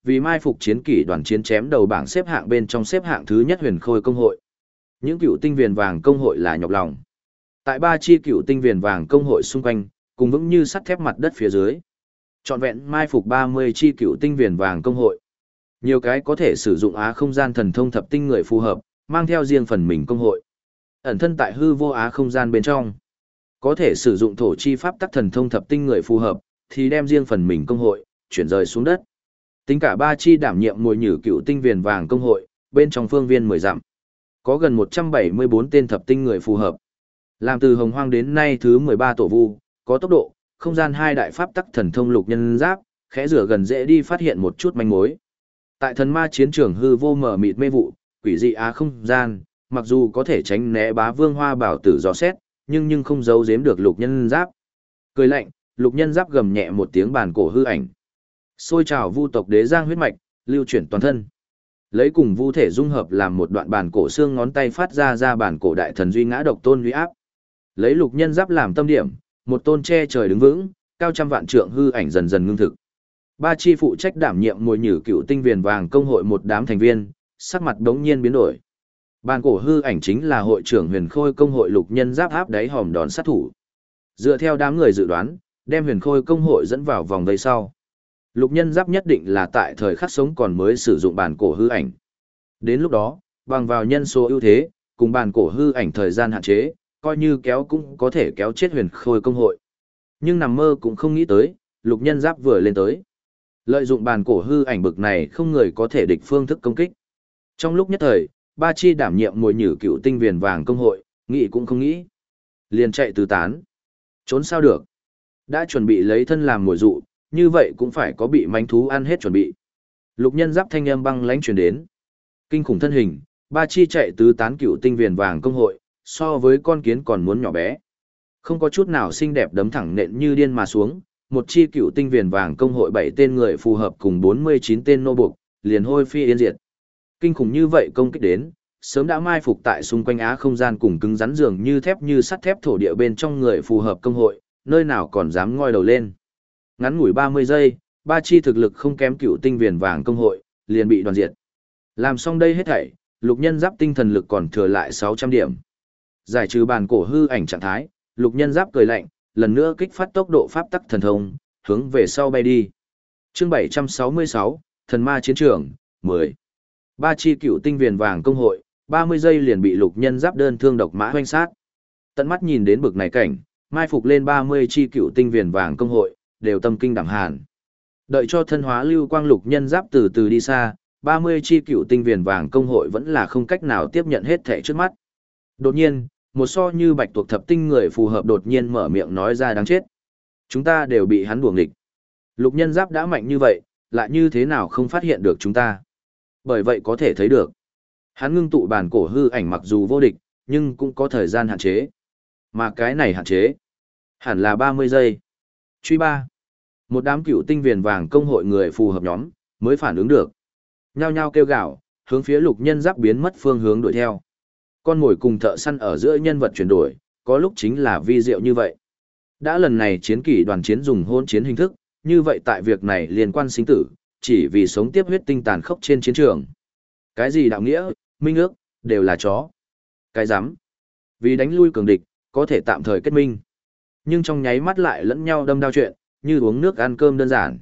vì mai phục chiến kỷ đoàn chiến chém đầu bảng xếp hạng bên trong xếp hạng thứ nhất Huyền Khôi công hội. Những cựu tinh viền vàng công hội là nhọc lòng. Tại 3 chi cựu tinh viền vàng công hội xung quanh, cùng vững như sắt thép mặt đất phía dưới. Trọn vẹn mai phục 30 chi cựu tinh viền vàng công hội. Nhiều cái có thể sử dụng á không gian thần thông thập tinh người phù hợp, mang theo riêng phần mình công hội. Ẩn thân tại hư vô á không gian bên trong. Có thể sử dụng thổ chi pháp tắc thần thông thập tinh người phù hợp, thì đem riêng phần mình công hội, chuyển rời xuống đất. Tính cả 3 chi đảm nhiệm mùi nhử cựu tinh viền vàng công hội, bên trong phương viên 10 dặm. Có gần 174 tên thập tinh người phù hợp. Làm từ hồng hoang đến nay thứ 13 tổ vu, có tốc độ, không gian 2 đại pháp tắc thần thông lục nhân giáp, khẽ rửa gần dễ đi phát hiện một chút manh mối. Tại thần ma chiến trường hư vô mở mịt mê vụ, quỷ dị á không gian, mặc dù có thể tránh né bá vương hoa bảo tử dò xét, nhưng không giấu giếm được lục nhân giáp. Cười lạnh, lục nhân giáp gầm nhẹ một tiếng bàn cổ hư ảnh. Xôi trào vu tộc đế giang huyết mạch, lưu chuyển toàn thân. Lấy cùng vu thể dung hợp làm một đoạn bàn cổ xương ngón tay phát ra bàn cổ đại thần duy ngã độc tôn uy áp. Lấy lục nhân giáp làm tâm điểm, một tôn che trời đứng vững, cao trăm vạn trượng hư ảnh dần dần ngưng thực. 3 chi phụ trách đảm nhiệm mùi nhử cựu tinh viền vàng công hội một đám thành viên, sắc mặt đống nhiên biến đổi. Bàn cổ hư ảnh chính là hội trưởng Huyền Khôi công hội lục nhân giáp áp đáy hòm đòn sát thủ. Dựa theo đám người dự đoán, đem Huyền Khôi công hội dẫn vào vòng vây sau. Lục nhân giáp nhất định là tại thời khắc sống còn mới sử dụng bàn cổ hư ảnh. Đến lúc đó, bằng vào nhân số ưu thế, cùng bàn cổ hư ảnh thời gian hạn chế, coi như kéo cũng có thể kéo chết Huyền Khôi công hội. Nhưng nằm mơ cũng không nghĩ tới, lục nhân giáp vừa lên tới. Lợi dụng bàn cổ hư ảnh bực này không người có thể địch phương thức công kích. Trong lúc nhất thời, 3 chi đảm nhiệm mùi nhử cựu tinh viền vàng công hội, nghĩ cũng không nghĩ. Liền chạy tứ tán. Trốn sao được. Đã chuẩn bị lấy thân làm mồi dụ, như vậy cũng phải có bị manh thú ăn hết chuẩn bị. Lục nhân giáp thanh âm băng lãnh truyền đến. Kinh khủng thân hình, 3 chi chạy tứ tán cựu tinh viền vàng công hội, so với con kiến còn muốn nhỏ bé. Không có chút nào xinh đẹp đấm thẳng nện như điên mà xuống, một chi cựu tinh viền vàng công hội 7 tên người phù hợp cùng 49 tên nô buộc, liền hôi phi yên diệt. Kinh khủng như vậy công kích đến, sớm đã mai phục tại xung quanh á không gian cùng cứng rắn dường như thép như sắt thép thổ địa bên trong người phù hợp công hội, nơi nào còn dám ngoi đầu lên. Ngắn ngủi 30 giây, 3 chi thực lực không kém cựu tinh viền vàng công hội, liền bị đoàn diệt. Làm xong đây hết thảy, lục nhân giáp tinh thần lực còn thừa lại 600 điểm. Giải trừ bàn cổ hư ảnh trạng thái, lục nhân giáp cười lạnh, lần nữa kích phát tốc độ pháp tắc thần thông, hướng về sau bay đi. Chương 766, Thần ma chiến trường, 10. 3 chi cựu tinh viền vàng công hội, 30 giây liền bị lục nhân giáp đơn thương độc mã hoanh sát. Tận mắt nhìn đến bực này cảnh, mai phục lên 30 chi cựu tinh viền vàng công hội, đều tâm kinh đảm hàn. Đợi cho thân hóa lưu quang lục nhân giáp từ từ đi xa, 30 chi cựu tinh viền vàng công hội vẫn là không cách nào tiếp nhận hết thảy trước mắt. Đột nhiên, một so như bạch tuộc thập tinh người phù hợp đột nhiên mở miệng nói ra đáng chết. Chúng ta đều bị hắn đuổi nghịch. Lục nhân giáp đã mạnh như vậy, lại như thế nào không phát hiện được chúng ta. Bởi vậy có thể thấy được, hắn ngưng tụ bản cổ hư ảnh mặc dù vô địch, nhưng cũng có thời gian hạn chế. Mà cái này hạn chế, hẳn là 30 giây. Truy ba. Một đám cựu tinh viền vàng công hội người phù hợp nhóm, mới phản ứng được. Nhao nhao kêu gào, hướng phía lục nhân giáp biến mất phương hướng đuổi theo. Con mồi cùng thợ săn ở giữa nhân vật chuyển đổi, có lúc chính là vi diệu như vậy. Đã lần này chiến kỷ đoàn chiến dùng hôn chiến hình thức, như vậy tại việc này liên quan sinh tử, chỉ vì sống tiếp huyết tinh tàn khốc trên chiến trường. Cái gì đạo nghĩa, minh ước, đều là chó. Cái rắm vì đánh lui cường địch, có thể tạm thời kết minh. Nhưng trong nháy mắt lại lẫn nhau đâm đao chuyện, như uống nước ăn cơm đơn giản.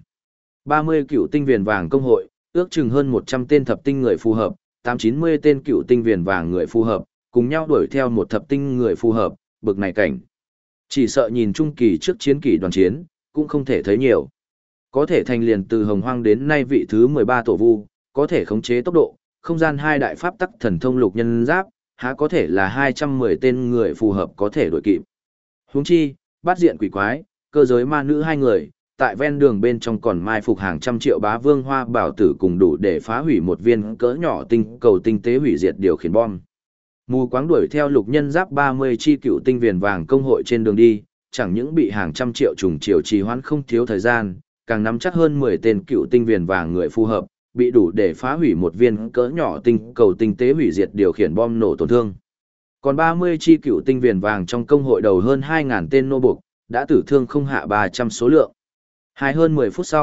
30 cựu tinh viền vàng công hội, ước chừng hơn 100 tên thập tinh người phù hợp, 890 tên cựu tinh viền vàng người phù hợp, cùng nhau đuổi theo một thập tinh người phù hợp, bực này cảnh. Chỉ sợ nhìn trung kỳ trước chiến kỷ đoàn chiến, cũng không thể thấy nhiều. Có thể thành liền từ hồng hoang đến nay vị thứ 13 tổ vu, có thể khống chế tốc độ, không gian 2 đại pháp tắc thần thông lục nhân giáp, há có thể là 210 tên người phù hợp có thể đuổi kịp. Huống chi, bát diện quỷ quái, cơ giới ma nữ 2 người, tại ven đường bên trong còn mai phục hàng trăm triệu bá vương hoa bảo tử cùng đủ để phá hủy một viên cỡ nhỏ tinh cầu tinh tế hủy diệt điều khiển bom. Mù quáng đuổi theo lục nhân giáp 30 chi cựu tinh viền vàng công hội trên đường đi, chẳng những bị hàng trăm triệu trùng chiều trì hoãn không thiếu thời gian, càng nắm chắc hơn 10 tên cựu tinh viền vàng người phù hợp, bị đủ để phá hủy một viên cỡ nhỏ tinh cầu tinh tế hủy diệt điều khiển bom nổ tổn thương. Còn 30 chi cựu tinh viền vàng trong công hội đầu hơn 2.000 tên nô buộc, đã tử thương không hạ 300 số lượng. Hơn 10 phút sau,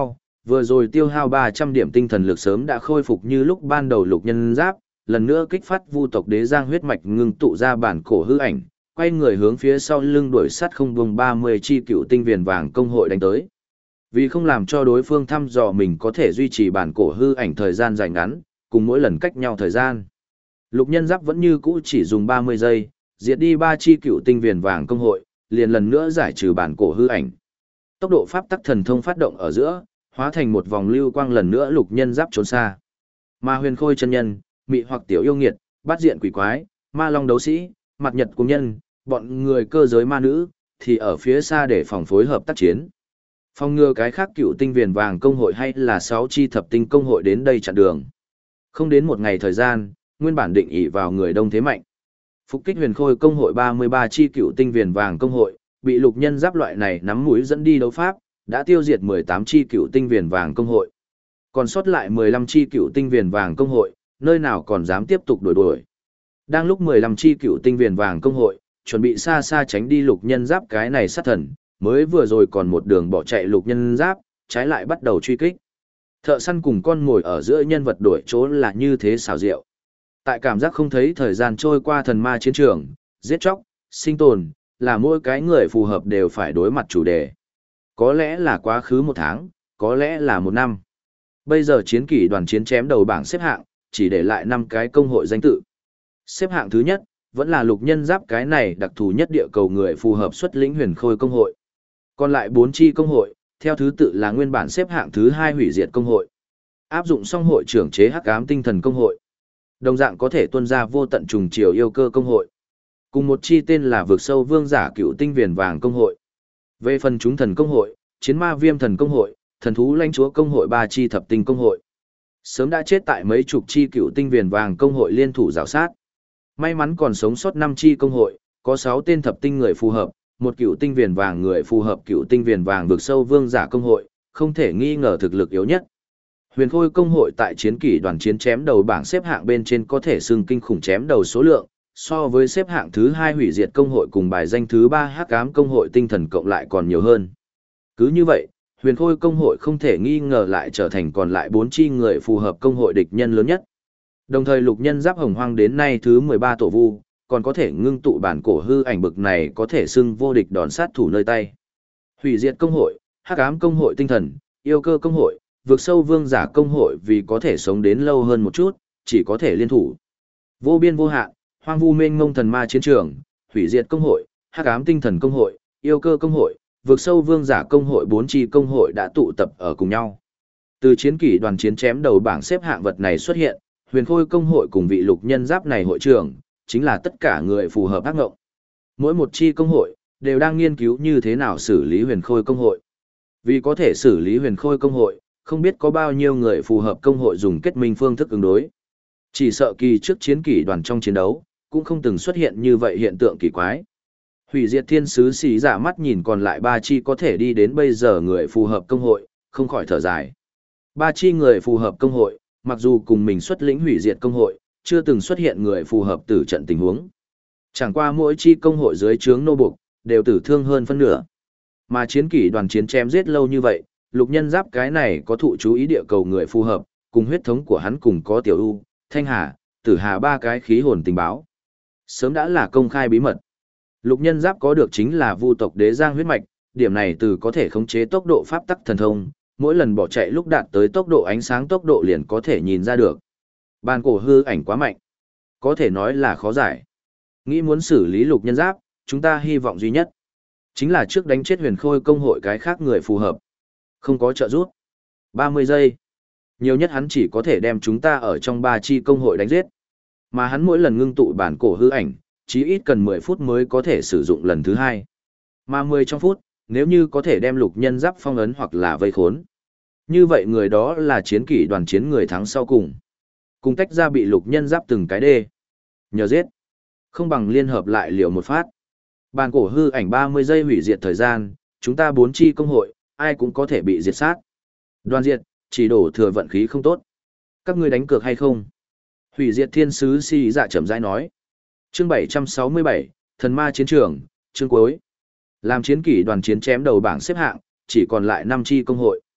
Vừa rồi tiêu hao 300 điểm tinh thần lực sớm đã khôi phục như lúc ban đầu lục nhân giáp, lần nữa kích phát vu tộc đế giang huyết mạch ngưng tụ ra bản cổ hư ảnh, quay người hướng phía sau lưng đuổi sát không buông 30 chi cựu tinh viền vàng công hội đánh tới. Vì không làm cho đối phương thăm dò mình có thể duy trì bản cổ hư ảnh thời gian dài ngắn, cùng mỗi lần cách nhau thời gian. Lục nhân giáp vẫn như cũ chỉ dùng 30 giây, diệt đi 3 chi cựu tinh viền vàng công hội, liền lần nữa giải trừ bản cổ hư ảnh. Tốc độ pháp tắc thần thông phát động ở giữa, hóa thành một vòng lưu quang lần nữa lục nhân giáp trốn xa. Ma huyền khôi chân nhân, mị hoặc tiểu yêu nghiệt, bát diện quỷ quái, ma long đấu sĩ, mặt nhật cung nhân, bọn người cơ giới ma nữ, thì ở phía xa để phòng phối hợp tác chiến. Phòng ngừa cái khác cựu tinh viền vàng công hội hay là 6 chi thập tinh công hội đến đây chặn đường. Không đến một ngày thời gian, nguyên bản định ỷ vào người đông thế mạnh. Phục kích huyền khôi công hội 33 chi cựu tinh viền vàng công hội, bị lục nhân giáp loại này nắm mũi dẫn đi đấu pháp, đã tiêu diệt 18 chi cựu tinh viền vàng công hội. Còn sót lại 15 chi cựu tinh viền vàng công hội, nơi nào còn dám tiếp tục đuổi. Đang lúc 15 chi cựu tinh viền vàng công hội, chuẩn bị xa xa tránh đi lục nhân giáp cái này sát thần, mới vừa rồi còn một đường bỏ chạy lục nhân giáp, trái lại bắt đầu truy kích. Thợ săn cùng con ngồi ở giữa nhân vật đổi chỗ là như thế xảo diệu. Tại cảm giác không thấy thời gian trôi qua thần ma chiến trường, giết chóc, sinh tồn, là mỗi cái người phù hợp đều phải đối mặt chủ đề. Có lẽ là quá khứ một tháng, có lẽ là một năm. Bây giờ chiến kỷ đoàn chiến chém đầu bảng xếp hạng, chỉ để lại 5 cái công hội danh tự. Xếp hạng thứ nhất, vẫn là lục nhân giáp cái này đặc thù nhất địa cầu người phù hợp xuất lĩnh huyền khôi công hội. Còn lại 4 chi công hội, theo thứ tự là nguyên bản xếp hạng thứ 2 hủy diệt công hội. Áp dụng xong hội trưởng chế hắc ám tinh thần công hội. Đồng dạng có thể tuân ra vô tận trùng chiều yêu cơ công hội. Cùng một chi tên là vượt sâu vương giả cựu tinh viền vàng công hội. Về phần chúng thần công hội, chiến ma viêm thần công hội, thần thú lãnh chúa công hội 3 chi thập tinh công hội. Sớm đã chết tại mấy chục chi cựu tinh viền vàng công hội liên thủ rào sát. May mắn còn sống sót 5 chi công hội, có 6 tên thập tinh người phù hợp, một cựu tinh viền vàng người phù hợp cựu tinh viền vàng vượt sâu vương giả công hội, không thể nghi ngờ thực lực yếu nhất. Huyền khôi công hội tại chiến kỷ đoàn chiến chém đầu bảng xếp hạng bên trên có thể xưng kinh khủng chém đầu số lượng, so với xếp hạng thứ 2 hủy diệt công hội cùng bài danh thứ 3 hắc ám công hội tinh thần cộng lại còn nhiều hơn. Cứ như vậy, huyền khôi công hội không thể nghi ngờ lại trở thành còn lại 4 chi người phù hợp công hội địch nhân lớn nhất. Đồng thời lục nhân giáp hồng hoang đến nay thứ 13 tổ vu, còn có thể ngưng tụ bản cổ hư ảnh bực này có thể xưng vô địch đòn sát thủ nơi tay. Hủy diệt công hội, hắc ám công hội tinh thần, yêu cơ công hội, vượt sâu vương giả công hội vì có thể sống đến lâu hơn một chút, chỉ có thể liên thủ. Vô biên vô hạn, hoang vu mênh mông thần ma chiến trường, hủy diệt công hội, hắc ám tinh thần công hội, yêu cơ công hội, vượt sâu vương giả công hội 4 chi công hội đã tụ tập ở cùng nhau. Từ chiến kỷ đoàn chiến chém đầu bảng xếp hạng vật này xuất hiện, huyền khôi công hội cùng vị lục nhân giáp này hội trưởng, chính là tất cả người phù hợp ác ngộng. Mỗi một chi công hội, đều đang nghiên cứu như thế nào xử lý huyền khôi công hội. Vì có thể xử lý huyền khôi công hội, không biết có bao nhiêu người phù hợp công hội dùng kết minh phương thức ứng đối. Chỉ sợ kỳ trước chiến kỷ đoàn trong chiến đấu, cũng không từng xuất hiện như vậy hiện tượng kỳ quái. Hủy diệt thiên sứ xì giả mắt nhìn còn lại 3 chi có thể đi đến bây giờ người phù hợp công hội, không khỏi thở dài. 3 chi người phù hợp công hội, mặc dù cùng mình xuất lĩnh hủy diệt công hội, chưa từng xuất hiện người phù hợp tử trận tình huống. Chẳng qua mỗi chi công hội dưới trướng nô buộc, đều tử thương hơn phân nửa. Mà chiến kỷ đoàn chiến chém giết lâu như vậy, lục nhân giáp cái này có thụ chú ý địa cầu người phù hợp, cùng huyết thống của hắn cùng có tiểu u, thanh hà, tử hà 3 cái khí hồn tình báo. Sớm đã là công khai bí mật. Lục nhân giáp có được chính là vu tộc đế giang huyết mạch, điểm này từ có thể khống chế tốc độ pháp tắc thần thông, mỗi lần bỏ chạy lúc đạt tới tốc độ ánh sáng tốc độ liền có thể nhìn ra được. Bàn cổ hư ảnh quá mạnh, có thể nói là khó giải. Nghĩ muốn xử lý lục nhân giáp, chúng ta hy vọng duy nhất chính là trước đánh chết huyền khôi công hội cái khác người phù hợp. Không có trợ giúp. 30 giây. Nhiều nhất hắn chỉ có thể đem chúng ta ở trong 3 chi công hội đánh giết. Mà hắn mỗi lần ngưng tụ bản cổ hư ảnh, chí ít cần 10 phút mới có thể sử dụng lần thứ 2. Mà 10 trong phút, nếu như có thể đem lục nhân giáp phong ấn hoặc là vây khốn. Như vậy người đó là chiến kỷ đoàn chiến người thắng sau cùng. Cùng tách ra bị lục nhân giáp từng cái đê. Nhờ giết. Không bằng liên hợp lại liều một phát. Bàn cổ hư ảnh 30 giây hủy diệt thời gian, chúng ta 4 chi công hội, ai cũng có thể bị diệt sát. Đoàn diệt, chỉ đổ thừa vận khí không tốt. Các ngươi đánh cược hay không? Hủy diệt thiên sứ si dạ chậm rãi nói. Chương 767, thần ma chiến trường, chương cuối. Làm chiến kỷ đoàn chiến chém đầu bảng xếp hạng, chỉ còn lại 5 chi công hội.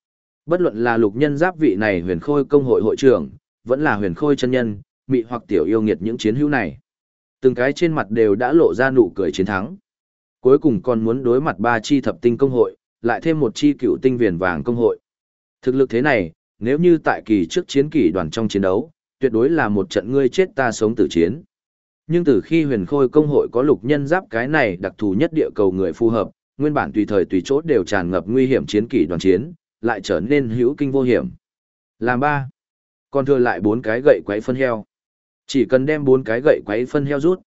Bất luận là lục nhân giáp vị này huyền khôi công hội hội trưởng, vẫn là huyền khôi chân nhân, mị hoặc tiểu yêu nghiệt những chiến hữu này. Từng cái trên mặt đều đã lộ ra nụ cười chiến thắng. Cuối cùng còn muốn đối mặt 3 chi thập tinh công hội, lại thêm một chi cựu tinh viền vàng công hội. Thực lực thế này, nếu như tại kỳ trước chiến kỷ đoàn trong chiến đấu, tuyệt đối là một trận ngươi chết ta sống tử chiến. Nhưng từ khi huyền khôi công hội có lục nhân giáp cái này đặc thù nhất địa cầu người phù hợp, nguyên bản tùy thời tùy chỗ đều tràn ngập nguy hiểm chiến kỷ đoàn chiến, lại trở nên hữu kinh vô hiểm. Làm 3. Còn thừa lại 4 cái gậy quấy phân heo. Chỉ cần đem 4 cái gậy quấy phân heo rút,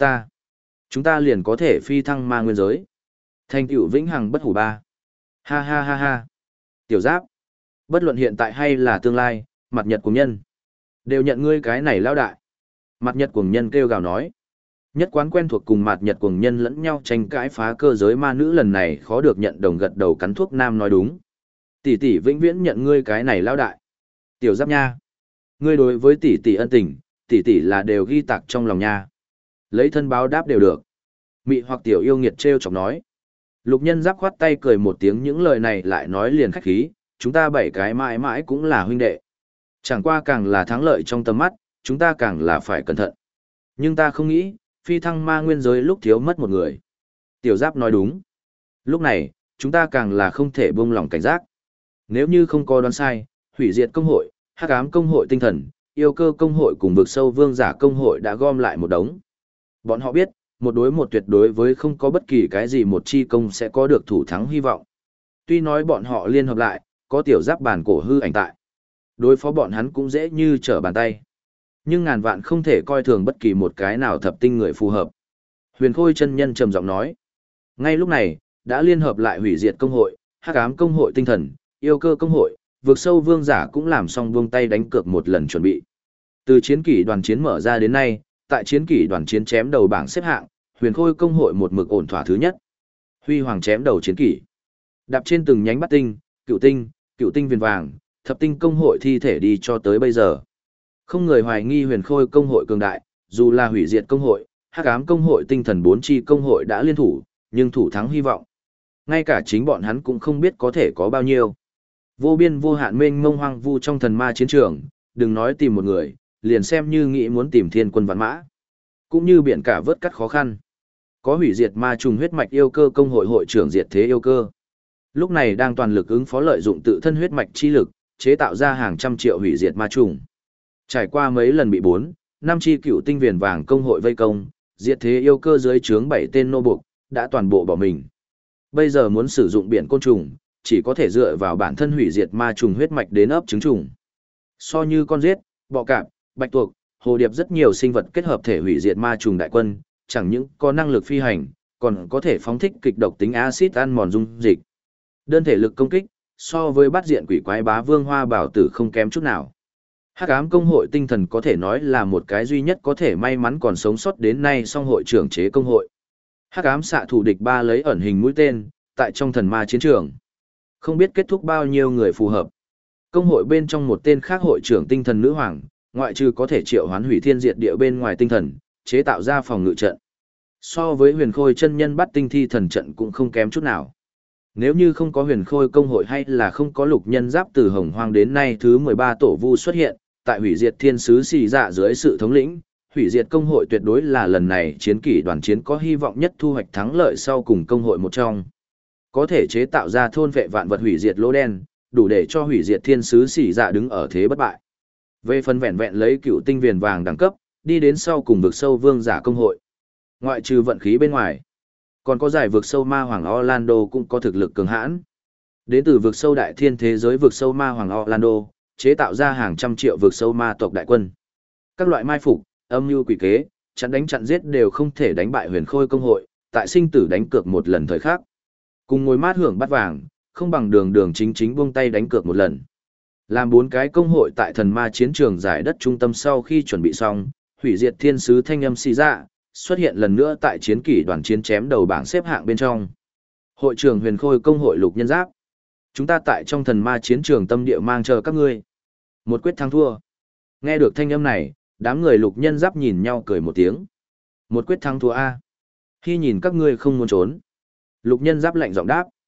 chúng ta liền có thể phi thăng ma nguyên giới. Thành tựu vĩnh hằng bất hủ 3. Ha ha ha ha. Tiểu Giáp, bất luận hiện tại hay là tương lai, mặt nhật cùng nhân đều nhận ngươi cái này lao đại. Mặt nhật cuồng nhân kêu gào nói. Nhất quán quen thuộc cùng mặt nhật cuồng nhân lẫn nhau tranh cãi phá cơ giới ma nữ lần này khó được nhận đồng gật đầu cắn thuốc nam nói đúng. Tỷ tỷ vĩnh viễn nhận ngươi cái này lao đại. Tiểu Giáp nha. Ngươi đối với tỷ tỷ ân tình, tỷ tỷ là đều ghi tạc trong lòng nha. Lấy thân báo đáp đều được. Mị hoặc tiểu yêu nghiệt trêu chọc nói. Lục nhân Giáp khoát tay cười một tiếng, những lời này lại nói liền khách khí, chúng ta 7 cái mãi mãi cũng là huynh đệ. Chẳng qua càng là thắng lợi trong tầm mắt, chúng ta càng là phải cẩn thận. Nhưng ta không nghĩ, phi thăng ma nguyên giới lúc thiếu mất một người. Tiểu Giáp nói đúng. Lúc này, chúng ta càng là không thể buông lỏng cảnh giác. Nếu như không có đoán sai, hủy diệt công hội, hắc ám công hội tinh thần, yêu cơ công hội cùng vực sâu vương giả công hội đã gom lại một đống. Bọn họ biết, một đối một tuyệt đối với không có bất kỳ cái gì một chi công sẽ có được thủ thắng hy vọng. Tuy nói bọn họ liên hợp lại, có Tiểu Giáp bản cổ hư ảnh tại. Đối phó bọn hắn cũng dễ như trở bàn tay. Nhưng ngàn vạn không thể coi thường bất kỳ một cái nào thập tinh người phù hợp. Huyền Khôi chân nhân trầm giọng nói. Ngay lúc này, đã liên hợp lại hủy diệt công hội, hắc ám công hội tinh thần, yêu cơ công hội, vực sâu vương giả cũng làm xong buông tay đánh cược một lần chuẩn bị. Từ chiến kỷ đoàn chiến mở ra đến nay, tại chiến kỷ đoàn chiến chém đầu bảng xếp hạng, Huyền Khôi công hội một mực ổn thỏa thứ nhất. Huy hoàng chém đầu chiến kỷ. Đạp trên từng nhánh bát tinh, cựu tinh viền vàng, thập tinh công hội thi thể đi cho tới bây giờ. Không người hoài nghi Huyền Khôi công hội cường đại, dù là hủy diệt công hội, hắc ám công hội tinh thần 4 chi công hội đã liên thủ, nhưng thủ thắng hy vọng. Ngay cả chính bọn hắn cũng không biết có thể có bao nhiêu. Vô biên vô hạn mênh mông hoang vu trong thần ma chiến trường, đừng nói tìm một người, liền xem như nghĩ muốn tìm thiên quân vạn mã. Cũng như biển cả vớt cắt khó khăn. Có hủy diệt ma trùng huyết mạch yêu cơ công hội hội trưởng diệt thế yêu cơ. Lúc này đang toàn lực ứng phó lợi dụng tự thân huyết mạch chi lực, chế tạo ra hàng trăm triệu hủy diệt ma trùng. Trải qua mấy lần bị 4, 5 chi cựu tinh viền vàng công hội vây công, diệt thế yêu cơ dưới trướng 7 tên nô buộc, đã toàn bộ bỏ mình. Bây giờ muốn sử dụng biển côn trùng, chỉ có thể dựa vào bản thân hủy diệt ma trùng huyết mạch đến ấp trứng trùng. So như con giết, bọ cạp, bạch tuộc, hồ điệp rất nhiều sinh vật kết hợp thể hủy diệt ma trùng đại quân, chẳng những có năng lực phi hành, còn có thể phóng thích kịch độc tính axit ăn mòn dung dịch. Đơn thể lực công kích, so với bát diện quỷ quái bá vương hoa bảo tử không kém chút nào. Hắc ám công hội tinh thần có thể nói là một cái duy nhất có thể may mắn còn sống sót đến nay song hội trưởng chế công hội. Hắc ám xạ thủ địch 3 lấy ẩn hình mũi tên, tại trong thần ma chiến trường. Không biết kết thúc bao nhiêu người phù hợp. Công hội bên trong một tên khác hội trưởng tinh thần nữ hoàng, ngoại trừ có thể triệu hoán hủy thiên diệt địa bên ngoài tinh thần, chế tạo ra phòng ngự trận. So với Huyền Khôi chân nhân bắt tinh thi thần trận cũng không kém chút nào. Nếu như không có Huyền Khôi công hội hay là không có lục nhân giáp từ Hồng Hoang đến nay thứ 13 tổ vu xuất hiện, tại hủy diệt thiên sứ xì dạ dưới sự thống lĩnh, hủy diệt công hội tuyệt đối là lần này chiến kỷ đoàn chiến có hy vọng nhất thu hoạch thắng lợi sau cùng công hội một trong. Có thể chế tạo ra thôn vệ vạn vật hủy diệt lỗ đen, đủ để cho hủy diệt thiên sứ xì dạ đứng ở thế bất bại. Về phần vẹn vẹn lấy cựu tinh viền vàng đẳng cấp, đi đến sau cùng vực sâu vương giả công hội. Ngoại trừ vận khí bên ngoài, còn có giải vực sâu ma hoàng Orlando cũng có thực lực cường hãn. Đến từ vực sâu đại thiên thế giới vực sâu ma hoàng Orlando, chế tạo ra hàng trăm triệu vực sâu ma tộc đại quân. Các loại mai phục, âm mưu quỷ kế, chặn đánh chặn giết đều không thể đánh bại Huyền Khôi công hội, tại sinh tử đánh cược một lần thời khắc. Cùng ngồi mát hưởng bát vàng, không bằng đường chính chính buông tay đánh cược một lần. Làm 4 cái công hội tại thần ma chiến trường giải đất trung tâm sau khi chuẩn bị xong, hủy diệt thiên sứ thanh âm xì dạ, xuất hiện lần nữa tại chiến kỷ đoàn chiến chém đầu bảng xếp hạng bên trong. Hội trưởng Huyền Khôi công hội lục nhân giáp. Chúng ta tại trong thần ma chiến trường tâm địa mang chờ các ngươi. Một quyết thắng thua. Nghe được thanh âm này, đám người lục nhân giáp nhìn nhau cười một tiếng. Một quyết thắng thua A. Khi nhìn các ngươi không muốn trốn. Lục nhân giáp lạnh giọng đáp.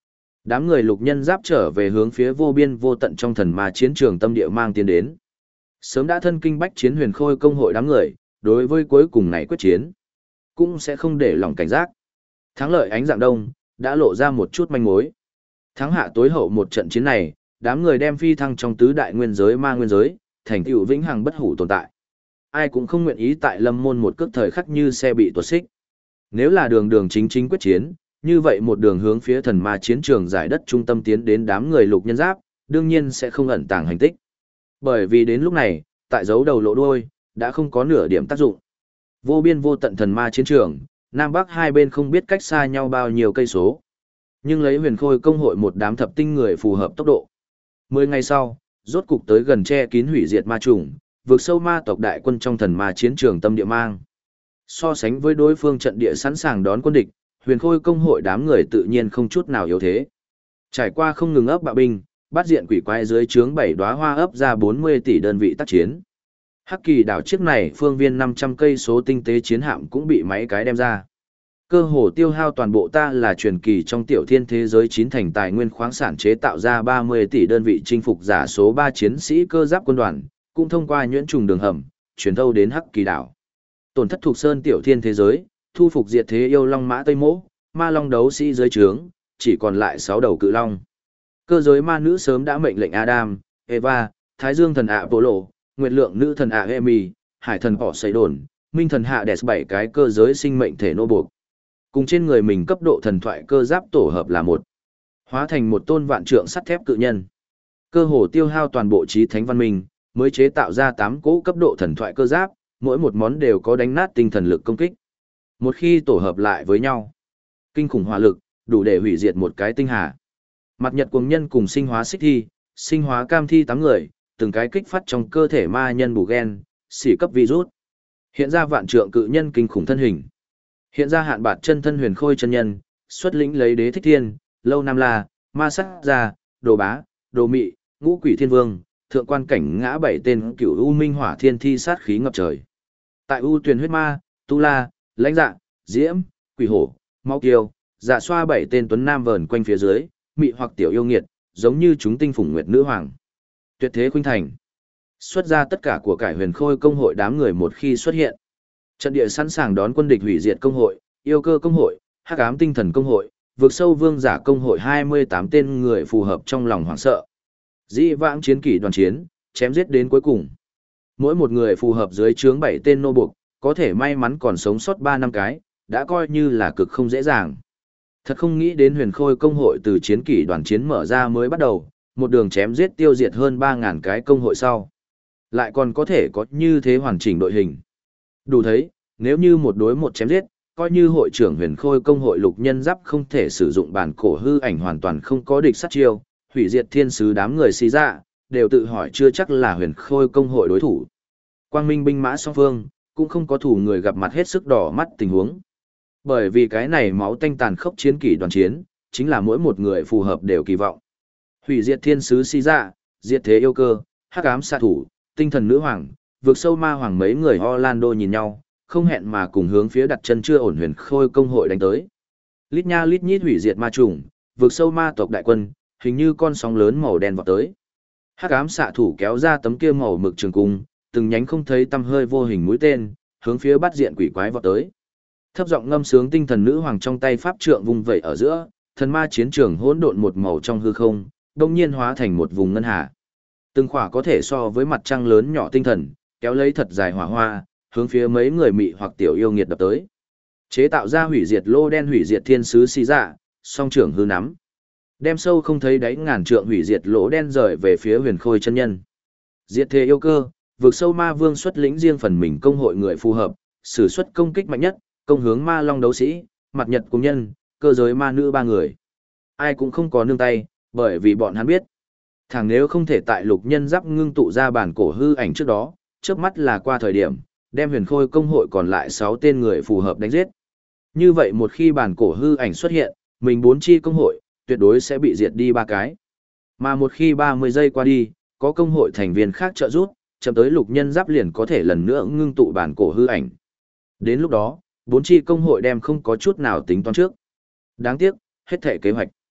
Đám người lục nhân giáp trở về hướng phía vô biên vô tận trong thần ma chiến trường tâm địa mang tiến đến. Sớm đã thân kinh bách chiến huyền khôi công hội đám người, đối với cuối cùng này quyết chiến, cũng sẽ không để lòng cảnh giác. Thắng lợi ánh dạng đông, đã lộ ra một chút manh mối. Thắng hạ tối hậu một trận chiến này, đám người đem phi thăng trong tứ đại nguyên giới ma nguyên giới, thành tựu vĩnh hằng bất hủ tồn tại. Ai cũng không nguyện ý tại lâm môn một cước thời khắc như xe bị tuột xích. Nếu là đường đường chính chính quyết chiến, như vậy một đường hướng phía thần ma chiến trường giải đất trung tâm tiến đến đám người lục nhân giáp, đương nhiên sẽ không ẩn tàng hành tích. Bởi vì đến lúc này, tại dấu đầu lộ đuôi, đã không có nửa điểm tác dụng. Vô biên vô tận thần ma chiến trường, Nam Bắc hai bên không biết cách xa nhau bao nhiêu cây số. Nhưng lấy huyền khôi công hội một đám thập tinh người phù hợp tốc độ. 10 ngày sau, rốt cục tới gần che kín hủy diệt ma trùng, vượt sâu ma tộc đại quân trong thần ma chiến trường tâm địa mang. So sánh với đối phương trận địa sẵn sàng đón quân địch, huyền khôi công hội đám người tự nhiên không chút nào yếu thế. Trải qua không ngừng ấp bạo binh, bắt diện quỷ quái dưới trướng 7 đóa hoa ấp ra 40 tỷ đơn vị tác chiến. Hắc kỳ đảo chiếc này phương viên 500 cây số tinh tế chiến hạm cũng bị máy cái đem ra. Cơ hồ tiêu hao toàn bộ ta là truyền kỳ trong tiểu thiên thế giới 9 thành tài nguyên khoáng sản chế tạo ra 30 tỷ đơn vị chinh phục giả số 3 chiến sĩ cơ giáp quân đoàn, cũng thông qua nhuyễn trùng đường hầm, chuyển thâu đến Hắc kỳ đảo. Tổn thất thuộc sơn tiểu thiên thế giới, thu phục diệt thế yêu long mã Tây Mỗ, ma long đấu sĩ dưới trướng, chỉ còn lại 6 đầu cự long. Cơ giới ma nữ sớm đã mệnh lệnh Adam, Eva, Thái Dương thần Apollo, Nguyệt lượng nữ thần Emi, Hải thần bỏ xây đồn, Minh thần Hades 7 cái cơ giới sinh mệnh thể nô buộc. Cùng trên người mình cấp độ thần thoại cơ giáp tổ hợp là một, hóa thành một tôn vạn trượng sắt thép cự nhân. Cơ hồ tiêu hao toàn bộ trí thánh văn minh, mới chế tạo ra 8 cỗ cấp độ thần thoại cơ giáp, mỗi một món đều có đánh nát tinh thần lực công kích. Một khi tổ hợp lại với nhau, kinh khủng hỏa lực, đủ để hủy diệt một cái tinh hà. Mặt nhật cuồng nhân cùng sinh hóa xích thi, sinh hóa cam thi 8 người, từng cái kích phát trong cơ thể ma nhân bù gen, xỉ cấp virus. Hiện ra vạn trượng cự nhân kinh khủng thân hình. Hiện ra hạn bạt chân thân huyền khôi chân nhân, xuất lĩnh lấy đế thích thiên, lâu nam la, ma sắc gia, đồ bá, đồ mị, ngũ quỷ thiên vương, thượng quan cảnh ngã 7 tên cửu u minh hỏa thiên thi sát khí ngập trời. Tại u tuyền huyết ma, tu la, lãnh dạ, diễm, quỷ hổ, mau kiêu, dạ xoa 7 tên tuấn nam vờn quanh phía dưới, mị hoặc tiểu yêu nghiệt, giống như chúng tinh phủng nguyệt nữ hoàng. Tuyệt thế khuynh thành. Xuất ra tất cả của cải huyền khôi công hội đám người một khi xuất hiện. Trận địa sẵn sàng đón quân địch hủy diệt công hội, yêu cơ công hội, hắc ám tinh thần công hội, vượt sâu vương giả công hội 28 tên người phù hợp trong lòng hoảng sợ. Dĩ vãng chiến kỷ đoàn chiến, chém giết đến cuối cùng. Mỗi một người phù hợp dưới trướng 7 tên nô buộc, có thể may mắn còn sống sót 3 năm cái, đã coi như là cực không dễ dàng. Thật không nghĩ đến huyền khôi công hội từ chiến kỷ đoàn chiến mở ra mới bắt đầu, một đường chém giết tiêu diệt hơn 3.000 cái công hội sau. Lại còn có thể có như thế hoàn chỉnh đội hình. Đủ thấy, nếu như một đối một chém giết, coi như hội trưởng huyền khôi công hội lục nhân giáp không thể sử dụng bản cổ hư ảnh hoàn toàn không có địch sát chiêu, hủy diệt thiên sứ đám người xì ra, đều tự hỏi chưa chắc là huyền khôi công hội đối thủ. Quang minh binh mã song phương, cũng không có thủ người gặp mặt hết sức đỏ mắt tình huống. Bởi vì cái này máu tanh tàn khốc chiến kỷ đoàn chiến, chính là mỗi một người phù hợp đều kỳ vọng. Hủy diệt thiên sứ xì ra, diệt thế yêu cơ, hắc ám xạ thủ, tinh thần nữ hoàng, vượt sâu ma hoàng mấy người Orlando nhìn nhau, không hẹn mà cùng hướng phía đặt chân chưa ổn huyền khôi công hội đánh tới. Lít nha lít nhít hủy diệt ma trùng, vượt sâu ma tộc đại quân, hình như con sóng lớn màu đen vọt tới. Hắc ám xạ thủ kéo ra tấm kia màu mực trường cung, từng nhánh không thấy tăm hơi vô hình mũi tên, hướng phía bắt diện quỷ quái vọt tới. Thấp giọng ngâm sướng tinh thần nữ hoàng trong tay pháp trượng vung vẩy ở giữa, thần ma chiến trường hỗn độn một màu trong hư không, đột nhiên hóa thành một vùng ngân hà. Từng khỏa có thể so với mặt trăng lớn nhỏ tinh thần, kéo lấy thật dài hỏa hoa, hướng phía mấy người mị hoặc tiểu yêu nghiệt đập tới. Chế tạo ra hủy diệt lô đen hủy diệt thiên sứ xì dạ, song trưởng hư nắm. Đem sâu không thấy đáy ngàn trượng hủy diệt lỗ đen rời về phía huyền khôi chân nhân. Diệt thế yêu cơ, vượt sâu ma vương xuất lĩnh riêng phần mình công hội người phù hợp, sử xuất công kích mạnh nhất, công hướng ma long đấu sĩ, mặt nhật cùng nhân, cơ giới ma nữ 3 người. Ai cũng không có nương tay, bởi vì bọn hắn biết. Thằng nếu không thể tại lục nhân giáp ngưng tụ ra bản cổ hư ảnh trước đó, trước mắt là qua thời điểm, đem huyền khôi công hội còn lại 6 tên người phù hợp đánh giết. Như vậy một khi bản cổ hư ảnh xuất hiện, mình 4 chi công hội, tuyệt đối sẽ bị diệt đi 3 cái. Mà một khi 30 giây qua đi, có công hội thành viên khác trợ giúp, chậm tới lục nhân giáp liền có thể lần nữa ngưng tụ bản cổ hư ảnh. Đến lúc đó, 4 chi công hội đem không có chút nào tính toán trước. Đáng tiếc, hết thể kế hoạch.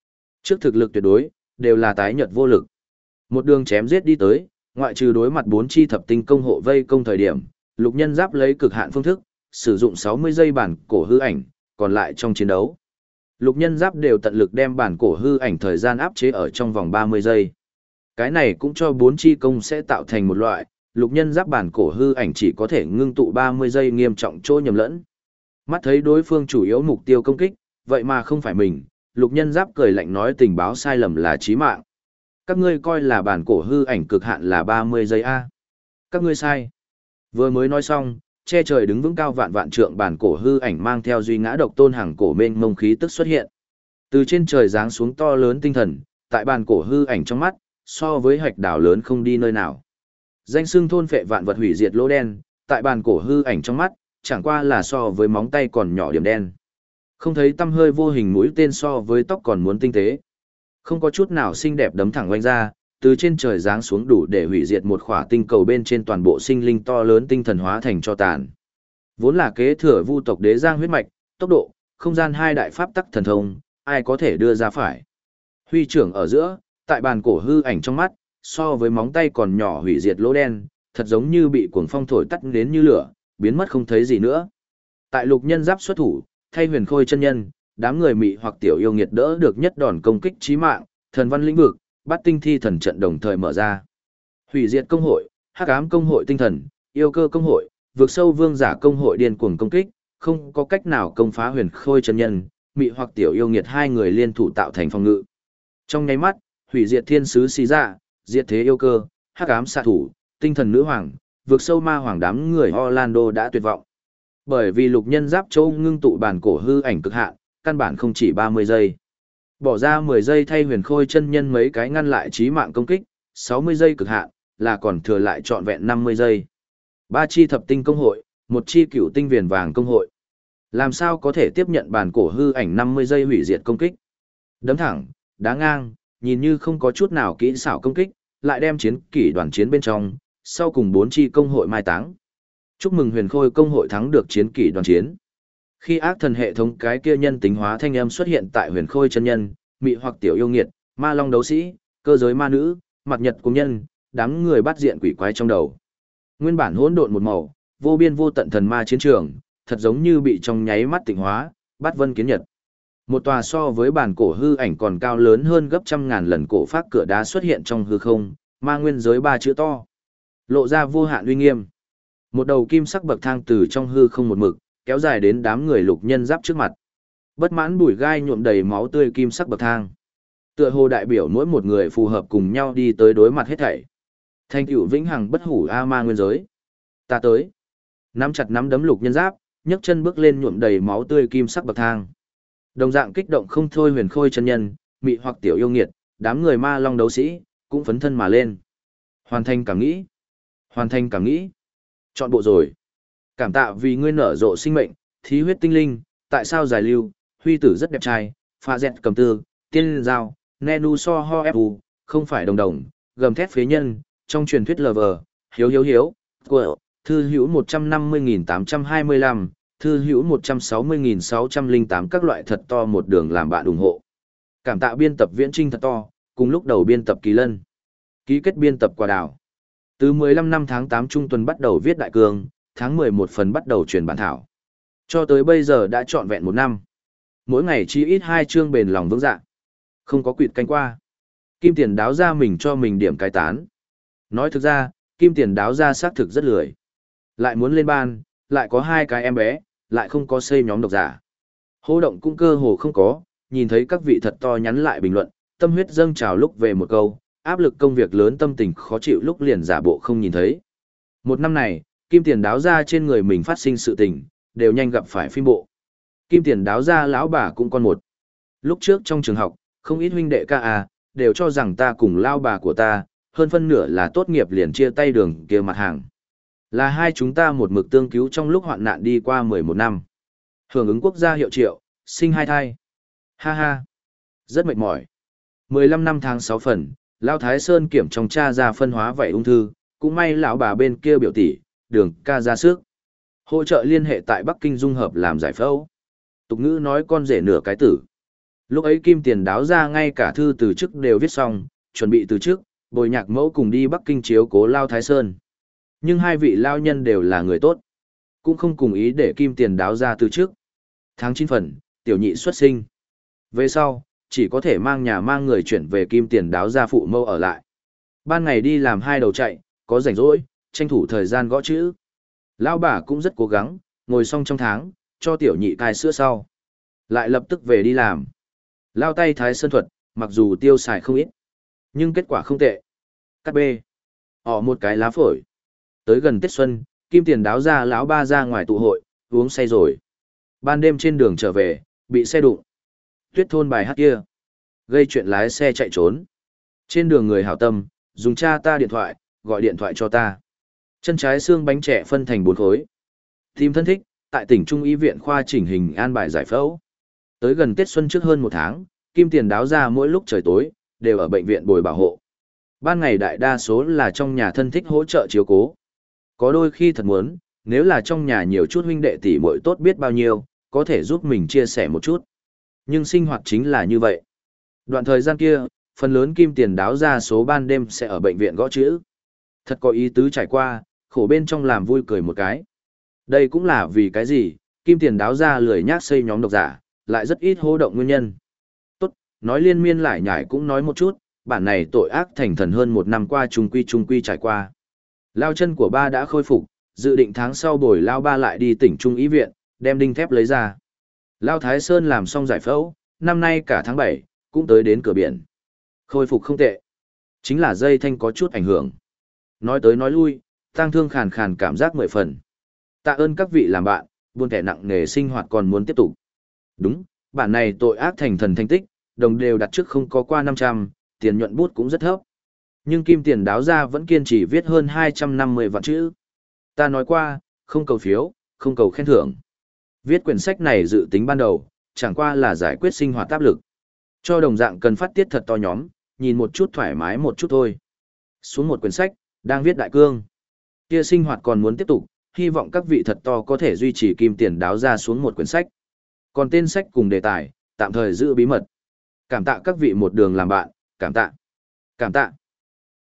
Trước thực lực tuyệt đối, đều là tái nhợt vô lực. Một đường chém giết đi tới, ngoại trừ đối mặt 4 chi thập tinh công hộ vây công thời điểm, Lục Nhân Giáp lấy cực hạn phương thức, sử dụng 60 giây bản cổ hư ảnh, còn lại trong chiến đấu. Lục Nhân Giáp đều tận lực đem bản cổ hư ảnh thời gian áp chế ở trong vòng 30 giây. Cái này cũng cho 4 chi công sẽ tạo thành một loại, Lục Nhân Giáp bản cổ hư ảnh chỉ có thể ngưng tụ 30 giây nghiêm trọng chỗ nhầm lẫn. Mắt thấy đối phương chủ yếu mục tiêu công kích, vậy mà không phải mình, Lục Nhân Giáp cười lạnh nói tình báo sai lầm là chí mạng. Các ngươi coi là bản cổ hư ảnh cực hạn là 30 giây A. Các ngươi sai. Vừa mới nói xong, che trời đứng vững cao vạn vạn trượng bản cổ hư ảnh mang theo duy ngã độc tôn hàng cổ mênh mông khí tức xuất hiện. Từ trên trời giáng xuống to lớn tinh thần, tại bản cổ hư ảnh trong mắt, so với hạch đảo lớn không đi nơi nào. Danh xưng thôn phệ vạn vật hủy diệt lỗ đen, tại bản cổ hư ảnh trong mắt, chẳng qua là so với móng tay còn nhỏ điểm đen. Không thấy tăm hơi vô hình mũi tên so với tóc còn muốn tinh tế. Không có chút nào xinh đẹp đấm thẳng oanh ra, từ trên trời giáng xuống đủ để hủy diệt một khỏa tinh cầu bên trên toàn bộ sinh linh to lớn tinh thần hóa thành cho tàn. Vốn là kế thừa vu tộc đế giang huyết mạch, tốc độ, không gian hai đại pháp tắc thần thông, ai có thể đưa ra phải. Huy trưởng ở giữa, tại bàn cổ hư ảnh trong mắt, so với móng tay còn nhỏ hủy diệt lỗ đen, thật giống như bị cuồng phong thổi tắt đến như lửa, biến mất không thấy gì nữa. Tại Lục Nhân Giáp xuất thủ, thay Huyền Khôi chân nhân, đám người mị hoặc tiểu yêu nghiệt đỡ được nhất đòn công kích chí mạng, thần văn lĩnh vực, bát tinh thi thần trận đồng thời mở ra. Hủy diệt công hội, hắc ám công hội tinh thần, yêu cơ công hội, vượt sâu vương giả công hội điên cuồng công kích, không có cách nào công phá Huyền Khôi chân nhân, mị hoặc tiểu yêu nghiệt hai người liên thủ tạo thành phòng ngự. Trong nháy mắt, hủy diệt thiên sứ xì dạ, diệt thế yêu cơ, hắc ám xạ thủ, tinh thần nữ hoàng, vượt sâu ma hoàng đám người Orlando đã tuyệt vọng. Bởi vì Lục Nhân Giáp châu ngưng tụ bản cổ hư ảnh cực hạn, căn bản không chỉ 30 giây. Bỏ ra 10 giây thay Huyền Khôi chân nhân mấy cái ngăn lại chí mạng công kích, 60 giây cực hạn, là còn thừa lại trọn vẹn 50 giây. 3 chi thập tinh công hội, 1 chi cửu tinh viền vàng công hội. Làm sao có thể tiếp nhận bản cổ hư ảnh 50 giây hủy diệt công kích? Đấm thẳng, đá ngang, nhìn như không có chút nào kỹ xảo công kích, lại đem chiến kỷ đoàn chiến bên trong, sau cùng 4 chi công hội mai táng. Chúc mừng Huyền Khôi công hội thắng được chiến kỷ đoàn chiến. Khi ác thần hệ thống cái kia nhân tính hóa thanh âm xuất hiện tại Huyền Khôi chân nhân, mị hoặc tiểu yêu nghiệt, ma long đấu sĩ, cơ giới ma nữ, mặt nhật cùng nhân, đám người bắt diện quỷ quái trong đầu. Nguyên bản hỗn độn một màu, vô biên vô tận thần ma chiến trường, thật giống như bị trong nháy mắt tịnh hóa, bát vân kiến nhật. Một tòa so với bản cổ hư ảnh còn cao lớn hơn gấp trăm ngàn lần cổ phác cửa đá xuất hiện trong hư không, ma nguyên giới 3 chữ to, lộ ra vô hạn uy nghiêm. Một đầu kim sắc bậc thang từ trong hư không một mực, kéo dài đến đám người Lục Nhân Giáp trước mặt. Bất mãn bụi gai nhuộm đầy máu tươi kim sắc bậc thang. Tựa hồ đại biểu mỗi một người phù hợp cùng nhau đi tới đối mặt hết thảy. Thành tựu vĩnh hằng bất hủ a ma nguyên giới. Ta tới. Nắm chặt nắm đấm Lục Nhân Giáp, nhấc chân bước lên nhuộm đầy máu tươi kim sắc bậc thang. Đồng dạng kích động không thôi Huyền Khôi chân nhân, mị hoặc tiểu yêu nghiệt, đám người ma long đấu sĩ, cũng phấn thân mà lên. Hoàn thành cảm nghĩ. Hoàn thành cảm nghĩ. Chọn bộ rồi. Cảm tạ vì ngươi nở rộ sinh mệnh, thí huyết tinh linh, tại sao giải lưu, huy tử rất đẹp trai, pha dẹt cầm tư, tiên giao, nenu so ho fu, không phải đồng đồng, gầm thét phế nhân, trong truyền thuyết lover, hiếu, của, thư hữu 150.825, thư hữu 160.608 các loại thật to một đường làm bạn ủng hộ. Cảm tạ biên tập Viễn Trinh thật to, cùng lúc đầu biên tập Kỳ Lân. Ký kết biên tập Quả Đào. Từ 15 năm tháng 8 trung tuần bắt đầu viết đại cương, tháng 11 phần bắt đầu truyền bản thảo. Cho tới bây giờ đã trọn vẹn 1 năm. Mỗi ngày chỉ ít 2 chương bền lòng vững dạ. Không có quỵt canh qua. Kim Tiền đáo ra mình cho mình điểm cái tán. Nói thực ra, Kim Tiền đáo ra xác thực rất lười. Lại muốn lên ban, lại có 2 cái em bé, lại không có xây nhóm độc giả. Hô động cũng cơ hồ không có, nhìn thấy các vị thật to nhắn lại bình luận, tâm huyết dâng trào lúc về một câu, áp lực công việc lớn tâm tình khó chịu lúc liền giả bộ không nhìn thấy. 1 năm này, Kim Tiền đáo ra trên người mình phát sinh sự tình, đều nhanh gặp phải phim bộ. Kim Tiền đáo ra lão bà cũng con một. Lúc trước trong trường học, không ít huynh đệ ca à, đều cho rằng ta cùng lao bà của ta, hơn phân nửa là tốt nghiệp liền chia tay đường kia mặt hàng. Là hai chúng ta một mực tương cứu trong lúc hoạn nạn đi qua 11 năm. Hưởng ứng quốc gia hiệu triệu, sinh 2 thai. Ha ha, rất mệt mỏi. 15 năm tháng 6 phần, Lao Thái Sơn kiểm trong cha ra phân hóa vảy ung thư, cũng may lão bà bên kia biểu tỷ, đường ca ra sức. Hỗ trợ liên hệ tại Bắc Kinh dung hợp làm giải phẫu. Tục ngữ nói con rể nửa cái tử. Lúc ấy Kim Tiền Đáo ra ngay cả thư từ chức đều viết xong, chuẩn bị từ chức, bồi nhạc mẫu cùng đi Bắc Kinh chiếu cố Lao Thái Sơn. Nhưng hai vị lao nhân đều là người tốt, cũng không cùng ý để Kim Tiền Đáo ra từ chức. Tháng 9 phần, tiểu nhị xuất sinh. Về sau, chỉ có thể mang nhà mang người chuyển về Kim Tiền Đáo ra phụ mâu ở lại. Ban ngày đi làm hai đầu chạy, có rảnh rỗi, tranh thủ thời gian gõ chữ. Lão bà cũng rất cố gắng, ngồi xong trong tháng, cho tiểu nhị cai sữa sau. Lại lập tức về đi làm. Lao tay Thái Sơn thuật, mặc dù tiêu xài không ít, nhưng kết quả không tệ. Cắt B. Họ một cái lá phổi. Tới gần Tết Xuân, Kim Tiền Đáo ra lão ba ra ngoài tụ hội, uống say rồi. Ban đêm trên đường trở về, bị xe đụng. Tuyết thôn bài hát kia. Gây chuyện lái xe chạy trốn. Trên đường người hảo tâm, dùng cha ta điện thoại, gọi điện thoại cho ta. Chân trái xương bánh trẻ phân thành 4 khối. Tìm thân thích, tại tỉnh Trung y viện khoa chỉnh hình an bài giải phẫu. Tới gần Tết Xuân trước hơn 1 tháng, Kim Tiền Đáo ra mỗi lúc trời tối, đều ở bệnh viện bồi bảo hộ. Ban ngày đại đa số là trong nhà thân thích hỗ trợ chiếu cố. Có đôi khi thật muốn, nếu là trong nhà nhiều chút huynh đệ tỷ muội tốt biết bao nhiêu, có thể giúp mình chia sẻ một chút. Nhưng sinh hoạt chính là như vậy. Đoạn thời gian kia, phần lớn Kim Tiền Đáo ra số ban đêm sẽ ở bệnh viện gõ chữ. Thật có ý tứ trải qua, khổ bên trong làm vui cười một cái. Đây cũng là vì cái gì, Kim Tiền Đáo ra lười nhác xây nhóm độc giả, lại rất ít hô động nguyên nhân. Tốt, nói liên miên lại nhải cũng nói một chút, bản này tội ác thành thần hơn 1 năm qua trung quy trải qua. Lao chân của ba đã khôi phục, dự định tháng sau bồi Lao ba lại đi tỉnh Trung y viện, đem đinh thép lấy ra. Lao Thái Sơn làm xong giải phẫu, năm nay cả tháng 7, cũng tới đến cửa biển. Khôi phục không tệ. Chính là dây thanh có chút ảnh hưởng. Nói tới nói lui, tang thương khàn khàn cảm giác 10 phần. Tạ ơn các vị làm bạn, buôn kẻ nặng nề sinh hoạt còn muốn tiếp tục. Đúng, bản này tội ác thành thần thành tích, đồng đều đặt trước không có qua 500, tiền nhuận bút cũng rất thấp. Nhưng Kim Tiền Đáo ra vẫn kiên trì viết hơn 250 vạn chữ. Ta nói qua, không cầu phiếu, không cầu khen thưởng. Viết quyển sách này dự tính ban đầu, chẳng qua là giải quyết sinh hoạt áp lực. Cho đồng dạng cần phát tiết thật to nhóm, nhìn một chút thoải mái một chút thôi. Xuống một quyển sách, đang viết đại cương. Kia sinh hoạt còn muốn tiếp tục, hy vọng các vị thật to có thể duy trì Kim Tiền Đáo ra xuống một quyển sách. Còn tên sách cùng đề tài, tạm thời giữ bí mật. Cảm tạ các vị một đường làm bạn, cảm tạ. Cảm tạ.